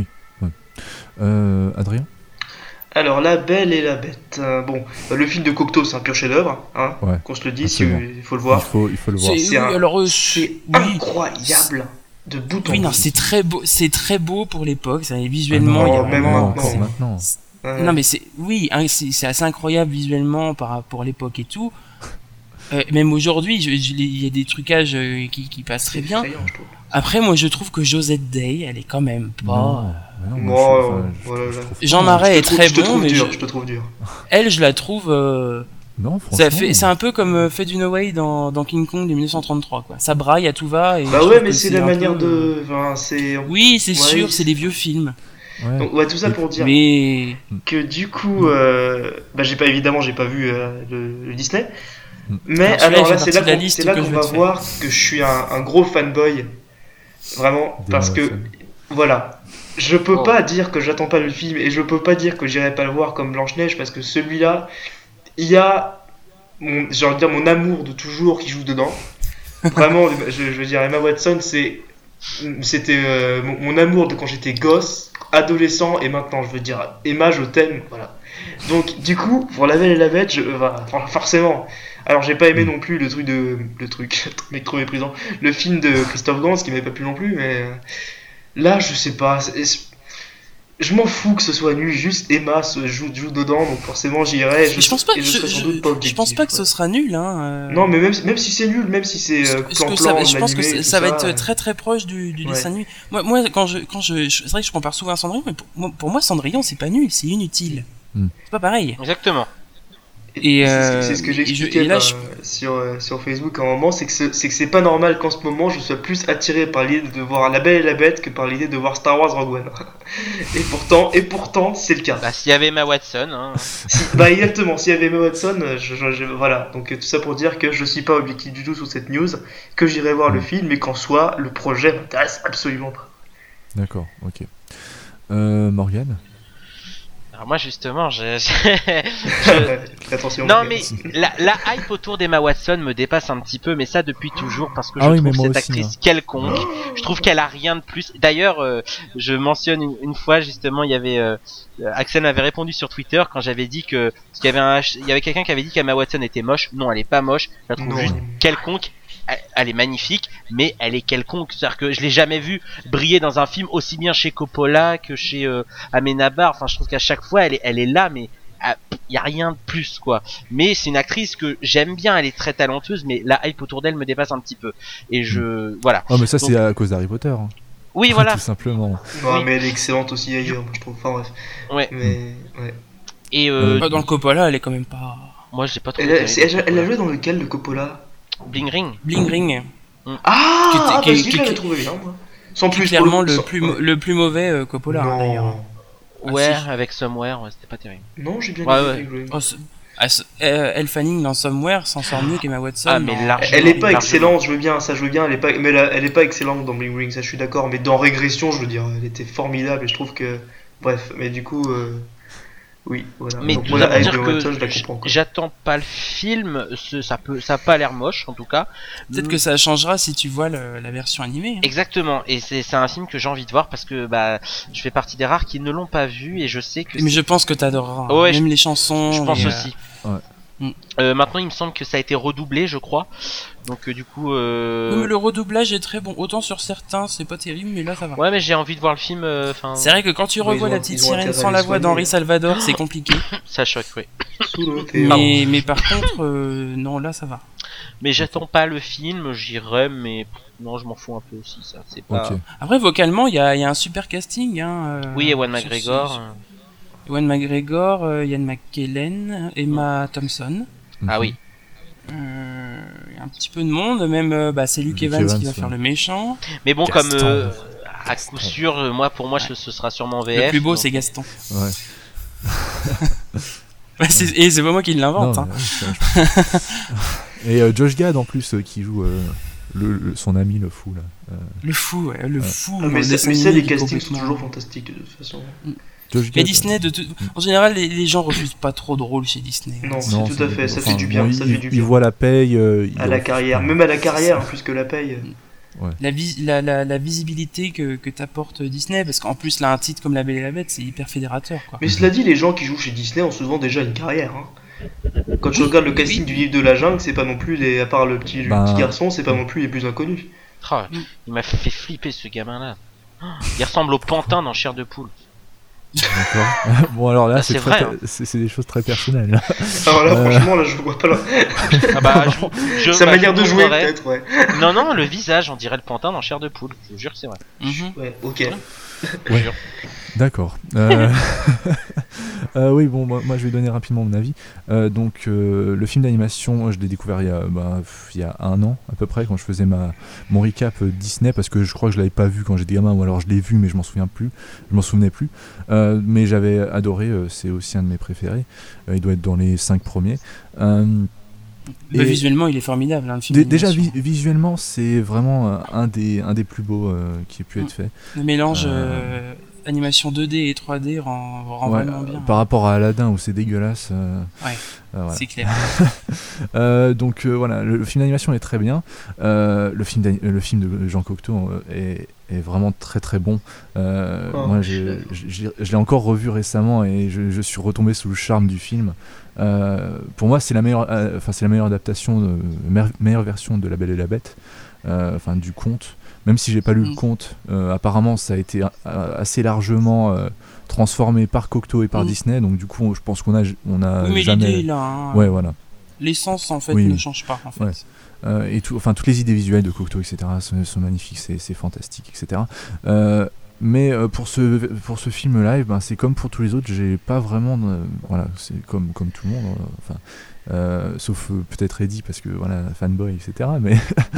Euh, Adrien. Alors, La Belle et la Bête. Euh, bon, euh, le film de Cocteau, c'est un pur chef-d'œuvre, hein, Ouais, qu'on se le dise, si absolument. vous- il faut le Il voir. faut, il faut le voir. C'est- C'est oui, un- alors, euh, C'est oui. incroyable de bout en Oui, bout. non, c'est très beau, c'est très beau pour l'époque. Ça, visuellement, Ah il y a non, même vraiment- maintenant. encore maintenant. Ouais. Non mais c'est oui, hein, c'est c'est assez incroyable visuellement par rapport à l'époque et tout. Euh, même aujourd'hui, je- je- il y a des trucages euh, qui, qui passent très C'est bien. effrayant, je trouve. Après, moi, je trouve que Josette Day, elle est quand même pas. Non, mais non, moi, Moi, je- enfin, je- voilà, je là. trouve Jean pas. Marais Je est te trouve- très je te bon, trouve mais dur, je- je te trouve dur. Elle, je la trouve. euh, Non, franchement. ça fait, c'est un peu comme euh, Faye Dunaway dans, dans King Kong de mille neuf cent trente-trois, quoi. Ça braille à tout va. Et Bah je ouais, trouve mais que c'est la un manière peu, de. euh, Enfin, c'est. Oui, c'est Ouais, sûr, c'est- c'est des vieux films. Ouais. Donc, ouais, tout ça pour dire Mais que du coup, euh, bah j'ai pas évidemment, j'ai pas vu euh, le, le Disney. Mm. Mais Alors, celui-là, alors il là, fait c'est partie là de la qu'on liste c'est là que qu'on je vais va te faire. voir que je suis un, un gros fanboy. Vraiment, Des parce que Watson. voilà, je peux Oh. pas dire que j'attends pas le film et je peux pas dire que j'irai pas le voir comme Blanche-Neige parce que celui-là, il y a mon, j'ai envie de dire mon amour de toujours qui joue dedans. Vraiment, je, je veux dire, Emma Watson, c'est, c'était euh, mon, mon amour de quand j'étais gosse, adolescent et maintenant, je veux dire, Emma, je t'aime, voilà. Donc, du coup, pour La Belle et la Bête, je, bah, for- forcément. Alors, j'ai pas aimé non plus le truc de, le truc, mec trop méprisant, le film de Christophe Gans, qui m'avait pas plu non plus, mais euh, là, je sais pas. c'est- c'est- je m'en fous que ce soit nul, juste Emma se joue, joue dedans, donc forcément j'irai. Je, je pense pas et que je, je, serai sans je, doute pas je pense pas que ouais. ce sera nul. Hein, euh... Non, mais même, même si c'est nul, même si c'est euh, Parce que plan-plan, ça va- je pense que animé, ça, tout ça va ça, être très très proche du, du Ouais. dessin animé. Moi, moi quand je, quand je, je- c'est vrai que je compare souvent à Cendrillon, mais pour moi, pour moi Cendrillon c'est pas nul, c'est inutile. Hmm. C'est pas pareil. Exactement. Et, c'est, euh, c'est, c'est ce que et je- j'expliquais et là, bah, je- sur, euh, sur Facebook à un moment, c'est que, ce, c'est que c'est pas normal qu'en ce moment je sois plus attiré par l'idée de voir La Belle et la Bête que par l'idée de voir Star Wars Rogue One. et pourtant, et pourtant, c'est le cas. Bah, s'il y avait Emma Watson, hein. Si- bah exactement, s'il y avait Emma Watson, je, je- je- voilà. Donc tout ça pour dire que je suis pas objectif du tout sur cette news, que j'irai voir le film, mais qu'en soi, le projet m'intéresse absolument pas. D'accord, ok. Euh, Morgane. Alors moi justement, je... je- Attention. non mais la, la hype autour d'Emma Watson me dépasse un petit peu, mais ça depuis toujours parce que Ah je oui, mais trouve moi cette aussi, actrice hein. quelconque. Je trouve qu'elle a rien de plus. D'ailleurs, euh, je mentionne une, une fois justement, il y avait euh, Axel m'avait répondu sur Twitter quand j'avais dit que parce qu'il y avait un, il y avait quelqu'un qui avait dit qu'Emma Watson était moche. Non, elle est pas moche. Je la trouve Non. juste quelconque. Elle, elle est magnifique, mais elle est quelconque. C'est-à-dire que je l'ai jamais vue briller dans un film aussi bien chez Coppola que chez euh, Amenabar. Enfin, je trouve qu'à chaque fois, elle est, elle est là, mais il y a rien de plus, quoi. Mais c'est une actrice que j'aime bien. Elle est très talentueuse, mais la hype autour d'elle me dépasse un petit peu. Et je, voilà. Oh, mais ça, Donc- c'est à cause d'Harry Potter. hein. Oui, voilà. Tout simplement. Non, Oui. mais elle est excellente aussi ailleurs, moi, je trouve. Enfin bref. Ouais. Mais ouais. Et euh, Bah, dans le Coppola, elle est quand même pas. moi, j'ai pas trop. Elle a, c'est- elle a- elle a joué dans lequel de Coppola? Bling Ring. Bling Ring. Ah, Qui- ah qui- bah, je qui- l'avais qui- trouvé bien, moi. Sans Qui est plus. clairement pour le sans- plus, mo- le plus mauvais euh, Coppola, hein, Non. d'ailleurs. Ah, Ouais, si. avec Somewhere, ouais, c'était pas terrible. Non, j'ai bien Ouais, aimé ouais. Bling Ring. Oh, c'est- ah, c'est- euh, Elle Fanning dans Somewhere s'en sort mieux qu'Emma Watson. Ah, mais dans- largement. Elle est pas largement. excellente, je veux bien, ça je veux bien, elle est pas, mais elle, elle est pas excellente dans Bling Ring, ça je suis d'accord, mais dans Régression, je veux dire, elle était formidable et je trouve que, bref, mais du coup, euh, oui, voilà. Mais Donc tout moi ça la pour hype de dire Watson, que je la j- comprends. quoi. j'attends pas le film. ce- Ça peut, ça a pas l'air moche en tout cas. Peut-être que ça changera si tu vois le- la version animée. hein. Exactement. Et c'est, c'est un film que j'ai envie de voir parce que bah, je fais partie des rares qui ne l'ont pas vu et je sais que. Mais je pense que t'adoreras. hein. Ouais, Même les chansons. Je pense les, euh, aussi. Ouais. Mm. Euh, maintenant, il me semble que ça a été redoublé, je crois. Donc, euh, du coup. Euh... Oui, mais le redoublage est très bon. Autant sur certains, c'est pas terrible, mais là ça va. Ouais, mais j'ai envie de voir le film. Enfin, C'est vrai que quand tu Ouais, revois ils ont- la petite ils ont sirène intérêt à sans les la voix soigner. d'Henri Salvador, c'est compliqué. ça choque, oui. Sous l'océan. mais, mais par contre, euh, non, là ça va. Mais j'attends pas le film, j'irai, mais pff, non, je m'en fous un peu aussi, ça. C'est pas. Ok. Après, vocalement, il y a, il y a un super casting. Hein, euh, Oui, Ewan sur McGregor. ce- euh, Ewan McGregor, euh, Ian McKellen, Emma Thompson. Ah oui. Euh, Il y a un petit peu de monde, même euh, bah, c'est Luke Luke Evans, qui Evans, va ouais. faire le méchant. Mais bon, Gaston. comme euh, à Gaston. coup sûr, euh, moi, pour moi, ce, ce sera sûrement V F. Le plus beau, donc- c'est Gaston. Ouais. Ouais, c'est- et c'est pas moi qui l'invente. Non, Hein. mais oui, ça, je- Et euh, Josh Gad en plus euh, qui joue euh, le, le- son ami le fou là. Euh, Le fou, ouais, le Ouais. fou. Ah, dans mais le ça, dessin mais ça, animé, les il est castings sont complètement- toujours fantastiques de toute façon. Josh Mais Gad, Disney, de tout... en général, les, les gens refusent pas trop de rôles chez Disney. hein. Non, euh, c'est non, tout à fait, ça enfin, fait du bien, bon, ça il, fait du il bien. voit la paye. euh, il À la refuse carrière, pas. même à la carrière, plus que la paye. La, vis- la, la, la visibilité que, que t'apporte Disney, parce qu'en plus, là, un titre comme La Belle et la Bête, c'est hyper fédérateur, quoi. Mais cela dit, les gens qui jouent chez Disney ont souvent déjà une carrière. Hein. Quand je regarde le casting du livre de la jungle, c'est pas non plus les, à part le petit, le Bah. petit garçon, c'est pas non plus les plus inconnus. Oh, il m'a fait flipper ce gamin-là. Oh, il ressemble au pantin dans Chair de Poule. D'accord. Bon alors là Ah, c'est c'est très- vrai, hein. c'est c'est des choses très personnelles. Alors là, Euh. franchement, là, je vois pas la... Ah bah, je, je, sa bah, manière je de jouer, montrerai. peut-être, ouais. Non, non, le visage, on dirait le pantin dans Chair de Poule. Je vous jure que c'est vrai. Mhm. Ouais, ok. Je vous jure. D'accord. Euh... euh, oui, bon, moi, moi, je vais donner rapidement mon avis. Euh, donc, euh, le film d'animation, je l'ai découvert il y, a, bah, pff, il y a un an à peu près, quand je faisais ma, mon recap euh, Disney, parce que je crois que je l'avais pas vu quand j'étais gamin, ou alors je l'ai vu, mais je m'en souviens plus. Je m'en souvenais plus. Euh, mais j'avais adoré, euh, c'est aussi un de mes préférés. Euh, il doit être dans les cinq premiers. Euh, Bah, et- visuellement, il est formidable, hein, le film dé- déjà, d'animation. vi- visuellement, c'est vraiment euh, un, des, un des plus beaux euh, qui ait pu Mm. être fait. Le mélange Euh. euh, animation deux D et trois D rend, rend Ouais, vraiment bien. euh, par rapport à Aladdin où c'est dégueulasse. euh, Ouais. euh, voilà. C'est clair. Euh, donc euh, voilà, le, le film d'animation est très bien. Euh, le, film d'ani- le film de Jean Cocteau euh, est, est vraiment très très bon. Euh, Oh, moi, je j'ai- suis je, je- je l'ai encore revu récemment et je, je suis retombé sous le charme du film. Euh, pour moi, c'est la meilleure, euh, enfin c'est la meilleure adaptation, de, meilleure, meilleure version de La Belle et la Bête. enfin du conte. Même si j'ai pas lu Mm. le conte, euh, apparemment ça a été euh, assez largement euh, transformé par Cocteau et par Mm. Disney, donc du coup je pense qu'on a, on a Oui, mais jamais. l'idée est là. Hein. Ouais, voilà. L'essence en fait Oui, ne oui. change pas en fait. Ouais. Euh, et tout, enfin toutes les idées visuelles de Cocteau, et cetera sont, sont magnifiques, c'est, c'est fantastique, et cetera. Euh, mais euh, pour ce pour ce film live, ben, c'est comme pour tous les autres, j'ai pas vraiment, de, voilà, c'est comme comme tout le monde, euh, enfin. Euh, sauf euh, peut-être Eddie parce que voilà fanboy etc mais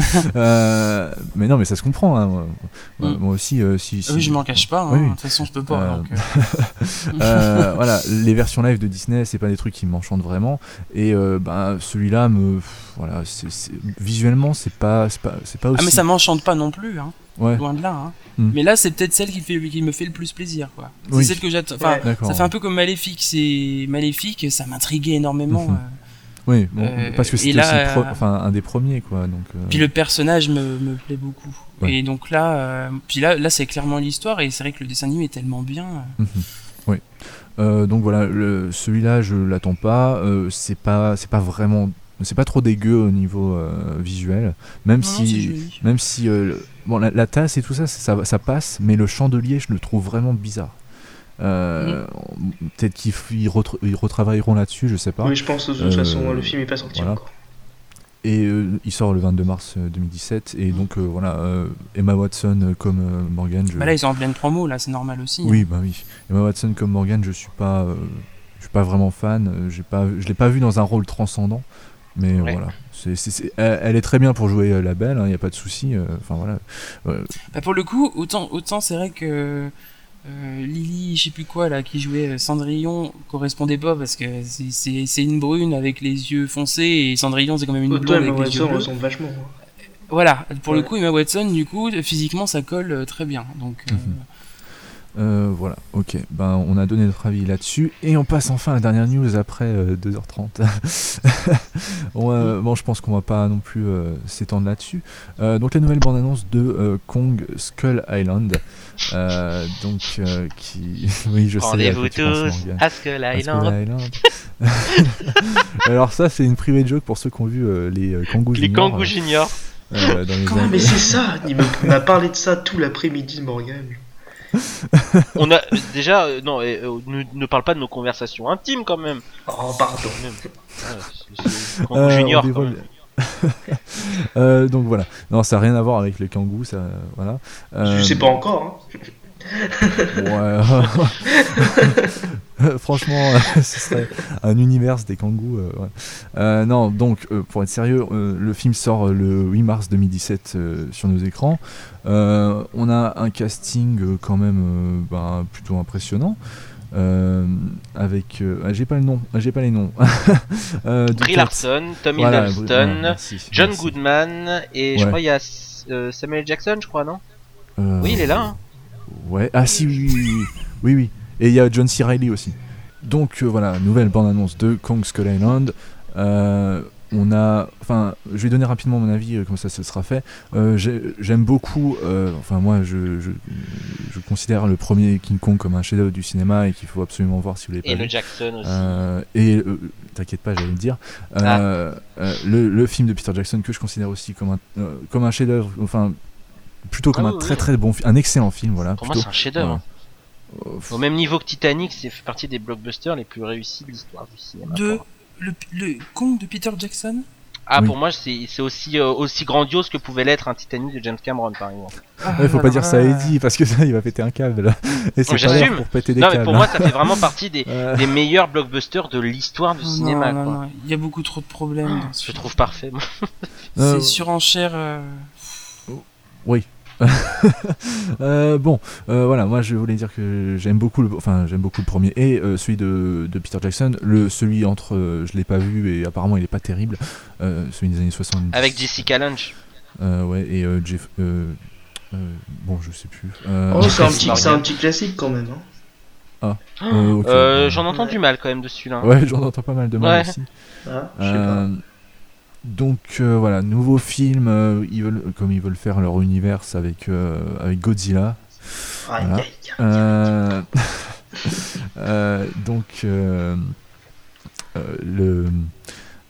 euh, mais non mais ça se comprend hein, moi, Mm. moi aussi euh, si, si Ah oui, je m'en cache pas. hein. Oui, De oui. toute façon, je peux pas. Euh, donc, euh. euh, voilà, les versions live de Disney, c'est pas des trucs qui m'enchantent vraiment. Et euh, ben celui-là, me, voilà, c'est, c'est, visuellement, c'est pas, c'est pas, c'est pas aussi. Ah mais ça m'enchante pas non plus. Hein. Ouais. Loin de là. Hein. Mm. Mais là, c'est peut-être celle qui, fait, qui me fait le plus plaisir. Quoi. C'est Oui. celle que j'attends. Enfin, D'accord. ça fait un peu comme Maléfique. C'est Maléfique, ça m'intriguait énormément. Mhm. euh. Oui, bon, Euh, parce que et c'était là, aussi le pro- euh, enfin, un des premiers, quoi. Donc, euh, Puis le personnage me, me plaît beaucoup. Ouais. Et donc là, euh, puis là, là, c'est clairement l'histoire. Et c'est vrai que le dessin animé est tellement bien. euh. mhm. Oui. Euh, donc voilà, le, celui-là, je l'attends pas. Euh, c'est pas, c'est pas vraiment, c'est pas trop dégueu au niveau euh, visuel, même Non, non, c'est si, joli. même si, euh, le- bon, la, la tasse et tout ça, ça, ça passe, mais le chandelier, je le trouve vraiment bizarre. Euh, Peut-être qu'ils f- ils retra- ils retravailleront là-dessus, je sais pas. Oui, je pense de toute Euh, façon, le film est pas sorti voilà. encore. Et euh, il sort le vingt-deux mars deux mille dix-sept, et donc euh, voilà, euh, Emma Watson euh, comme euh, Morgan. Je... Bah là, ils sont en pleine promo. Là, c'est normal aussi. Oui, bah oui. Emma Watson comme Morgan, je suis pas, euh, je suis pas vraiment fan. euh, J'ai pas, je l'ai pas vu dans un rôle transcendant, mais euh, Ouais. voilà. C'est, c'est, c'est- elle, elle est très bien pour jouer euh, la belle, il n'y a pas de souci. euh, Enfin voilà. Euh, Bah, pour le coup, autant, autant c'est vrai que euh, Lily, je sais plus quoi, là, qui jouait euh, Cendrillon, correspondait pas parce que c'est, c'est, c'est une brune avec les yeux foncés et Cendrillon, c'est quand même une Autant blonde Emma avec les yeux Watson bleus. ressemble vachement. hein. Voilà, pour le Ouais. coup, Emma Watson, du coup, physiquement, ça colle euh, très bien. Donc, euh, Mhm. euh, voilà, ok. Ben, on a donné notre avis là-dessus. Et on passe enfin à la dernière news après euh, deux heures trente. on, euh, bon, je pense qu'on va pas non plus euh, s'étendre là-dessus. Euh, donc, la nouvelle bande-annonce de euh, Kong Skull Island. Euh, donc, euh, qui. Oui, je sais. Rendez-vous à quoi tu penses, tous Morgane. à Skull À Skull Island. Island. Alors, ça, c'est une private joke pour ceux qui ont vu euh, les euh, Kangoo Les Junior, Kangoo Junior. euh, dans les Ah, années- mais c'est ça Il me- m'a parlé de ça tout l'après-midi, Morgan. On a déjà euh, non, et, euh, ne, ne parle pas de nos conversations intimes quand même. Oh, pardon. Quand même. Ouais, c'est- c'est Kangoo Euh, on Junior quand dévoile- même. Euh, donc voilà, non, ça n'a rien à voir avec les kangourous, ça, voilà. Euh, Je sais pas encore. Hein. Ouais. Franchement, ce serait un univers des kangourous. Euh, ouais. euh, non, donc euh, pour être sérieux, euh, le film sort euh, le huit mars deux mille dix-sept euh, sur nos écrans. Euh, on a un casting euh, quand même euh, ben, plutôt impressionnant. Euh, avec, euh, ah, j'ai pas le nom, ah, j'ai pas les noms. euh, de Brie tête. Larson, Tom Voilà, Hiddleston, Brie- ouais, merci, John merci. Goodman et je Ouais. crois il y a euh, Samuel Jackson, je crois, non? Euh, Oui, il est là. Hein. Ouais, ah si, oui, oui, oui, oui, oui. Et il y a John C. Reilly aussi. Donc euh, voilà, nouvelle bande-annonce de Kong Skull Island. Euh, on a, enfin, je vais donner rapidement mon avis, euh, comme ça ce sera fait. Euh, j'ai- j'aime beaucoup, euh, enfin moi, je, je, je considère le premier King Kong comme un chef-d'œuvre du cinéma et qu'il faut absolument voir si vous l'avez Et pas le vu. Jackson aussi. Euh, et euh, t'inquiète pas, j'allais le dire. Ah. Euh, euh, le, le film de Peter Jackson que je considère aussi comme un, euh, comme un chef-d'œuvre, enfin plutôt comme Ah un oui, très oui. très bon, fi- un excellent film, voilà. Pour moi, plutôt. c'est un chef-d'œuvre. Voilà. hein. Euh, Au même niveau que Titanic, c'est fait partie des blockbusters les plus réussis de l'histoire du cinéma. de, pour moi. le, le Kong de Peter Jackson. Ah, Oui. pour moi, c'est c'est aussi, euh, aussi grandiose que pouvait l'être un Titanic de James Cameron, par exemple. Ouais, faut pas dire ça à alors là, Eddie parce que ça il va péter un câble là. Et c'est Ouais, pas l'heure j'assume. pour péter des Non, câbles. mais pour hein. moi, ça fait vraiment partie des, Euh, des meilleurs blockbusters de l'histoire du non, cinéma, non, quoi. non, il y a beaucoup trop de problèmes dans ce Je film. trouve parfait. moi. C'est Euh, surenchère. euh, Oui. Euh, bon, euh, voilà, moi je voulais dire que j'aime beaucoup, le, enfin j'aime beaucoup le premier et euh, celui de, de Peter Jackson. Le celui entre, euh, je l'ai pas vu et apparemment il est pas terrible. Euh, celui des années soixante-dix. Avec Jessica Lange. Euh, ouais et euh, Jeff. Euh, euh, bon, je sais plus. Euh, Oh, c'est un, Chris petit, Morgan. c'est un petit classique quand même. Hein. euh, ok, Euh, bah, J'en entends du mal quand même de celui-là. Ouais, j'en entends pas mal de mal Ouais. aussi. Ah, je sais Euh, donc euh, voilà, nouveau film, euh, ils veulent, comme ils veulent faire leur univers avec, euh, avec Godzilla. pas. Aïe, voilà. aïe, aïe. Euh, euh, donc euh, euh, le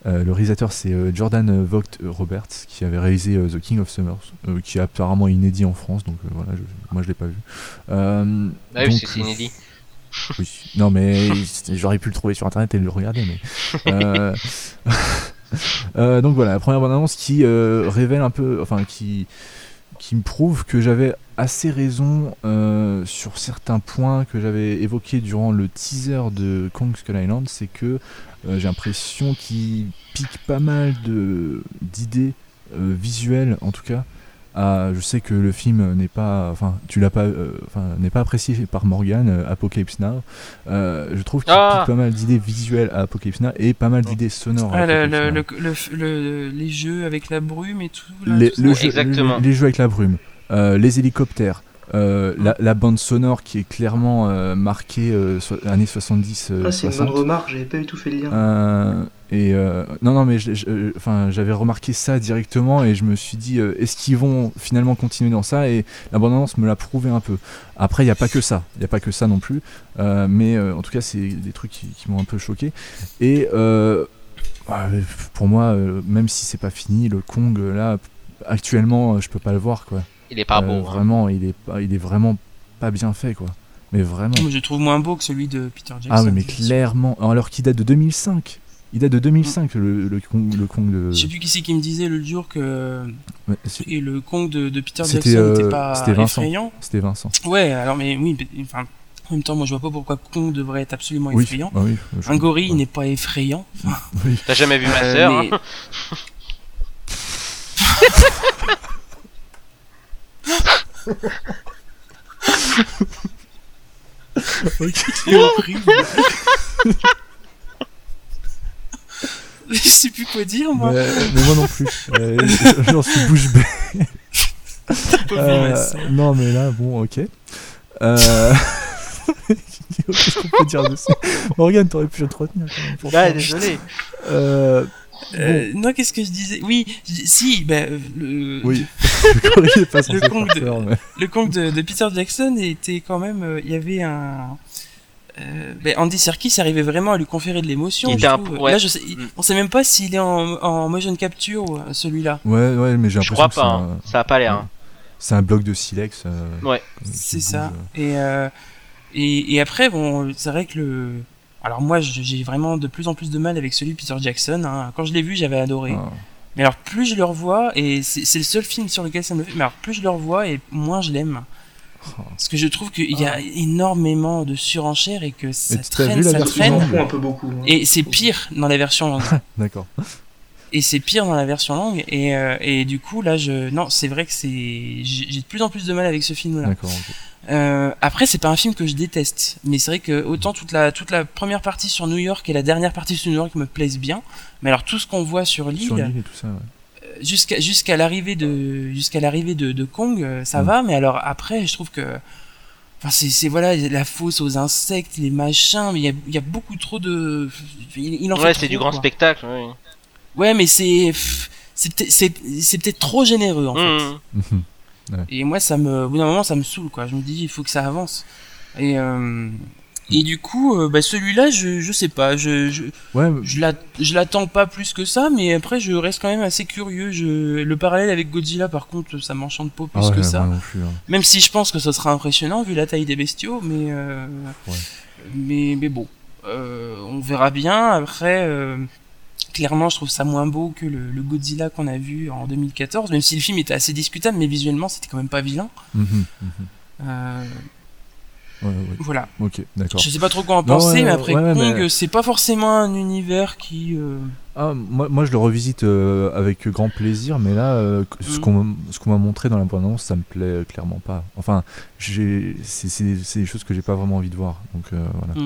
Euh, le réalisateur c'est euh, Jordan Vogt Roberts qui avait réalisé euh, The King of Summers, euh, qui est apparemment inédit en France, donc euh, voilà, je, moi je l'ai pas vu. Euh, Ah oui, donc, c'est c'est inédit. oui. Non mais j'aurais pu le trouver sur internet et le regarder, mais. Euh... euh, donc voilà, la première bande-annonce qui euh, révèle un peu, enfin qui qui me prouve que j'avais assez raison euh, sur certains points que j'avais évoqués durant le teaser de Kong Skull Island, c'est que euh, j'ai l'impression qu'il pique pas mal de d'idées euh, visuelles, en tout cas. Ah, je sais que le film n'est pas, enfin, tu l'as pas, euh, enfin, n'est pas apprécié par Morgan, euh, Apocalypse Now. Euh, je trouve qu'il Ah pique pas mal d'idées visuelles à Apocalypse Now et pas mal d'idées sonores. Ah, à le, Apocalypse le, Now. le, le, le- les jeux avec la brume et tout. Là, les, tout ça. le Ouais, jeu- exactement. le- les jeux avec la brume, euh, les hélicoptères, euh, la, la bande sonore qui est clairement euh, marquée euh, so- années soixante-dix euh, Ah, c'est une soixante. bonne remarque, j'avais pas du tout fait le lien. Euh, et euh, non non mais je- je- euh, enfin j'avais remarqué ça directement et je me suis dit euh, est-ce qu'ils vont finalement continuer dans ça, et la bande-annonce me l'a prouvé un peu. Après il y a pas que ça, il y a pas que ça non plus, euh, mais euh, en tout cas c'est des trucs qui, qui m'ont un peu choqué. Et euh, ouais, pour moi euh, même si c'est pas fini, le Kong là actuellement je peux pas le voir quoi. Il est pas Euh, beau. hein. Vraiment il est pas, il est vraiment pas bien fait quoi. Mais vraiment. Moi, je le trouve moins beau que celui de Peter Jackson. Ah oui, mais bien sûr. clairement. Alors qu'il date de deux mille cinq. Il date de deux mille cinq, le, le, Kong, le Kong de. Je sais plus qui c'est qui me disait l'autre jour que Ouais, c'est- et le Kong de, de Peter C'était, Jackson euh, n'était pas c'était Vincent. effrayant. C'était Vincent. Ouais, alors mais oui, mais, enfin, en même temps, moi je vois pas pourquoi Kong devrait être absolument Oui. effrayant. Ah oui, je- Un gorille ouais. n'est pas effrayant. Oui. T'as jamais vu ma Euh, sœur mais- hein C'est horrible. Je sais plus quoi dire moi. Mais, mais moi non plus. Euh, J'en suis bouche bée. Pauvre Euh, ma sœur. non, mais là, bon, ok. Euh... Qu'est-ce qu'on peut dire dessus? Morgane, t'aurais pu te retenir quand même. pour Ouais, ça. désolé. Euh, Euh, non, qu'est-ce que je disais? Oui, je dis- si, bah, euh, le, oui. Le gorille est pas censé Le Kong faire de- peur, mais- le Kong de, de Peter Jackson était quand même. euh, Il y avait un. Euh, ben, Andy Serkis arrivait vraiment à lui conférer de l'émotion. Il je était un trouve. p- ouais. Là, je sais, Mm. on sait même pas s'il est en, en motion capture euh, celui-là. Ouais, ouais, mais j'ai Je l'impression crois que pas. c'est hein. un- Ça a pas l'air. hein. c'est un bloc de silex. euh, Ouais. qui C'est bouge, ça. euh. Et, euh, et et après, bon, c'est vrai que le. Alors moi, je- j'ai vraiment de plus en plus de mal avec celui de Peter Jackson. hein. Quand je l'ai vu, j'avais adoré. Ah. Mais alors plus je le revois, et c'est c'est le seul film sur lequel ça me le fait, mais alors plus je le revois et moins je l'aime. Oh. Parce que je trouve qu'il y a énormément de surenchères et que ça Mais t'as traîne, vu la ça version Ils en traîne. font un peu beaucoup. hein. Et c'est pire dans la version longue. D'accord. Et c'est pire dans la version longue. Et, euh, et du coup, là, je. Non, c'est vrai que c'est. J'ai j'ai de plus en plus de mal avec ce film-là. D'accord. ok. Euh, après, c'est pas un film que je déteste, mais c'est vrai que autant toute la toute la première partie sur New York et la dernière partie sur New York me plaisent bien, mais alors tout ce qu'on voit sur l'île, Sur l'île et tout ça. Ouais. euh, jusqu'à jusqu'à l'arrivée de jusqu'à l'arrivée de, de Kong, euh, ça Mm. va, mais alors après, je trouve que enfin c'est c'est voilà la fosse aux insectes, les machins, mais il y a il y a beaucoup trop de il, il en fait Ouais, trop, c'est du grand quoi. spectacle. Ouais. Ouais, mais c'est pff, c'est peut-être c'est c'est peut-être trop généreux en fait. Mmh. Et moi, ça me, au bout d'un moment, ça me saoule, quoi. Je me dis, il faut que ça avance. Et, euh, et du coup, euh, bah, celui-là, je, je sais pas, je, je, Ouais, mais- je l'at- je l'attends pas plus que ça, mais après, je reste quand même assez curieux. Je, le parallèle avec Godzilla, par contre, ça m'enchante pas plus ah ouais, que ça. moi non plus, hein. Même si je pense que ce sera impressionnant vu la taille des bestiaux, mais, euh, Ouais. mais, mais bon, euh, on verra bien. Après, euh, clairement, je trouve ça moins beau que le, le Godzilla qu'on a vu en deux mille quatorze, même si le film était assez discutable, mais visuellement, c'était quand même pas vilain. Mhm, mhm. Euh, Ouais, ouais. voilà. Ok, d'accord. Je sais pas trop quoi en Non, penser, ouais, mais après ouais, Kong, mais- c'est pas forcément un univers qui. euh, Ah, moi, moi, je le revisite euh, avec grand plaisir, mais là, euh, ce Mm. qu'on m'a- ce qu'on m'a montré dans la bande-annonce, ça me plaît euh, clairement pas. Enfin, j'ai- c'est c'est- c'est des choses que j'ai pas vraiment envie de voir. Donc euh, voilà. Mm.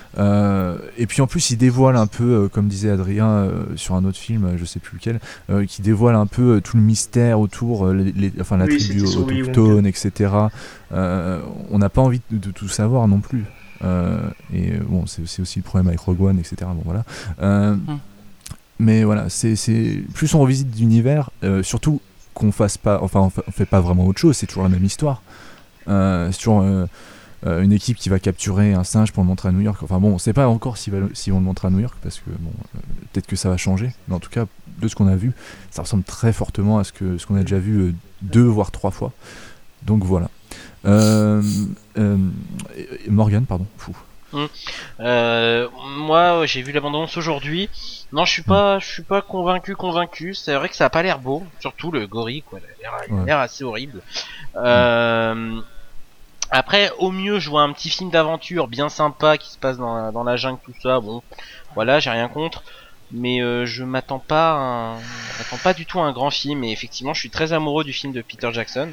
Euh, et puis en plus, il dévoile un peu, euh, comme disait Adrien euh, sur un autre film, euh, je sais plus lequel, euh, qui dévoile un peu euh, tout le mystère autour, euh, les, les- enfin la Oui, tribu c'était sur Willy autochtone, et cetera. Euh, on n'a pas envie de, de tout savoir non plus. Euh, et euh, bon, c'est c'est aussi le problème avec Rogue One, et cetera. Bon voilà. Euh, Mm. Mais voilà, c'est c'est plus on revisite d'univers, euh, surtout qu'on fasse pas, enfin on fa- on fait pas vraiment autre chose, c'est toujours la même histoire. Euh, c'est toujours euh, euh, une équipe qui va capturer un singe pour le montrer à New York. Enfin bon, on sait pas encore si, va, si on le montre à New York parce que bon, euh, peut-être que ça va changer. Mais en tout cas, de ce qu'on a vu, ça ressemble très fortement à ce que ce qu'on a déjà vu euh, deux voire trois fois. Donc voilà. Euh, euh, Morgane, pardon. Fou. Mmh. Euh, moi, j'ai vu l'abondance aujourd'hui. Non, je suis pas, je suis pas convaincu, convaincu. C'est vrai que ça a pas l'air beau, surtout le gorille, quoi. Il a l'air, il a l'air assez horrible. Euh, mmh. Après, au mieux, je vois un petit film d'aventure bien sympa qui se passe dans la, dans la jungle, tout ça. Bon, voilà, j'ai rien contre. Mais euh, je m'attends pas, à un... je m'attends pas du tout à un grand film. Et effectivement, je suis très amoureux du film de Peter Jackson.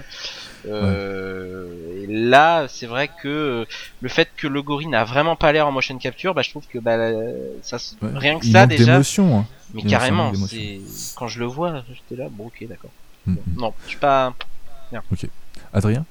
Euh, ouais. Et là, c'est vrai que le fait que le gorille n'a vraiment pas l'air en motion capture, bah, je trouve que bah, ça, ouais. rien que il ça manque déjà. D'émotion, hein. Mais il carrément, c'est quand je le vois, j'étais là, bon, ok, d'accord. Mm-hmm. Bon, non, je suis pas. Bien. Ok. Adrien.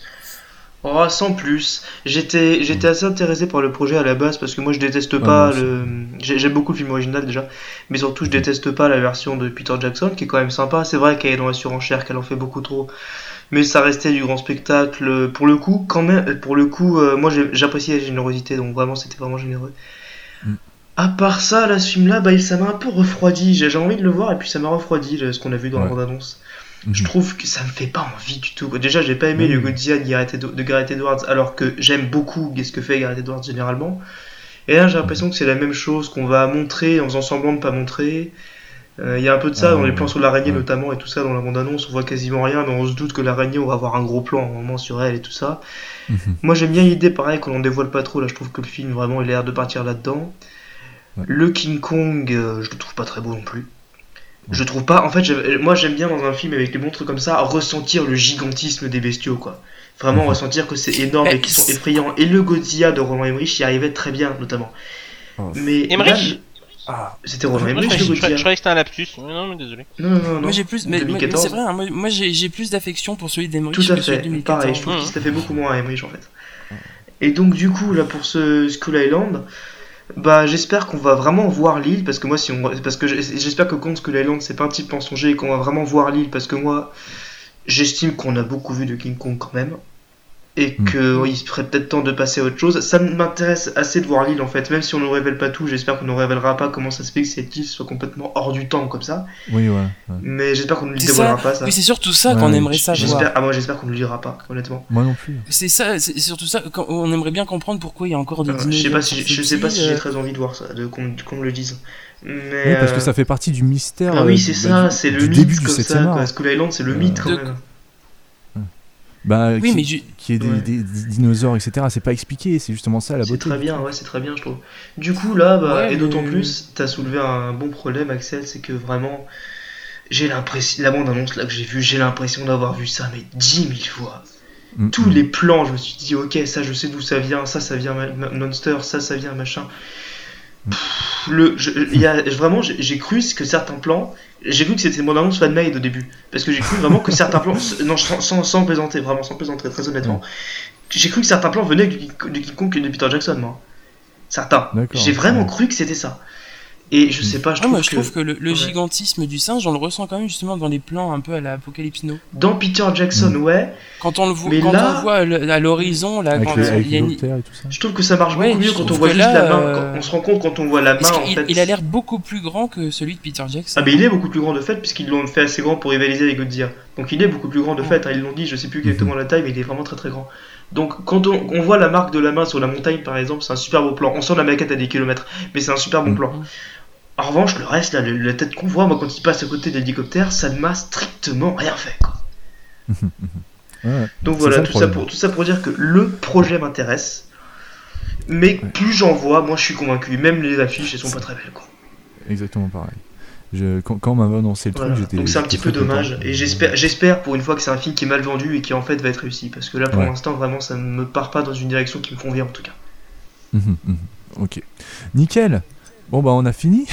Oh, sans plus. J'étais, j'étais assez intéressé par le projet à la base parce que moi je déteste pas ah, le. J'aime beaucoup le film original déjà, mais surtout je déteste pas la version de Peter Jackson qui est quand même sympa. C'est vrai qu'elle est dans la surenchère, qu'elle en fait beaucoup trop, mais ça restait du grand spectacle. Pour le coup, quand même, pour le coup, euh, moi j'ai, j'appréciais la générosité, donc vraiment c'était vraiment généreux. Mm. À part ça, là, ce film-là, bah, ça m'a un peu refroidi. J'ai, j'ai envie de le voir et puis ça m'a refroidi là, ce qu'on a vu dans ouais. la bande-annonce. Je trouve que ça me fait pas envie du tout. Déjà, j'ai pas aimé mmh. le Godzilla de Gareth, Edo- de Gareth Edwards, alors que j'aime beaucoup ce que fait Gareth Edwards généralement. Et là, j'ai l'impression que c'est la même chose qu'on va montrer en faisant semblant de pas montrer. Il euh, y a un peu de ça ah, dans ouais, les plans sur l'araignée ouais. notamment et tout ça dans la bande-annonce. On voit quasiment rien, mais on se doute que l'araignée, on va avoir un gros plan à un moment sur elle et tout ça. Mmh. Moi, j'aime bien l'idée, pareil, qu'on en dévoile pas trop. Là, je trouve que le film, vraiment, il a l'air de partir là-dedans. Ouais. Le King Kong, euh, je le trouve pas très beau non plus. Je trouve pas, en fait, j'aime, moi j'aime bien dans un film avec les monstres comme ça, ressentir le gigantisme des bestiaux, quoi. Vraiment mmh. ressentir que c'est énorme et qu'ils sont effrayants. Et le Godzilla de Roland Emmerich y arrivait très bien, notamment. Oh. Mais Emmerich là, ah, c'était Roland Emmerich le Godzilla. Je, je, je croyais que c'était un lapsus. Non, mais désolé. Non, non, non. Moi j'ai plus, mais, mais c'est vrai, hein, moi, moi j'ai, j'ai plus d'affection pour celui d'Emmerich. Tout à fait. Pareil, je trouve mmh. qu'il se fait beaucoup moins à Emmerich en fait. Et donc du coup là pour ce Skull Island. Bah j'espère qu'on va vraiment voir l'île parce que moi si on parce que j'espère que Kong Skull Island c'est pas un type mensonger et qu'on va vraiment voir l'île parce que moi j'estime qu'on a beaucoup vu de King Kong quand même et qu'il mmh. serait peut-être temps de passer à autre chose. Ça m'intéresse assez de voir l'île en fait, même si on ne révèle pas tout, j'espère qu'on ne révélera pas comment ça se fait que cette île soit complètement hors du temps comme ça. Oui ouais. ouais. Mais j'espère qu'on ne le dévoilera pas ça. Oui c'est surtout ça ouais, qu'on aimerait savoir. J'espère, ah moi j'espère qu'on ne le dira pas honnêtement. Moi non plus. C'est ça, c'est surtout ça, quand on aimerait bien comprendre pourquoi il y a encore des euh, Je sais pas si, je sais pas si j'ai très envie de voir ça, de, qu'on, qu'on me le dise. Mais oui, parce que ça fait partie du mystère. Ah oui c'est euh, ça, bah, c'est du, le du mythe comme ça. Skull Island c'est le euh, mythe quand de... même. Bah, oui, qui, mais je... qui est des, ouais. des, des dinosaures, et cetera. C'est pas expliqué, c'est justement ça la beauté. C'est très bien, ouais, c'est très bien, je trouve. Du coup, là, bah, ouais, et d'autant mais... plus, t'as soulevé un bon problème, Axel, c'est que vraiment, j'ai l'impression, la bande-annonce là que j'ai vue, j'ai l'impression d'avoir vu ça, mais dix mille fois. Mm-hmm. Tous les plans, je me suis dit, ok, ça, je sais d'où ça vient, ça, ça vient Monster, ça, ça vient machin. Pff, le, je, y a, vraiment, j'ai, j'ai cru que certains plans. J'ai cru que c'était mon annonce fan-made au début. Parce que j'ai cru vraiment que certains plans. Non, sans, sans, sans plaisanter, vraiment sans plaisanter, très honnêtement. J'ai cru que certains plans venaient du, du King Kong et de Peter Jackson, moi. Certains. D'accord, j'ai vraiment ouais. cru que c'était ça. Et je sais pas, je ah, trouve moi, je que... trouve que le, le ouais. gigantisme du singe, on le ressent quand même justement dans les plans un peu à la Apocalypse Now. Dans Peter Jackson, mmh. ouais. Quand on le voit, quand là... on voit à l'horizon, là, avec quand les, il y a une... et tout ça. Je trouve que ça marche ouais, beaucoup mieux quand on voit juste là, la main. Euh... On se rend compte quand on voit la main, en il, fait. Il a l'air beaucoup plus grand que celui de Peter Jackson. Ah, mais il est beaucoup plus grand de fait, puisqu'ils l'ont fait assez grand pour rivaliser avec Godzilla. Donc il est beaucoup plus grand de fait, hein, ils l'ont dit, je sais plus exactement la taille, mais il est vraiment très très grand. Donc quand on, on voit la marque de la main sur la montagne, par exemple, c'est un super beau plan. On sent la maquette à des kilomètres, mais c'est un super bon plan. En revanche, le reste, là, le, la tête qu'on voit, moi, quand il passe à côté de l'hélicoptère, ça ne m'a strictement rien fait, quoi. Ouais, donc voilà, ça, tout, ça pour, tout ça pour dire que le projet m'intéresse, mais ouais. plus j'en vois, moins je suis convaincu. Même les affiches, elles sont pas très belles, quoi. Exactement pareil. Je, quand, quand on m'a annoncé le voilà. truc, j'étais. Donc c'est un petit peu dommage, et j'espère, j'espère pour une fois que c'est un film qui est mal vendu et qui en fait va être réussi, parce que là pour ouais. l'instant, vraiment, ça ne me part pas dans une direction qui me convient en tout cas. Mmh, mmh. Ok. Nickel. Bon bah on a fini.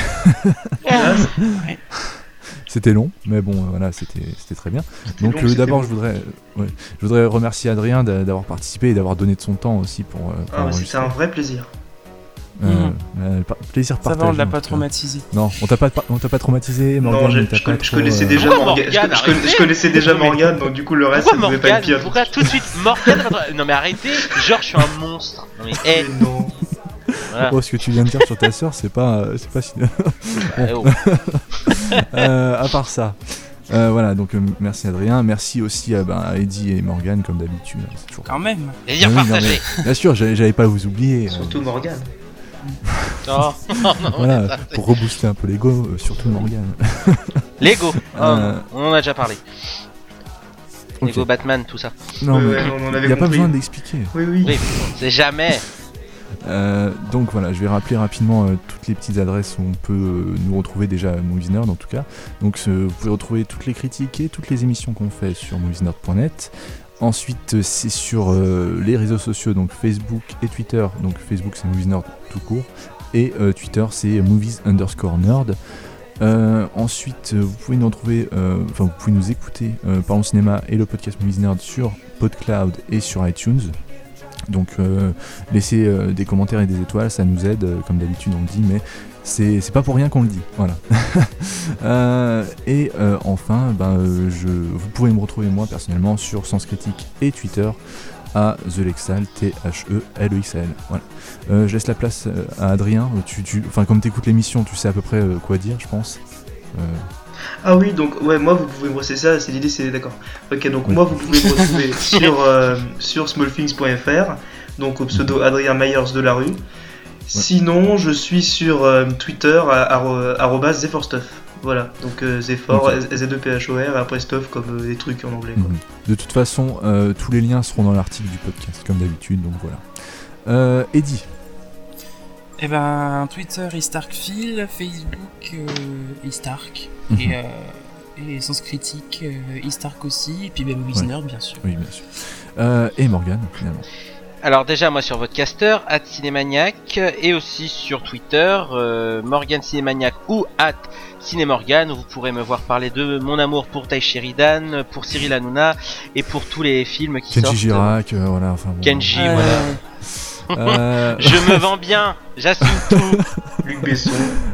C'était long, mais bon voilà, c'était, c'était très bien. C'était Donc long, euh, d'abord je voudrais, euh, ouais, je voudrais remercier Adrien d'avoir participé et d'avoir donné de son temps aussi pour. Euh, pour ah, c'était un vrai plaisir. Euh, Mhm. euh, par- plaisir Ça partagé. va, on l'a en pas tout cas. traumatisé. Non, on t'a pas, on t'a pas traumatisé, Morgane. Non, je, on t'a je, pas je trop, connaissais euh, déjà Pourquoi Morgane. Morgane, Je, je connais- arrêtez je connaissais déjà Non, mais- Morgane, donc du coup le reste Pourquoi ça devait pas être Morgane pire. Pourquoi tout de suite Morgane Non mais arrêtez, genre je suis un monstre. Non mais eh, Mais non. voilà. Oh, ce que tu viens de dire sur ta sœur, c'est pas, euh, c'est pas si. Eh oh. Euh, à part ça, euh, voilà. Donc euh, merci Adrien, merci aussi à, ben, à Eddie et Morgane comme d'habitude. C'est toujours. Quand même. Et dire Oui, non, partagé. mais bien sûr, j'allais, j'allais pas vous oublier. euh, Surtout Morgane. Oh, non, non, Voilà, ça, c'est- pour rebooster un peu l'ego, euh, surtout Morgane. Lego. Oh, Euh, non, on en a déjà parlé. Ok. Lego Batman, tout ça. Non, Ouais, mais ouais, on en il avait n'y a pas compris. besoin d'expliquer. Oui, oui. Oui, c'est jamais. Euh, donc voilà, je vais rappeler rapidement euh, toutes les petites adresses où on peut euh, nous retrouver déjà à Movies Nerd en tout cas. Donc euh, vous pouvez retrouver toutes les critiques et toutes les émissions qu'on fait sur movies nerd point net. Ensuite euh, c'est sur euh, les réseaux sociaux, donc Facebook et Twitter. Donc Facebook c'est Movies Nerd tout court et euh, Twitter c'est Movies underscore Nerd. Euh, ensuite euh, vous pouvez nous retrouver, euh, enfin vous pouvez nous écouter euh, Parlons Cinéma et le podcast Movies Nerd sur PodCloud et sur iTunes. Donc euh, laissez euh, des commentaires et des étoiles, ça nous aide, euh, comme d'habitude on le dit, mais c'est, c'est pas pour rien qu'on le dit, voilà. euh, et euh, enfin, ben, euh, je, vous pouvez me retrouver moi personnellement sur Sens Critique et Twitter à TheLexal, T H E L E X A L. Voilà. Euh, je laisse la place euh, à Adrien, tu, tu, enfin comme t'écoutes l'émission, tu sais à peu près euh, quoi dire, je pense. Euh, Ah oui, donc ouais, moi vous pouvez me c'est ça, c'est l'idée, c'est d'accord. Ok, donc Oui. moi vous pouvez me retrouver sur, euh, sur smallthings point f r, donc au pseudo Adrien Myers de la rue. Sinon, je suis sur euh, Twitter à arro- arrobas zephorstuff. Voilà, donc euh, Zephor, Ok. Z E P H O R, et après stuff comme euh, des trucs en anglais. Quoi. Mhm. De toute façon, euh, tous les liens seront dans l'article du podcast, comme d'habitude, donc voilà. Euh, Eddie. Et ben Twitter Istarkphil, Facebook euh, Istark Mhm. et, euh, et Sens Critique euh, Istark aussi, et puis ben Movies Ouais. Nerd bien sûr. Oui, bien sûr. Euh, et Morgane, finalement. Alors déjà moi sur Vodcaster, at Cinémaniac, et aussi sur Twitter, euh, Morgan Cinémaniac ou at Cinémorgan, où vous pourrez me voir parler de mon amour pour Tai Sheridan, pour Cyril Hanouna, et pour tous les films qui Kenji sortent. Girac, euh, voilà, enfin bon. Kenji, Euh, voilà. Euh, Je me vends bien, j'assume tout. Luc Besson.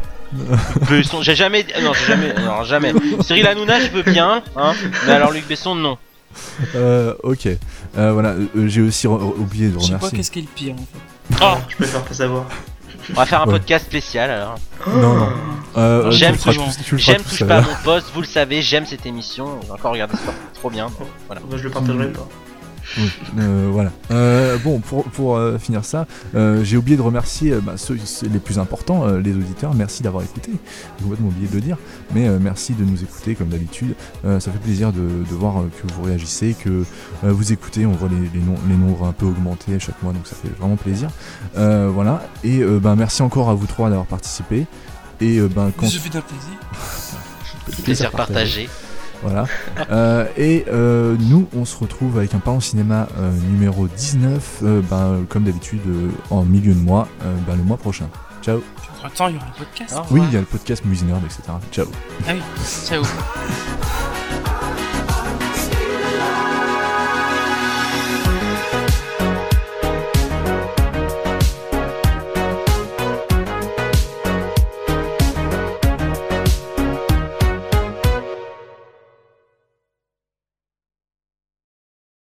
Besson, j'ai jamais, non, j'ai jamais, non, jamais. Cyril Hanouna, je veux bien, hein, mais alors Luc Besson, non. euh, ok. Euh, voilà, euh, j'ai aussi re- re- oublié de Je sais pas remercier. qu'est-ce qui est le pire en fait. Oh, Je préfère pas savoir. on va faire un Ouais. podcast spécial alors. Non, non. Euh, J'aime tu le feras toujours. tout- tu le feras J'aime tout touche seul. pas à mon poste, vous le savez, j'aime cette émission. J'ai encore regardé ça, trop bien. Voilà. Moi, je le partagerai pas. Oui, euh, voilà. Euh, bon, pour, pour euh, finir ça, euh, j'ai oublié de remercier euh, bah, ceux, ceux les plus importants, euh, les auditeurs. Merci d'avoir écouté. J'ai complètement oublié de le dire, mais euh, merci de nous écouter comme d'habitude. Euh, ça fait plaisir de, de voir euh, que vous réagissez, que euh, vous écoutez. On voit les, les, nom- les nombres un peu augmenter à chaque mois, donc ça fait vraiment plaisir. Euh, voilà. Et euh, ben merci encore à vous trois d'avoir participé. Et euh, ben quand Je fais un plaisir. Plaisir partagé. Voilà. Euh, et euh, nous, on se retrouve avec un Parlons Cinéma euh, numéro dix-neuf, euh, ben, comme d'habitude, euh, en milieu de mois, euh, ben, le mois prochain. Ciao. Entre temps, il y aura le podcast. Au Oui, revoir. il y a le podcast Movies Nerd, et cetera. Ciao. Ah oui, ciao.